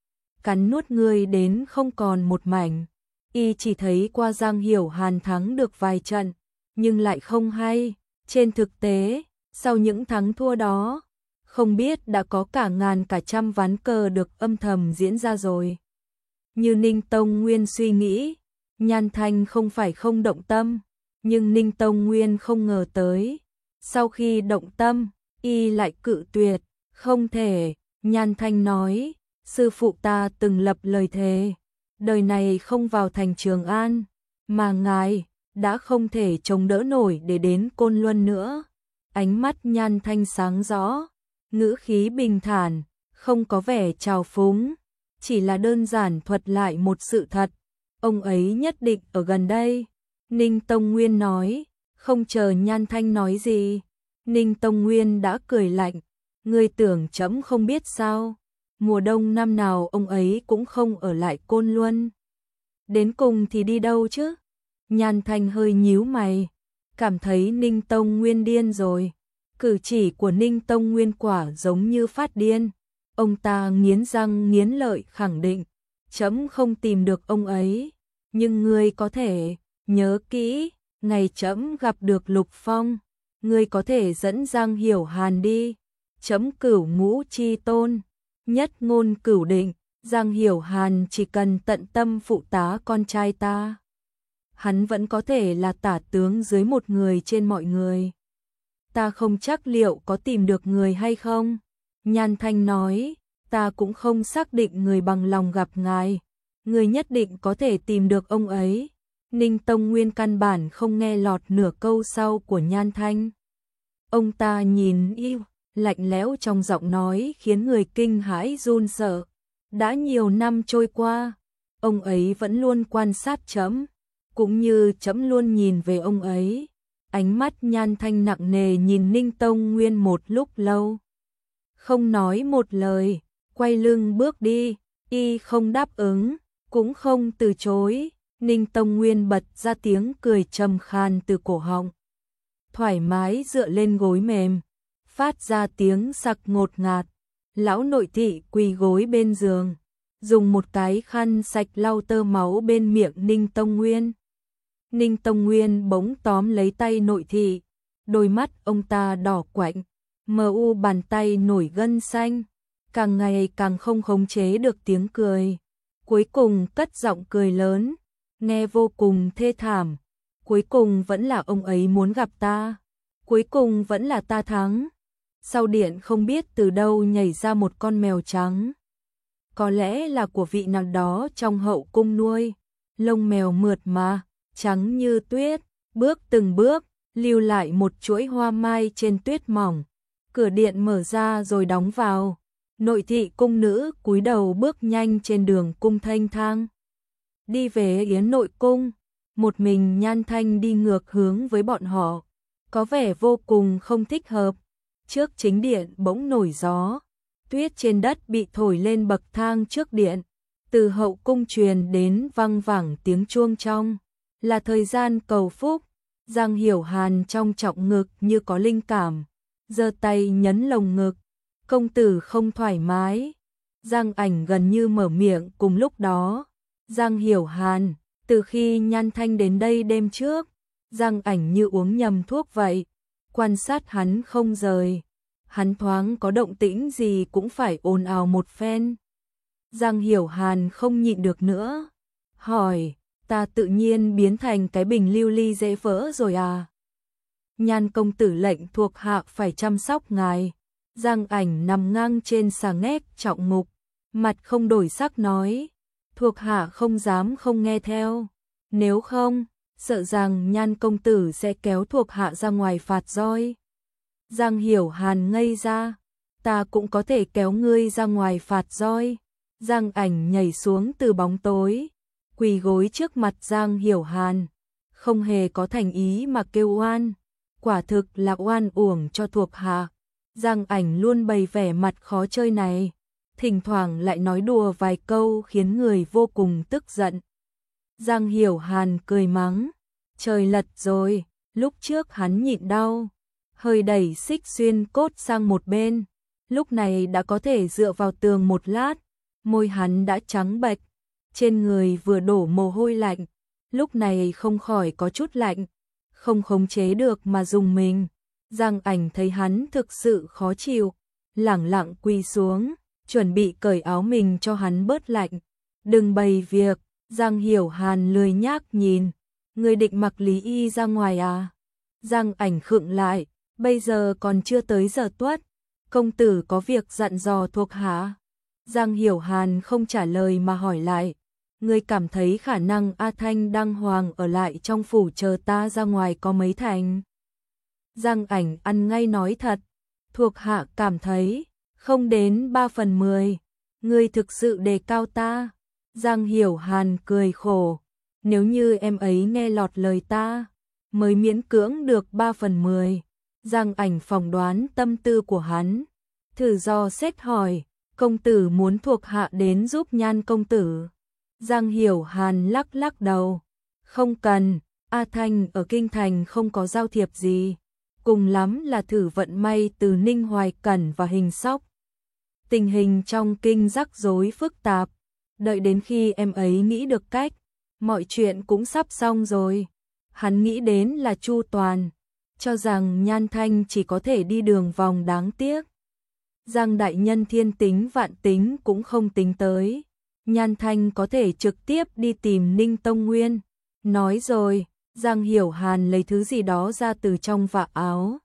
cắn nuốt ngươi đến không còn một mảnh. Y chỉ thấy qua Giang Hiểu Hàn thắng được vài trận, nhưng lại không hay. Trên thực tế, sau những thắng thua đó, không biết đã có cả ngàn cả trăm ván cờ được âm thầm diễn ra rồi. Như Ninh Tông Nguyên suy nghĩ, Nhan Thanh không phải không động tâm, nhưng Ninh Tông Nguyên không ngờ tới. Sau khi động tâm, y lại cự tuyệt, không thể. Nhan Thanh nói, sư phụ ta từng lập lời thề, đời này không vào thành Trường An, mà ngài đã không thể chống đỡ nổi để đến Côn Luân nữa. Ánh mắt Nhan Thanh sáng rõ, ngữ khí bình thản, không có vẻ trào phúng, chỉ là đơn giản thuật lại một sự thật. Ông ấy nhất định ở gần đây. Ninh Tông Nguyên nói, không chờ Nhan Thanh nói gì. Ninh Tông Nguyên đã cười lạnh, ngươi tưởng trẫm không biết sao? Mùa đông năm nào ông ấy cũng không ở lại Côn Luân. Đến cùng thì đi đâu chứ? Nhan Thanh hơi nhíu mày, cảm thấy Ninh Tông Nguyên điên rồi. Cử chỉ của Ninh Tông Nguyên quả giống như phát điên. Ông ta nghiến răng nghiến lợi khẳng định, trẫm không tìm được ông ấy, nhưng ngươi có thể nhớ kỹ, ngày trẫm gặp được Lục Phong, ngươi có thể dẫn Giang Hiểu Hàn đi. Trẫm Cửu Ngũ Chi Tôn, nhất ngôn cửu định, Giang Hiểu Hàn chỉ cần tận tâm phụ tá con trai ta, hắn vẫn có thể là tả tướng dưới một người trên mọi người. Ta không chắc liệu có tìm được người hay không. Nhan Thanh nói, ta cũng không xác định người bằng lòng gặp ngài. Người nhất định có thể tìm được ông ấy. Ninh Tông Nguyên căn bản không nghe lọt nửa câu sau của Nhan Thanh. Ông ta nhìn yêu, lạnh lẽo trong giọng nói khiến người kinh hãi run sợ. Đã nhiều năm trôi qua, ông ấy vẫn luôn quan sát trẫm, cũng như trẫm luôn nhìn về ông ấy. Ánh mắt Nhan Thanh nặng nề nhìn Ninh Tông Nguyên một lúc lâu, không nói một lời, quay lưng bước đi. Y không đáp ứng, cũng không từ chối. Ninh Tông Nguyên bật ra tiếng cười trầm khan từ cổ họng, thoải mái dựa lên gối mềm, phát ra tiếng sặc ngột ngạt. Lão nội thị quỳ gối bên giường, dùng một cái khăn sạch lau tơ máu bên miệng Ninh Tông Nguyên. Ninh Tông Nguyên bỗng tóm lấy tay nội thị, đôi mắt ông ta đỏ quạnh, mờ u bàn tay nổi gân xanh, càng ngày càng không khống chế được tiếng cười. Cuối cùng cất giọng cười lớn, nghe vô cùng thê thảm. Cuối cùng vẫn là ông ấy muốn gặp ta, cuối cùng vẫn là ta thắng. Sau điện không biết từ đâu nhảy ra một con mèo trắng, có lẽ là của vị nào đó trong hậu cung nuôi. Lông mèo mượt mà, trắng như tuyết, bước từng bước, lưu lại một chuỗi hoa mai trên tuyết mỏng. Cửa điện mở ra rồi đóng vào. Nội thị cung nữ cúi đầu bước nhanh trên đường cung thanh thang, đi về yến nội cung. Một mình Nhan Thanh đi ngược hướng với bọn họ, có vẻ vô cùng không thích hợp. Trước chính điện bỗng nổi gió, tuyết trên đất bị thổi lên bậc thang trước điện. Từ hậu cung truyền đến vang vẳng tiếng chuông trong, là thời gian cầu phúc. Giang Hiểu Hàn trong trọng ngực như có linh cảm, giơ tay nhấn lồng ngực. Công tử không thoải mái. Giang Ảnh gần như mở miệng cùng lúc đó. Giang Hiểu Hàn, từ khi Nhan Thanh đến đây đêm trước, Giang Ảnh như uống nhầm thuốc vậy, quan sát hắn không rời. Hắn thoáng có động tĩnh gì cũng phải ồn ào một phen. Giang Hiểu Hàn không nhịn được nữa, hỏi, ta tự nhiên biến thành cái bình lưu ly dễ vỡ rồi à? Nhan công tử lệnh thuộc hạ phải chăm sóc ngài. Giang Ảnh nằm ngang trên xà ngét trọng ngục, mặt không đổi sắc nói, thuộc hạ không dám không nghe theo, nếu không, sợ rằng Nhan công tử sẽ kéo thuộc hạ ra ngoài phạt roi. Giang Hiểu Hàn ngây ra, ta cũng có thể kéo ngươi ra ngoài phạt roi. Giang Ảnh nhảy xuống từ bóng tối, quỳ gối trước mặt Giang Hiểu Hàn, không hề có thành ý mà kêu oan. quả thực là oan uổng cho thuộc hạ. Giang Ảnh luôn bày vẻ mặt khó chơi này, thỉnh thoảng lại nói đùa vài câu khiến người vô cùng tức giận. Giang Hiểu Hàn cười mắng, trời lật rồi, lúc trước hắn nhịn đau, hơi đẩy xích xuyên cốt sang một bên, lúc này đã có thể dựa vào tường một lát, môi hắn đã trắng bệch, trên người vừa đổ mồ hôi lạnh, lúc này không khỏi có chút lạnh, không khống chế được mà dùng mình. Giang Ảnh thấy hắn thực sự khó chịu, lẳng lặng quỳ xuống, chuẩn bị cởi áo mình cho hắn bớt lạnh. Đừng bày việc, Giang Hiểu Hàn lười nhác nhìn, người định mặc Lý Y ra ngoài à? Giang Ảnh khựng lại, bây giờ còn chưa tới giờ tuất, công tử có việc dặn dò thuộc hạ. Giang Hiểu Hàn không trả lời mà hỏi lại, ngươi cảm thấy khả năng A Thanh Đăng Hoàng ở lại trong phủ chờ ta ra ngoài có mấy thành? Giang Ảnh ăn ngay nói thật, thuộc hạ cảm thấy không đến 3/10, ngươi thực sự đề cao ta. Giang Hiểu Hàn cười khổ, nếu như em ấy nghe lọt lời ta, mới miễn cưỡng được 3/10. Giang Ảnh phỏng đoán tâm tư của hắn, thử dò xét hỏi, công tử muốn thuộc hạ đến giúp Nhan công tử? Giang Hiểu Hàn lắc lắc đầu, không cần, A Thanh ở kinh thành không có giao thiệp gì, cùng lắm là thử vận may từ Ninh Hoài Cẩn và Hình Sóc. Tình hình trong kinh rắc rối phức tạp, đợi đến khi em ấy nghĩ được cách, mọi chuyện cũng sắp xong rồi. Hắn nghĩ đến là chu toàn, cho rằng Nhan Thanh chỉ có thể đi đường vòng đáng tiếc. Giang đại nhân thiên tính vạn tính cũng không tính tới, Nhan Thanh có thể trực tiếp đi tìm Ninh Tông Nguyên. Nói rồi, Giang Hiểu Hàn lấy thứ gì đó ra từ trong vạt áo,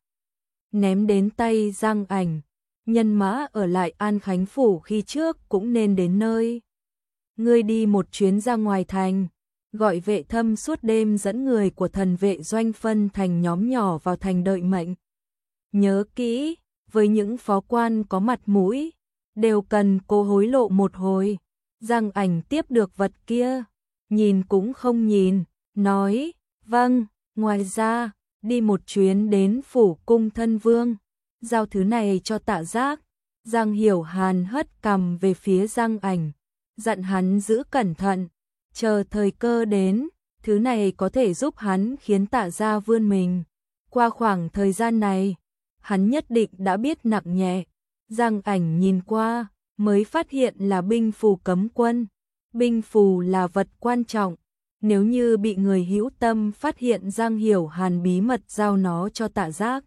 ném đến tay Giang Ảnh. Nhân mã ở lại An Khánh phủ khi trước cũng nên đến nơi. Ngươi đi một chuyến ra ngoài thành, gọi vệ thâm suốt đêm dẫn người của thần vệ doanh phân thành nhóm nhỏ vào thành đợi mệnh. Nhớ kỹ, với những phó quan có mặt mũi, đều cần cô hối lộ một hồi. Giang Ảnh tiếp được vật kia, nhìn cũng không nhìn, nói, vâng, ngoài ra, đi một chuyến đến phủ cung thân vương, giao thứ này cho Tạ Giác. Giang Hiểu Hàn hất cằm về phía Giang Ảnh, dặn hắn giữ cẩn thận, chờ thời cơ đến, thứ này có thể giúp hắn khiến Tạ gia vươn mình. Qua khoảng thời gian này, hắn nhất định đã biết nặng nhẹ. Giang Ảnh nhìn qua, mới phát hiện là binh phù cấm quân. Binh phù là vật quan trọng, nếu như bị người hữu tâm phát hiện Giang Hiểu Hàn bí mật giao nó cho Tạ Giác,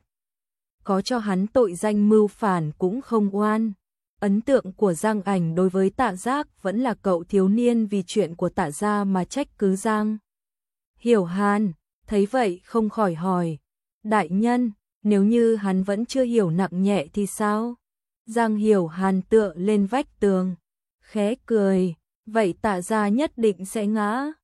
có cho hắn tội danh mưu phản cũng không oan. Ấn tượng của Giang Ảnh đối với Tạ Giác vẫn là cậu thiếu niên vì chuyện của Tạ gia mà trách cứ Giang Hiểu Hàn. Thấy vậy không khỏi hỏi, đại nhân, nếu như hắn vẫn chưa hiểu nặng nhẹ thì sao? Giang Hiểu Hàn tựa lên vách tường, khẽ cười, vậy Tạ gia nhất định sẽ ngã.